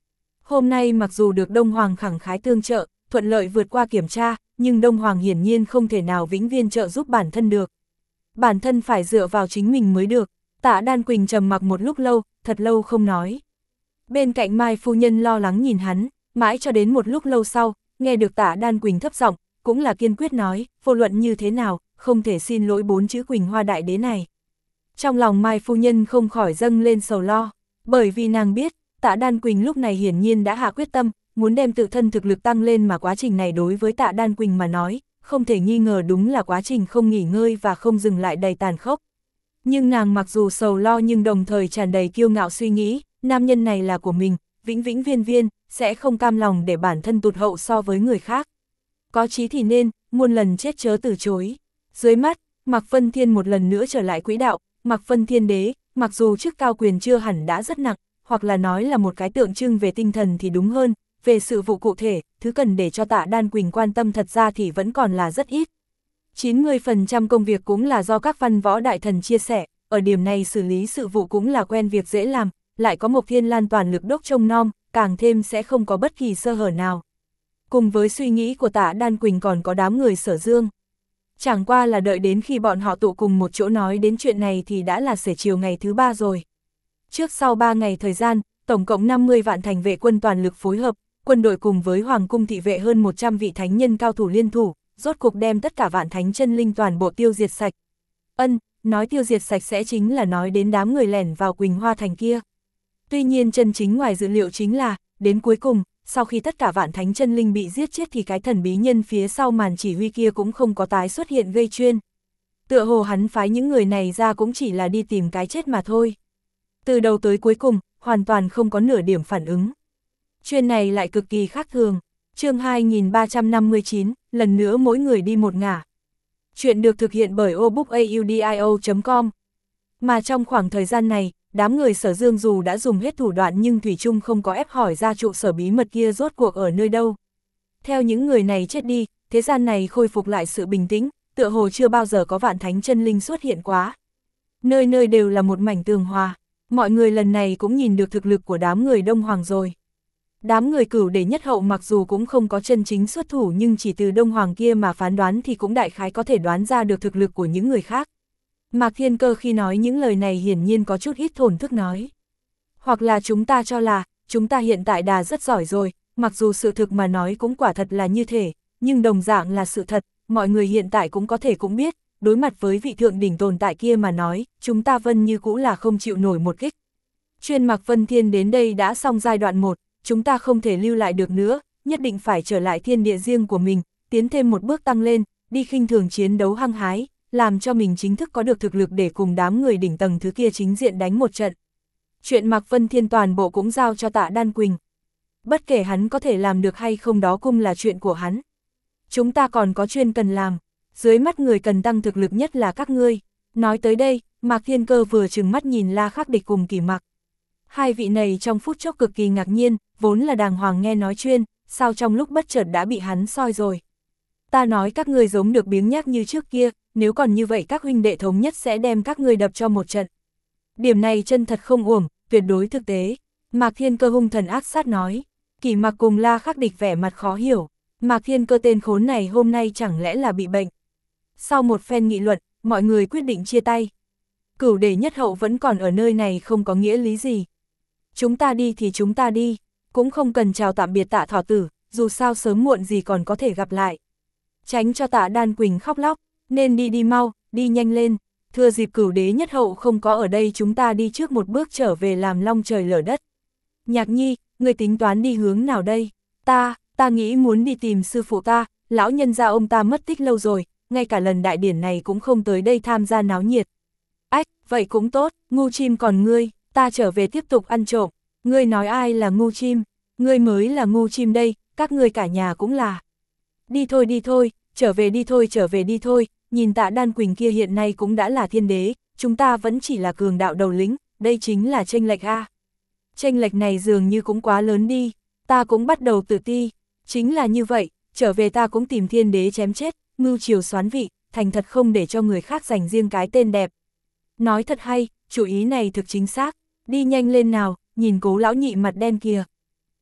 Hôm nay mặc dù được Đông Hoàng khẳng khái tương trợ, thuận lợi vượt qua kiểm tra, nhưng Đông Hoàng hiển nhiên không thể nào vĩnh viên trợ giúp bản thân được. Bản thân phải dựa vào chính mình mới được. Tạ Đan Quỳnh trầm mặc một lúc lâu, thật lâu không nói. Bên cạnh Mai phu nhân lo lắng nhìn hắn, mãi cho đến một lúc lâu sau, nghe được Tạ Đan Quỳnh thấp giọng, cũng là kiên quyết nói, vô luận như thế nào, không thể xin lỗi bốn chữ Quỳnh Hoa đại đế này. Trong lòng Mai phu nhân không khỏi dâng lên sầu lo, bởi vì nàng biết, Tạ Đan Quỳnh lúc này hiển nhiên đã hạ quyết tâm, muốn đem tự thân thực lực tăng lên, mà quá trình này đối với Tạ Đan Quỳnh mà nói, không thể nghi ngờ đúng là quá trình không nghỉ ngơi và không dừng lại đầy tàn khốc. Nhưng nàng mặc dù sầu lo nhưng đồng thời tràn đầy kiêu ngạo suy nghĩ, nam nhân này là của mình, vĩnh vĩnh viên viên, sẽ không cam lòng để bản thân tụt hậu so với người khác. Có chí thì nên, muôn lần chết chớ từ chối. Dưới mắt, Mạc Vân Thiên một lần nữa trở lại quỹ đạo, Mạc Vân Thiên đế, mặc dù chức cao quyền chưa hẳn đã rất nặng, hoặc là nói là một cái tượng trưng về tinh thần thì đúng hơn, về sự vụ cụ thể, thứ cần để cho Tạ Đan Quỳnh quan tâm thật ra thì vẫn còn là rất ít. chín mươi phần trăm công việc cũng là do các văn võ đại thần chia sẻ, ở điểm này xử lý sự vụ cũng là quen việc dễ làm, lại có Mộc Thiên Lan toàn lực đốc trông nom, càng thêm sẽ không có bất kỳ sơ hở nào. Cùng với suy nghĩ của Tạ Đan Quỳnh còn có đám người Sở Dương. Chẳng qua là đợi đến khi bọn họ tụ cùng một chỗ nói đến chuyện này thì đã là xế chiều ngày thứ ba rồi. Trước sau ba ngày thời gian, tổng cộng năm mươi vạn thành vệ quân toàn lực phối hợp, quân đội cùng với Hoàng cung thị vệ hơn một trăm vị thánh nhân cao thủ liên thủ, rốt cục đem tất cả vạn thánh chân linh toàn bộ tiêu diệt sạch. Ân, nói tiêu diệt sạch sẽ chính là nói đến đám người lẻn vào Quỳnh Hoa thành kia. Tuy nhiên chân chính ngoài dự liệu chính là, đến cuối cùng, sau khi tất cả vạn thánh chân linh bị giết chết thì cái thần bí nhân phía sau màn chỉ huy kia cũng không có tái xuất hiện gây chuyên. Tựa hồ hắn phái những người này ra cũng chỉ là đi tìm cái chết mà thôi. Từ đầu tới cuối cùng, hoàn toàn không có nửa điểm phản ứng. Chuyện này lại cực kỳ khác thường. Chương hai nghìn ba trăm năm mươi chín, lần nữa mỗi người đi một ngả. Chuyện được thực hiện bởi obookaudio chấm com. Mà trong khoảng thời gian này, đám người Sở Dương dù đã dùng hết thủ đoạn nhưng thủy chung không có ép hỏi ra trụ sở bí mật kia rốt cuộc ở nơi đâu. Theo những người này chết đi, thế gian này khôi phục lại sự bình tĩnh, tựa hồ chưa bao giờ có vạn thánh chân linh xuất hiện quá. Nơi nơi đều là một mảnh tường hòa, mọi người lần này cũng nhìn được thực lực của đám người Đông Hoàng rồi. Đám người Cửu Đế nhất hậu mặc dù cũng không có chân chính xuất thủ nhưng chỉ từ Đông Hoàng kia mà phán đoán thì cũng đại khái có thể đoán ra được thực lực của những người khác. Mạc Thiên Cơ khi nói những lời này hiển nhiên có chút ít thổn thức nói. Hoặc là chúng ta cho là, chúng ta hiện tại đà rất giỏi rồi, mặc dù sự thực mà nói cũng quả thật là như thế, nhưng đồng dạng là sự thật, mọi người hiện tại cũng có thể cũng biết, đối mặt với vị thượng đỉnh tồn tại kia mà nói, chúng ta Vân như cũ là không chịu nổi một kích. Chuyên Mạc Vân Thiên đến đây đã xong giai đoạn một, chúng ta không thể lưu lại được nữa, nhất định phải trở lại thiên địa riêng của mình, tiến thêm một bước tăng lên, đi khinh thường chiến đấu hăng hái, làm cho mình chính thức có được thực lực để cùng đám người đỉnh tầng thứ kia chính diện đánh một trận. Chuyện Mạc Vân Thiên toàn bộ cũng giao cho Tạ Đan Quỳnh. Bất kể hắn có thể làm được hay không đó cũng là chuyện của hắn. Chúng ta còn có chuyên cần làm, dưới mắt người cần tăng thực lực nhất là các ngươi. Nói tới đây, Mạc Thiên Cơ vừa trừng mắt nhìn La Khắc Địch cùng Kỳ Mặc. Hai vị này trong phút chốc cực kỳ ngạc nhiên, vốn là đàng hoàng nghe nói chuyên, sao trong lúc bất chợt đã bị hắn soi rồi. Ta nói các ngươi giống được biếng nhác như trước kia, nếu còn như vậy các huynh đệ thống nhất sẽ đem các ngươi đập cho một trận. Điểm này chân thật không uổng, tuyệt đối thực tế. Mạc Thiên Cơ hung thần ác sát nói. Kỳ Mặc cùng La Khắc Địch vẻ mặt khó hiểu. Mạc Thiên Cơ tên khốn này hôm nay chẳng lẽ là bị bệnh. Sau một phen nghị luận, mọi người quyết định chia tay. Cửu Đế nhất hậu vẫn còn ở nơi này không có nghĩa lý gì. Chúng ta đi thì chúng ta đi, cũng không cần chào tạm biệt Tạ Thỏ Tử, dù sao sớm muộn gì còn có thể gặp lại. Tránh cho Tạ Đan Quỳnh khóc lóc, nên đi đi mau, đi nhanh lên, thừa dịp Cửu Đế nhất hậu không có ở đây chúng ta đi trước một bước trở về làm long trời lở đất. Nhạc Nhi, người tính toán đi hướng nào đây? Ta, ta nghĩ muốn đi tìm sư phụ ta, lão nhân gia ông ta mất tích lâu rồi, ngay cả lần đại điển này cũng không tới đây tham gia náo nhiệt. Ách, vậy cũng tốt, ngu chim còn ngươi, ta trở về tiếp tục ăn trộm. Ngươi nói ai là ngu chim? Ngươi mới là ngu chim đây, các ngươi cả nhà cũng là. Đi thôi đi thôi, trở về đi thôi trở về đi thôi, nhìn Tạ Đan Quỳnh kia hiện nay cũng đã là thiên đế, chúng ta vẫn chỉ là cường đạo đầu lĩnh, đây chính là chênh lệch a. Chênh lệch này dường như cũng quá lớn đi, ta cũng bắt đầu tự ti, chính là như vậy, trở về ta cũng tìm thiên đế chém chết, mưu triều soán vị, thành thật không để cho người khác giành riêng cái tên đẹp. Nói thật hay, chủ ý này thực chính xác, đi nhanh lên nào, nhìn Cố lão nhị mặt đen kìa.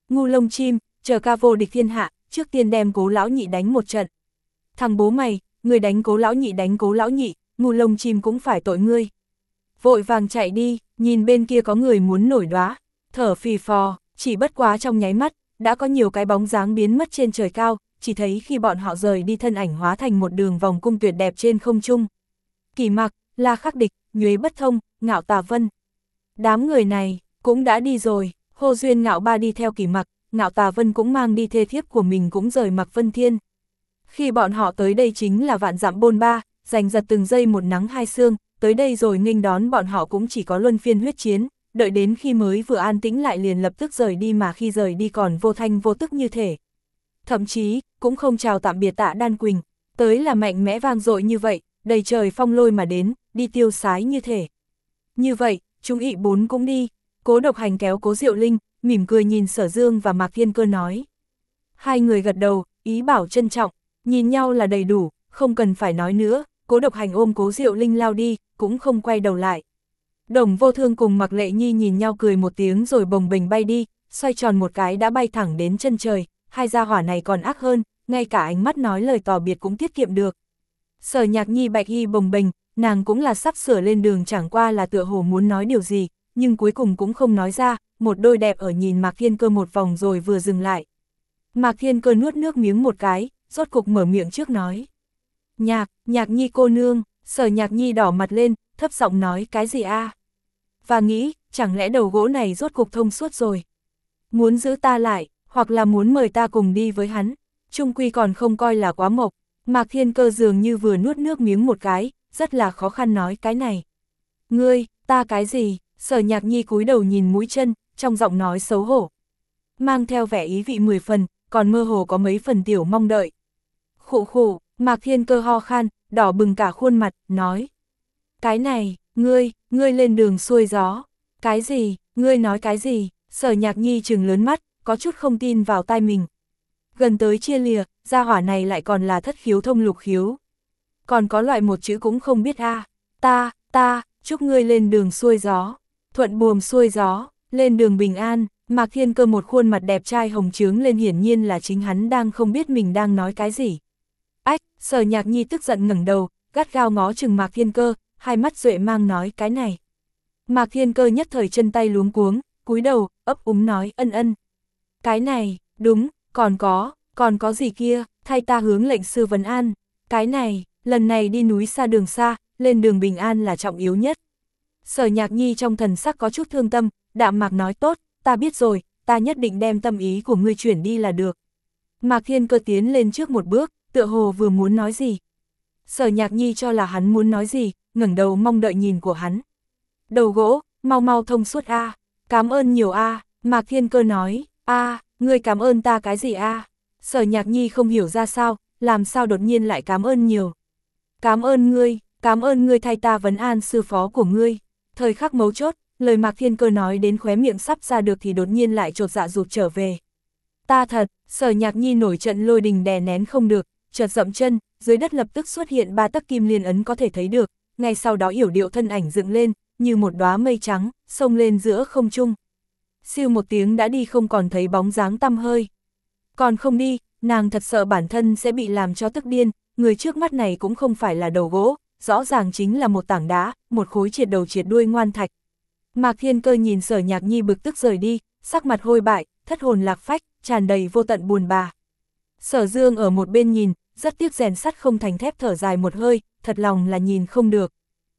ngu lông chim, chờ ca vô địch thiên hạ, trước tiên đem Cố lão nhị đánh một trận. Thằng bố mày, người đánh Cố lão nhị đánh Cố lão nhị, ngu lông chim cũng phải tội ngươi. Vội vàng chạy đi, nhìn bên kia có người muốn nổi đoá, thở phì phò, chỉ bất quá trong nháy mắt, đã có nhiều cái bóng dáng biến mất trên trời cao, chỉ thấy khi bọn họ rời đi thân ảnh hóa thành một đường vòng cung tuyệt đẹp trên không trung. Kỳ Mặc, La Khắc Địch, Nhuế Bất Thông, Ngạo Tà Vân. Đám người này, cũng đã đi rồi, Hô Duyên Ngạo Ba đi theo Kỳ Mặc, Ngạo Tà Vân cũng mang đi thê thiếp của mình cũng rời Mặc Vân Thiên. Khi bọn họ tới đây chính là vạn dặm bôn ba, giành giật từng giây một nắng hai sương, tới đây rồi nghênh đón bọn họ cũng chỉ có luân phiên huyết chiến, đợi đến khi mới vừa an tĩnh lại liền lập tức rời đi mà khi rời đi còn vô thanh vô tức như thể. Thậm chí, cũng không chào tạm biệt Tạ Đan Quỳnh, tới là mạnh mẽ vang dội như vậy, đầy trời phong lôi mà đến, đi tiêu sái như thể. Như vậy, chúng ị bốn cũng đi, Cố Độc Hành kéo Cố Diệu Linh, mỉm cười nhìn Sở Dương và Mạc Thiên Cơ nói. Hai người gật đầu, ý bảo trân trọng, nhìn nhau là đầy đủ, không cần phải nói nữa, Cố Độc Hành ôm Cố Diệu Linh lao đi, cũng không quay đầu lại. Đồng Vô Thương cùng Mạc Lệ Nhi nhìn nhau cười một tiếng rồi bồng bềnh bay đi, xoay tròn một cái đã bay thẳng đến chân trời, hai gia hỏa này còn ác hơn, ngay cả ánh mắt nói lời tỏ biệt cũng tiết kiệm được. Sở Nhạc Nhi Bạch Y bồng bềnh, nàng cũng là sắp sửa lên đường chẳng qua là tựa hồ muốn nói điều gì, nhưng cuối cùng cũng không nói ra, một đôi đẹp ở nhìn Mạc Thiên Cơ một vòng rồi vừa dừng lại. Mạc Thiên Cơ nuốt nước miếng một cái, rốt cục mở miệng trước nói. Nhạc, Nhạc Nhi cô nương, Sở Nhạc Nhi đỏ mặt lên, thấp giọng nói cái gì a? Và nghĩ, chẳng lẽ đầu gỗ này rốt cục thông suốt rồi? Muốn giữ ta lại, hoặc là muốn mời ta cùng đi với hắn, chung quy còn không coi là quá mộc. Mạc Thiên Cơ dường như vừa nuốt nước miếng một cái, rất là khó khăn nói cái này. Ngươi, ta cái gì? Sở Nhạc Nhi cúi đầu nhìn mũi chân, trong giọng nói xấu hổ. Mang theo vẻ ý vị mười phần, còn mơ hồ có mấy phần tiểu mong đợi. Khụ khụ, Mạc Thiên Cơ ho khan, đỏ bừng cả khuôn mặt, nói. Cái này, ngươi, ngươi lên đường xuôi gió. Cái gì, ngươi nói cái gì? Sở Nhạc Nhi trừng lớn mắt, có chút không tin vào tai mình. Gần tới chia lìa, gia hỏa này lại còn là thất khiếu thông lục khiếu. Còn có loại một chữ cũng không biết a. À. Ta, ta, chúc ngươi lên đường xuôi gió. Thuận buồm xuôi gió, lên đường bình an. Mạc Thiên Cơ một khuôn mặt đẹp trai hồng trướng lên, hiển nhiên là chính hắn đang không biết mình đang nói cái gì. Ách, Sở Nhạc Nhi tức giận ngẩng đầu, gắt gao ngó chừng Mạc Thiên Cơ, hai mắt duệ mang nói cái này. Mạc Thiên Cơ nhất thời chân tay luống cuống, cúi đầu, ấp úng nói ân ân. Cái này, đúng, còn có, còn có gì kia, thay ta hướng lệnh sư vấn an. Cái này, lần này đi núi xa đường xa, lên đường bình an là trọng yếu nhất. Sở Nhạc Nhi trong thần sắc có chút thương tâm, đạm mạc nói tốt, ta biết rồi, ta nhất định đem tâm ý của ngươi chuyển đi là được. Mạc Thiên Cơ tiến lên trước một bước, tựa hồ vừa muốn nói gì. Sở Nhạc Nhi cho là hắn muốn nói gì, ngẩng đầu mong đợi nhìn của hắn. Đầu gỗ, mau mau thông suốt a, à. Cảm ơn nhiều a, à. Mạc Thiên Cơ nói, a, à, ngươi cảm ơn ta cái gì a? À? Sở Nhạc Nhi không hiểu ra sao, làm sao đột nhiên lại cảm ơn nhiều. Cảm ơn ngươi, cảm ơn ngươi thay ta vấn an sư phó của ngươi. Thời khắc mấu chốt, lời Mạc Thiên Cơ nói đến khóe miệng sắp ra được thì đột nhiên lại chột dạ rụt trở về. Ta thật, Sở Nhạc Nhi nổi trận lôi đình đè nén không được, chợt dậm chân, dưới đất lập tức xuất hiện ba tấc kim liên ấn có thể thấy được, ngay sau đó yểu điệu thân ảnh dựng lên, như một đóa mây trắng, xông lên giữa không trung. Siêu một tiếng đã đi không còn thấy bóng dáng tăm hơi. Còn không đi, nàng thật sợ bản thân sẽ bị làm cho tức điên, người trước mắt này cũng không phải là đầu gỗ, rõ ràng chính là một tảng đá, một khối triệt đầu triệt đuôi ngoan thạch. Mạc Thiên Cơ nhìn Sở Nhạc Nhi bực tức rời đi, sắc mặt hôi bại, thất hồn lạc phách, tràn đầy vô tận buồn bã. Sở Dương ở một bên nhìn, rất tiếc rèn sắt không thành thép, thở dài một hơi, thật lòng là nhìn không được.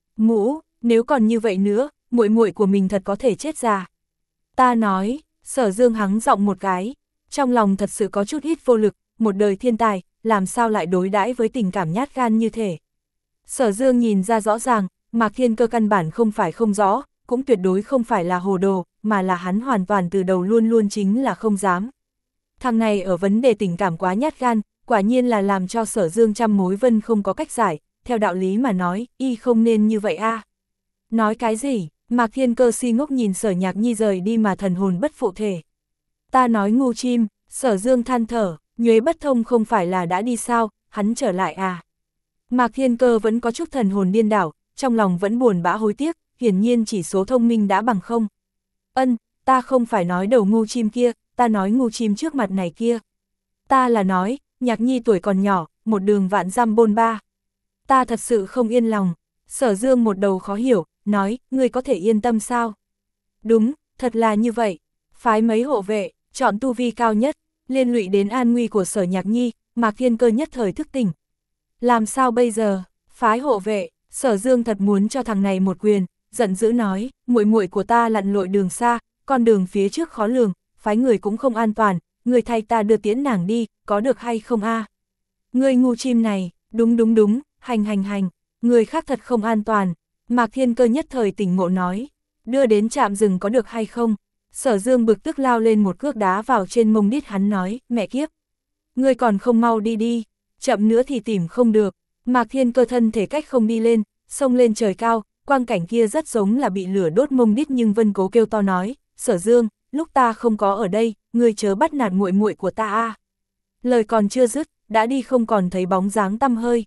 Mũ, nếu còn như vậy nữa, muội muội của mình thật có thể chết già. Ta nói, Sở Dương hắng giọng một cái, trong lòng thật sự có chút ít vô lực, một đời thiên tài, làm sao lại đối đãi với tình cảm nhát gan như thế. Sở Dương nhìn ra rõ ràng, Mạc Thiên Cơ căn bản không phải không rõ, cũng tuyệt đối không phải là hồ đồ, mà là hắn hoàn toàn từ đầu luôn luôn chính là không dám. Thằng này ở vấn đề tình cảm quá nhát gan, quả nhiên là làm cho Sở Dương trăm mối vân không có cách giải, theo đạo lý mà nói, y không nên như vậy a. À. Nói cái gì? Mạc Thiên Cơ si ngốc nhìn Sở Nhạc Nhi rời đi mà thần hồn bất phụ thể. Ta nói ngu chim, Sở Dương than thở, Nhuế Bất Thông không phải là đã đi sao, hắn trở lại à? Mạc Thiên Cơ vẫn có chút thần hồn điên đảo, trong lòng vẫn buồn bã hối tiếc, hiển nhiên chỉ số thông minh đã bằng không. Ân, ta không phải nói đầu ngu chim kia, ta nói ngu chim trước mặt này kia. Ta là nói, Nhạc Nhi tuổi còn nhỏ, một đường vạn dăm bôn ba. Ta thật sự không yên lòng. Sở Dương một đầu khó hiểu, nói, ngươi có thể yên tâm sao? Đúng, thật là như vậy. Phái mấy hộ vệ, chọn tu vi cao nhất, liên lụy đến an nguy của Sở Nhạc Nhi, Mạc Thiên Cơ nhất thời thức tỉnh. Làm sao bây giờ? Phái hộ vệ, Sở Dương thật muốn cho thằng này một quyền, giận dữ nói, muội muội của ta lặn lội đường xa, con đường phía trước khó lường, phái người cũng không an toàn, người thay ta đưa tiễn nàng đi, có được hay không a? À? Ngươi ngu chim này, đúng đúng đúng, hành hành hành, người khác thật không an toàn. Mạc Thiên Cơ nhất thời tỉnh ngộ nói, đưa đến trạm rừng có được hay không? Sở Dương bực tức lao lên một cước đá vào trên mông đít hắn nói, mẹ kiếp, ngươi còn không mau đi đi, chậm nữa thì tìm không được. Mạc Thiên Cơ thân thể cách không đi lên, xông lên trời cao, quang cảnh kia rất giống là bị lửa đốt mông đít, nhưng Vân Cố kêu to nói, Sở Dương, lúc ta không có ở đây, ngươi chớ bắt nạt muội muội của ta a. À. Lời còn chưa dứt, đã đi không còn thấy bóng dáng tăm hơi.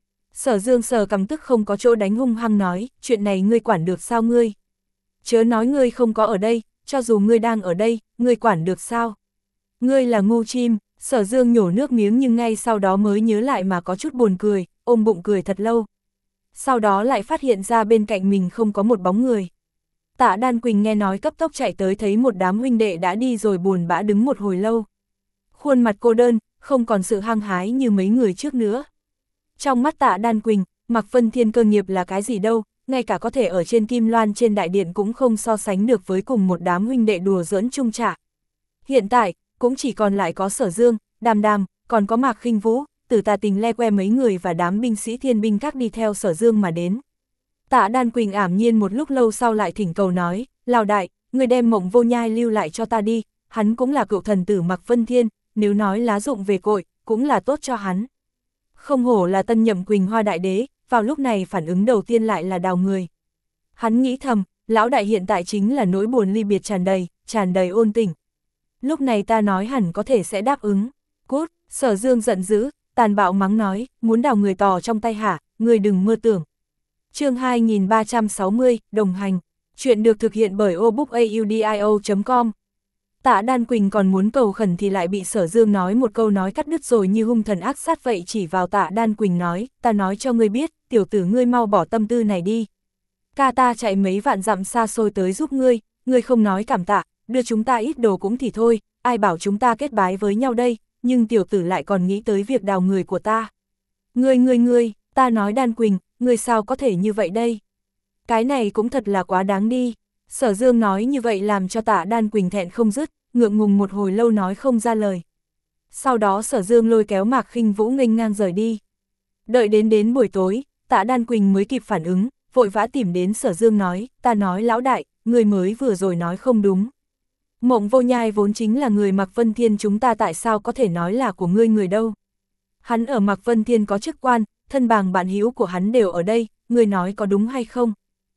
Sở Dương sờ cằm tức không có chỗ đánh, hung hăng nói, chuyện này ngươi quản được sao ngươi? Chớ nói ngươi không có ở đây, cho dù ngươi đang ở đây, ngươi quản được sao? Ngươi là ngu chim. Sở Dương nhổ nước miếng nhưng ngay sau đó mới nhớ lại mà có chút buồn cười, ôm bụng cười thật lâu. Sau đó lại phát hiện ra bên cạnh mình không có một bóng người. Tạ Đan Quỳnh nghe nói cấp tốc chạy tới, thấy một đám huynh đệ đã đi rồi, buồn bã đứng một hồi lâu. Khuôn mặt cô đơn, không còn sự hăng hái như mấy người trước nữa. Trong mắt Tạ Đan Quỳnh, Mạc Vân Thiên cơ nghiệp là cái gì đâu, ngay cả có thể ở trên kim loan trên đại điện cũng không so sánh được với cùng một đám huynh đệ đùa giỡn chung trả. Hiện tại, cũng chỉ còn lại có Sở Dương, Đàm Đàm, còn có Mạc Khinh Vũ, Tử Tà Tình le que mấy người và đám binh sĩ thiên binh khác đi theo Sở Dương mà đến. Tạ Đan Quỳnh ảm nhiên một lúc lâu sau lại thỉnh cầu nói, Lào đại, người đem Mộng Vô Nhai lưu lại cho ta đi, hắn cũng là cựu thần tử Mạc Vân Thiên, nếu nói lá dụng về cội, cũng là tốt cho hắn. Không hổ là tân nhậm Quỳnh Hoa đại đế, vào lúc này phản ứng đầu tiên lại là đào người. Hắn nghĩ thầm, lão đại hiện tại chính là nỗi buồn ly biệt tràn đầy, tràn đầy ôn tình. Lúc này ta nói hẳn có thể sẽ đáp ứng. Cút, Sở Dương giận dữ, tàn bạo mắng nói, muốn đào người tò trong tay hả, người đừng mơ tưởng. Chương hai nghìn ba trăm sáu mươi, đồng hành. Chuyện được thực hiện bởi obookaudio chấm com. Tạ Đan Quỳnh còn muốn cầu khẩn thì lại bị Sở Dương nói một câu nói cắt đứt rồi như hung thần ác sát vậy, chỉ vào Tạ Đan Quỳnh nói, ta nói cho ngươi biết, tiểu tử ngươi mau bỏ tâm tư này đi. Ca ta chạy mấy vạn dặm xa xôi tới giúp ngươi, ngươi không nói cảm tạ, đưa chúng ta ít đồ cũng thì thôi, ai bảo chúng ta kết bái với nhau đây, nhưng tiểu tử lại còn nghĩ tới việc đào người của ta. Ngươi ngươi ngươi, ta nói Đan Quỳnh, ngươi sao có thể như vậy đây? Cái này cũng thật là quá đáng đi. Sở Dương nói như vậy làm cho Tạ Đan Quỳnh thẹn không dứt, ngượng ngùng một hồi lâu nói không ra lời. Sau đó Sở Dương lôi kéo Mạc Khinh Vũ nghênh ngang rời đi. Đợi đến đến buổi tối, Tạ Đan Quỳnh mới kịp phản ứng, vội vã tìm đến Sở Dương nói, ta nói lão đại, người mới vừa rồi nói không đúng. Mộng Vô Nhai vốn chính là người Mạc Vân Thiên, chúng ta tại sao có thể nói là của ngươi người đâu. Hắn ở Mạc Vân Thiên có chức quan, thân bằng bạn hữu của hắn đều ở đây, ngươi nói có đúng hay không?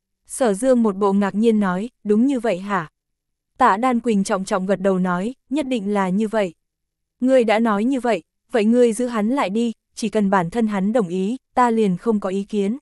Sở Dương một bộ ngạc nhiên nói, đúng như vậy hả? Tạ Đan Quỳnh trọng trọng gật đầu nói, nhất định là như vậy. Ngươi đã nói như vậy, vậy ngươi giữ hắn lại đi, chỉ cần bản thân hắn đồng ý, ta liền không có ý kiến.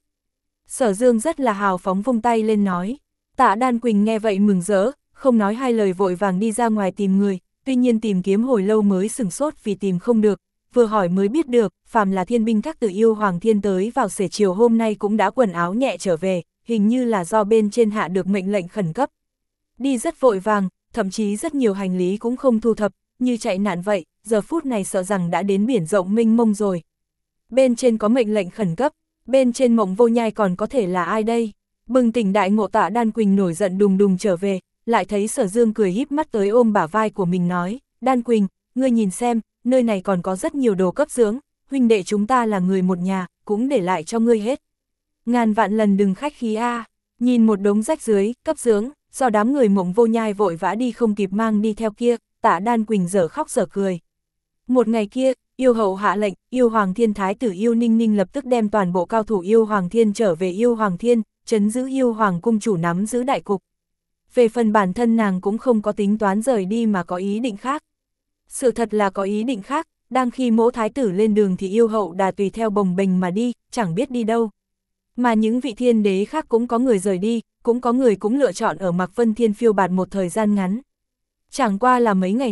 Sở Dương rất là hào phóng vung tay lên nói. Tạ Đan Quỳnh nghe vậy mừng rỡ, không nói hai lời vội vàng đi ra ngoài tìm người, tuy nhiên tìm kiếm hồi lâu mới sửng sốt vì tìm không được, vừa hỏi mới biết được, phàm là thiên binh các từ Yêu Hoàng Thiên tới vào xế chiều hôm nay cũng đã quần áo nhẹ trở về, hình như là do bên trên hạ được mệnh lệnh khẩn cấp. Đi rất vội vàng, thậm chí rất nhiều hành lý cũng không thu thập, như chạy nạn vậy, giờ phút này sợ rằng đã đến biển rộng mênh mông rồi. Bên trên có mệnh lệnh khẩn cấp, bên trên Mộng Vô Nhai còn có thể là ai đây? Bừng tỉnh đại ngộ, Tạ Đan Quỳnh nổi giận đùng đùng trở về, lại thấy Sở Dương cười híp mắt tới ôm bả vai của mình nói, Đan Quỳnh, ngươi nhìn xem, nơi này còn có rất nhiều đồ cấp dưỡng, huynh đệ chúng ta là người một nhà, cũng để lại cho ngươi hết. Ngàn vạn lần đừng khách khí a. Nhìn một đống rách dưới, cấp dưỡng, do đám người Mộng Vô Nhai vội vã đi không kịp mang đi theo kia, Tạ Đan Quỳnh dở khóc dở cười. Một ngày kia, Yêu hậu hạ lệnh, Yêu Hoàng Thiên thái tử Yêu Ninh Ninh lập tức đem toàn bộ cao thủ Yêu Hoàng Thiên trở về Yêu Hoàng Thiên, trấn giữ Yêu Hoàng cung chủ nắm giữ đại cục. Về phần bản thân nàng cũng không có tính toán rời đi mà có ý định khác. Sự thật là có ý định khác, đang khi mỗ thái tử lên đường thì Yêu hậu đà tùy theo bồng bềnh mà đi, chẳng biết đi đâu. Mà những vị thiên đế khác cũng có người rời đi, cũng có người cũng lựa chọn ở Mạc Vân Thiên phiêu bạt một thời gian ngắn. Chẳng qua là mấy ngày nay,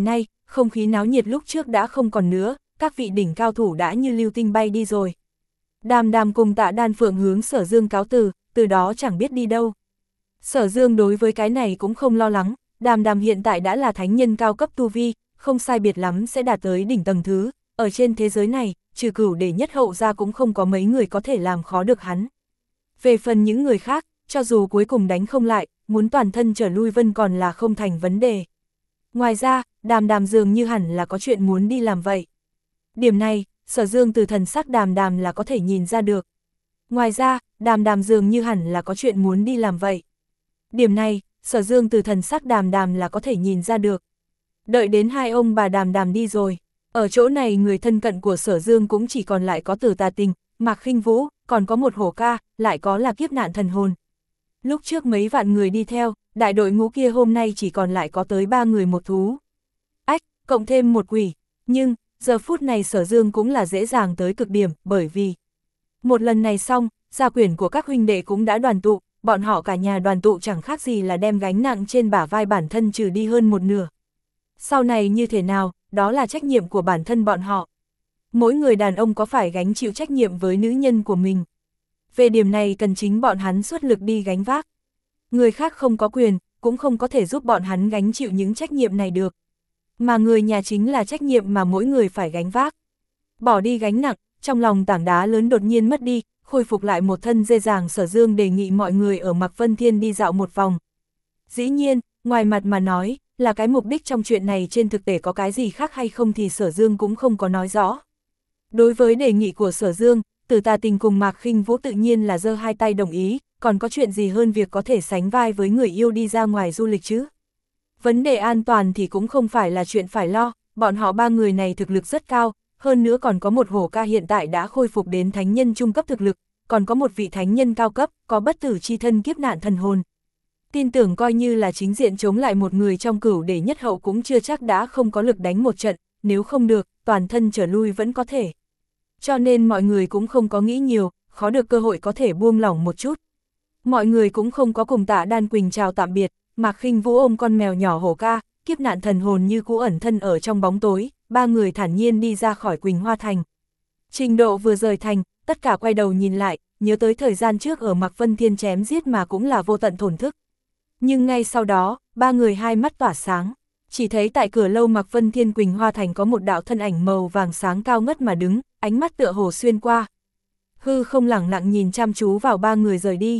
không khí náo nhiệt lúc trước đã không còn nữa, các vị đỉnh cao thủ đã như lưu tinh bay đi rồi. Đàm Đàm cùng Tạ Đan Phượng hướng Sở Dương cáo từ, từ đó chẳng biết đi đâu. Sở Dương đối với cái này cũng không lo lắng, Đàm Đàm hiện tại đã là thánh nhân cao cấp tu vi, không sai biệt lắm sẽ đạt tới đỉnh tầng thứ, ở trên thế giới này, trừ Cửu Để Nhất Hậu ra cũng không có mấy người có thể làm khó được hắn. Về phần những người khác, cho dù cuối cùng đánh không lại, muốn toàn thân trở lui vân còn là không thành vấn đề. Ngoài ra, Đàm Đàm dường như hẳn là có chuyện muốn đi làm vậy. Điểm này, Sở Dương từ thần sắc Đàm Đàm là có thể nhìn ra được. Ngoài ra, Đàm Đàm dường như hẳn là có chuyện muốn đi làm vậy. Điểm này, Sở Dương từ thần sắc Đàm Đàm là có thể nhìn ra được. Đợi đến hai ông bà Đàm Đàm đi rồi, ở chỗ này người thân cận của Sở Dương cũng chỉ còn lại có Từ Tà Tình, Mạc Khinh Vũ, còn có một hổ ca, lại có là kiếp nạn thần hồn. Lúc trước mấy vạn người đi theo, đại đội ngũ kia hôm nay chỉ còn lại có tới ba người một thú. Ách, cộng thêm một quỷ, nhưng, giờ phút này Sở Dương cũng là dễ dàng tới cực điểm, bởi vì một lần này xong, gia quyển của các huynh đệ cũng đã đoàn tụ, bọn họ cả nhà đoàn tụ chẳng khác gì là đem gánh nặng trên bả vai bản thân trừ đi hơn một nửa. Sau này như thế nào, đó là trách nhiệm của bản thân bọn họ. Mỗi người đàn ông có phải gánh chịu trách nhiệm với nữ nhân của mình. Về điểm này cần chính bọn hắn xuất lực đi gánh vác. Người khác không có quyền, cũng không có thể giúp bọn hắn gánh chịu những trách nhiệm này được. Mà người nhà chính là trách nhiệm mà mỗi người phải gánh vác. Bỏ đi gánh nặng, trong lòng tảng đá lớn đột nhiên mất đi, khôi phục lại một thân dê dàng. Sở Dương đề nghị mọi người ở Mạc Vân Thiên đi dạo một vòng. Dĩ nhiên, ngoài mặt mà nói, là cái mục đích trong chuyện này trên thực tế có cái gì khác hay không thì Sở Dương cũng không có nói rõ. Đối với đề nghị của Sở Dương, Từ Tà Tình cùng Mạc Khinh Vũ tự nhiên là giơ hai tay đồng ý, còn có chuyện gì hơn việc có thể sánh vai với người yêu đi ra ngoài du lịch chứ. Vấn đề an toàn thì cũng không phải là chuyện phải lo, bọn họ ba người này thực lực rất cao, hơn nữa còn có một hổ ca hiện tại đã khôi phục đến thánh nhân trung cấp thực lực, còn có một vị thánh nhân cao cấp, có bất tử chi thân kiếp nạn thần hồn. Tin tưởng coi như là chính diện chống lại một người trong Cửu Để Nhất Hậu cũng chưa chắc đã không có lực đánh một trận, nếu không được, toàn thân trở lui vẫn có thể. Cho nên mọi người cũng không có nghĩ nhiều, khó được cơ hội có thể buông lỏng một chút. Mọi người cũng không có cùng Tạ Đan Quỳnh chào tạm biệt, Mạc Khinh Vũ ôm con mèo nhỏ hổ ca, kiếp nạn thần hồn như cũ ẩn thân ở trong bóng tối, ba người thản nhiên đi ra khỏi Quỳnh Hoa Thành. Trình Độ vừa rời thành, tất cả quay đầu nhìn lại, nhớ tới thời gian trước ở Mạc Vân Thiên chém giết mà cũng là vô tận thổn thức. Nhưng ngay sau đó, ba người hai mắt tỏa sáng, chỉ thấy tại cửa lâu Mạc Vân Thiên Quỳnh Hoa Thành có một đạo thân ảnh màu vàng sáng cao ngất mà đứng, ánh mắt tựa hồ xuyên qua. Hư không lẳng lặng nhìn chăm chú vào ba người rời đi.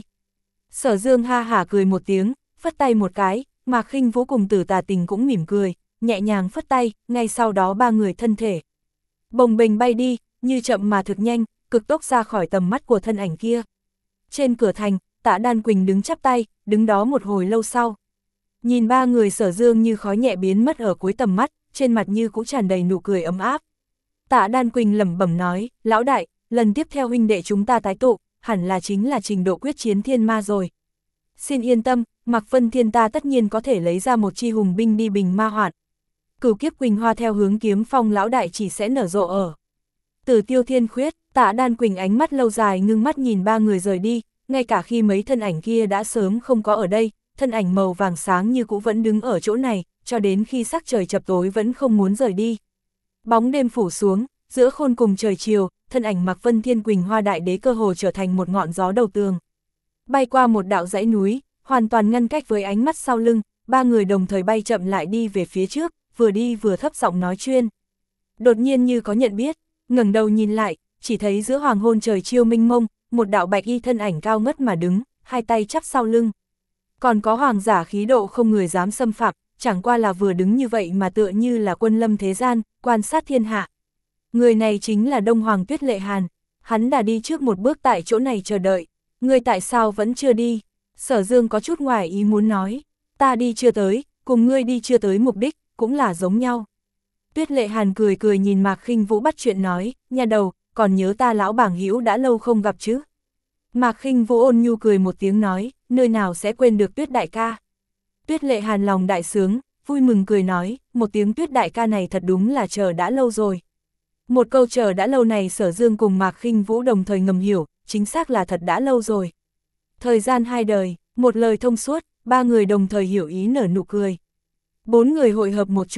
Sở Dương ha hả cười một tiếng, phất tay một cái, Mạc Khinh Vũ cùng Từ Tà Tình cũng mỉm cười, nhẹ nhàng phất tay, ngay sau đó ba người thân thể bồng bềnh bay đi, như chậm mà thực nhanh, cực tốc ra khỏi tầm mắt của thân ảnh kia. Trên cửa thành, Tạ Đan Quỳnh đứng chắp tay, đứng đó một hồi lâu sau. Nhìn ba người Sở Dương như khói nhẹ biến mất ở cuối tầm mắt, trên mặt như cũng tràn đầy nụ cười ấm áp. Tạ Đan Quỳnh lẩm bẩm nói, lão đại, lần tiếp theo huynh đệ chúng ta tái tụ, hẳn là chính là trình độ quyết chiến thiên ma rồi. Xin yên tâm, Mạc Vân Thiên ta tất nhiên có thể lấy ra một chi hùng binh đi bình ma hoạn. Cửu kiếp Quỳnh Hoa theo hướng Kiếm Phong lão đại chỉ sẽ nở rộ ở Tử Tiêu Thiên Khuyết. Tạ Đan Quỳnh ánh mắt lâu dài ngưng mắt nhìn ba người rời đi, ngay cả khi mấy thân ảnh kia đã sớm không có ở đây, thân ảnh màu vàng sáng như cũ vẫn đứng ở chỗ này, cho đến khi sắc trời chập tối vẫn không muốn rời đi. Bóng đêm phủ xuống, giữa khôn cùng trời chiều, thân ảnh Mạc Vân Thiên Quỳnh Hoa đại đế cơ hồ trở thành một ngọn gió đầu tường. Bay qua một đạo dãy núi, hoàn toàn ngăn cách với ánh mắt sau lưng, ba người đồng thời bay chậm lại đi về phía trước, vừa đi vừa thấp giọng nói chuyên. Đột nhiên như có nhận biết, ngẩng đầu nhìn lại, chỉ thấy giữa hoàng hôn trời chiêu minh mông, một đạo bạch y thân ảnh cao ngất mà đứng, hai tay chắp sau lưng. Còn có hoàng giả khí độ không người dám xâm phạm, chẳng qua là vừa đứng như vậy mà tựa như là quân lâm thế gian, quan sát thiên hạ. Người này chính là Đông Hoàng Tuyết Lệ Hàn, hắn đã đi trước một bước tại chỗ này chờ đợi. Người tại sao vẫn chưa đi? Sở Dương có chút ngoài ý muốn nói, ta đi chưa tới, cùng ngươi đi chưa tới mục đích, cũng là giống nhau. Tuyết Lệ Hàn cười cười nhìn Mạc Khinh Vũ bắt chuyện nói, nhà đầu, còn nhớ ta lão bảng hữu đã lâu không gặp chứ? Mạc Khinh Vũ ôn nhu cười một tiếng nói, nơi nào sẽ quên được Tuyết đại ca. Tuyết Lệ Hàn lòng đại sướng, vui mừng cười nói, một tiếng Tuyết đại ca này thật đúng là chờ đã lâu rồi. Một câu chờ đã lâu này Sở Dương cùng Mạc Khinh Vũ đồng thời ngầm hiểu, chính xác là thật đã lâu rồi. Thời gian hai đời, một lời thông suốt, ba người đồng thời hiểu ý nở nụ cười. Bốn người hội hợp một chỗ,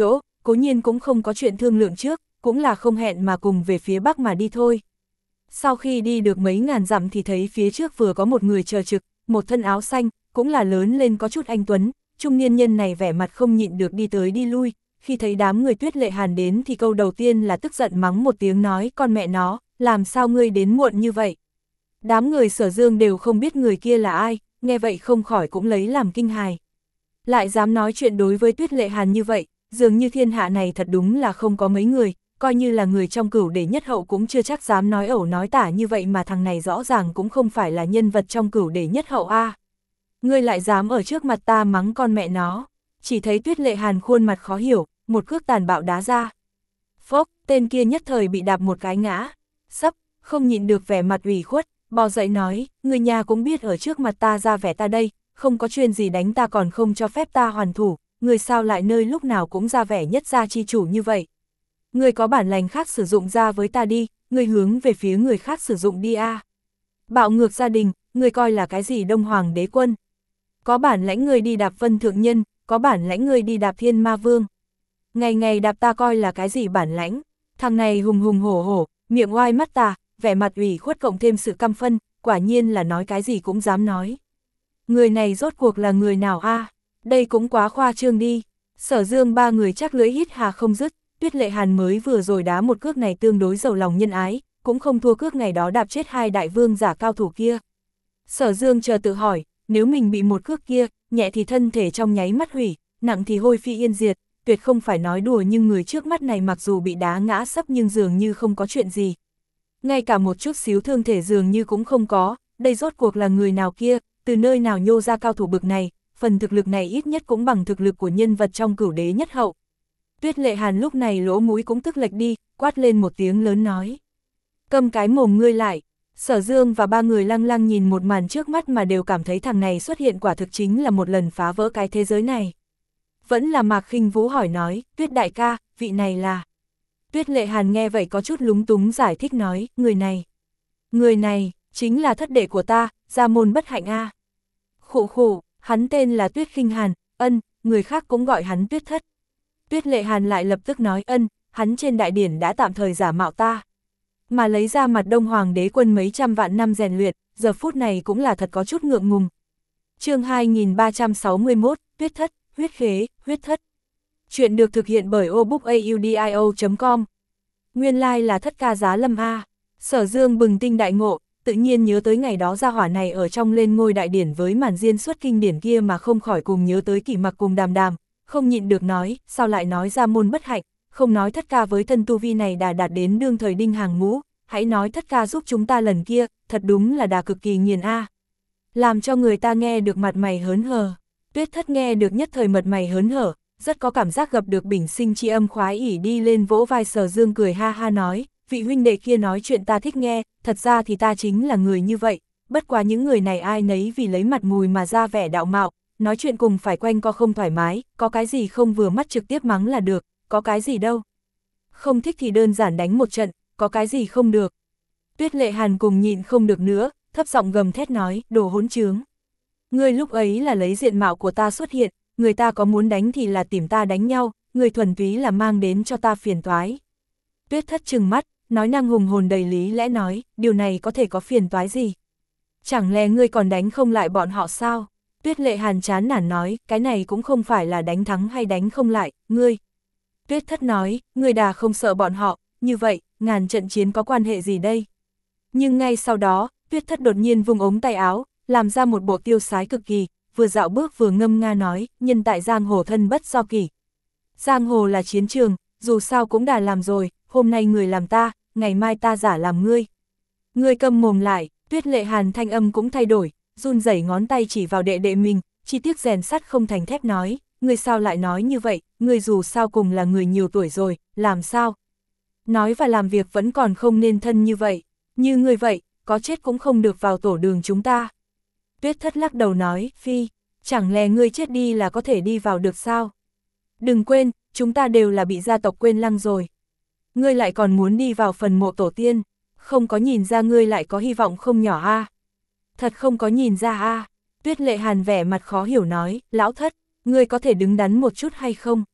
cố nhiên cũng không có chuyện thương lượng trước, cũng là không hẹn mà cùng về phía bắc mà đi thôi. Sau khi đi được mấy ngàn dặm thì thấy phía trước vừa có một người chờ trực, một thân áo xanh, cũng là lớn lên có chút anh tuấn, trung niên nhân này vẻ mặt không nhịn được đi tới đi lui, khi thấy đám người Tuyết Lệ Hàn đến thì câu đầu tiên là tức giận mắng một tiếng nói con mẹ nó, làm sao ngươi đến muộn như vậy. Đám người Sở Dương đều không biết người kia là ai, nghe vậy không khỏi cũng lấy làm kinh hài. Lại dám nói chuyện đối với Tuyết Lệ Hàn như vậy, dường như thiên hạ này thật đúng là không có mấy người, coi như là người trong cửu đế nhất hậu cũng chưa chắc dám nói ẩu nói tả như vậy mà thằng này rõ ràng cũng không phải là nhân vật trong cửu đế nhất hậu a. À. Ngươi lại dám ở trước mặt ta mắng con mẹ nó, chỉ thấy Tuyết Lệ Hàn khuôn mặt khó hiểu, một cước tàn bạo đá ra. Phốc, tên kia nhất thời bị đạp một cái ngã, sấp, không nhịn được vẻ mặt ủy khuất, bò dậy nói, người nhà cũng biết ở trước mặt ta ra vẻ ta đây, không có chuyện gì đánh ta còn không cho phép ta hoàn thủ, người sao lại nơi lúc nào cũng ra vẻ nhất gia chi chủ như vậy. Người có bản lành khác sử dụng ra với ta đi, người hướng về phía người khác sử dụng đi a. À. Bạo ngược gia đình, người coi là cái gì Đông Hoàng đế quân. Có bản lãnh người đi đạp Vân Thượng Nhân, có bản lãnh người đi đạp Thiên Ma Vương. Ngày ngày đạp ta coi là cái gì bản lãnh, thằng này hùng hùng hổ hổ, miệng oai mắt tà, vẻ mặt ủy khuất cộng thêm sự căm phân, quả nhiên là nói cái gì cũng dám nói. Người này rốt cuộc là người nào a? À? Đây cũng quá khoa trương đi. Sở Dương ba người chắc lưỡi hít hà không dứt, Tuyết Lệ Hàn mới vừa rồi đá một cước này tương đối giàu lòng nhân ái, cũng không thua cước ngày đó đạp chết hai đại vương giả cao thủ kia. Sở Dương chờ tự hỏi, nếu mình bị một cước kia, nhẹ thì thân thể trong nháy mắt hủy, nặng thì hôi phi yên diệt, tuyệt không phải nói đùa, nhưng người trước mắt này mặc dù bị đá ngã sấp nhưng dường như không có chuyện gì. Ngay cả một chút xíu thương thể dường như cũng không có, đây rốt cuộc là người nào kia, từ nơi nào nhô ra cao thủ bực này, phần thực lực này ít nhất cũng bằng thực lực của nhân vật trong cửu đế nhất hậu. Tuyết Lệ Hàn lúc này lỗ mũi cũng tức lệch đi, quát lên một tiếng lớn nói. Câm cái mồm ngươi lại. Sở Dương và ba người lăng lăng nhìn một màn trước mắt mà đều cảm thấy thằng này xuất hiện quả thực chính là một lần phá vỡ cái thế giới này. Vẫn là Mạc Khinh Vũ hỏi nói, Tuyết đại ca, vị này là... Tuyết Lệ Hàn nghe vậy có chút lúng túng giải thích nói, người này. Người này, chính là thất đệ của ta, Gia Môn Bất Hạnh a. Khụ khụ, hắn tên là Tuyết Khinh Hàn, ân, người khác cũng gọi hắn Tuyết Thất. Tuyết Lệ Hàn lại lập tức nói, ân, hắn trên đại điển đã tạm thời giả mạo ta. Mà lấy ra mặt Đông Hoàng đế quân mấy trăm vạn năm rèn luyện, giờ phút này cũng là thật có chút ngượng ngùng. Chương hai nghìn ba trăm sáu mươi mốt, Tuyết Thất, huyết khế, huyết thất. Chuyện được thực hiện bởi obookaudio chấm com. Nguyên lai like là Thất ca giá lâm a. Sở Dương bừng tinh đại ngộ, tự nhiên nhớ tới ngày đó gia hỏa này ở trong lên ngôi đại điển với màn diên xuất kinh điển kia mà không khỏi cùng nhớ tới Kỷ Mặc cùng Đàm Đàm, không nhịn được nói, sao lại nói Gia Môn Bất Hạnh, không nói Thất ca với thân tu vi này đã đạt đến đương thời đinh hàng ngũ, hãy nói Thất ca giúp chúng ta lần kia, thật đúng là đà cực kỳ nghiền a. Làm cho người ta nghe được mặt mày hớn hở. Tuyết Thất nghe được nhất thời mật mày hớn hở, rất có cảm giác gặp được bình sinh tri âm khoái ỉ, đi lên vỗ vai Sở Dương cười ha ha nói, vị huynh đệ kia nói chuyện ta thích nghe, thật ra thì ta chính là người như vậy, bất quá những người này ai nấy vì lấy mặt mùi mà ra vẻ đạo mạo, nói chuyện cùng phải quanh co không thoải mái, có cái gì không vừa mắt trực tiếp mắng là được, có cái gì đâu. Không thích thì đơn giản đánh một trận, có cái gì không được. Tuyết Lệ Hàn cùng nhịn không được nữa, thấp giọng gầm thét nói, đồ hỗn trướng. Ngươi lúc ấy là lấy diện mạo của ta xuất hiện, người ta có muốn đánh thì là tìm ta đánh nhau, người thuần túy là mang đến cho ta phiền toái. Tuyết Thất trừng mắt, nói năng hùng hồn đầy lý lẽ nói, điều này có thể có phiền toái gì? Chẳng lẽ ngươi còn đánh không lại bọn họ sao? Tuyết Lệ Hàn chán nản nói, cái này cũng không phải là đánh thắng hay đánh không lại, ngươi. Tuyết Thất nói, ngươi đà không sợ bọn họ, như vậy, ngàn trận chiến có quan hệ gì đây? Nhưng ngay sau đó, Tuyết Thất đột nhiên vung ống tay áo, làm ra một bộ tiêu sái cực kỳ, vừa dạo bước vừa ngâm nga nói, nhân tại giang hồ thân bất do kỷ. Giang hồ là chiến trường, dù sao cũng đã làm rồi, hôm nay người làm ta, ngày mai ta giả làm ngươi. Ngươi câm mồm lại, Tuyết Lệ Hàn thanh âm cũng thay đổi, run rẩy ngón tay chỉ vào đệ đệ mình, chi tiết rèn sắt không thành thép nói, ngươi sao lại nói như vậy, ngươi dù sao cùng là người nhiều tuổi rồi, làm sao? Nói và làm việc vẫn còn không nên thân như vậy, như ngươi vậy, có chết cũng không được vào tổ đường chúng ta. Tuyết Thất lắc đầu nói, phi, chẳng lẽ ngươi chết đi là có thể đi vào được sao? Đừng quên, chúng ta đều là bị gia tộc quên lăng rồi. Ngươi lại còn muốn đi vào phần mộ tổ tiên, không có nhìn ra ngươi lại có hy vọng không nhỏ a. À? Thật không có nhìn ra a. À? Tuyết Lệ Hàn vẻ mặt khó hiểu nói, lão Thất, ngươi có thể đứng đắn một chút hay không?